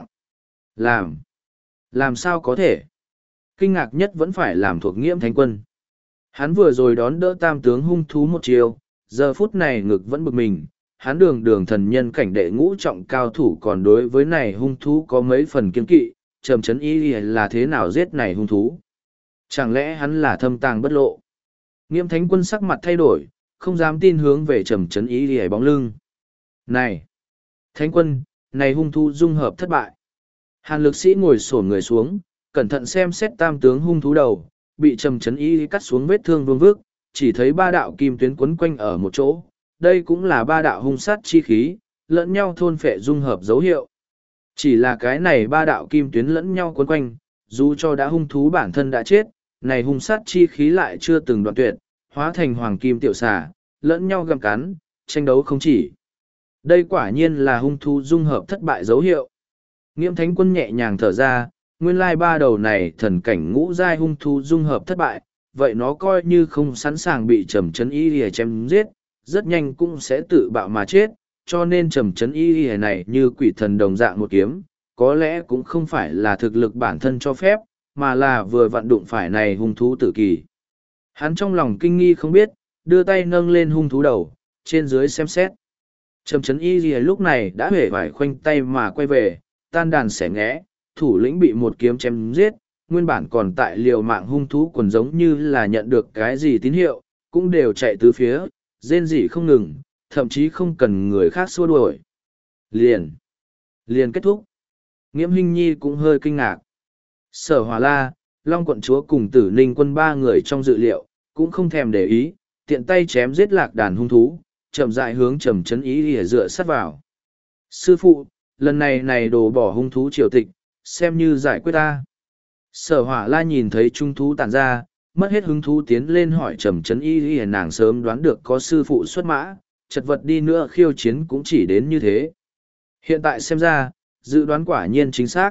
Làm sao có thể? Kinh ngạc nhất vẫn phải làm thuộc Nghiêm Thánh Quân. Hắn vừa rồi đón đỡ tam tướng hung thú một chiều, giờ phút này ngực vẫn bực mình. Hắn đường thần nhân cảnh đệ ngũ trọng cao thủ còn đối với này hung thú có mấy phần kiên kỵ, Trầm Chấn Y là thế nào giết này hung thú? Chẳng lẽ hắn là thâm tàng bất lộ? Nghiêm Thánh Quân sắc mặt thay đổi, không dám tin hướng về Trầm Chấn Y bóng lưng. Này! Thánh Quân, này hung thú dung hợp thất bại. Hàn Lực Sĩ ngồi xổm người xuống, cẩn thận xem xét tam tướng hung thú đầu, bị Trầm Chấn Y cắt xuống vết thương vương vước, chỉ thấy ba đạo kim tuyến quấn quanh ở một chỗ. Đây cũng là ba đạo hung sát chi khí, lẫn nhau thôn phệ dung hợp dấu hiệu. Chỉ là cái này ba đạo kim tuyến lẫn nhau quấn quanh, dù cho đã hung thú bản thân đã chết, này hung sát chi khí lại chưa từng đoạn tuyệt, hóa thành hoàng kim tiểu xà, lẫn nhau gặm cắn, tranh đấu không chỉ. Đây quả nhiên là hung thú dung hợp thất bại dấu hiệu. Nghiêm Thánh Quân nhẹ nhàng thở ra, nguyên lai ba đầu này thần cảnh ngũ giai hung thú dung hợp thất bại, vậy nó coi như không sẵn sàng bị Trầm Chấn Y chém giết, rất nhanh cũng sẽ tự bạo mà chết, cho nên trầm trấn y y này như quỷ thần đồng dạng một kiếm, có lẽ cũng không phải là thực lực bản thân cho phép, mà là vừa vặn đụng phải này hung thú tử kỳ. Hắn trong lòng kinh nghi không biết, đưa tay nâng lên hung thú đầu, trên dưới xem xét. Trầm trấn y y lúc này đã hể vải khoanh tay mà quay về, tan đàn xẻ nghẽ, thủ lĩnh bị một kiếm chém giết, nguyên bản còn tại liều mạng hung thú quần giống như là nhận được cái gì tín hiệu, cũng đều chạy tứ phía, rên rỉ không ngừng, thậm chí không cần người khác xua đuổi. Liền kết thúc. Nghiễm Hinh Nhi cũng hơi kinh ngạc. Sở Hỏa La, Long quận chúa cùng Tử Ninh quân ba người trong dự liệu, cũng không thèm để ý, tiện tay chém giết lạc đàn hung thú, chậm rãi hướng trầm trấn ý để dựa sát vào. Sư phụ, lần này đổ bỏ hung thú triều tịch, xem như giải quyết ta. Sở Hỏa La nhìn thấy trung thú tàn ra, mất hết hứng thú tiến lên hỏi trầm trấn y nàng sớm đoán được có sư phụ xuất mã, chật vật đi nữa khiêu chiến cũng chỉ đến như thế. Hiện tại xem ra, dự đoán quả nhiên chính xác.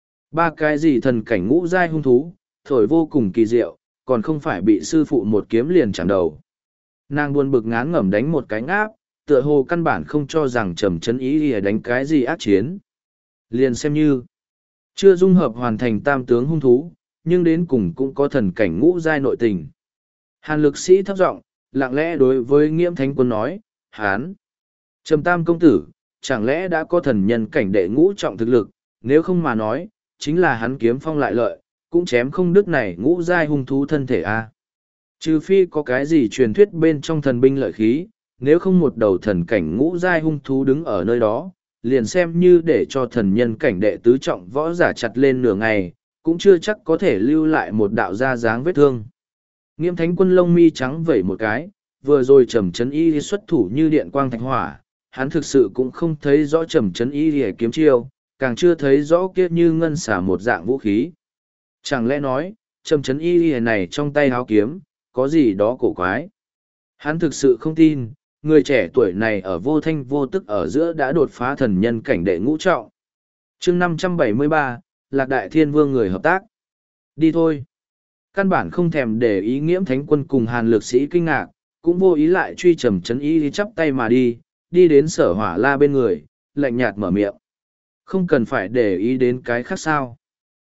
Ba cái gì thần cảnh ngũ giai hung thú, thổi vô cùng kỳ diệu, còn không phải bị sư phụ một kiếm liền chạm đầu. Nàng buồn bực ngán ngẩm đánh một cái ngáp, tựa hồ căn bản không cho rằng trầm trấn ý đánh cái gì ác chiến. Liền xem như chưa dung hợp hoàn thành tam tướng hung thú, nhưng đến cùng cũng có thần cảnh ngũ giai nội tình. Hàn lực sĩ thấp giọng, lặng lẽ đối với Nghiễm Thánh Quân nói, hán, Trầm Tam công tử, chẳng lẽ đã có thần nhân cảnh đệ ngũ trọng thực lực, nếu không mà nói, chính là hắn kiếm phong lại lợi, cũng chém không đứt này ngũ giai hung thú thân thể a. Trừ phi có cái gì truyền thuyết bên trong thần binh lợi khí, nếu không một đầu thần cảnh ngũ giai hung thú đứng ở nơi đó, liền xem như để cho thần nhân cảnh đệ tứ trọng võ giả chặt lên nửa ngày, cũng chưa chắc có thể lưu lại một đạo da dáng vết thương. Nghiễm Thánh Quân lông mi trắng vẩy một cái, vừa rồi trầm trấn y xuất thủ như điện quang thạch hỏa, hắn thực sự cũng không thấy rõ trầm trấn y kiếm chiêu, càng chưa thấy rõ kia như ngân xả một dạng vũ khí. Chẳng lẽ nói, trầm trấn y này trong tay háo kiếm, có gì đó cổ quái. Hắn thực sự không tin, người trẻ tuổi này ở vô thanh vô tức ở giữa đã đột phá thần nhân cảnh đệ ngũ trọng. Chương 573, Lạc Đại Thiên Vương người hợp tác. Đi thôi. Căn bản không thèm để ý Nghiễm Thánh Quân cùng Hàn lực sĩ kinh ngạc, cũng vô ý lại truy trầm trấn y chắp tay mà đi đến Sở Hỏa La bên người, lạnh nhạt mở miệng. Không cần phải để ý đến cái khác sao.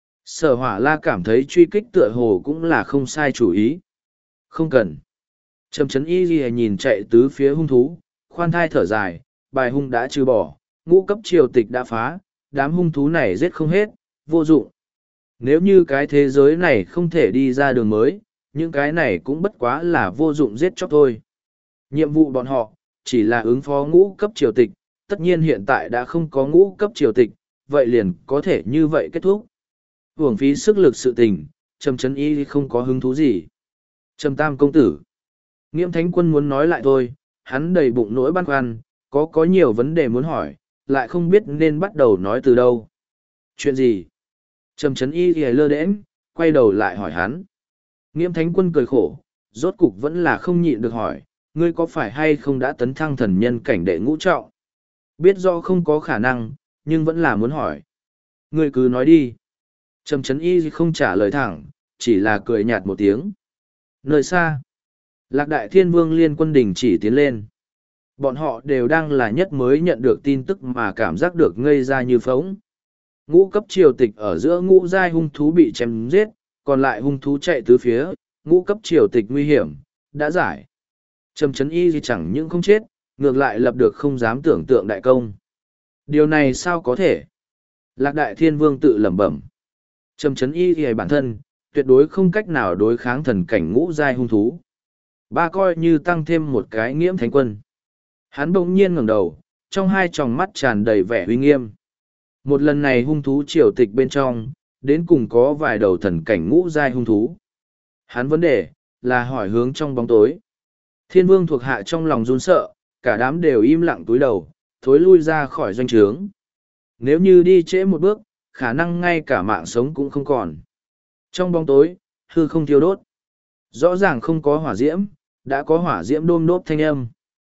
Sở Hỏa La cảm thấy truy kích tựa hồ cũng là không sai chủ ý. Không cần. Trầm trấn y nhìn chạy tứ phía hung thú, khoan thai thở dài, bài hung đã trừ bỏ, ngũ cấp triều tịch đã phá, đám hung thú này giết không hết, vô dụng. Nếu như cái thế giới này không thể đi ra đường mới, những cái này cũng bất quá là vô dụng giết chóc thôi. Nhiệm vụ bọn họ, chỉ là ứng phó ngũ cấp triều tịch, tất nhiên hiện tại đã không có ngũ cấp triều tịch, vậy liền có thể như vậy kết thúc. Hưởng phí sức lực sự tình, Trầm trấn y không có hứng thú gì. Trầm Tam công tử. Nghiễm Thánh Quân muốn nói lại thôi, hắn đầy bụng nỗi băn khoăn, có nhiều vấn đề muốn hỏi, lại không biết nên bắt đầu nói từ đâu. Chuyện gì? Trầm trấn y lơ đễnh, quay đầu lại hỏi hắn. Nghiễm Thánh Quân cười khổ, rốt cục vẫn là không nhịn được hỏi, ngươi có phải hay không đã tấn thăng thần nhân cảnh đệ ngũ trọng? Biết do không có khả năng, nhưng vẫn là muốn hỏi. Ngươi cứ nói đi. Trầm trấn y không trả lời thẳng, chỉ là cười nhạt một tiếng. Nơi xa, Lạc Đại Thiên Vương liên quân đình chỉ tiến lên. Bọn họ đều đang là nhất mới nhận được tin tức mà cảm giác được ngây ra như phóng. Ngũ cấp triều tịch ở giữa ngũ giai hung thú bị chém giết, còn lại hung thú chạy tứ phía, ngũ cấp triều tịch nguy hiểm, đã giải. Trầm trấn y gì chẳng những không chết, ngược lại lập được không dám tưởng tượng đại công. Điều này sao có thể? Lạc Đại Thiên Vương tự lẩm bẩm. Trầm trấn y thì bản thân, tuyệt đối không cách nào đối kháng thần cảnh ngũ giai hung thú. Ba coi như tăng thêm một cái Nghiễm Thánh Quân. Hắn bỗng nhiên ngẩng đầu, trong hai tròng mắt tràn đầy vẻ uy nghiêm. Một lần này hung thú triều tịch bên trong, đến cùng có vài đầu thần cảnh ngũ giai hung thú. Hắn vấn đề, là hỏi hướng trong bóng tối. Thiên Vương thuộc hạ trong lòng run sợ, cả đám đều im lặng túi đầu, thối lui ra khỏi doanh trướng. Nếu như đi trễ một bước, khả năng ngay cả mạng sống cũng không còn. Trong bóng tối, hư không thiêu đốt. Rõ ràng không có hỏa diễm, đã có hỏa diễm đôm đốp thanh âm.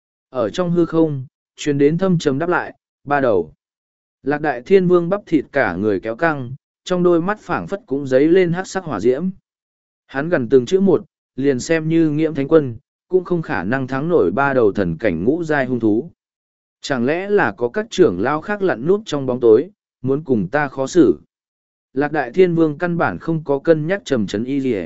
Ở trong hư không, truyền đến thâm trầm đáp lại, ba đầu. Lạc Đại Thiên Vương bắp thịt cả người kéo căng, trong đôi mắt phảng phất cũng dấy lên hắc sắc hỏa diễm. Hắn gần từng chữ một, liền xem như Nghiễm Thánh Quân, cũng không khả năng thắng nổi ba đầu thần cảnh ngũ giai hung thú. Chẳng lẽ là có các trưởng lao khác lặn núp trong bóng tối, muốn cùng ta khó xử? Lạc Đại Thiên Vương căn bản không có cân nhắc Trầm Trấn Y gì.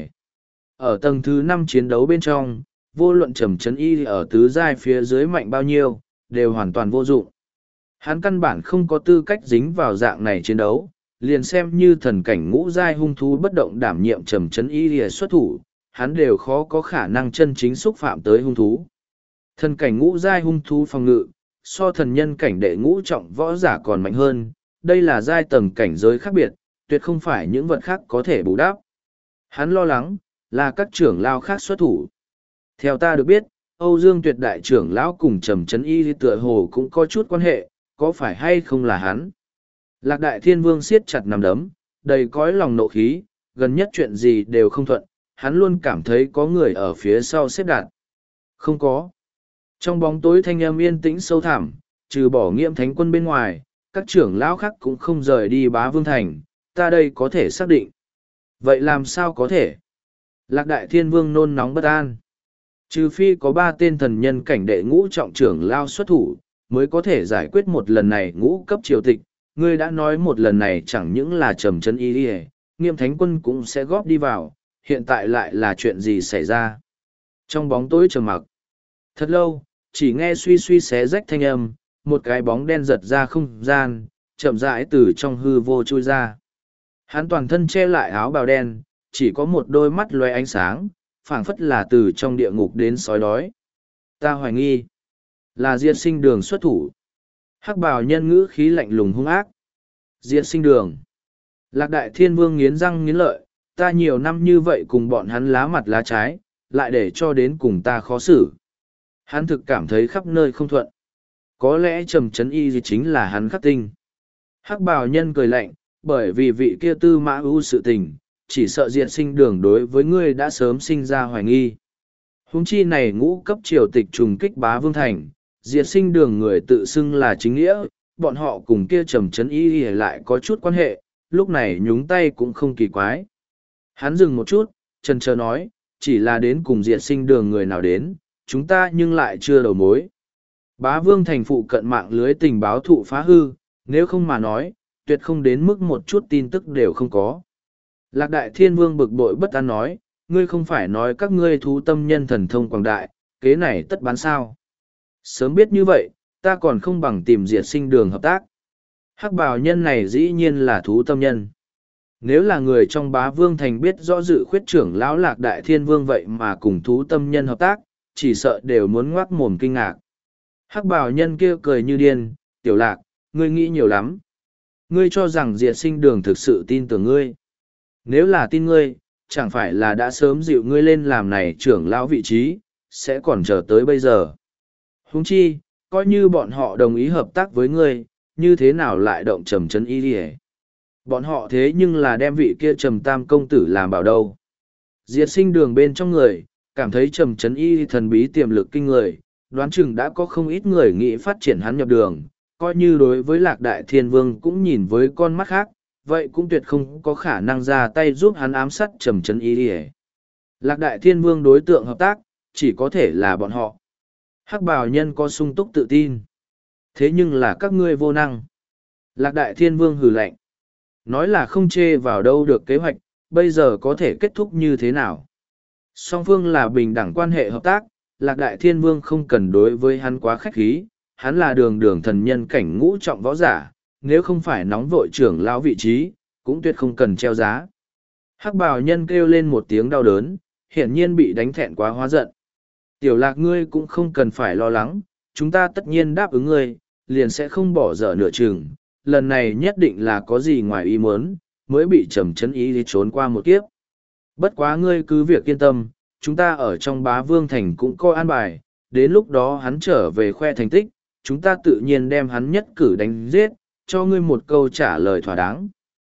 Ở tầng thứ 5 chiến đấu bên trong, vô luận Trầm Trấn Y ở tứ giai phía dưới mạnh bao nhiêu, đều hoàn toàn vô dụng. Hắn căn bản không có tư cách dính vào dạng này chiến đấu, liền xem như thần cảnh ngũ giai hung thú bất động đảm nhiệm Trầm Trấn Y lìa xuất thủ, hắn đều khó có khả năng chân chính xúc phạm tới hung thú. Thần cảnh ngũ giai hung thú phòng ngự, so thần nhân cảnh đệ ngũ trọng võ giả còn mạnh hơn, đây là giai tầng cảnh giới khác biệt, tuyệt không phải những vật khác có thể bù đắp. Hắn lo lắng, là các trưởng lao khác xuất thủ. Theo ta được biết, Âu Dương Tuyệt đại trưởng lão cùng Trầm Trấn Y tựa hồ cũng có chút quan hệ, có phải hay không là hắn? Lạc Đại Thiên Vương siết chặt nằm đấm, đầy cõi lòng nộ khí, gần nhất chuyện gì đều không thuận, hắn luôn cảm thấy có người ở phía sau xếp đặt. Không có. Trong bóng tối thanh âm yên tĩnh sâu thẳm, trừ bỏ Nghiễm Thánh Quân bên ngoài, các trưởng lão khác cũng không rời đi Bá Vương Thành, ta đây có thể xác định. Vậy làm sao có thể? Lạc Đại Thiên Vương nôn nóng bất an. Trừ phi có 3 tên thần nhân cảnh đệ ngũ trọng trưởng lao xuất thủ, mới có thể giải quyết một lần này ngũ cấp triều tịch. Ngươi đã nói một lần này chẳng những là Trầm Trấn Y đi, Nghiễm Thánh Quân cũng sẽ góp đi vào, hiện tại lại là chuyện gì xảy ra? Trong bóng tối trầm mặc. Thật lâu, chỉ nghe suy suy xé rách thanh âm, một cái bóng đen giật ra không gian, chậm rãi từ trong hư vô trôi ra. Hắn toàn thân che lại áo bào đen, chỉ có một đôi mắt loe ánh sáng, phảng phất là từ trong địa ngục đến sói đói. Ta hoài nghi, là Diệt Sinh Đường xuất thủ. Hắc bào nhân ngữ khí lạnh lùng hung ác. Diệt Sinh Đường. Lạc Đại Thiên Vương nghiến răng nghiến lợi, ta nhiều năm như vậy cùng bọn hắn lá mặt lá trái, lại để cho đến cùng ta khó xử. Hắn thực cảm thấy khắp nơi không thuận. Có lẽ Trầm Trấn Y gì chính là hắn khắc tinh. Hắc bào nhân cười lạnh, bởi vì vị kia Tư Mã ưu sự tình, chỉ sợ Diệt Sinh Đường đối với ngươi đã sớm sinh ra hoài nghi. Huống chi này ngũ cấp triều tịch trùng kích Bá Vương Thành, Diệt Sinh Đường người tự xưng là chính nghĩa, bọn họ cùng kia Trầm Trấn Y lại có chút quan hệ, lúc này nhúng tay cũng không kỳ quái. Hắn dừng một chút, chần chờ nói, chỉ là đến cùng Diệt Sinh Đường người nào đến, chúng ta nhưng lại chưa đầu mối. Bá Vương Thành phụ cận mạng lưới tình báo thụ phá hư, nếu không mà nói, tuyệt không đến mức một chút tin tức đều không có. Lạc Đại Thiên Vương bực bội bất an nói, ngươi không phải nói các ngươi thú tâm nhân thần thông quảng đại, kế này tất bán sao. Sớm biết như vậy, ta còn không bằng tìm Diệt Sinh Đường hợp tác. Hắc bào nhân này dĩ nhiên là thú tâm nhân. Nếu là người trong Bá Vương Thành biết rõ dự khuyết trưởng lão Lạc Đại Thiên Vương vậy mà cùng thú tâm nhân hợp tác, chỉ sợ đều muốn ngoác mồm kinh ngạc. Hắc bào nhân kia cười như điên, Tiểu Lạc, ngươi nghĩ nhiều lắm. Ngươi cho rằng Diệt Sinh Đường thực sự tin tưởng ngươi. Nếu là tin ngươi, chẳng phải là đã sớm dịu ngươi lên làm này trưởng lão vị trí, sẽ còn chờ tới bây giờ. Huống chi, coi như bọn họ đồng ý hợp tác với ngươi, như thế nào lại động Trầm Trấn Y đi. Bọn họ thế nhưng là đem vị kia Trầm Tam công tử làm bảo đâu. Diệt Sinh Đường bên trong người, cảm thấy Trầm Trấn Y thần bí tiềm lực kinh người, đoán chừng đã có không ít người nghĩ phát triển hắn nhập đường, coi như đối với Lạc Đại Thiên Vương cũng nhìn với con mắt khác, vậy cũng tuyệt không có khả năng ra tay giúp hắn ám sát Trầm Trấn Y đi. Lạc Đại Thiên Vương đối tượng hợp tác, chỉ có thể là bọn họ. Hắc bào nhân có sung túc tự tin. Thế nhưng là các ngươi vô năng. Lạc Đại Thiên Vương hừ lạnh. Nói là không chê vào đâu được kế hoạch, bây giờ có thể kết thúc như thế nào. Song phương là bình đẳng quan hệ hợp tác, Lạc Đại Thiên Vương không cần đối với hắn quá khách khí, hắn là đường đường thần nhân cảnh ngũ trọng võ giả, nếu không phải nóng vội trưởng lão vị trí, cũng tuyệt không cần treo giá. Hắc bào nhân kêu lên một tiếng đau đớn, hiển nhiên bị đánh thẹn quá hóa giận. Tiểu Lạc ngươi cũng không cần phải lo lắng, chúng ta tất nhiên đáp ứng ngươi, liền sẽ không bỏ dở nửa chừng, lần này nhất định là có gì ngoài ý muốn, mới bị Trầm Trấn Y đi trốn qua một kiếp. Bất quá ngươi cứ việc yên tâm, chúng ta ở trong Bá Vương Thành cũng có an bài, đến lúc đó hắn trở về khoe thành tích, chúng ta tự nhiên đem hắn nhất cử đánh giết, cho ngươi một câu trả lời thỏa đáng.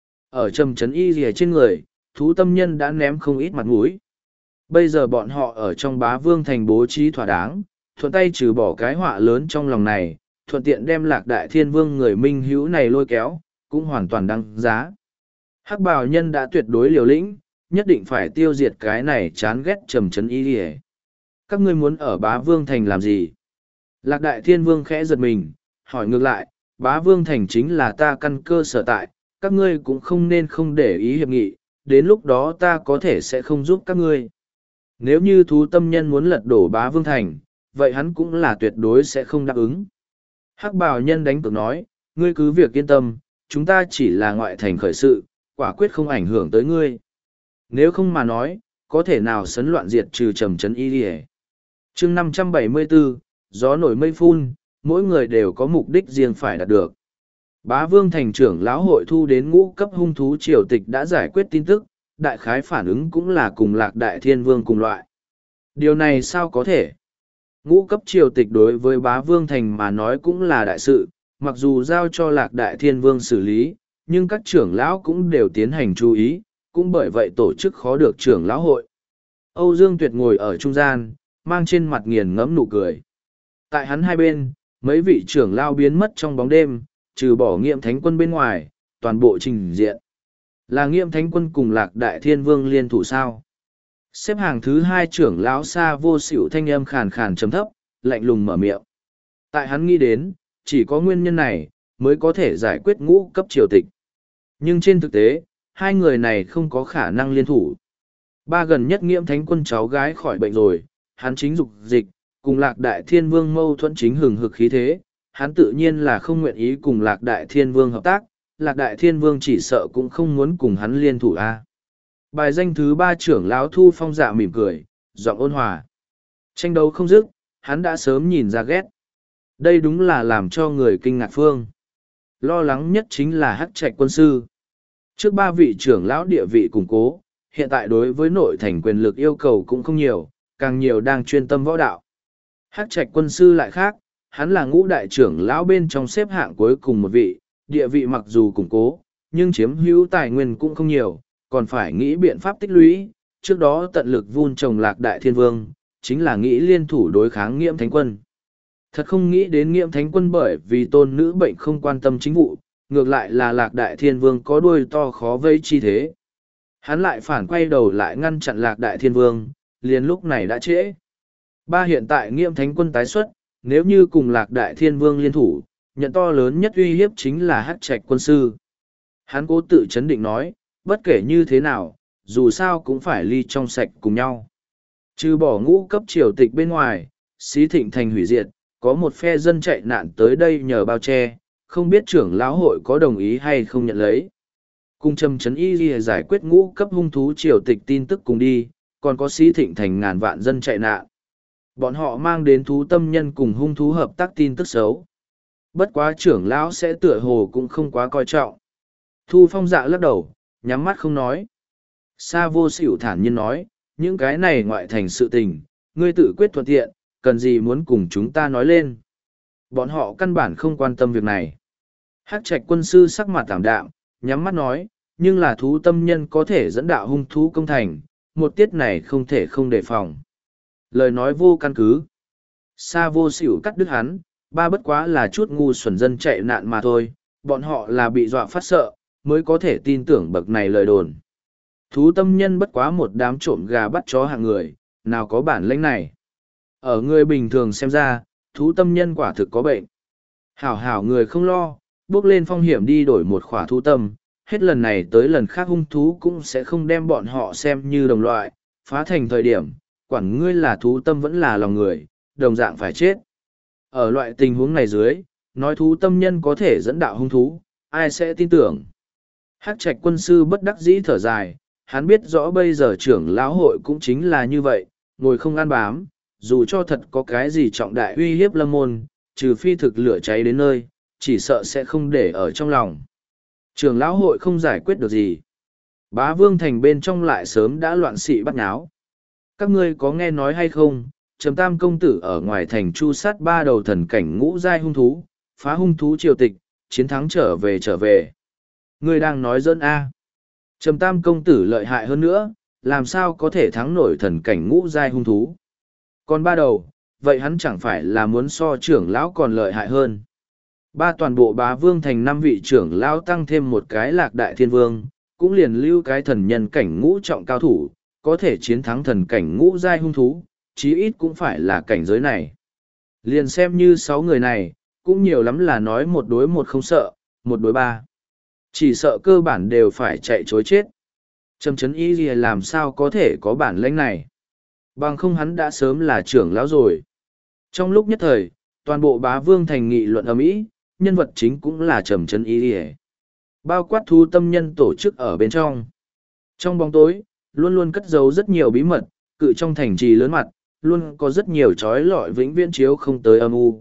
Ở Trầm Trấn Y rìa trên người, thú tâm nhân đã ném không ít mặt mũi. Bây giờ bọn họ ở trong Bá Vương Thành bố trí thỏa đáng, thuận tay trừ bỏ cái họa lớn trong lòng này, thuận tiện đem Lạc Đại Thiên Vương người minh hữu này lôi kéo, cũng hoàn toàn đăng giá. Hắc bào nhân đã tuyệt đối liều lĩnh, nhất định phải tiêu diệt cái này chán ghét Trầm Trấn Y đi. Các ngươi muốn ở Bá Vương Thành làm gì? Lạc Đại Thiên Vương khẽ giật mình, hỏi ngược lại, bá vương thành chính là ta căn cơ sở tại, các ngươi cũng không nên không để ý hiệp nghị, đến lúc đó ta có thể sẽ không giúp các ngươi. Nếu như thú tâm nhân muốn lật đổ bá vương thành, vậy hắn cũng là tuyệt đối sẽ không đáp ứng. Hắc bào nhân đánh cược nói, ngươi cứ việc yên tâm, chúng ta chỉ là ngoại thành khởi sự, quả quyết không ảnh hưởng tới ngươi. Nếu không mà nói, có thể nào sấn loạn diệt trừ trầm trấn y đi. Chương 574, gió nổi mây phun, mỗi người đều có mục đích riêng phải đạt được. Bá vương thành trưởng lão hội thu đến ngũ cấp hung thú triều tịch đã giải quyết tin tức, đại khái phản ứng cũng là cùng lạc đại thiên vương cùng loại. Điều này sao có thể? Ngũ cấp triều tịch đối với bá vương thành mà nói cũng là đại sự, mặc dù giao cho lạc đại thiên vương xử lý, nhưng các trưởng lão cũng đều tiến hành chú ý, cũng bởi vậy tổ chức khó được trưởng lão hội. Âu Dương Tuyệt ngồi ở trung gian, mang trên mặt nghiền ngẫm nụ cười. Tại hắn hai bên, mấy vị trưởng lão biến mất trong bóng đêm, trừ bỏ Nghiệm Thánh Quân bên ngoài, toàn bộ trình diện. Là Nghiệm Thánh Quân cùng lạc đại thiên vương liên thủ sao? Xếp hàng thứ hai trưởng lão Sa Vô Xỉu thanh âm khàn khàn trầm thấp, lạnh lùng mở miệng. Tại hắn nghĩ đến, chỉ có nguyên nhân này, mới có thể giải quyết ngũ cấp triều tịch. Nhưng trên thực tế, hai người này không có khả năng liên thủ. Ba gần nhất Nghiệm Thánh Quân cháu gái khỏi bệnh rồi, hắn chính dục dịch, cùng lạc đại thiên vương mâu thuẫn chính hừng hực khí thế, hắn tự nhiên là không nguyện ý cùng lạc đại thiên vương hợp tác, lạc đại thiên vương chỉ sợ cũng không muốn cùng hắn liên thủ a. Bài danh thứ ba trưởng lão Thu Phong dạ mỉm cười, giọng ôn hòa. Tranh đấu không dứt, hắn đã sớm nhìn ra ghét. Đây đúng là làm cho người kinh ngạc phương. Lo lắng nhất chính là Hắc Trạch quân sư. Trước ba vị trưởng lão địa vị củng cố, hiện tại đối với nội thành quyền lực yêu cầu cũng không nhiều, càng nhiều đang chuyên tâm võ đạo. Hắc Trạch quân sư lại khác, hắn là ngũ đại trưởng lão bên trong xếp hạng cuối cùng một vị, địa vị mặc dù củng cố, nhưng chiếm hữu tài nguyên cũng không nhiều, còn phải nghĩ biện pháp tích lũy, trước đó tận lực vun trồng lạc đại thiên vương, chính là nghĩ liên thủ đối kháng Nghiệm Thánh Quân. Thật không nghĩ đến Nghiệm Thánh Quân bởi vì tôn nữ bệnh không quan tâm chính vụ, ngược lại là lạc đại thiên vương có đuôi to khó vây chi thế. Hắn lại phản quay đầu lại ngăn chặn lạc đại thiên vương, liền lúc này đã trễ. Ba hiện tại Nghiệm Thánh Quân tái xuất, nếu như cùng lạc đại thiên vương liên thủ, nhận to lớn nhất uy hiếp chính là Hắc Trạch quân sư. Hắn cố tự chấn định nói, bất kể như thế nào, dù sao cũng phải ly trong sạch cùng nhau. Trừ bỏ ngũ cấp triều tịch bên ngoài, Xí Thịnh thành hủy diệt, có một phe dân chạy nạn tới đây nhờ bao che, không biết trưởng lão hội có đồng ý hay không nhận lấy. Cùng Trầm Trấn Y Lìa giải quyết ngũ cấp hung thú triều tịch tin tức cùng đi, còn có Xí Thịnh thành ngàn vạn dân chạy nạn. Bọn họ mang đến thú tâm nhân cùng hung thú hợp tác tin tức xấu. Bất quá trưởng lão sẽ tựa hồ cũng không quá coi trọng. Thu Phong dạ lắc đầu, nhắm mắt không nói. Sa Vô Xỉu thản nhiên nói, những cái này ngoại thành sự tình, ngươi tự quyết thuận tiện, cần gì muốn cùng chúng ta nói lên. Bọn họ căn bản không quan tâm việc này. Hắc Trạch quân sư sắc mặt tảm đạm, nhắm mắt nói, nhưng là thú tâm nhân có thể dẫn đạo hung thú công thành, một tiết này không thể không đề phòng. Lời nói vô căn cứ. Sa Vô Xỉu cắt đứt hắn, ba bất quá là chút ngu xuẩn dân chạy nạn mà thôi, bọn họ là bị dọa phát sợ, mới có thể tin tưởng bậc này lời đồn. Thú tâm nhân bất quá một đám trộm gà bắt chó hạng người, nào có bản lĩnh này. Ở người bình thường xem ra, thú tâm nhân quả thực có bệnh. Hảo hảo người không lo, bước lên phong hiểm đi đổi một khỏa thú tâm, hết lần này tới lần khác hung thú cũng sẽ không đem bọn họ xem như đồng loại, phá thành thời điểm, quản ngươi là thú tâm vẫn là lòng người, đồng dạng phải chết. Ở loại tình huống này dưới, nói thú tâm nhân có thể dẫn đạo hung thú, ai sẽ tin tưởng. Hắc Trạch quân sư bất đắc dĩ thở dài, hắn biết rõ bây giờ trưởng lão hội cũng chính là như vậy, ngồi không ăn bám, dù cho thật có cái gì trọng đại uy hiếp lâm môn, trừ phi thực lửa cháy đến nơi, chỉ sợ sẽ không để ở trong lòng. Trưởng lão hội không giải quyết được gì. Bá Vương thành bên trong lại sớm đã loạn xị bắt nháo. Các ngươi có nghe nói hay không, Trầm Tam công tử ở ngoài thành chu sát ba đầu thần cảnh ngũ giai hung thú, phá hung thú triều tịch, chiến thắng trở về. Ngươi đang nói dẫn a? Trầm Tam công tử lợi hại hơn nữa, làm sao có thể thắng nổi thần cảnh ngũ giai hung thú? Còn ba đầu, vậy hắn chẳng phải là muốn so trưởng lão còn lợi hại hơn? Ba toàn bộ Bá Vương thành 5 vị trưởng lão tăng thêm một cái Lạc Đại Thiên Vương, cũng liền lưu cái thần nhân cảnh ngũ trọng cao thủ, có thể chiến thắng thần cảnh ngũ giai hung thú, chí ít cũng phải là cảnh giới này. Liền xem như 6 người này, cũng nhiều lắm là nói một đối một không sợ, một đối ba. Chỉ sợ cơ bản đều phải chạy chối chết. Trầm Trấn Y gì làm sao có thể có bản lĩnh này. Bằng không hắn đã sớm là trưởng lão rồi. Trong lúc nhất thời, toàn bộ Bá Vương thành nghị luận ầm ĩ, nhân vật chính cũng là Trầm Trấn Y gì. Bao quát thú tâm nhân tổ chức ở bên trong. Trong bóng tối, luôn luôn cất giấu rất nhiều bí mật, cự trong thành trì lớn mặt, luôn có rất nhiều trói lọi vĩnh viễn chiếu không tới âm u.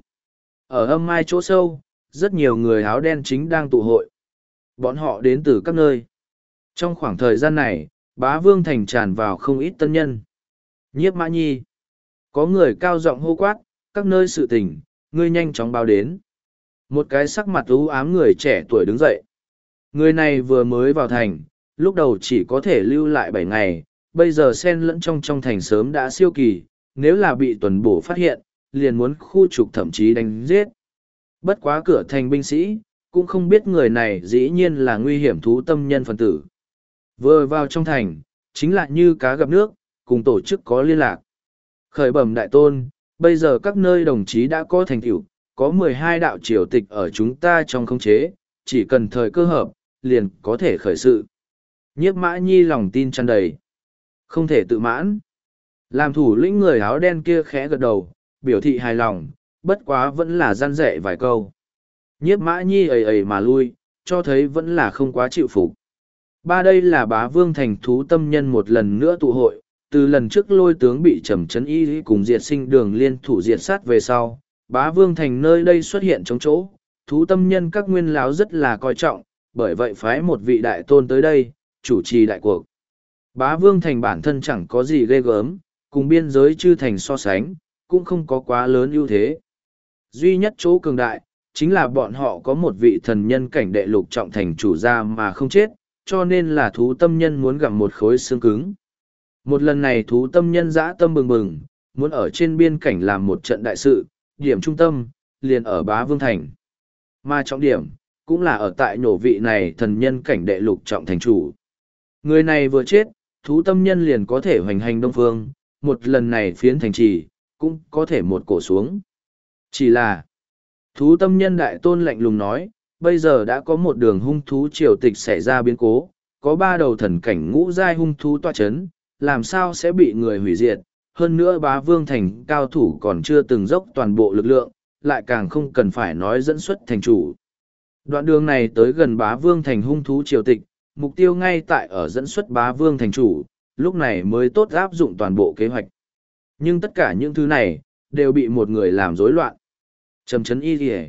Ở âm mai chỗ sâu, rất nhiều người áo đen chính đang tụ hội. Bọn họ đến từ các nơi. Trong khoảng thời gian này, Bá Vương thành tràn vào không ít tân nhân. Nhiếp Mã Nhi. Có người cao giọng hô quát, các nơi sự tình, ngươi nhanh chóng báo đến. Một cái sắc mặt u ám người trẻ tuổi đứng dậy. Người này vừa mới vào thành, lúc đầu chỉ có thể lưu lại 7 ngày, bây giờ xen lẫn trong thành sớm đã siêu kỳ, nếu là bị tuần bổ phát hiện, liền muốn khu trục thậm chí đánh giết. Bất quá cửa thành binh sĩ, cũng không biết người này dĩ nhiên là nguy hiểm thú tâm nhân phần tử. Vừa vào trong thành, chính là như cá gặp nước, cùng tổ chức có liên lạc. Khởi bẩm đại tôn, bây giờ các nơi đồng chí đã có thành tựu, có 12 đạo triều tịch ở chúng ta trong khống chế, chỉ cần thời cơ hợp, liền có thể khởi sự. Nhiếp Mã Nhi lòng tin tràn đầy. Không thể tự mãn. Làm thủ lĩnh người áo đen kia khẽ gật đầu, biểu thị hài lòng, bất quá vẫn là gian dạy vài câu. Nhiếp Mã Nhi ầy mà lui, cho thấy vẫn là không quá chịu phục. Đây là Bá Vương thành thú tâm nhân một lần nữa tụ hội, từ lần trước Lôi tướng bị Trầm Trấn Y cùng Diệt Sinh Đường liên thủ diệt sát về sau, Bá Vương thành nơi đây xuất hiện trong chỗ, thú tâm nhân các nguyên lão rất là coi trọng, bởi vậy phái một vị đại tôn tới đây, chủ trì đại cuộc. Bá Vương thành bản thân chẳng có gì ghê gớm, cùng biên giới chư thành so sánh, cũng không có quá lớn ưu thế. Duy nhất chỗ cường đại, chính là bọn họ có một vị thần nhân cảnh đệ lục trọng thành chủ gia mà không chết, cho nên là thú tâm nhân muốn gặm một khối xương cứng. Một lần này thú tâm nhân dã tâm bừng bừng, muốn ở trên biên cảnh làm một trận đại sự, điểm trung tâm, liền ở Bá Vương thành. Mà trọng điểm, cũng là ở tại nhổ vị này thần nhân cảnh đệ lục trọng thành chủ. Người này vừa chết, thú tâm nhân liền có thể hoành hành đông phương, một lần này phiến thành trì, cũng có thể một cổ xuống. Chỉ là, thú tâm nhân đại tôn lạnh lùng nói, bây giờ đã có một đường hung thú triều tịch xảy ra biến cố, có 3 đầu thần cảnh ngũ giai hung thú tọa chấn, làm sao sẽ bị người hủy diệt, hơn nữa Bá Vương thành cao thủ còn chưa từng dốc toàn bộ lực lượng, lại càng không cần phải nói dẫn xuất thành chủ. Đoạn đường này tới gần Bá Vương thành hung thú triều tịch, mục tiêu ngay tại ở dẫn xuất Bá Vương thành chủ, lúc này mới tốt áp dụng toàn bộ kế hoạch. Nhưng tất cả những thứ này, đều bị một người làm rối loạn. Trầm Trấn Y Điề.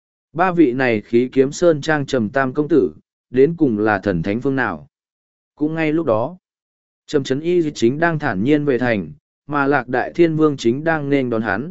3 vị này khí kiếm sơn trang Trầm Tam công tử, đến cùng là thần thánh phương nào. Cũng ngay lúc đó, Trầm Trấn Y chính đang thản nhiên về thành, mà Lạc Đại Thiên Vương chính đang nên đón hắn.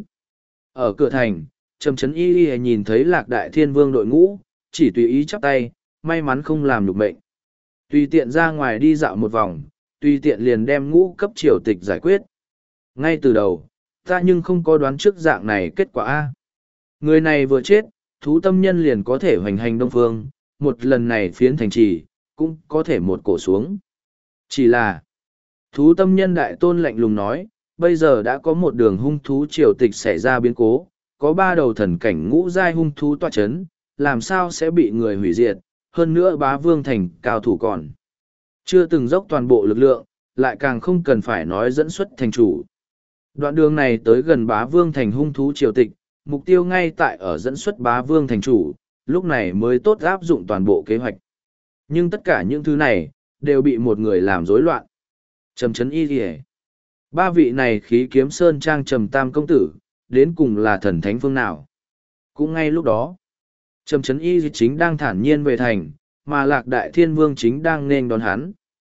Ở cửa thành, Trầm Trấn Y nhìn thấy Lạc Đại Thiên Vương đội ngũ, chỉ tùy ý chắp tay, may mắn không làm nhục mệnh. Tùy tiện ra ngoài đi dạo một vòng, tùy tiện liền đem ngũ cấp triều tịch giải quyết. Ngay từ đầu, ta nhưng không có đoán trước dạng này kết quả A. Người này vừa chết, thú tâm nhân liền có thể hoành hành đông phương, một lần này phiến thành trì, cũng có thể một cổ xuống. Chỉ là, thú tâm nhân đại tôn lạnh lùng nói, bây giờ đã có một đường hung thú triều tịch xảy ra biến cố, có 3 đầu thần cảnh ngũ giai hung thú tọa chấn, làm sao sẽ bị người hủy diệt, hơn nữa Bá Vương thành cao thủ còn. Chưa từng dốc toàn bộ lực lượng, lại càng không cần phải nói dẫn xuất thành chủ. Đoạn đường này tới gần Bá Vương thành hung thú triều tịch, mục tiêu ngay tại ở dẫn xuất Bá Vương thành chủ, lúc này mới tốt áp dụng toàn bộ kế hoạch. Nhưng tất cả những thứ này, đều bị một người làm rối loạn. Trầm Trấn Y Điề. 3 vị này khí kiếm sơn trang Trầm Tam công tử, đến cùng là thần thánh phương nào. Cũng ngay lúc đó, Trầm Trấn Y chính đang thản nhiên về thành, mà Lạc Đại Thiên Vương chính đang nên đón hắn.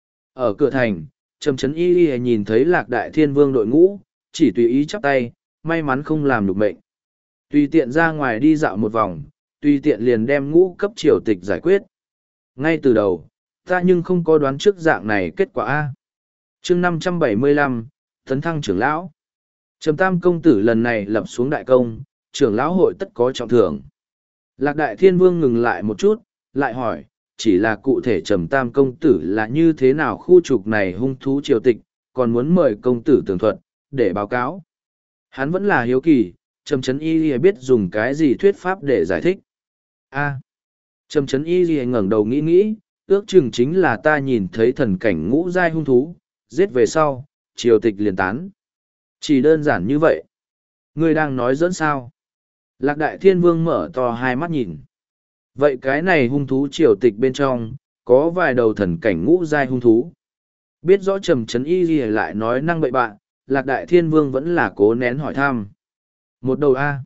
Ở cửa thành, Trầm Trấn Y nhìn thấy Lạc Đại Thiên Vương đội ngũ, chỉ tùy ý chắp tay, may mắn không làm nhục mệnh. Tùy tiện ra ngoài đi dạo một vòng, tùy tiện liền đem ngũ cấp triều tịch giải quyết. Ngay từ đầu, ta nhưng không có đoán trước dạng này kết quả A. chương 575, tấn thăng trưởng lão. Trầm Tam công tử lần này lập xuống đại công, trưởng lão hội tất có trọng thưởng. Lạc Đại Thiên Vương ngừng lại một chút, lại hỏi, chỉ là cụ thể Trầm Tam công tử là như thế nào khu trục này hung thú triều tịch, còn muốn mời công tử tường thuật, để báo cáo. Hắn vẫn là hiếu kỳ, Trầm Trấn Y biết dùng cái gì thuyết pháp để giải thích. Trầm Trấn Y ngẩng đầu nghĩ, ước chừng chính là ta nhìn thấy thần cảnh ngũ giai hung thú, giết về sau, triều tịch liền tán. Chỉ đơn giản như vậy. Ngươi đang nói dẫn sao? Lạc Đại Thiên Vương mở to hai mắt nhìn. Vậy cái này hung thú triều tịch bên trong, có vài đầu thần cảnh ngũ giai hung thú. Biết rõ Trầm Trấn Y lại nói năng bậy bạn, Lạc Đại Thiên Vương vẫn là cố nén hỏi thăm. Một đầu A.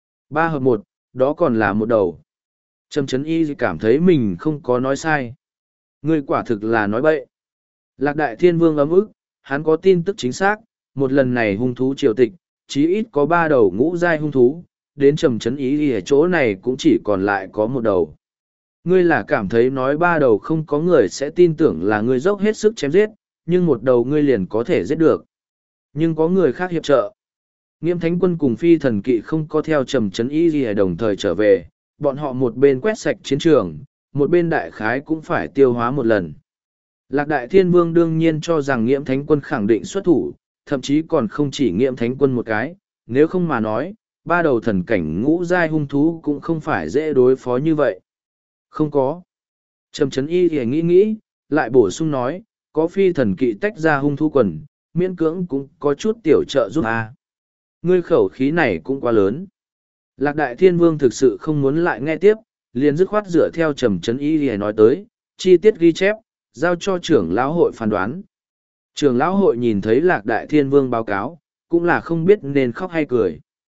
3 hợp 1, đó còn là một đầu. Trầm Trấn Y cảm thấy mình không có nói sai. Ngươi quả thực là nói bậy. Lạc Đại Thiên Vương ấm ức, hắn có tin tức chính xác, một lần này hung thú triều tịch, chí ít có 3 đầu ngũ giai hung thú, đến Trầm Trấn Y ở chỗ này cũng chỉ còn lại có một đầu. Ngươi là cảm thấy nói 3 đầu không có người sẽ tin tưởng là ngươi dốc hết sức chém giết, nhưng một đầu ngươi liền có thể giết được. Nhưng có người khác hiệp trợ. Nghiêm Thánh Quân cùng Phi Thần Kỵ không có theo Trầm Trấn Y đồng thời trở về, bọn họ một bên quét sạch chiến trường, một bên đại khái cũng phải tiêu hóa một lần. Lạc Đại Thiên Vương đương nhiên cho rằng Nghiễm Thánh Quân khẳng định xuất thủ, thậm chí còn không chỉ Nghiễm Thánh Quân một cái, nếu không mà nói, 3 đầu thần cảnh ngũ giai hung thú cũng không phải dễ đối phó như vậy. Không có. Trầm Trấn Y thì nghĩ, lại bổ sung nói, có Phi Thần Kỵ tách ra hung thú quần, miễn cưỡng cũng có chút tiểu trợ giúp Ngươi khẩu khí này cũng quá lớn. Lạc Đại Thiên Vương thực sự không muốn lại nghe tiếp, liền dứt khoát dựa theo Trầm Trấn Y thì nói tới, chi tiết ghi chép, giao cho trưởng lão hội phán đoán. Trưởng lão hội nhìn thấy Lạc Đại Thiên Vương báo cáo, cũng là không biết nên khóc hay cười.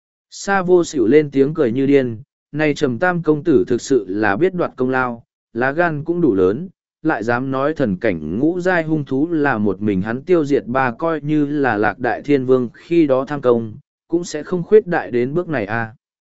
Sa Vô Xỉu lên tiếng cười như điên, này Trầm Tam công tử thực sự là biết đoạt công lao, lá gan cũng đủ lớn, lại dám nói thần cảnh ngũ giai hung thú là một mình hắn tiêu diệt ba, coi như là Lạc Đại Thiên Vương khi đó tham công, cũng sẽ không khuyết đại đến bước này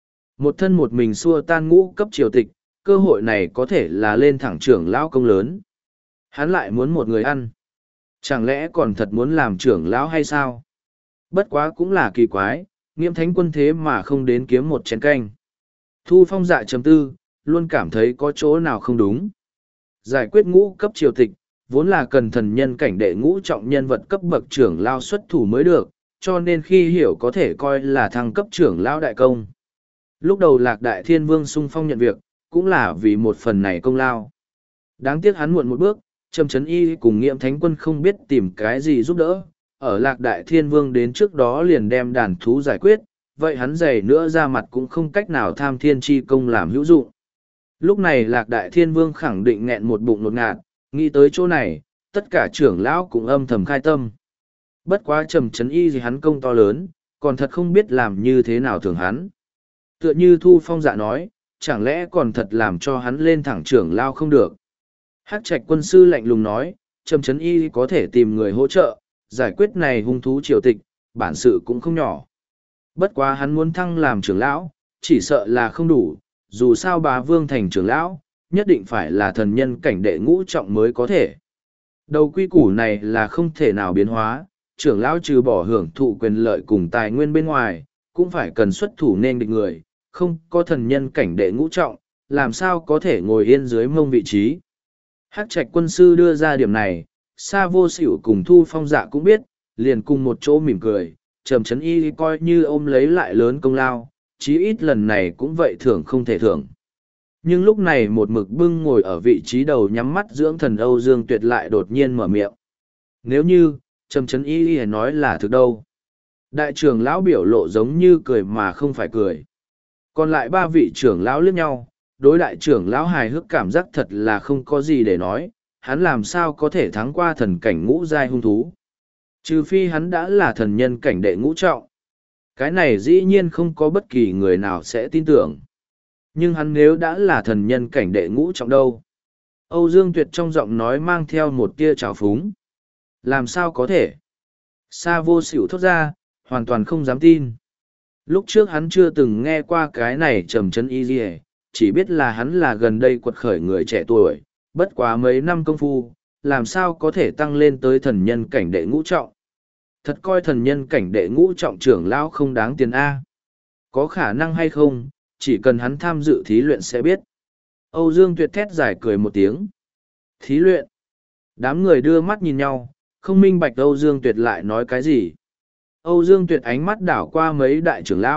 Một thân một mình xua tan ngũ cấp triều tịch, cơ hội này có thể là lên thẳng trưởng lão công lớn. Hắn lại muốn một người ăn. Chẳng lẽ còn thật muốn làm trưởng lão hay sao? Bất quá cũng là kỳ quái, Nghiễm Thánh Quân thế mà không đến kiếm một chén canh. Thu Phong dạ chấm tư, luôn cảm thấy có chỗ nào không đúng. Giải quyết ngũ cấp triều tịch, vốn là cần thần nhân cảnh đệ ngũ trọng nhân vật cấp bậc trưởng lao xuất thủ mới được, cho nên khi hiểu có thể coi là thăng cấp trưởng lao đại công. Lúc đầu Lạc Đại Thiên Vương sung phong nhận việc, cũng là vì một phần này công lao. Đáng tiếc hắn muộn một bước, Trầm Trấn Y cùng Nghiễm Thánh Quân không biết tìm cái gì giúp đỡ, ở Lạc Đại Thiên Vương đến trước đó liền đem đàn thú giải quyết, vậy hắn dày nữa ra mặt cũng không cách nào tham thiên chi công làm hữu dụng. Lúc này Lạc Đại Thiên Vương khẳng định nghẹn một bụng nột ngạt, nghĩ tới chỗ này, tất cả trưởng lão cũng âm thầm khai tâm. Bất quá Trầm Trấn Y gì hắn công to lớn, còn thật không biết làm như thế nào thường hắn. Tựa như Thu Phong dạ nói, chẳng lẽ còn thật làm cho hắn lên thẳng trưởng lao không được. Hắc Trạch Quân sư lạnh lùng nói, Trầm Trấn Y có thể tìm người hỗ trợ, giải quyết này hung thú triều tịch, bản sự cũng không nhỏ. Bất quá hắn muốn thăng làm trưởng lão, chỉ sợ là không đủ, dù sao Bá Vương thành trưởng lão, nhất định phải là thần nhân cảnh đệ ngũ trọng mới có thể. Đầu quy củ này là không thể nào biến hóa, trưởng lão trừ bỏ hưởng thụ quyền lợi cùng tài nguyên bên ngoài, cũng phải cần xuất thủ nên địch người, không có thần nhân cảnh đệ ngũ trọng, làm sao có thể ngồi yên dưới mông vị trí. Hắc Trạch Quân sư đưa ra điểm này, Sa Vô Xỉu cùng Thu Phong dạ cũng biết, liền cùng một chỗ mỉm cười, Trầm Trấn Y coi như ôm lấy lại lớn công lao, chí ít lần này cũng vậy thưởng không thể thưởng. Nhưng lúc này một mực bưng ngồi ở vị trí đầu nhắm mắt dưỡng thần Âu Dương Tuyệt lại đột nhiên mở miệng. Nếu như, Trầm Trấn Y nói là thực đâu. Đại trưởng lão biểu lộ giống như cười mà không phải cười. Còn lại 3 vị trưởng lão liếc nhau, đối đại trưởng lão hài hước cảm giác thật là không có gì để nói, hắn làm sao có thể thắng qua thần cảnh ngũ giai hung thú. Trừ phi hắn đã là thần nhân cảnh đệ ngũ trọng. Cái này dĩ nhiên không có bất kỳ người nào sẽ tin tưởng. Nhưng hắn nếu đã là thần nhân cảnh đệ ngũ trọng đâu? Âu Dương Tuyệt trong giọng nói mang theo một tia trào phúng. Làm sao có thể? Sa Vô Xỉu thốt ra, hoàn toàn không dám tin. Lúc trước hắn chưa từng nghe qua cái này Trầm Trấn Y gì, chỉ biết là hắn là gần đây quật khởi người trẻ tuổi, bất quá mấy năm công phu, làm sao có thể tăng lên tới thần nhân cảnh đệ ngũ trọng. Thật coi thần nhân cảnh đệ ngũ trọng trưởng lão không đáng tiền A. Có khả năng hay không, chỉ cần hắn tham dự thí luyện sẽ biết. Âu Dương Tuyệt thét giải cười một tiếng. Thí luyện. Đám người đưa mắt nhìn nhau, không minh bạch Âu Dương Tuyệt lại nói cái gì. Âu Dương Tuyệt ánh mắt đảo qua mấy đại trưởng lão,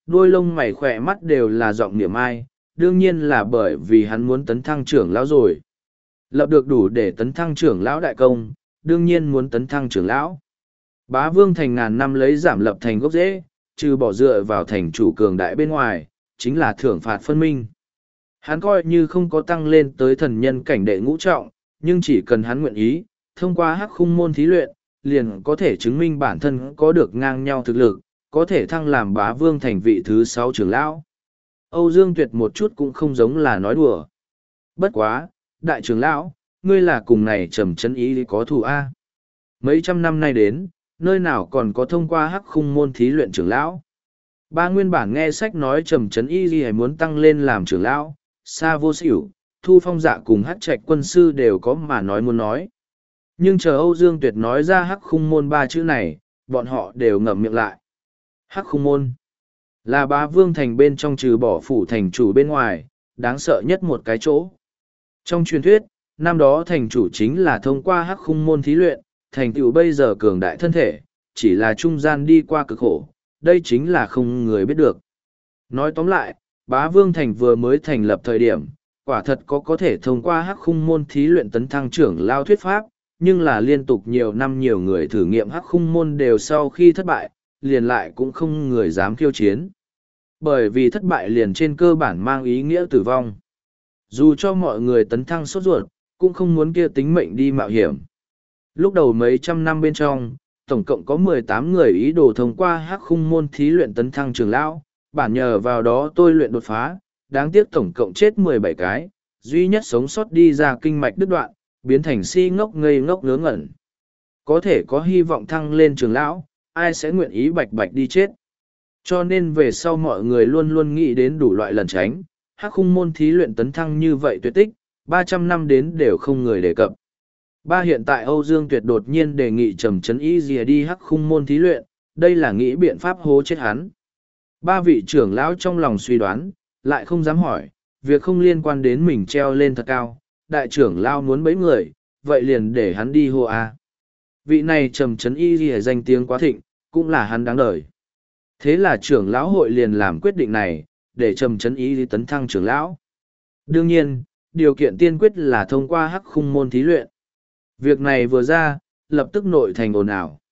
đôi lông mày khỏe mắt đều là giọng niệm ai, đương nhiên là bởi vì hắn muốn tấn thăng trưởng lão rồi. Lập được đủ để tấn thăng trưởng lão đại công, đương nhiên muốn tấn thăng trưởng lão. Bá Vương Thành ngàn năm lấy giảm lập thành gốc rễ, trừ bỏ dựa vào thành chủ cường đại bên ngoài, chính là thưởng phạt phân minh. Hắn coi như không có tăng lên tới thần nhân cảnh đệ ngũ trọng, nhưng chỉ cần hắn nguyện ý, thông qua hắc khung môn thí luyện, liền có thể chứng minh bản thân có được ngang nhau thực lực, có thể thăng làm Bá Vương Thành vị thứ 6 trưởng lão. Âu Dương Tuyệt một chút cũng không giống là nói đùa. Bất quá, đại trưởng lão, ngươi là cùng này trầm chân ý có thù A. Mấy trăm năm nay đến, nơi nào còn có thông qua hắc khung môn thí luyện trưởng lão. Ba nguyên bản nghe sách nói trầm chấn y gì muốn tăng lên làm trưởng lão, Sa Vô Xỉu, Thu Phong Dạ cùng Hắc Trạch quân sư đều có mà nói muốn nói. Nhưng chờ Âu Dương Tuyệt nói ra hắc khung môn 3 chữ này, bọn họ đều ngậm miệng lại. Hắc khung môn là Bá Vương Thành bên trong trừ bỏ phủ thành chủ bên ngoài, đáng sợ nhất một cái chỗ. Trong truyền thuyết, năm đó thành chủ chính là thông qua hắc khung môn thí luyện, thành tựu bây giờ cường đại thân thể, chỉ là trung gian đi qua cực khổ, đây chính là không người biết được. Nói tóm lại, Bá Vương Thành vừa mới thành lập thời điểm, quả thật có thể thông qua hắc khung môn thí luyện tấn thăng trưởng lao thuyết pháp, nhưng là liên tục nhiều năm nhiều người thử nghiệm hắc khung môn đều sau khi thất bại, liền lại cũng không người dám khiêu chiến. Bởi vì thất bại liền trên cơ bản mang ý nghĩa tử vong. Dù cho mọi người tấn thăng sốt ruột, cũng không muốn kia tính mệnh đi mạo hiểm. Lúc đầu mấy trăm năm bên trong, tổng cộng có 18 người ý đồ thông qua hắc khung môn thí luyện tấn thăng trường lão, bản nhờ vào đó tôi luyện đột phá, đáng tiếc tổng cộng chết 17 cái, duy nhất sống sót đi ra kinh mạch đứt đoạn, biến thành si ngốc ngây ngốc ngớ ngẩn. Có thể có hy vọng thăng lên trường lão, ai sẽ nguyện ý bạch bạch đi chết. Cho nên về sau mọi người luôn luôn nghĩ đến đủ loại lần tránh, hắc khung môn thí luyện tấn thăng như vậy tuyệt tích, 300 năm đến đều không người đề cập. Hiện tại Âu Dương Tuyệt đột nhiên đề nghị trầm chấn y dìa đi hắc khung môn thí luyện, đây là nghĩ biện pháp hố chết hắn. 3 vị trưởng lão trong lòng suy đoán, lại không dám hỏi, việc không liên quan đến mình treo lên thật cao, đại trưởng lão muốn bấy người, vậy liền để hắn đi hô a. Vị này trầm chấn y dìa danh tiếng quá thịnh, cũng là hắn đáng đời. Thế là trưởng lão hội liền làm quyết định này, để trầm chấn y tấn thăng trưởng lão. Đương nhiên, điều kiện tiên quyết là thông qua hắc khung môn thí luyện. Việc này vừa ra, lập tức nội thành ồn ào.